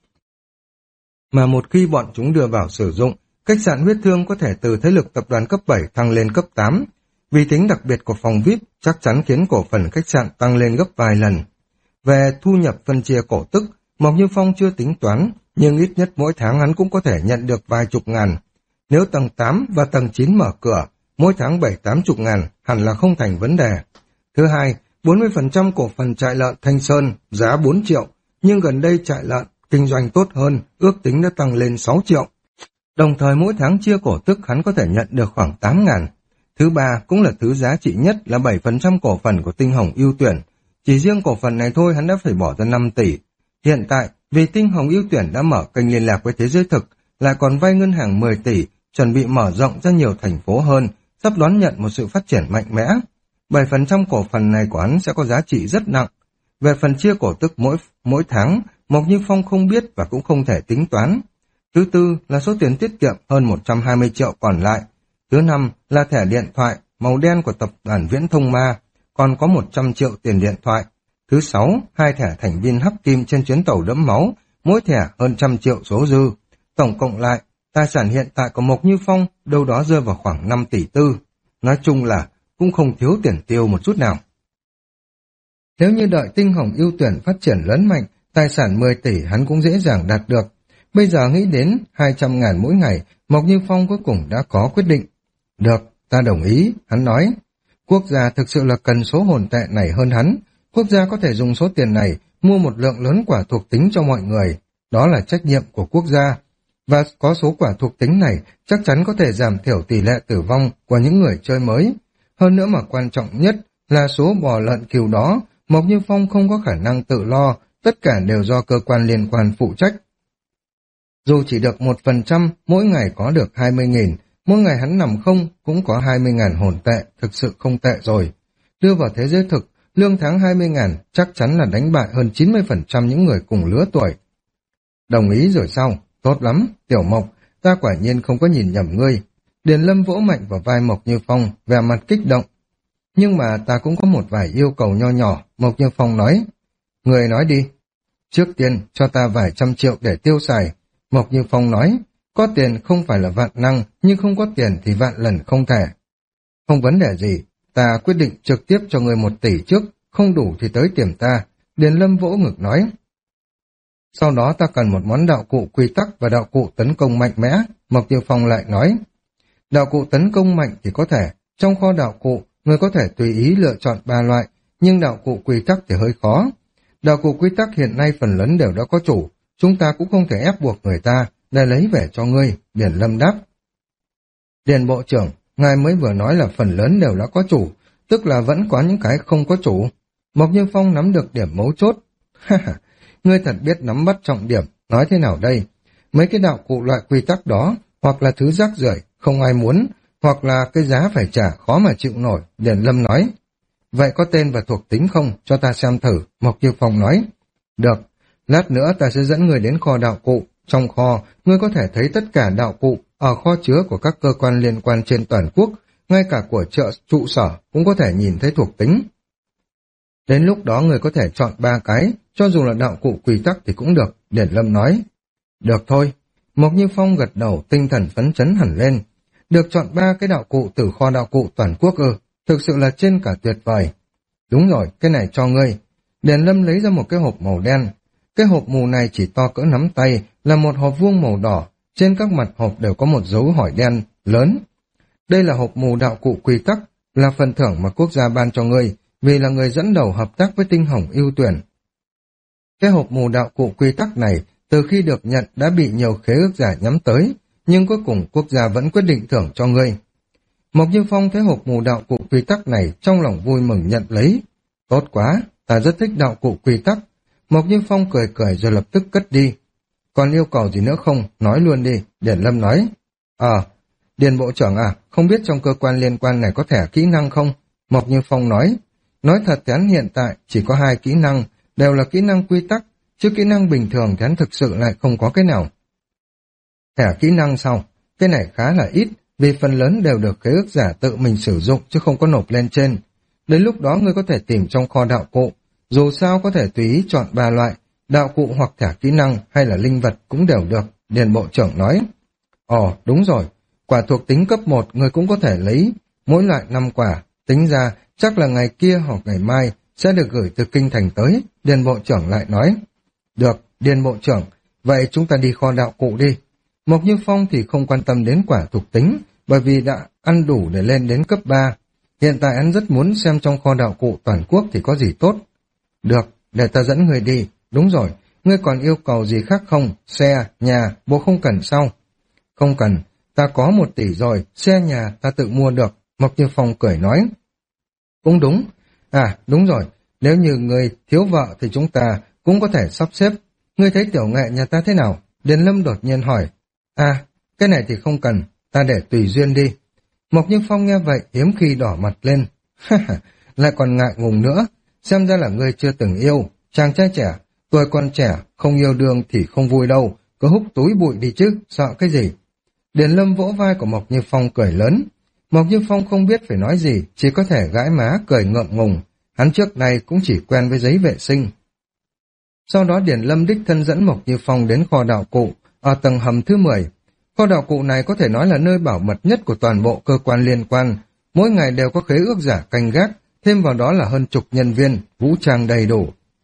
Mà một khi bọn chúng đưa vào sử dụng, khách sạn Huyết Thương có thể từ thế lực tập đoàn cấp bảy thăng lên cấp tám. Vì tính đặc biệt của phòng vi ai pi chắc chắn khiến cổ phần khách sạn tăng lên gấp vài lần. Về thu nhập phân chia cổ tức, Mộc Như Phong chưa tính toán, nhưng ít nhất mỗi tháng hắn cũng có thể nhận được vài chục ngàn. Nếu tầng tám và tầng chín mở cửa, mỗi tháng bảy tám chục ngàn hẳn là không thành vấn đề. Thứ hai, bốn mươi phần trăm cổ phần trại lợn Thanh Sơn, giá bốn triệu, nhưng gần đây trại lợn kinh doanh tốt hơn, ước tính đã tăng lên sáu triệu. Đồng thời mỗi tháng chia cổ tức hắn có thể nhận được khoảng tám ngàn. Thứ ba, cũng là thứ giá trị nhất là bảy phần trăm cổ phần của Tinh Hồng ưu tuyển. Chỉ riêng cổ phần này thôi hắn đã phải bỏ ra năm tỷ. Hiện tại, vì Tinh Hồng ưu tuyển đã mở kênh liên lạc với thế giới thực, lại còn vay ngân hàng mười tỷ, chuẩn bị mở rộng ra nhiều thành phố hơn, sắp đón nhận một sự phát triển mạnh mẽ. bảy phần trăm cổ phần này của hắn sẽ có giá trị rất nặng. Về phần chia cổ tức mỗi mỗi tháng, Mộc Như Phong không biết và cũng không thể tính toán. Thứ tư là số tiền tiết kiệm hơn một trăm hai mươi triệu còn lại. Thứ năm là thẻ điện thoại màu đen của tập đoàn Viễn Thông Ma, còn có một trăm triệu tiền điện thoại. Thứ sáu, hai thẻ thành viên hắc kim trên chuyến tàu đẫm máu, mỗi thẻ hơn trăm triệu số dư. Tổng cộng lại, tài sản hiện tại của Mộc Như Phong đâu đó rơi vào khoảng năm tỷ tư. Nói chung là cũng không thiếu tiền tiêu một chút nào. Nếu như đợi Tinh Hồng ưu tuyển phát triển lớn mạnh, tài sản mười tỷ hắn cũng dễ dàng đạt được. Bây giờ nghĩ đến hai trăm ngàn mỗi ngày, Mộc Như Phong cuối cùng đã có quyết định. Được, ta đồng ý, hắn nói. Quốc gia thực sự là cần số hồn tệ này hơn hắn. Quốc gia có thể dùng số tiền này mua một lượng lớn quả thuộc tính cho mọi người. Đó là trách nhiệm của quốc gia. Và có số quả thuộc tính này chắc chắn có thể giảm thiểu tỷ lệ tử vong của những người chơi mới. Hơn nữa mà quan trọng nhất là số bò lợn cừu đó, Mộc Như Phong không có khả năng tự lo, tất cả đều do cơ quan liên quan phụ trách. Dù chỉ được một phần trăm, mỗi ngày có được hai mươi nghìn, mỗi ngày hắn nằm không cũng có hai mươi ngàn hồn tệ, thực sự không tệ rồi. Đưa vào thế giới thực, lương tháng hai mươi ngàn chắc chắn là đánh bại hơn chín mươi phần trăm những người cùng lứa tuổi. Đồng ý rồi sao? Tốt lắm, Tiểu Mộc, ta quả nhiên không có nhìn nhầm ngươi. Điền Lâm vỗ mạnh vào vai Mộc Như Phong, vẻ mặt kích động. Nhưng mà ta cũng có một vài yêu cầu nho nhỏ, Mộc Như Phong nói. Người nói đi. Trước tiên, cho ta vài trăm triệu để tiêu xài. Mộc Như Phong nói, có tiền không phải là vạn năng, nhưng không có tiền thì vạn lần không thể. Không vấn đề gì, ta quyết định trực tiếp cho người một tỷ trước, không đủ thì tới tìm ta. Điền Lâm vỗ ngực nói. Sau đó ta cần một món đạo cụ quy tắc và đạo cụ tấn công mạnh mẽ, Mộc Như Phong lại nói. Đạo cụ tấn công mạnh thì có thể, trong kho đạo cụ, người có thể tùy ý lựa chọn ba loại, nhưng đạo cụ quy tắc thì hơi khó. Đạo cụ quy tắc hiện nay phần lớn đều đã có chủ, chúng ta cũng không thể ép buộc người ta để lấy về cho ngươi, Điền Lâm đáp. Điền Bộ trưởng, ngài mới vừa nói là phần lớn đều đã có chủ, tức là vẫn có những cái không có chủ. Mộc Như Phong nắm được điểm mấu chốt. Ngươi thật biết nắm bắt trọng điểm, nói thế nào đây? Mấy cái đạo cụ loại quy tắc đó, hoặc là thứ rác rưởi, không ai muốn, hoặc là cái giá phải trả khó mà chịu nổi, Điền Lâm nói. Vậy có tên và thuộc tính không? Cho ta xem thử, Mộc Như Phong nói. Được, lát nữa ta sẽ dẫn người đến kho đạo cụ. Trong kho, ngươi có thể thấy tất cả đạo cụ ở kho chứa của các cơ quan liên quan trên toàn quốc, ngay cả của chợ trụ sở cũng có thể nhìn thấy thuộc tính. Đến lúc đó người có thể chọn ba cái, cho dù là đạo cụ quy tắc thì cũng được, Điền Lâm nói. Được thôi, Mộc Như Phong gật đầu, tinh thần phấn chấn hẳn lên. Được chọn ba cái đạo cụ từ kho đạo cụ toàn quốc ư, thực sự là trên cả tuyệt vời. Đúng rồi, cái này cho ngươi. Điền Lâm lấy ra một cái hộp màu đen. Cái hộp mù này chỉ to cỡ nắm tay, là một hộp vuông màu đỏ, trên các mặt hộp đều có một dấu hỏi đen lớn. Đây là hộp mù đạo cụ quy tắc, là phần thưởng mà quốc gia ban cho ngươi, vì là người dẫn đầu hợp tác với tinh hồng ưu tuyển. Cái hộp mù đạo cụ quy tắc này, từ khi được nhận đã bị nhiều khế ước giả nhắm tới, nhưng cuối cùng quốc gia vẫn quyết định thưởng cho ngươi. Mộc Như Phong thấy hộp mù đạo cụ quy tắc này, trong lòng vui mừng nhận lấy. Tốt quá, ta rất thích đạo cụ quy tắc. Mộc Như Phong cười cười rồi lập tức cất đi. Còn yêu cầu gì nữa không? Nói luôn đi, Điền Lâm nói. Ờ, à, Điền Bộ trưởng à, không biết trong cơ quan liên quan này có thẻ kỹ năng không? Mộc Như Phong nói. Nói thật thì hắn hiện tại chỉ có hai kỹ năng, đều là kỹ năng quy tắc, chứ kỹ năng bình thường thì hắn thực sự lại không có cái nào. Thẻ kỹ năng sau, cái này khá là ít, vì phần lớn đều được khế ước giả tự mình sử dụng chứ không có nộp lên trên. Đến lúc đó ngươi có thể tìm trong kho đạo cụ, dù sao có thể tùy ý chọn ba loại, đạo cụ hoặc thẻ kỹ năng hay là linh vật cũng đều được, Điền Bộ trưởng nói. Ồ, đúng rồi, quả thuộc tính cấp một ngươi cũng có thể lấy, mỗi loại năm quả, tính ra chắc là ngày kia hoặc ngày mai sẽ được gửi từ kinh thành tới, Điền Bộ trưởng lại nói. Được, Điền Bộ trưởng, vậy chúng ta đi kho đạo cụ đi. Mộc Như Phong thì không quan tâm đến quả thuộc tính, bởi vì đã ăn đủ để lên đến cấp ba. Hiện tại anh rất muốn xem trong kho đạo cụ toàn quốc thì có gì tốt. Được, để ta dẫn người đi. Đúng rồi, ngươi còn yêu cầu gì khác không? Xe, nhà, bộ không cần sao? Không cần, ta có một tỷ rồi, xe nhà ta tự mua được, Mộc Như Phong cười nói. Cũng đúng, à đúng rồi, nếu như ngươi thiếu vợ thì chúng ta cũng có thể sắp xếp. Ngươi thấy tiểu nghệ nhà ta thế nào? Điền Lâm đột nhiên hỏi. À, cái này thì không cần, ta để tùy duyên đi. Mộc Như Phong nghe vậy hiếm khi đỏ mặt lên. Lại còn ngại ngùng nữa, xem ra là ngươi chưa từng yêu. Chàng trai trẻ, tuổi còn trẻ, không yêu đương thì không vui đâu, cứ hút túi bụi đi chứ, sợ cái gì. Điền Lâm vỗ vai của Mộc Như Phong cười lớn. Mộc Như Phong không biết phải nói gì, chỉ có thể gãi má cười ngượng ngùng. Hắn trước này cũng chỉ quen với giấy vệ sinh. Sau đó Điền Lâm đích thân dẫn Mộc Như Phong đến kho đạo cụ, ở tầng hầm thứ mười. Kho đạo cụ này có thể nói là nơi bảo mật nhất của toàn bộ cơ quan liên quan. Mỗi ngày đều có khế ước giả canh gác, thêm vào đó là hơn chục nhân viên, vũ trang đầy đủ.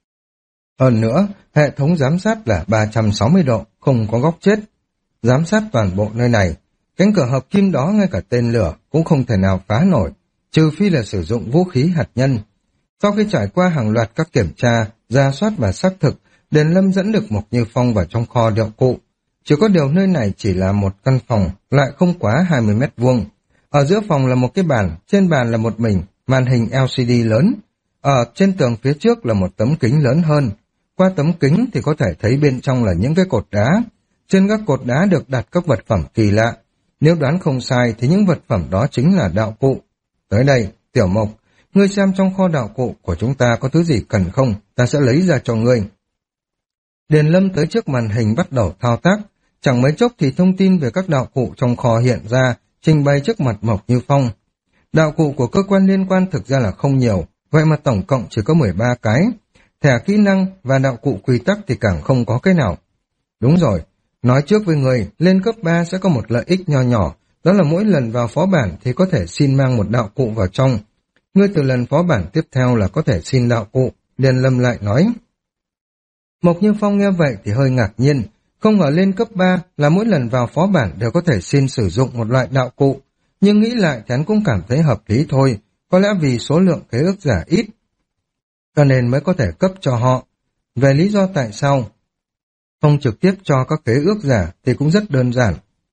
Hơn nữa, hệ thống giám sát là ba trăm sáu mươi độ, không có góc chết. Giám sát toàn bộ nơi này, cánh cửa hợp kim đó ngay cả tên lửa cũng không thể nào phá nổi, trừ phi là sử dụng vũ khí hạt nhân. Sau khi trải qua hàng loạt các kiểm tra, rà soát và xác thực, Điền Lâm dẫn được Mộc Như Phong vào trong kho đạo cụ. Chỉ có điều nơi này chỉ là một căn phòng, lại không quá hai mươi mét vuông. Ở giữa phòng là một cái bàn, trên bàn là một mình, màn hình L C D lớn. Ở trên tường phía trước là một tấm kính lớn hơn. Qua tấm kính thì có thể thấy bên trong là những cái cột đá. Trên các cột đá được đặt các vật phẩm kỳ lạ. Nếu đoán không sai thì những vật phẩm đó chính là đạo cụ. Tới đây, Tiểu Mộc, ngươi xem trong kho đạo cụ của chúng ta có thứ gì cần không, ta sẽ lấy ra cho ngươi. Điền Lâm tới trước màn hình bắt đầu thao tác. Chẳng mấy chốc thì thông tin về các đạo cụ trong kho hiện ra, trình bày trước mặt Mộc Như Phong. Đạo cụ của cơ quan liên quan thực ra là không nhiều, vậy mà tổng cộng chỉ có mười ba cái. Thẻ kỹ năng và đạo cụ quy tắc thì càng không có cái nào. Đúng rồi, nói trước với người, lên cấp ba sẽ có một lợi ích nho nhỏ, đó là mỗi lần vào phó bản thì có thể xin mang một đạo cụ vào trong. Ngươi từ lần phó bản tiếp theo là có thể xin đạo cụ, Điền Lâm lại nói. Mộc Như Phong nghe vậy thì hơi ngạc nhiên, không ngờ lên cấp ba là mỗi lần vào phó bản đều có thể xin sử dụng một loại đạo cụ, nhưng nghĩ lại thì hắn cũng cảm thấy hợp lý thôi, có lẽ vì số lượng khế ước giả ít, cho nên mới có thể cấp cho họ. Về lý do tại sao không trực tiếp cho các khế ước giả thì cũng rất đơn giản.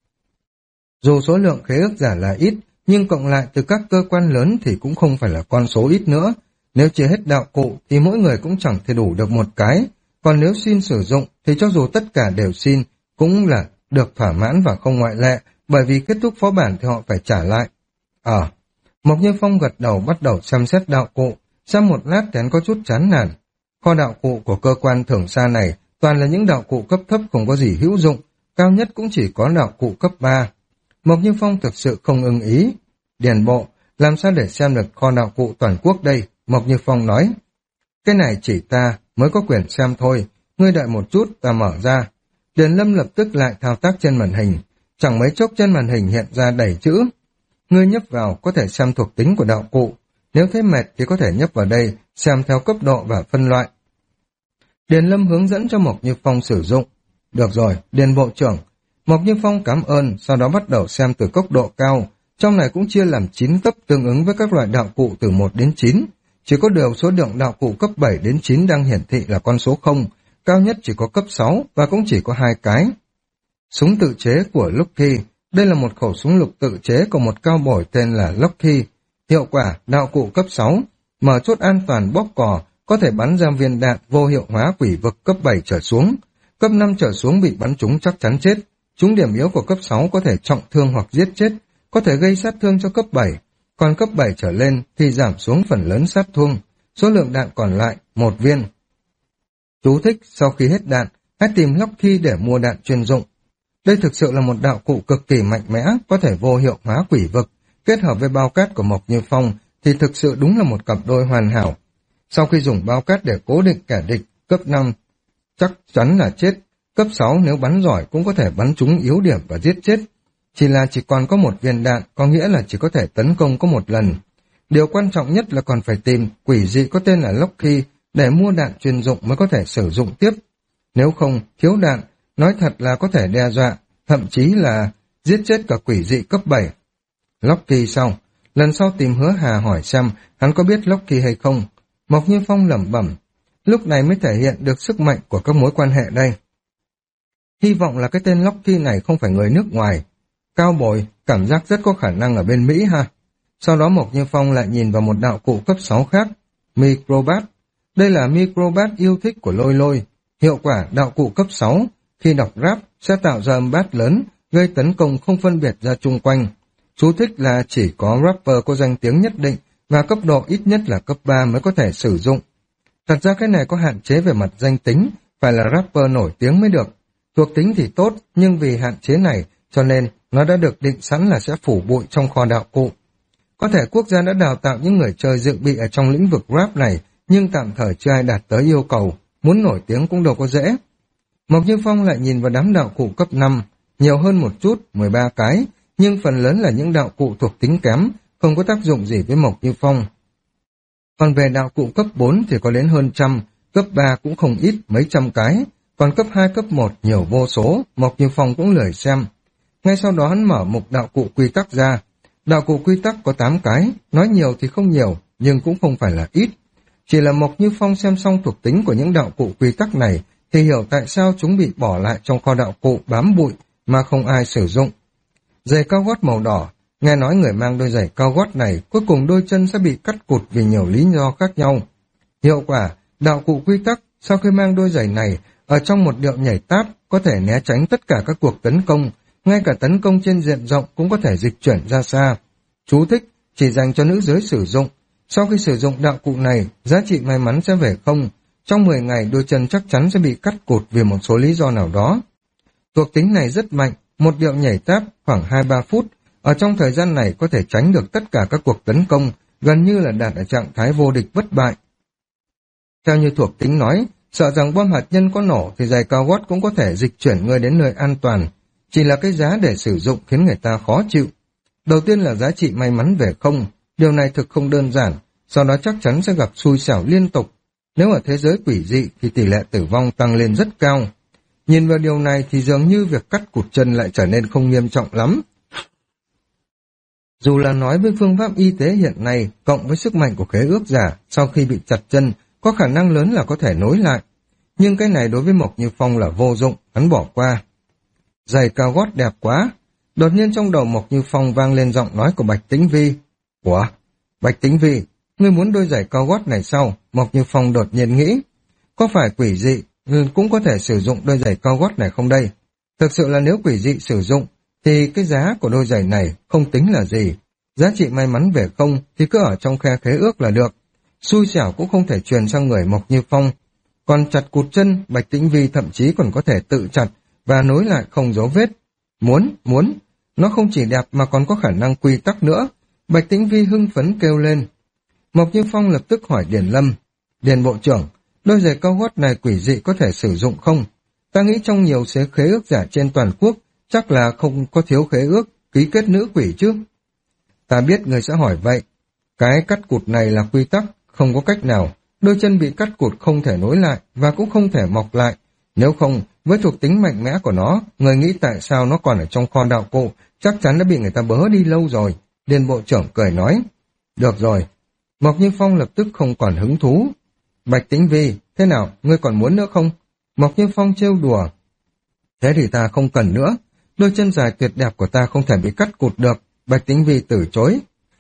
Dù số lượng khế ước giả là ít, nhưng cộng lại từ các cơ quan lớn thì cũng không phải là con số ít nữa. Nếu chia hết đạo cụ thì mỗi người cũng chẳng thể đủ được một cái, còn nếu xin sử dụng thì cho dù tất cả đều xin cũng là được thỏa mãn và không ngoại lệ, bởi vì kết thúc phó bản thì họ phải trả lại. Ờ, Mộc Như Phong gật đầu bắt đầu xem xét đạo cụ, sau một lát thì hắn có chút chán nản. Kho đạo cụ của cơ quan thưởng xa này toàn là những đạo cụ cấp thấp không có gì hữu dụng, cao nhất cũng chỉ có đạo cụ cấp ba. Mộc Như Phong thực sự không ưng ý. Điền bộ, làm sao để xem được kho đạo cụ toàn quốc đây? Mộc Như Phong nói. Cái này chỉ ta mới có quyền xem thôi, ngươi đợi một chút ta mở ra. Điền Lâm lập tức lại thao tác trên màn hình, chẳng mấy chốc trên màn hình hiện ra đầy chữ. Ngươi nhấp vào có thể xem thuộc tính của đạo cụ, nếu thấy mệt thì có thể nhấp vào đây, xem theo cấp độ và phân loại. Điền Lâm hướng dẫn cho Mộc Như Phong sử dụng. Được rồi, Điền bộ trưởng. Mộc Như Phong cảm ơn, sau đó bắt đầu xem từ cấp độ cao. Trong này cũng chia làm chín cấp tương ứng với các loại đạo cụ từ một đến chín. Chỉ có điều số lượng đạo cụ cấp bảy đến chín đang hiển thị là con số không, cao nhất chỉ có cấp sáu và cũng chỉ có hai cái. Súng tự chế của Lucky. Đây là một khẩu súng lục tự chế của một cao bồi tên là Lucky. Hiệu quả, đạo cụ cấp sáu, mở chốt an toàn bóp cò, có thể bắn ra viên đạn vô hiệu hóa quỷ vực cấp bảy trở xuống. Cấp năm trở xuống bị bắn trúng chắc chắn chết. Trúng điểm yếu của cấp sáu có thể trọng thương hoặc giết chết, có thể gây sát thương cho cấp bảy. Còn cấp bảy trở lên thì giảm xuống phần lớn sát thương. Số lượng đạn còn lại, một viên. Chú thích, sau khi hết đạn, hãy tìm Lucky để mua đạn chuyên dụng. Đây thực sự là một đạo cụ cực kỳ mạnh mẽ, có thể vô hiệu hóa quỷ vực. Kết hợp với bao cát của Mộc Như Phong thì thực sự đúng là một cặp đôi hoàn hảo. Sau khi dùng bao cát để cố định kẻ địch, cấp năm chắc chắn là chết. Cấp sáu nếu bắn giỏi cũng có thể bắn trúng yếu điểm và giết chết. Chỉ là chỉ còn có một viên đạn, có nghĩa là chỉ có thể tấn công có một lần. Điều quan trọng nhất là còn phải tìm quỷ dị có tên là Lucky để mua đạn chuyên dụng mới có thể sử dụng tiếp. Nếu không, thiếu đạn, nói thật là có thể đe dọa, thậm chí là giết chết cả quỷ dị cấp bảy. Lucky xong, lần sau tìm Hứa Hà hỏi xem hắn có biết Lucky hay không. Mộc Như Phong lẩm bẩm, lúc này mới thể hiện được sức mạnh của các mối quan hệ đây. Hy vọng là cái tên Lucky này không phải người nước ngoài. Cao bồi, cảm giác rất có khả năng ở bên Mỹ ha. Sau đó Mộc Như Phong lại nhìn vào một đạo cụ cấp sáu khác, Microbat. Đây là Microbat yêu thích của Lôi Lôi. Hiệu quả đạo cụ cấp sáu, khi đọc rap sẽ tạo ra âm bass lớn, gây tấn công không phân biệt ra chung quanh. Chú thích là chỉ có rapper có danh tiếng nhất định và cấp độ ít nhất là cấp ba mới có thể sử dụng. Thật ra cái này có hạn chế về mặt danh tính, phải là rapper nổi tiếng mới được. Thuộc tính thì tốt, nhưng vì hạn chế này, cho nên nó đã được định sẵn là sẽ phủ bụi trong kho đạo cụ. Có thể quốc gia đã đào tạo những người chơi dự bị ở trong lĩnh vực rap này, nhưng tạm thời chưa ai đạt tới yêu cầu, muốn nổi tiếng cũng đâu có dễ. Mộc Như Phong lại nhìn vào đám đạo cụ cấp năm, nhiều hơn một chút, mười ba cái, nhưng phần lớn là những đạo cụ thuộc tính kém, không có tác dụng gì với Mộc Như Phong. Còn về đạo cụ cấp bốn thì có đến hơn trăm, cấp ba cũng không ít, mấy trăm cái, còn cấp hai, cấp một nhiều vô số, Mộc Như Phong cũng lười xem. Ngay sau đó hắn mở mục đạo cụ quy tắc ra. Đạo cụ quy tắc có tám cái, nói nhiều thì không nhiều, nhưng cũng không phải là ít. Chỉ là Mộc Như Phong xem xong thuộc tính của những đạo cụ quy tắc này, thì hiểu tại sao chúng bị bỏ lại trong kho đạo cụ bám bụi mà không ai sử dụng. Giày cao gót màu đỏ, nghe nói người mang đôi giày cao gót này cuối cùng đôi chân sẽ bị cắt cụt vì nhiều lý do khác nhau. Hiệu quả, đạo cụ quy tắc sau khi mang đôi giày này, ở trong một điệu nhảy táp có thể né tránh tất cả các cuộc tấn công, ngay cả tấn công trên diện rộng cũng có thể dịch chuyển ra xa. Chú thích, chỉ dành cho nữ giới sử dụng. Sau khi sử dụng đạo cụ này, giá trị may mắn sẽ về không. Trong mười ngày đôi chân chắc chắn sẽ bị cắt cụt vì một số lý do nào đó. Thuộc tính này rất mạnh, một điệu nhảy táp khoảng hai ba phút. Ở trong thời gian này có thể tránh được tất cả các cuộc tấn công, gần như là đạt ở trạng thái vô địch bất bại. Theo như thuộc tính nói, sợ rằng bom hạt nhân có nổ thì giày cao gót cũng có thể dịch chuyển người đến nơi an toàn. Chỉ là cái giá để sử dụng khiến người ta khó chịu. Đầu tiên là giá trị may mắn về không, điều này thực không đơn giản, sau đó chắc chắn sẽ gặp xui xẻo liên tục. Nếu ở thế giới quỷ dị thì tỷ lệ tử vong tăng lên rất cao. Nhìn vào điều này thì dường như việc cắt cụt chân lại trở nên không nghiêm trọng lắm. Dù là nói với phương pháp y tế hiện nay, cộng với sức mạnh của khế ước giả, sau khi bị chặt chân, có khả năng lớn là có thể nối lại. Nhưng cái này đối với Mộc Như Phong là vô dụng, hắn bỏ qua. Giày cao gót đẹp quá. Đột nhiên trong đầu Mộc Như Phong vang lên giọng nói của Bạch Tĩnh Vi. Ủa? Bạch Tĩnh Vi, ngươi muốn đôi giày cao gót này sao? Mộc Như Phong đột nhiên nghĩ. Có phải quỷ dị cũng có thể sử dụng đôi giày cao gót này không đây? Thực sự là nếu quỷ dị sử dụng, thì cái giá của đôi giày này không tính là gì. Giá trị may mắn về không thì cứ ở trong khe khế ước là được. Xui xẻo cũng không thể truyền sang người Mộc Như Phong. Còn chặt cụt chân, Bạch Tĩnh Vi thậm chí còn có thể tự chặt và nối lại không dấu vết. Muốn, muốn, nó không chỉ đẹp mà còn có khả năng quy tắc nữa. Bạch Tĩnh Vi hưng phấn kêu lên. Mộc Như Phong lập tức hỏi Điền Lâm. Điền bộ trưởng, đôi giày cao gót này quỷ dị có thể sử dụng không? Ta nghĩ trong nhiều xế khế ước giả trên toàn quốc, chắc là không có thiếu khế ước, ký kết nữ quỷ chứ. Ta biết người sẽ hỏi vậy. Cái cắt cụt này là quy tắc, không có cách nào. Đôi chân bị cắt cụt không thể nối lại và cũng không thể mọc lại. Nếu không, với thuộc tính mạnh mẽ của nó, người nghĩ tại sao nó còn ở trong kho đạo cụ, chắc chắn đã bị người ta bớ đi lâu rồi. Điền bộ trưởng cười nói. Được rồi. Mộc Như Phong lập tức không còn hứng thú. Bạch Tĩnh Vi, thế nào, ngươi còn muốn nữa không? Mộc Như Phong trêu đùa. Thế thì ta không cần nữa. Đôi chân dài tuyệt đẹp của ta không thể bị cắt cụt được. Bạch Tĩnh Vi từ chối.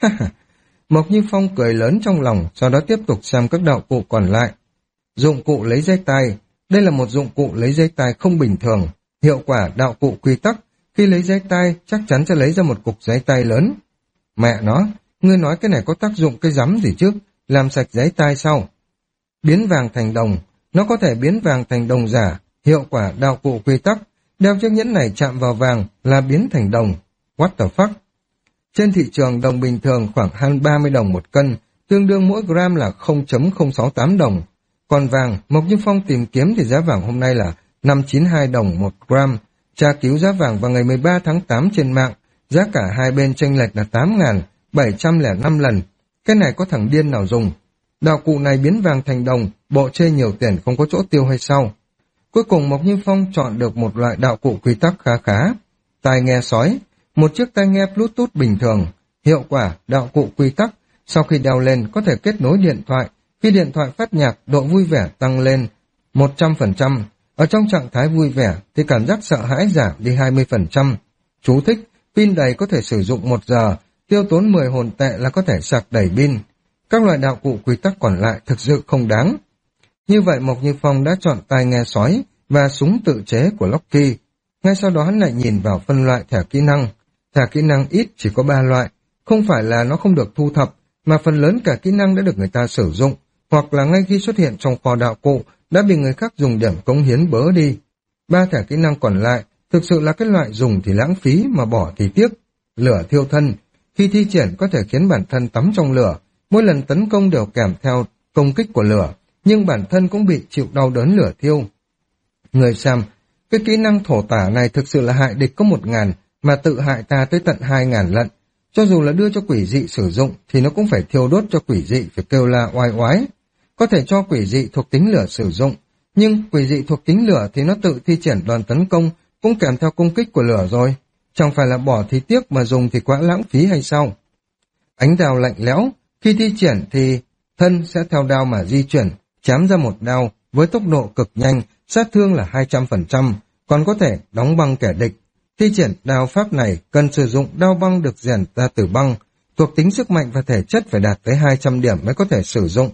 Mộc Như Phong cười lớn trong lòng, sau đó tiếp tục xem các đạo cụ còn lại. Dụng cụ lấy dây tai. Đây là một dụng cụ lấy dây tai không bình thường. Hiệu quả đạo cụ quy tắc. Khi lấy dây tai, chắc chắn sẽ lấy ra một cục giấy tai lớn. Mẹ nó, ngươi nói cái này có tác dụng cái rắm gì chứ? Làm sạch giấy tai sau. Biến vàng thành đồng. Nó có thể biến vàng thành đồng giả. Hiệu quả đạo cụ quy tắc. Đeo chiếc nhẫn này chạm vào vàng là biến thành đồng. What the fuck? Trên thị trường đồng bình thường khoảng hơn ba mươi đồng một cân, tương đương mỗi gram là không phẩy không sáu tám đồng. Còn vàng, Mộc Như Phong tìm kiếm thì giá vàng hôm nay là năm trăm chín mươi hai đồng một gram. Tra cứu giá vàng vào ngày mười ba tháng tám trên mạng, giá cả hai bên chênh lệch là tám nghìn bảy trăm lẻ năm lần. Cái này có thằng điên nào dùng? Đạo cụ này biến vàng thành đồng, bộ chê nhiều tiền không có chỗ tiêu hay sao? Cuối cùng Mộc Như Phong chọn được một loại đạo cụ quy tắc khá khá. Tai nghe sói. Một chiếc tai nghe Bluetooth bình thường. Hiệu quả đạo cụ quy tắc. Sau khi đeo lên có thể kết nối điện thoại. Khi điện thoại phát nhạc, độ vui vẻ tăng lên một trăm phần trăm. Ở trong trạng thái vui vẻ thì cảm giác sợ hãi giảm đi hai mươi phần trăm. Chú thích, pin đầy có thể sử dụng một giờ, tiêu tốn mười hồn tệ là có thể sạc đầy pin. Các loại đạo cụ quy tắc còn lại thực sự không đáng. Như vậy Mộc Như Phong đã chọn tai nghe sói và súng tự chế của Locky. Ngay sau đó hắn lại nhìn vào phân loại thẻ kỹ năng. Thẻ kỹ năng ít chỉ có ba loại. Không phải là nó không được thu thập, mà phần lớn cả kỹ năng đã được người ta sử dụng, hoặc là ngay khi xuất hiện trong kho đạo cụ đã bị người khác dùng điểm cống hiến bớ đi. Ba thẻ kỹ năng còn lại thực sự là cái loại dùng thì lãng phí mà bỏ thì tiếc. Lửa thiêu thân. Khi thi triển có thể khiến bản thân tắm trong lửa. Mỗi lần tấn công đều kèm theo công kích của lửa, nhưng bản thân cũng bị chịu đau đớn lửa thiêu. Người xem, cái kỹ năng thổ tả này thực sự là hại địch có một ngàn, mà tự hại ta tới tận hai ngàn lận. Cho dù là đưa cho quỷ dị sử dụng, thì nó cũng phải thiêu đốt cho quỷ dị phải kêu la oai oái. Có thể cho quỷ dị thuộc tính lửa sử dụng, nhưng quỷ dị thuộc tính lửa thì nó tự thi triển đòn tấn công, cũng kèm theo công kích của lửa rồi. Chẳng phải là bỏ thì tiếc mà dùng thì quá lãng phí hay sao? Ánh đao lạnh lẽo, khi thi triển thì thân sẽ theo đao mà di chuyển, chém ra một đao với tốc độ cực nhanh, sát thương là hai trăm phần trăm, còn có thể đóng băng kẻ địch. Thi triển đao pháp này cần sử dụng đao băng được rèn ra từ băng, thuộc tính sức mạnh và thể chất phải đạt tới hai trăm điểm mới có thể sử dụng.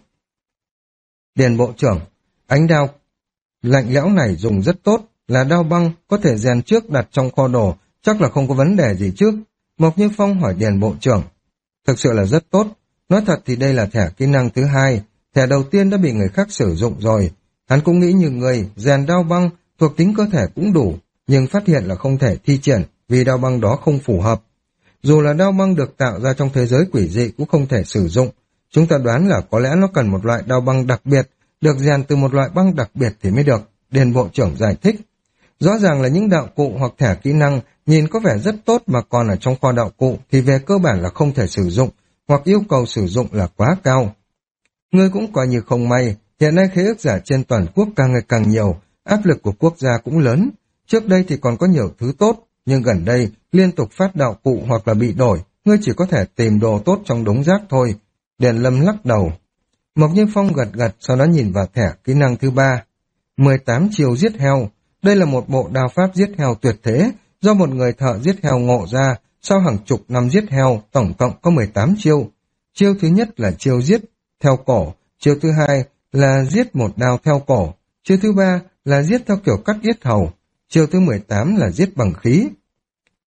Điền bộ trưởng, ánh đao lạnh lẽo này dùng rất tốt, là đao băng, có thể rèn trước đặt trong kho đồ, chắc là không có vấn đề gì chứ. Mộc Như Phong hỏi Điền bộ trưởng. Thực sự là rất tốt, nói thật thì đây là thẻ kỹ năng thứ hai, thẻ đầu tiên đã bị người khác sử dụng rồi. Hắn cũng nghĩ như người, rèn đao băng, thuộc tính cơ thể cũng đủ, nhưng phát hiện là không thể thi triển vì đao băng đó không phù hợp. Dù là đao băng được tạo ra trong thế giới quỷ dị cũng không thể sử dụng. Chúng ta đoán là có lẽ nó cần một loại đao băng đặc biệt, được rèn từ một loại băng đặc biệt thì mới được, Điền bộ trưởng giải thích. Rõ ràng là những đạo cụ hoặc thẻ kỹ năng nhìn có vẻ rất tốt mà còn ở trong kho đạo cụ thì về cơ bản là không thể sử dụng, hoặc yêu cầu sử dụng là quá cao. Ngươi cũng coi như không may, hiện nay khế ước giả trên toàn quốc càng ngày càng nhiều, áp lực của quốc gia cũng lớn. Trước đây thì còn có nhiều thứ tốt, nhưng gần đây liên tục phát đạo cụ hoặc là bị đổi, ngươi chỉ có thể tìm đồ tốt trong đống rác thôi. Điền Lâm lắc đầu. Mộc Như Phong gật gật, sau đó nhìn vào thẻ kỹ năng thứ ba. mười tám chiêu giết heo. Đây là một bộ đao pháp giết heo tuyệt thế, do một người thợ giết heo ngộ ra, sau hàng chục năm giết heo, tổng cộng có mười tám chiêu. Chiêu thứ nhất là chiêu giết theo cổ, chiêu thứ hai là giết một đao theo cổ, chiêu thứ ba là giết theo kiểu cắt yết hầu, chiêu thứ mười tám là giết bằng khí.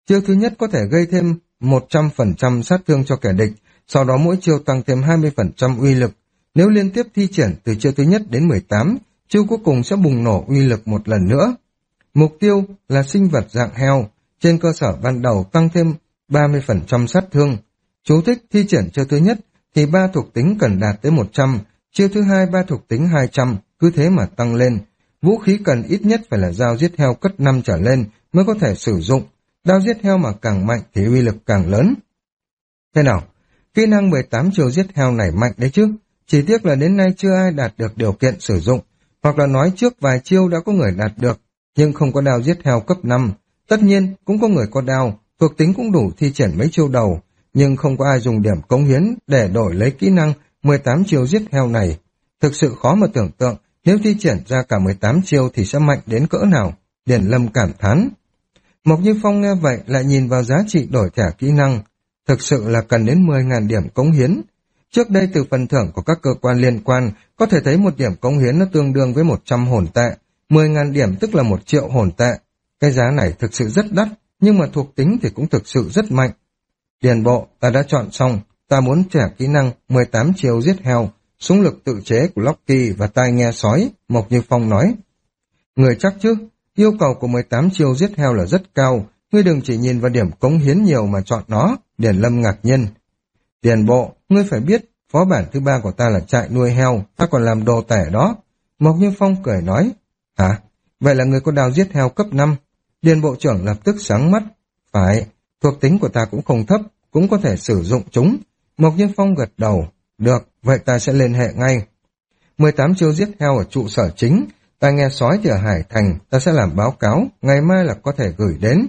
Chiêu thứ nhất có thể gây thêm một trăm phần trăm sát thương cho kẻ địch, sau đó mỗi chiêu tăng thêm hai mươi phần trăm uy lực. Nếu liên tiếp thi triển từ chiêu thứ nhất đến mười tám, chiêu cuối cùng sẽ bùng nổ uy lực một lần nữa. Mục tiêu là sinh vật dạng heo, trên cơ sở ban đầu tăng thêm ba mươi phần trăm sát thương. Chú thích: thi triển chiêu thứ nhất thì ba thuộc tính cần đạt tới một trăm, chiêu thứ hai ba thuộc tính hai trăm, cứ thế mà tăng lên. Vũ khí cần ít nhất phải là dao giết heo cấp năm trở lên mới có thể sử dụng. Đao giết heo mà càng mạnh thì uy lực càng lớn. Thế nào? Kỹ năng mười tám chiêu giết heo này mạnh đấy chứ? Chỉ tiếc là đến nay chưa ai đạt được điều kiện sử dụng, hoặc là nói trước vài chiêu đã có người đạt được, nhưng không có đao giết heo cấp năm. Tất nhiên, cũng có người có đao, thuộc tính cũng đủ thi triển mấy chiêu đầu, nhưng không có ai dùng điểm cống hiến để đổi lấy kỹ năng mười tám chiêu giết heo này. Thực sự khó mà tưởng tượng, nếu thi triển ra cả mười tám chiêu thì sẽ mạnh đến cỡ nào, Điền Lâm cảm thán. Mộc Như Phong nghe vậy lại nhìn vào giá trị đổi thẻ kỹ năng, thực sự là cần đến mười nghìn điểm cống hiến. Trước đây từ phần thưởng của các cơ quan liên quan, có thể thấy một điểm cống hiến nó tương đương với một trăm hồn tệ, mười nghìn điểm tức là một triệu hồn tệ. Cái giá này thực sự rất đắt, nhưng mà thuộc tính thì cũng thực sự rất mạnh. Điền bộ, ta đã chọn xong, ta muốn thẻ kỹ năng mười tám chiêu giết heo, súng lực tự chế của Locky và tai nghe sói, Mộc Như Phong nói. Người chắc chứ, yêu cầu của mười tám chiêu giết heo là rất cao, ngươi đừng chỉ nhìn vào điểm cống hiến nhiều mà chọn nó, Điền Lâm ngạc nhiên. Điền bộ, ngươi phải biết, phó bản thứ ba của ta là trại nuôi heo, ta còn làm đồ tẻ đó. Mộc Như Phong cười nói. Hả? Vậy là ngươi có đao giết heo cấp năm? Điền bộ trưởng lập tức sáng mắt. Phải, thuộc tính của ta cũng không thấp, cũng có thể sử dụng chúng. Mộc Như Phong gật đầu. Được, vậy ta sẽ liên hệ ngay. mười tám chiêu giết heo ở trụ sở chính, ta nghe sói thì ở Hải Thành, ta sẽ làm báo cáo, ngày mai là có thể gửi đến.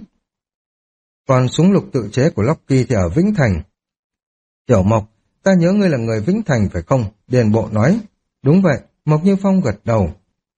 Còn súng lục tự chế của Locky thì ở Vĩnh Thành. Tiểu Mộc, ta nhớ ngươi là người Vĩnh Thành phải không? Điền bộ nói. Đúng vậy, Mộc Như Phong gật đầu.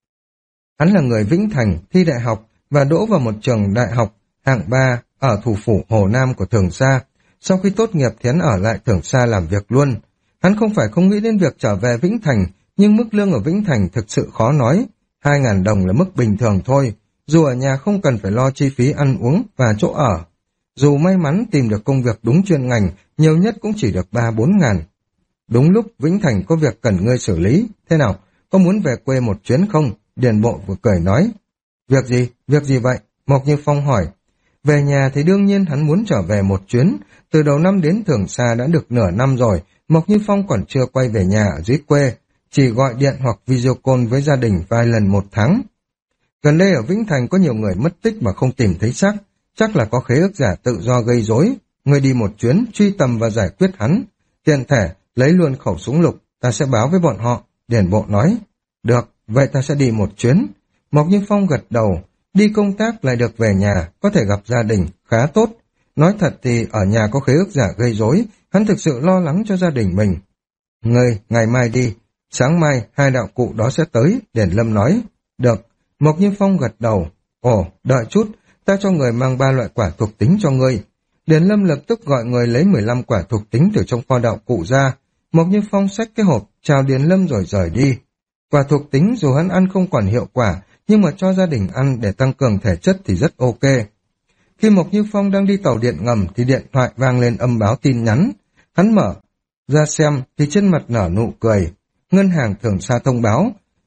Hắn là người Vĩnh Thành, thi đại học và đỗ vào một trường đại học hạng ba ở thủ phủ Hồ Nam của Thường Sa. Sau khi tốt nghiệp thì hắn ở lại Thường Sa làm việc luôn. Hắn không phải không nghĩ đến việc trở về Vĩnh Thành, nhưng mức lương ở Vĩnh Thành thực sự khó nói. Hai ngàn đồng là mức bình thường thôi, dù ở nhà không cần phải lo chi phí ăn uống và chỗ ở. Dù may mắn tìm được công việc đúng chuyên ngành, nhiều nhất cũng chỉ được ba bốn ngàn. Đúng lúc Vĩnh Thành có việc cần ngươi xử lý, thế nào, có muốn về quê một chuyến không? Điền bộ vừa cười nói. Việc gì, việc gì vậy? Mộc Như Phong hỏi. Về nhà thì đương nhiên hắn muốn trở về một chuyến, từ đầu năm đến Thường Sa đã được nửa năm rồi, Mộc Như Phong còn chưa quay về nhà ở dưới quê, chỉ gọi điện hoặc video call với gia đình vài lần một tháng. Gần đây ở Vĩnh Thành có nhiều người mất tích mà không tìm thấy xác, chắc là có khế ước giả tự do gây rối. Ngươi đi một chuyến, truy tầm và giải quyết hắn. Tiện thể, lấy luôn khẩu súng lục, ta sẽ báo với bọn họ, Điền bộ nói. Được, vậy ta sẽ đi một chuyến. Mộc Như Phong gật đầu, đi công tác lại được về nhà, có thể gặp gia đình, khá tốt. Nói thật thì ở nhà có khế ước giả gây rối, hắn thực sự lo lắng cho gia đình mình. Ngươi, ngày mai đi, sáng mai hai đạo cụ đó sẽ tới, Điền Lâm nói. Được, Mộc Như Phong gật đầu. Ồ, đợi chút, ta cho người mang ba loại quả thuộc tính cho ngươi. Điền Lâm lập tức gọi người lấy mười lăm quả thuộc tính từ trong kho đạo cụ ra. Mộc Như Phong xách cái hộp, chào Điền Lâm rồi rời đi. Quả thuộc tính dù hắn ăn không còn hiệu quả, nhưng mà cho gia đình ăn để tăng cường thể chất thì rất ok. Khi Mộc Như Phong đang đi tàu điện ngầm thì điện thoại vang lên âm báo tin nhắn. Hắn mở ra xem thì trên mặt nở nụ cười. Ngân hàng Thường Sa thông báo.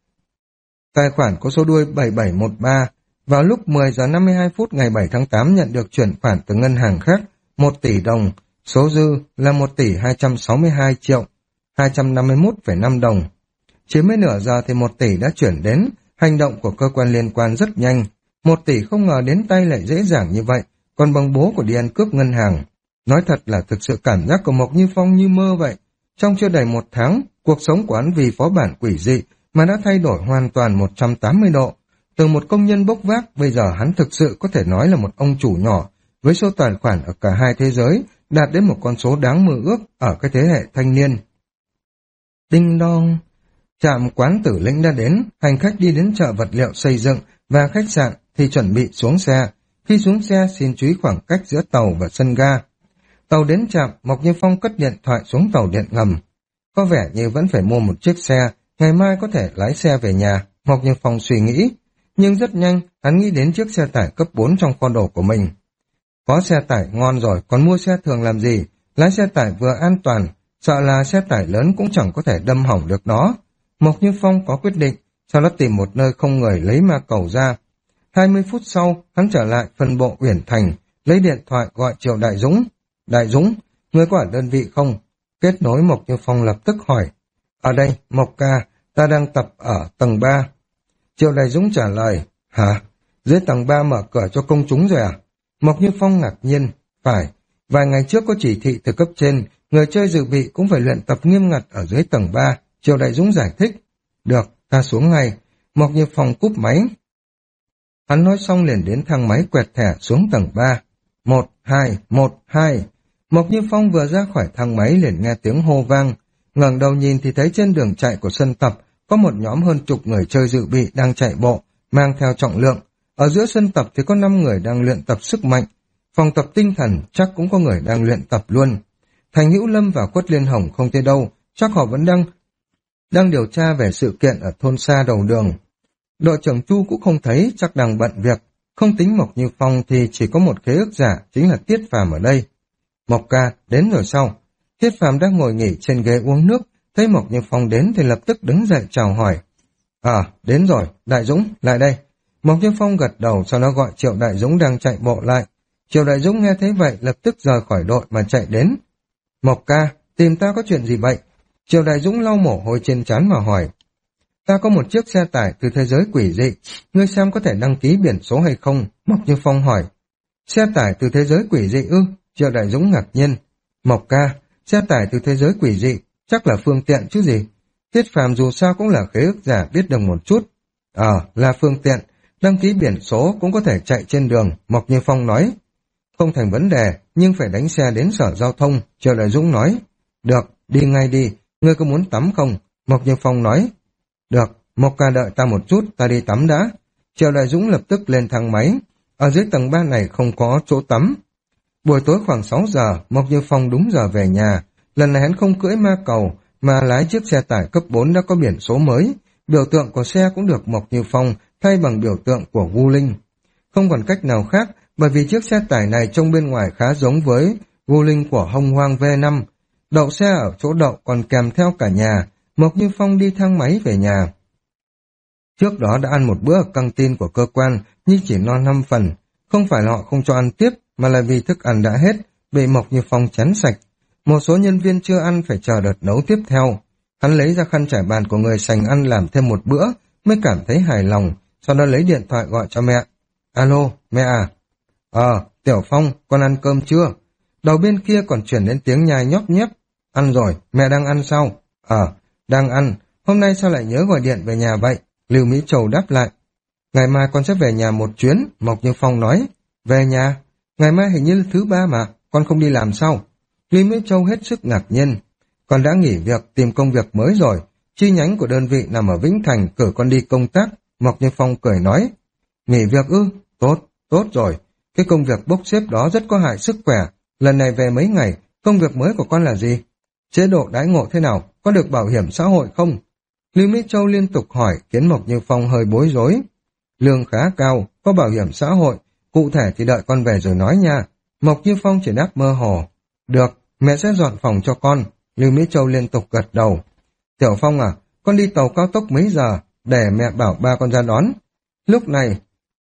Tài khoản có số đuôi bảy bảy một ba. Vào lúc mười giờ năm mươi hai phút ngày bảy tháng tám nhận được chuyển khoản từ ngân hàng khác một tỷ đồng. Số dư là một tỷ hai trăm sáu mươi hai triệu hai trăm năm mươi mốt phẩy năm đồng. Chỉ mới nửa giờ thì một tỷ đã chuyển đến. Hành động của cơ quan liên quan rất nhanh. Một tỷ không ngờ đến tay lại dễ dàng như vậy, còn bằng bố của đi ăn cướp ngân hàng. Nói thật là thực sự cảm giác của Mộc Như Phong như mơ vậy. Trong chưa đầy một tháng, cuộc sống của hắn vì phó bản quỷ dị mà đã thay đổi hoàn toàn một trăm tám mươi độ. Từ một công nhân bốc vác, bây giờ hắn thực sự có thể nói là một ông chủ nhỏ, với số tài khoản ở cả hai thế giới, đạt đến một con số đáng mơ ước ở cái thế hệ thanh niên. Đinh đong! Trạm quán Tử Lĩnh đã đến, hành khách đi đến chợ vật liệu xây dựng và khách sạn thì chuẩn bị xuống xe. Khi xuống xe xin chú ý khoảng cách giữa tàu và sân ga. Tàu đến trạm, Mộc Như Phong cất điện thoại xuống tàu điện ngầm. Có vẻ như vẫn phải mua một chiếc xe, ngày mai có thể lái xe về nhà, Mộc Như Phong suy nghĩ. Nhưng rất nhanh, hắn nghĩ đến chiếc xe tải cấp bốn trong kho đồ của mình. Có xe tải ngon rồi, còn mua xe thường làm gì? Lái xe tải vừa an toàn, sợ là xe tải lớn cũng chẳng có thể đâm hỏng được nó. Mộc Như Phong có quyết định, sau đó tìm một nơi không người lấy ma cầu ra. Hai mươi phút sau, hắn trở lại phân bộ Uyển Thành, lấy điện thoại gọi Triệu Đại Dũng. Đại Dũng, ngươi có ở đơn vị không? Kết nối Mộc Như Phong lập tức hỏi. Ở đây, Mộc ca, ta đang tập ở tầng ba. Triệu Đại Dũng trả lời. Hả? Dưới tầng ba mở cửa cho công chúng rồi à? Mộc Như Phong ngạc nhiên. Phải, vài ngày trước có chỉ thị từ cấp trên, người chơi dự bị cũng phải luyện tập nghiêm ngặt ở dưới tầng ba. Triệu Đại Dũng giải thích. Được, ta xuống ngay. Mộc Như Phong cúp máy. Hắn nói xong liền đến thang máy quẹt thẻ xuống tầng ba. Một, hai, một, hai. Mộc Như Phong vừa ra khỏi thang máy liền nghe tiếng hô vang. Ngẩng đầu nhìn thì thấy trên đường chạy của sân tập có một nhóm hơn chục người chơi dự bị đang chạy bộ, mang theo trọng lượng. Ở giữa sân tập thì có năm người đang luyện tập sức mạnh. Phòng tập tinh thần chắc cũng có người đang luyện tập luôn. Thành Hữu Lâm và Quất Liên Hồng không thấy đâu, chắc họ vẫn đang đang điều tra về sự kiện ở thôn xa đầu đường. Đội trưởng Chu cũng không thấy, chắc đang bận việc. Không tính Mộc Như Phong thì chỉ có một khế ước giả, chính là Tiết Phàm ở đây. Mộc ca, đến rồi sao? Tiết Phàm đang ngồi nghỉ trên ghế uống nước, thấy Mộc Như Phong đến thì lập tức đứng dậy chào hỏi. À, đến rồi, Đại Dũng, lại đây. Mộc Như Phong gật đầu, sau đó gọi Triệu Đại Dũng đang chạy bộ lại. Triệu Đại Dũng nghe thấy vậy, lập tức rời khỏi đội mà chạy đến. Mộc ca, tìm ta có chuyện gì vậy? Triệu Đại Dũng lau mồ hôi trên trán mà hỏi. Ta có một chiếc xe tải từ thế giới quỷ dị, ngươi xem có thể đăng ký biển số hay không? Mộc Như Phong hỏi. Xe tải từ thế giới quỷ dị ư? Triệu Đại Dũng ngạc nhiên. Mộc ca, xe tải từ thế giới quỷ dị, chắc là phương tiện chứ gì? Tiết Phàm dù sao cũng là khế ước giả biết được một chút. Ờ, à, là phương tiện, đăng ký biển số cũng có thể chạy trên đường, Mộc Như Phong nói. Không thành vấn đề, nhưng phải đánh xe đến sở giao thông, Triệu Đại Dũng nói. Được, đi ngay đi, ngươi có muốn tắm không? Mộc Như Phong nói. Được, Mộc ca đợi ta một chút, ta đi tắm đã. Triệu Đại Dũng lập tức lên thang máy. Ở dưới tầng ba này không có chỗ tắm. Buổi tối khoảng sáu giờ, Mộc Như Phong đúng giờ về nhà. Lần này hắn không cưỡi ma cầu, mà lái chiếc xe tải cấp bốn đã có biển số mới. Biểu tượng của xe cũng được Mộc Như Phong thay bằng biểu tượng của Vu Linh. Không còn cách nào khác, bởi vì chiếc xe tải này trông bên ngoài khá giống với Vu Linh của Hồng Hoang V năm. Đậu xe ở chỗ đậu còn kèm theo cả nhà. Mộc Như Phong đi thang máy về nhà. Trước đó đã ăn một bữa ở căng tin của cơ quan, nhưng chỉ no năm phần. Không phải là họ không cho ăn tiếp, mà là vì thức ăn đã hết, bị Mộc Như Phong chén sạch. Một số nhân viên chưa ăn phải chờ đợt nấu tiếp theo. Hắn lấy ra khăn trải bàn của người sành ăn làm thêm một bữa, mới cảm thấy hài lòng, sau đó lấy điện thoại gọi cho mẹ. Alo, mẹ à? Ờ, Tiểu Phong, con ăn cơm chưa? Đầu bên kia còn chuyển đến tiếng nhai nhóp nhép. Ăn rồi, mẹ đang ăn sao? Ờ, đang ăn. Hôm nay sao lại nhớ gọi điện về nhà vậy? Lưu Mỹ Châu đáp lại. Ngày mai con sẽ về nhà một chuyến, Mộc Như Phong nói. Về nhà? Ngày mai hình như là thứ ba mà, con không đi làm sao? Lưu Mỹ Châu hết sức ngạc nhiên. Con đã nghỉ việc tìm công việc mới rồi. Chi nhánh của đơn vị nằm ở Vĩnh Thành, cử con đi công tác. Mộc Như Phong cười nói. Nghỉ việc ư? Tốt, tốt rồi. Cái công việc bốc xếp đó rất có hại sức khỏe. Lần này về mấy ngày, công việc mới của con là gì? Chế độ đãi ngộ thế nào? Có được bảo hiểm xã hội không? Lưu Mỹ Châu liên tục hỏi khiến Mộc Như Phong hơi bối rối. Lương khá cao, có bảo hiểm xã hội. Cụ thể thì đợi con về rồi nói nha. Mộc Như Phong chỉ đáp mơ hồ. Được, mẹ sẽ dọn phòng cho con. Lưu Mỹ Châu liên tục gật đầu. Tiểu Phong à, con đi tàu cao tốc mấy giờ? Để mẹ bảo ba con ra đón. Lúc này,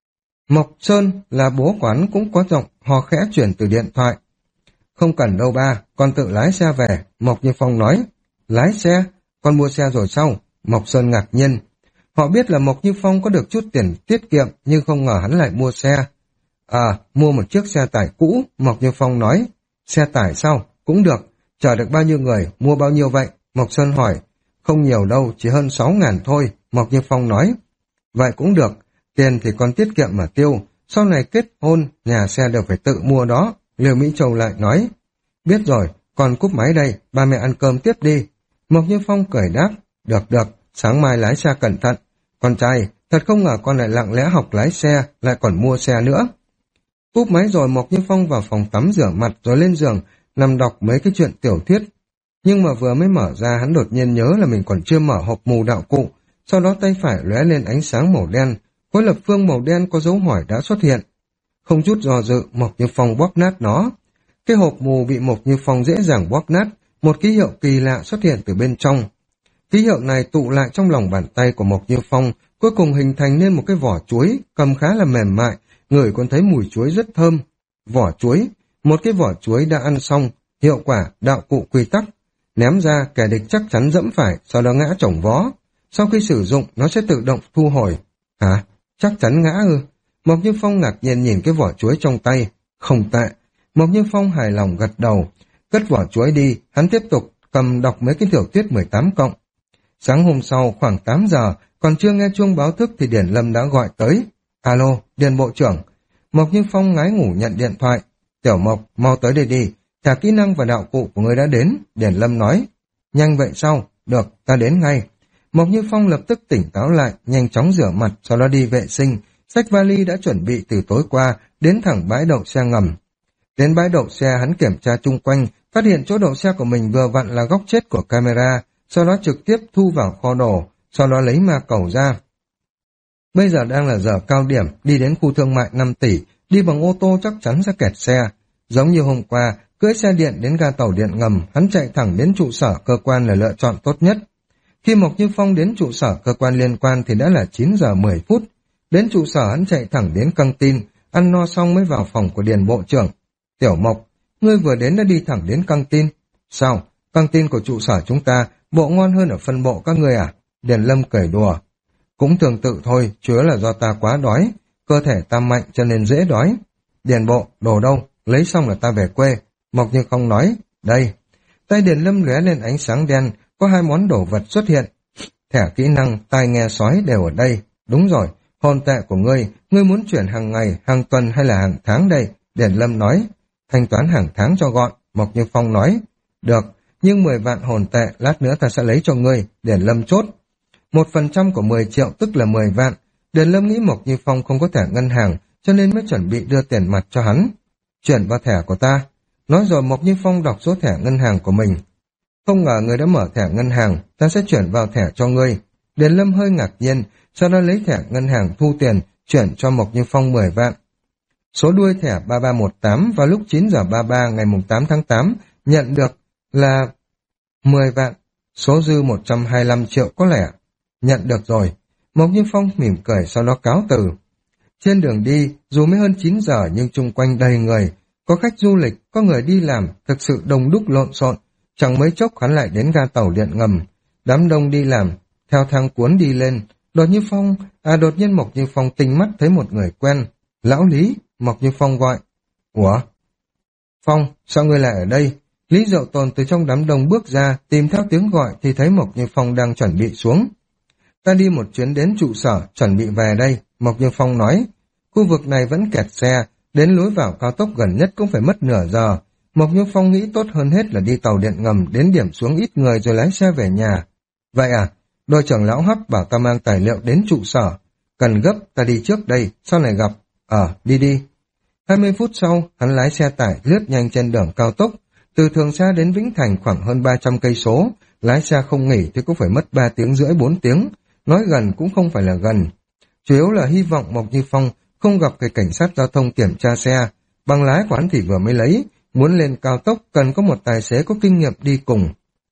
Mộc Sơn là bố quán cũng có giọng hò khẽ chuyển từ điện thoại. Không cần đâu ba, con tự lái xe về, Mộc Như Phong nói. Lái xe? Con mua xe rồi sao? Mộc Sơn ngạc nhiên. Họ biết là Mộc Như Phong có được chút tiền tiết kiệm, nhưng không ngờ hắn lại mua xe. À, mua một chiếc xe tải cũ, Mộc Như Phong nói. Xe tải sao? Cũng được. Chở được bao nhiêu người, mua bao nhiêu vậy? Mộc Sơn hỏi. Không nhiều đâu, chỉ hơn sáu ngàn thôi, Mộc Như Phong nói. Vậy cũng được, tiền thì con tiết kiệm mà tiêu, sau này kết hôn, nhà xe đều phải tự mua đó, Lưu Mỹ Châu lại nói. Biết rồi, con cúp máy đây, ba mẹ ăn cơm tiếp đi. Mộc Như Phong cười đáp. Được được, sáng mai lái xe cẩn thận. Con trai, thật không ngờ con lại lặng lẽ học lái xe, lại còn mua xe nữa. Cúp máy rồi Mộc Như Phong vào phòng tắm rửa mặt rồi lên giường, nằm đọc mấy cái chuyện tiểu thuyết. Nhưng mà vừa mới mở ra hắn đột nhiên nhớ là mình còn chưa mở hộp mù đạo cụ, sau đó tay phải lóe lên ánh sáng màu đen, khối lập phương màu đen có dấu hỏi đã xuất hiện. Không chút do dự, Mộc Như Phong bóp nát nó. Cái hộp mù bị Mộc Như Phong dễ dàng bóp nát, một ký hiệu kỳ lạ xuất hiện từ bên trong. Ký hiệu này tụ lại trong lòng bàn tay của Mộc Như Phong, cuối cùng hình thành nên một cái vỏ chuối, cầm khá là mềm mại, ngửi còn thấy mùi chuối rất thơm. Vỏ chuối, một cái vỏ chuối đã ăn xong, hiệu quả đạo cụ quy tắc. Ném ra, kẻ địch chắc chắn dẫm phải, sau đó ngã chổng vó. Sau khi sử dụng, nó sẽ tự động thu hồi. Hả? Chắc chắn ngã ư? Mộc Như Phong ngạc nhiên nhìn cái vỏ chuối trong tay. Không tệ. Mộc Như Phong hài lòng gật đầu. Cất vỏ chuối đi, hắn tiếp tục cầm đọc mấy cái tiểu thuyết mười tám cộng. Sáng hôm sau khoảng tám giờ, còn chưa nghe chuông báo thức thì Điển Lâm đã gọi tới. Alo, Điền Bộ trưởng. Mộc Như Phong ngái ngủ nhận điện thoại. Tiểu Mộc, mau tới đây đi. Thả kỹ năng và đạo cụ của người đã đến, Điển Lâm nói. Nhanh vậy sao? Được, ta đến ngay. Mộc Như Phong lập tức tỉnh táo lại, nhanh chóng rửa mặt, sau đó đi vệ sinh. Xách vali đã chuẩn bị từ tối qua, đến thẳng bãi đậu xe ngầm. Đến bãi đậu xe hắn kiểm tra chung quanh, phát hiện chỗ đậu xe của mình vừa vặn là góc chết của camera, sau đó trực tiếp thu vào kho đồ, sau đó lấy ma cầu ra. Bây giờ đang là giờ cao điểm, đi đến khu thương mại năm tỷ, đi bằng ô tô chắc chắn sẽ kẹt xe. Giống như hôm qua, cưỡi xe điện đến ga tàu điện ngầm, hắn chạy thẳng đến trụ sở cơ quan là lựa chọn tốt nhất. Khi Mộc Như Phong đến trụ sở cơ quan liên quan thì đã là chín giờ mười phút. Đến trụ sở hắn chạy thẳng đến căng tin, ăn no xong mới vào phòng của Điền Bộ trưởng. Tiểu Mộc, ngươi vừa đến đã đi thẳng đến căng tin. Sao? Căng tin của trụ sở chúng ta, bộ ngon hơn ở phân bộ các ngươi à? Điền Lâm cười đùa. Cũng tương tự thôi, chủ yếu là do ta quá đói. Cơ thể ta mạnh cho nên dễ đói. Điền Bộ, đồ đâu? Lấy xong là ta về quê. Mộc Như Phong nói, đây. Tay Điền Lâm lóe lên ánh sáng đen, có hai món đồ vật xuất hiện. Thẻ kỹ năng, tai nghe sói đều ở đây. Đúng rồi, hồn tệ của ngươi, ngươi muốn chuyển hàng ngày, hàng tuần hay là hàng tháng đây? Điền Lâm nói, thanh toán hàng tháng cho gọn. Mộc Như Phong nói, được, nhưng mười vạn hồn tệ, lát nữa ta sẽ lấy cho ngươi. Điền Lâm chốt. Một phần trăm của mười triệu tức là mười vạn. Điền Lâm nghĩ Mộc Như Phong không có thẻ ngân hàng, cho nên mới chuẩn bị đưa tiền mặt cho hắn. Chuyển vào thẻ của ta. Nói rồi Mộc Như Phong đọc số thẻ ngân hàng của mình. Không ngờ người đã mở thẻ ngân hàng, ta sẽ chuyển vào thẻ cho ngươi. Điền Lâm hơi ngạc nhiên, sau đó lấy thẻ ngân hàng thu tiền, chuyển cho Mộc Như Phong mười vạn. Số đuôi thẻ ba ba một tám vào lúc chín giờ ba mươi ba ngày tám tháng tám nhận được là mười vạn, số dư một trăm hai mươi lăm triệu có lẻ. Nhận được rồi. Mộc Như Phong mỉm cười sau đó cáo từ. Trên đường đi, dù mới hơn chín giờ nhưng chung quanh đầy người, có khách du lịch, có người đi làm, thực sự đông đúc lộn xộn. Chẳng mấy chốc hắn lại đến ga tàu điện ngầm. Đám đông đi làm, theo thang cuốn đi lên. Đột nhiên Phong, à đột nhiên Mộc Như Phong tinh mắt thấy một người quen. Lão Lý, Mộc Như Phong gọi. Ủa? Phong, sao ngươi lại ở đây? Lý Diệu Tồn từ trong đám đông bước ra, tìm theo tiếng gọi thì thấy Mộc Như Phong đang chuẩn bị xuống. Ta đi một chuyến đến trụ sở, chuẩn bị về đây, Mộc Như Phong nói. Khu vực này vẫn kẹt xe, đến lối vào cao tốc gần nhất cũng phải mất nửa giờ. Mộc Như Phong nghĩ tốt hơn hết là đi tàu điện ngầm đến điểm xuống ít người rồi lái xe về nhà. Vậy à, đội trưởng lão Hấp bảo ta mang tài liệu đến trụ sở. Cần gấp, ta đi trước đây, sau này gặp. Ờ, đi đi. hai mươi phút sau, hắn lái xe tải lướt nhanh trên đường cao tốc. Từ Thường Xa đến Vĩnh Thành khoảng hơn ba trăm cây số, lái xe không nghỉ thì cũng phải mất ba tiếng rưỡi bốn tiếng. Nói gần cũng không phải là gần. Chủ yếu là hy vọng Mộc Như Phong không gặp cái cảnh sát giao thông kiểm tra xe. Bằng lái của hắn thì vừa mới lấy, muốn lên cao tốc cần có một tài xế có kinh nghiệm đi cùng.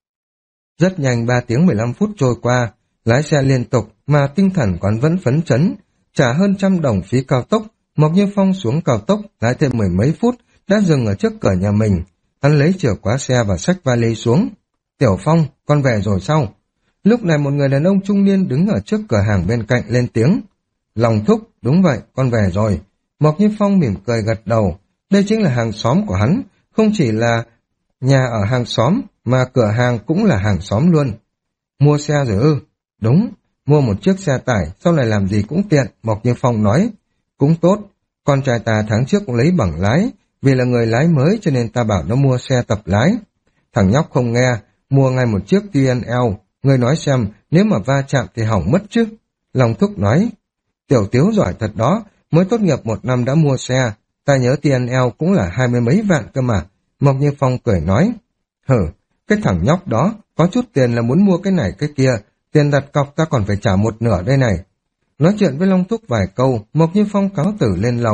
Rất nhanh ba tiếng mười lăm phút trôi qua, lái xe liên tục mà tinh thần quán vẫn phấn chấn. Trả hơn trăm đồng phí cao tốc, Mộc Như Phong xuống cao tốc, lái thêm mười mấy phút, đã dừng ở trước cửa nhà mình. Hắn lấy chìa khóa xe và xách vali xuống. Tiểu Phong, con về rồi sao? Lúc này một người đàn ông trung niên đứng ở trước cửa hàng bên cạnh lên tiếng. Lòng Thúc, đúng vậy, con về rồi. Mộc Như Phong mỉm cười gật đầu. Đây chính là hàng xóm của hắn, không chỉ là nhà ở hàng xóm, mà cửa hàng cũng là hàng xóm luôn. Mua xe rồi ư? Đúng, mua một chiếc xe tải, sau này làm gì cũng tiện, Mộc Như Phong nói. Cũng tốt, con trai ta tháng trước cũng lấy bằng lái, vì là người lái mới cho nên ta bảo nó mua xe tập lái. Thằng nhóc không nghe, mua ngay một chiếc tê en lờ, người nói xem, nếu mà va chạm thì hỏng mất chứ. Long Thúc nói, Tiểu Tiếu giỏi thật đó, mới tốt nghiệp một năm đã mua xe, ta nhớ tê en lờ cũng là hai mươi mấy vạn cơ mà. Mộc Như Phong cười nói, hử, cái thằng nhóc đó, có chút tiền là muốn mua cái này cái kia, tiền đặt cọc ta còn phải trả một nửa đây này. Nói chuyện với Long Thúc vài câu, Mộc Như Phong cáo tử lên lầu,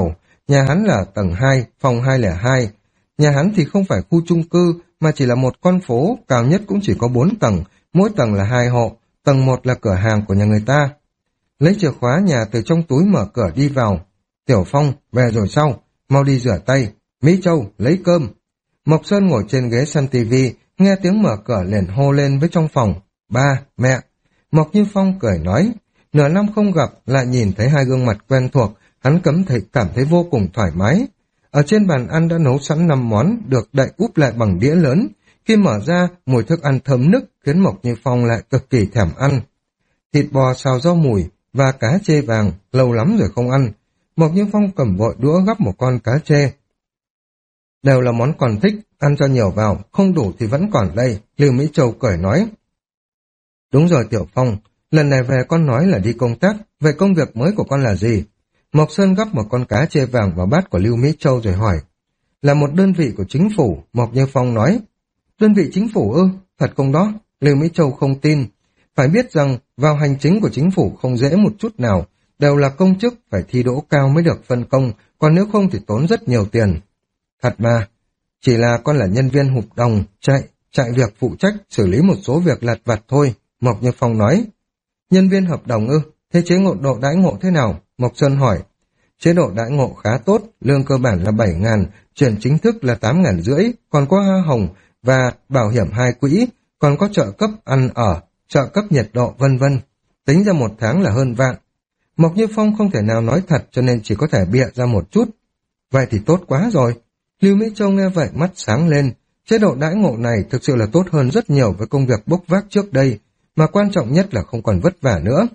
Nhà hắn là tầng hai, phòng hai không hai. Nhà hắn thì không phải khu chung cư, mà chỉ là một con phố, cao nhất cũng chỉ có bốn tầng, mỗi tầng là hai hộ, tầng một là cửa hàng của nhà người ta. Lấy chìa khóa nhà từ trong túi mở cửa đi vào. Tiểu Phong, về rồi sao? Mau đi rửa tay. Mỹ Châu, lấy cơm. Mộc Sơn ngồi trên ghế xem tivi, nghe tiếng mở cửa liền hô lên với trong phòng. Ba, mẹ. Mộc Như Phong cười nói. Nửa năm không gặp, lại nhìn thấy hai gương mặt quen thuộc, hắn cấm thấy, cảm thấy vô cùng thoải mái. Ở trên bàn ăn đã nấu sẵn năm món, được đậy úp lại bằng đĩa lớn. Khi mở ra, mùi thức ăn thơm nức khiến Mộc Như Phong lại cực kỳ thèm ăn. Thịt bò xào rau mùi và cá chê vàng, lâu lắm rồi không ăn. Mộc Như Phong cầm vội đũa gắp một con cá chê. Đều là món còn thích, ăn cho nhiều vào, không đủ thì vẫn còn đây, Lưu Mỹ Châu cười nói. Đúng rồi Tiểu Phong, lần này về con nói là đi công tác, vậy công việc mới của con là gì? Mộc Sơn gắp một con cá chê vàng vào bát của Lưu Mỹ Châu rồi hỏi. Là một đơn vị của chính phủ, Mộc Như Phong nói. Đơn vị chính phủ ư? Thật không đó? Lưu Mỹ Châu không tin. Phải biết rằng vào hành chính của chính phủ không dễ một chút nào, đều là công chức phải thi đỗ cao mới được phân công, còn nếu không thì tốn rất nhiều tiền. Thật mà, chỉ là con là nhân viên hợp đồng, chạy, chạy việc phụ trách, xử lý một số việc lặt vặt thôi, Mộc Như Phong nói. Nhân viên hợp đồng ư? Thế chế ngộ độ đãi ngộ thế nào? Mộc Sơn hỏi. Chế độ đãi ngộ khá tốt, lương cơ bản là bảy ngàn, chuyển chính thức là tám ngàn rưỡi, còn có hoa hồng và bảo hiểm hai quỹ, còn có trợ cấp ăn ở, trợ cấp nhiệt độ vân vân. Tính ra một tháng là hơn vạn. Mộc Như Phong không thể nào nói thật cho nên chỉ có thể bịa ra một chút. Vậy thì tốt quá rồi. Lưu Mỹ Châu nghe vậy mắt sáng lên. Chế độ đãi ngộ này thực sự là tốt hơn rất nhiều với công việc bốc vác trước đây, mà quan trọng nhất là không còn vất vả nữa.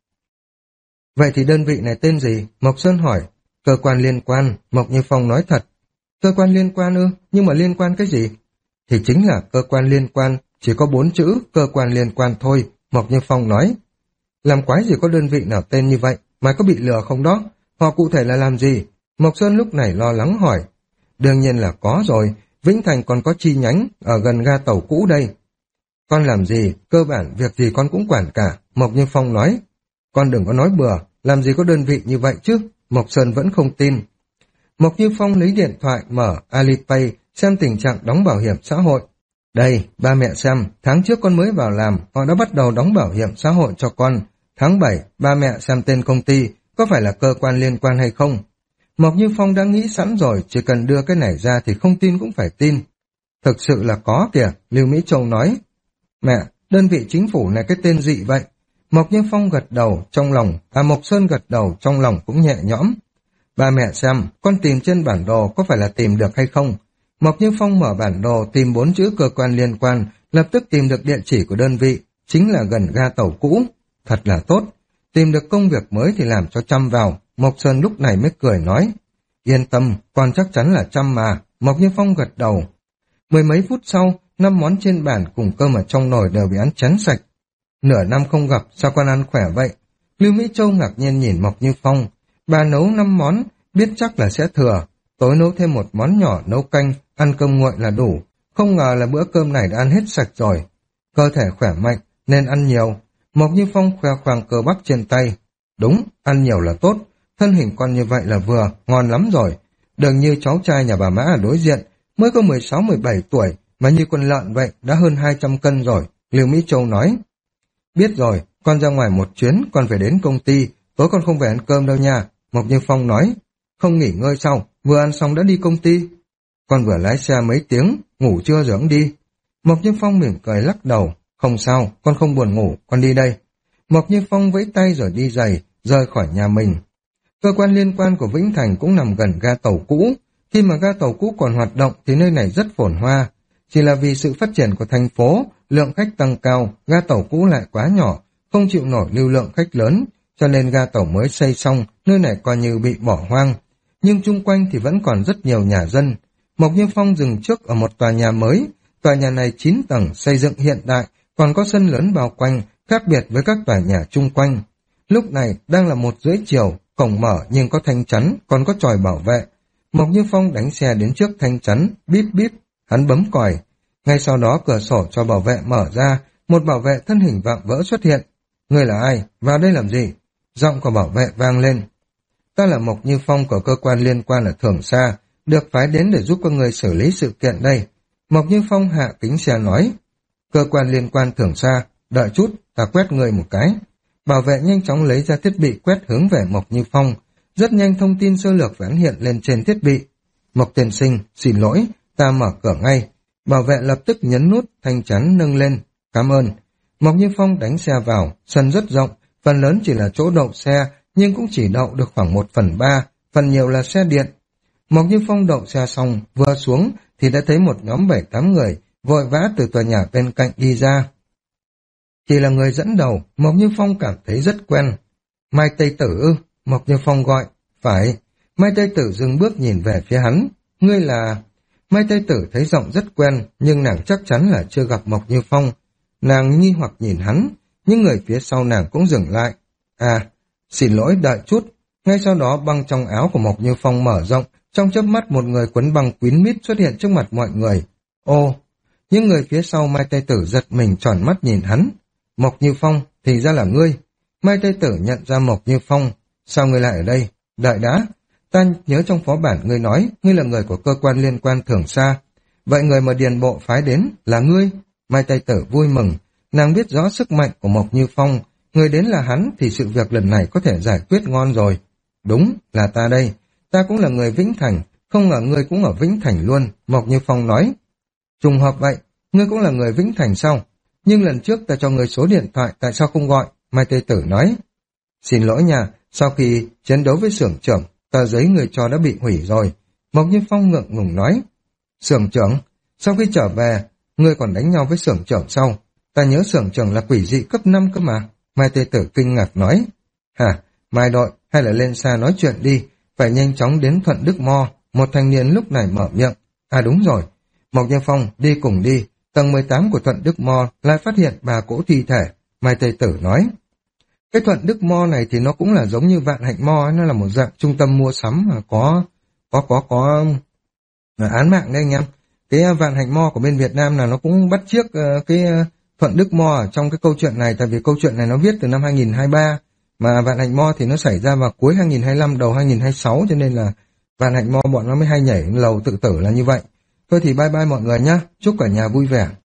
Vậy thì đơn vị này tên gì? Mộc Sơn hỏi. Cơ quan liên quan, Mộc Như Phong nói thật. Cơ quan liên quan ư? Nhưng mà liên quan cái gì? Thì chính là cơ quan liên quan, chỉ có bốn chữ, cơ quan liên quan thôi, Mộc Như Phong nói. Làm quái gì có đơn vị nào tên như vậy, mà có bị lừa không đó? Họ cụ thể là làm gì? Mộc Sơn lúc này lo lắng hỏi. Đương nhiên là có rồi, Vĩnh Thành còn có chi nhánh, ở gần ga tàu cũ đây. Con làm gì, cơ bản việc gì con cũng quản cả, Mộc Như Phong nói. Con đừng có nói bừa, làm gì có đơn vị như vậy chứ, Mộc Sơn vẫn không tin. Mộc Như Phong lấy điện thoại mở Alipay xem tình trạng đóng bảo hiểm xã hội. Đây, ba mẹ xem, tháng trước con mới vào làm, họ đã bắt đầu đóng bảo hiểm xã hội cho con. Tháng bảy, ba mẹ xem tên công ty, có phải là cơ quan liên quan hay không? Mộc Như Phong đã nghĩ sẵn rồi, chỉ cần đưa cái này ra thì không tin cũng phải tin. Thực sự là có kìa, Lưu Mỹ Châu nói. Mẹ, đơn vị chính phủ này cái tên dị vậy. Mộc Như Phong gật đầu trong lòng, à Mộc Sơn gật đầu trong lòng cũng nhẹ nhõm. Ba mẹ xem, con tìm trên bản đồ có phải là tìm được hay không? Mộc Như Phong mở bản đồ tìm bốn chữ cơ quan liên quan, lập tức tìm được địa chỉ của đơn vị, chính là gần ga tàu cũ. Thật là tốt. Tìm được công việc mới thì làm cho chăm vào. Mộc Sơn lúc này mới cười nói. Yên tâm, con chắc chắn là chăm mà. Mộc Như Phong gật đầu. Mười mấy phút sau, năm món trên bàn cùng cơm ở trong nồi đều bị ăn chén sạch. Nửa năm không gặp, sao con ăn khỏe vậy? Lưu Mỹ Châu ngạc nhiên nhìn Mộc Như Phong. Bà nấu năm món, biết chắc là sẽ thừa. Tối nấu thêm một món nhỏ nấu canh, ăn cơm nguội là đủ. Không ngờ là bữa cơm này đã ăn hết sạch rồi. Cơ thể khỏe mạnh, nên ăn nhiều. Mộc Như Phong khoe khoang cơ bắp trên tay. Đúng, ăn nhiều là tốt. Thân hình con như vậy là vừa, ngon lắm rồi. Đừng như cháu trai nhà bà Mã ở đối diện, mới có mười sáu mười bảy tuổi, mà như con lợn vậy, đã hơn hai trăm cân rồi. Lưu Mỹ Châu nói. Biết rồi, con ra ngoài một chuyến, con phải đến công ty, tối con không về ăn cơm đâu nha. Mộc Như Phong nói. Không nghỉ ngơi sao, vừa ăn xong đã đi công ty. Con vừa lái xe mấy tiếng, ngủ chưa rồi cũng đi. Mộc Như Phong mỉm cười lắc đầu. Không sao, con không buồn ngủ, con đi đây. Mộc Như Phong vẫy tay rồi đi giày, rời khỏi nhà mình. Cơ quan liên quan của Vĩnh Thành cũng nằm gần ga tàu cũ. Khi mà ga tàu cũ còn hoạt động thì nơi này rất phồn hoa. Chỉ là vì sự phát triển của thành phố, lượng khách tăng cao, ga tàu cũ lại quá nhỏ, không chịu nổi lưu lượng khách lớn, cho nên ga tàu mới xây xong, nơi này coi như bị bỏ hoang. Nhưng chung quanh thì vẫn còn rất nhiều nhà dân. Mộc Như Phong dừng trước ở một tòa nhà mới. Tòa nhà này chín tầng, xây dựng hiện đại, còn có sân lớn bao quanh, khác biệt với các tòa nhà chung quanh. Lúc này đang là một rưỡi chiều, cổng mở nhưng có thanh chắn, còn có chòi bảo vệ. Mộc Như Phong đánh xe đến trước thanh chắn, bíp bíp, hắn bấm còi. Ngay sau đó cửa sổ cho bảo vệ mở ra, một bảo vệ thân hình vạm vỡ xuất hiện. Người là ai? Vào đây làm gì? Giọng của bảo vệ vang lên. Ta là Mộc Như Phong của cơ quan liên quan ở Thường Sa, được phái đến để giúp các người xử lý sự kiện đây. Mộc Như Phong hạ kính xe nói. Cơ quan liên quan Thường Sa, đợi chút, ta quét người một cái. Bảo vệ nhanh chóng lấy ra thiết bị quét hướng về Mộc Như Phong. Rất nhanh thông tin sơ lược ván hiện lên trên thiết bị. Mộc tiên sinh, xin lỗi, ta mở cửa ngay. Bảo vệ lập tức nhấn nút, thanh chắn nâng lên. Cảm ơn. Mộc Như Phong đánh xe vào, sân rất rộng, phần lớn chỉ là chỗ đậu xe, nhưng cũng chỉ đậu được khoảng một phần ba, phần nhiều là xe điện. Mộc Như Phong đậu xe xong, vừa xuống thì đã thấy một nhóm bảy tám người, vội vã từ tòa nhà bên cạnh đi ra. Chỉ là người dẫn đầu, Mộc Như Phong cảm thấy rất quen. Mai Tây Tử ư? Mộc Như Phong gọi. Phải. Mai Tây Tử dừng bước nhìn về phía hắn. Ngươi là... Mai Tây Tử thấy giọng rất quen, nhưng nàng chắc chắn là chưa gặp Mộc Như Phong. Nàng nghi hoặc nhìn hắn, nhưng người phía sau nàng cũng dừng lại. À, xin lỗi đợi chút. Ngay sau đó băng trong áo của Mộc Như Phong mở rộng, trong chớp mắt một người quấn băng quýn mít xuất hiện trước mặt mọi người. Ô, những người phía sau Mai Tây Tử giật mình tròn mắt nhìn hắn. Mộc Như Phong, thì ra là ngươi. Mai Tây Tử nhận ra Mộc Như Phong. Sao ngươi lại ở đây? Đợi đã. Ta nhớ trong phó bản ngươi nói, ngươi là người của cơ quan liên quan Thường Sa. Vậy người mà Điền Bộ phái đến là ngươi? Mai Tây Tử vui mừng. Nàng biết rõ sức mạnh của Mộc Như Phong. Người đến là hắn thì sự việc lần này có thể giải quyết ngon rồi. Đúng, là ta đây. Ta cũng là người Vĩnh Thành. Không ngờ ngươi cũng ở Vĩnh Thành luôn. Mộc Như Phong nói. Trùng hợp vậy, ngươi cũng là người Vĩnh Thành sao? Nhưng lần trước ta cho ngươi số điện thoại, tại sao không gọi? Mai Tây Tử nói. Xin lỗi nha, sau khi chiến đấu với xưởng trưởng, tờ giấy người cho đã bị hủy rồi. Mộc Như Phong ngượng ngùng nói. Xưởng trưởng, sau khi trở về, ngươi còn đánh nhau với xưởng trưởng sau. Ta nhớ xưởng trưởng là quỷ dị cấp năm cơ mà. Mai Tây Tử kinh ngạc nói. Hả, Mai đội, hay là lên xa nói chuyện đi, phải nhanh chóng đến Thuận Đức Mo. Một thanh niên lúc này mở miệng. À đúng rồi, Mộc Như Phong, đi cùng đi. Tầng mười tám của Thuận Đức Mo lại phát hiện bà cỗ thi thể. Mai Tây Tử nói. Cái Thuận Đức Mo này thì nó cũng là giống như Vạn Hạnh Mo ấy, nó là một dạng trung tâm mua sắm mà có có có có uh, án mạng đấy anh em. Cái uh, Vạn Hạnh Mo của bên Việt Nam là nó cũng bắt chước uh, cái uh, Thuận Đức Mo ở trong cái câu chuyện này, tại vì câu chuyện này nó viết từ năm hai nghìn không trăm hai mươi ba, mà Vạn Hạnh Mo thì nó xảy ra vào cuối hai nghìn không trăm hai mươi lăm đầu hai nghìn không trăm hai mươi sáu, cho nên là Vạn Hạnh Mo bọn nó mới hay nhảy lầu tự tử là như vậy. Thôi thì bye bye mọi người nhá, chúc cả nhà vui vẻ.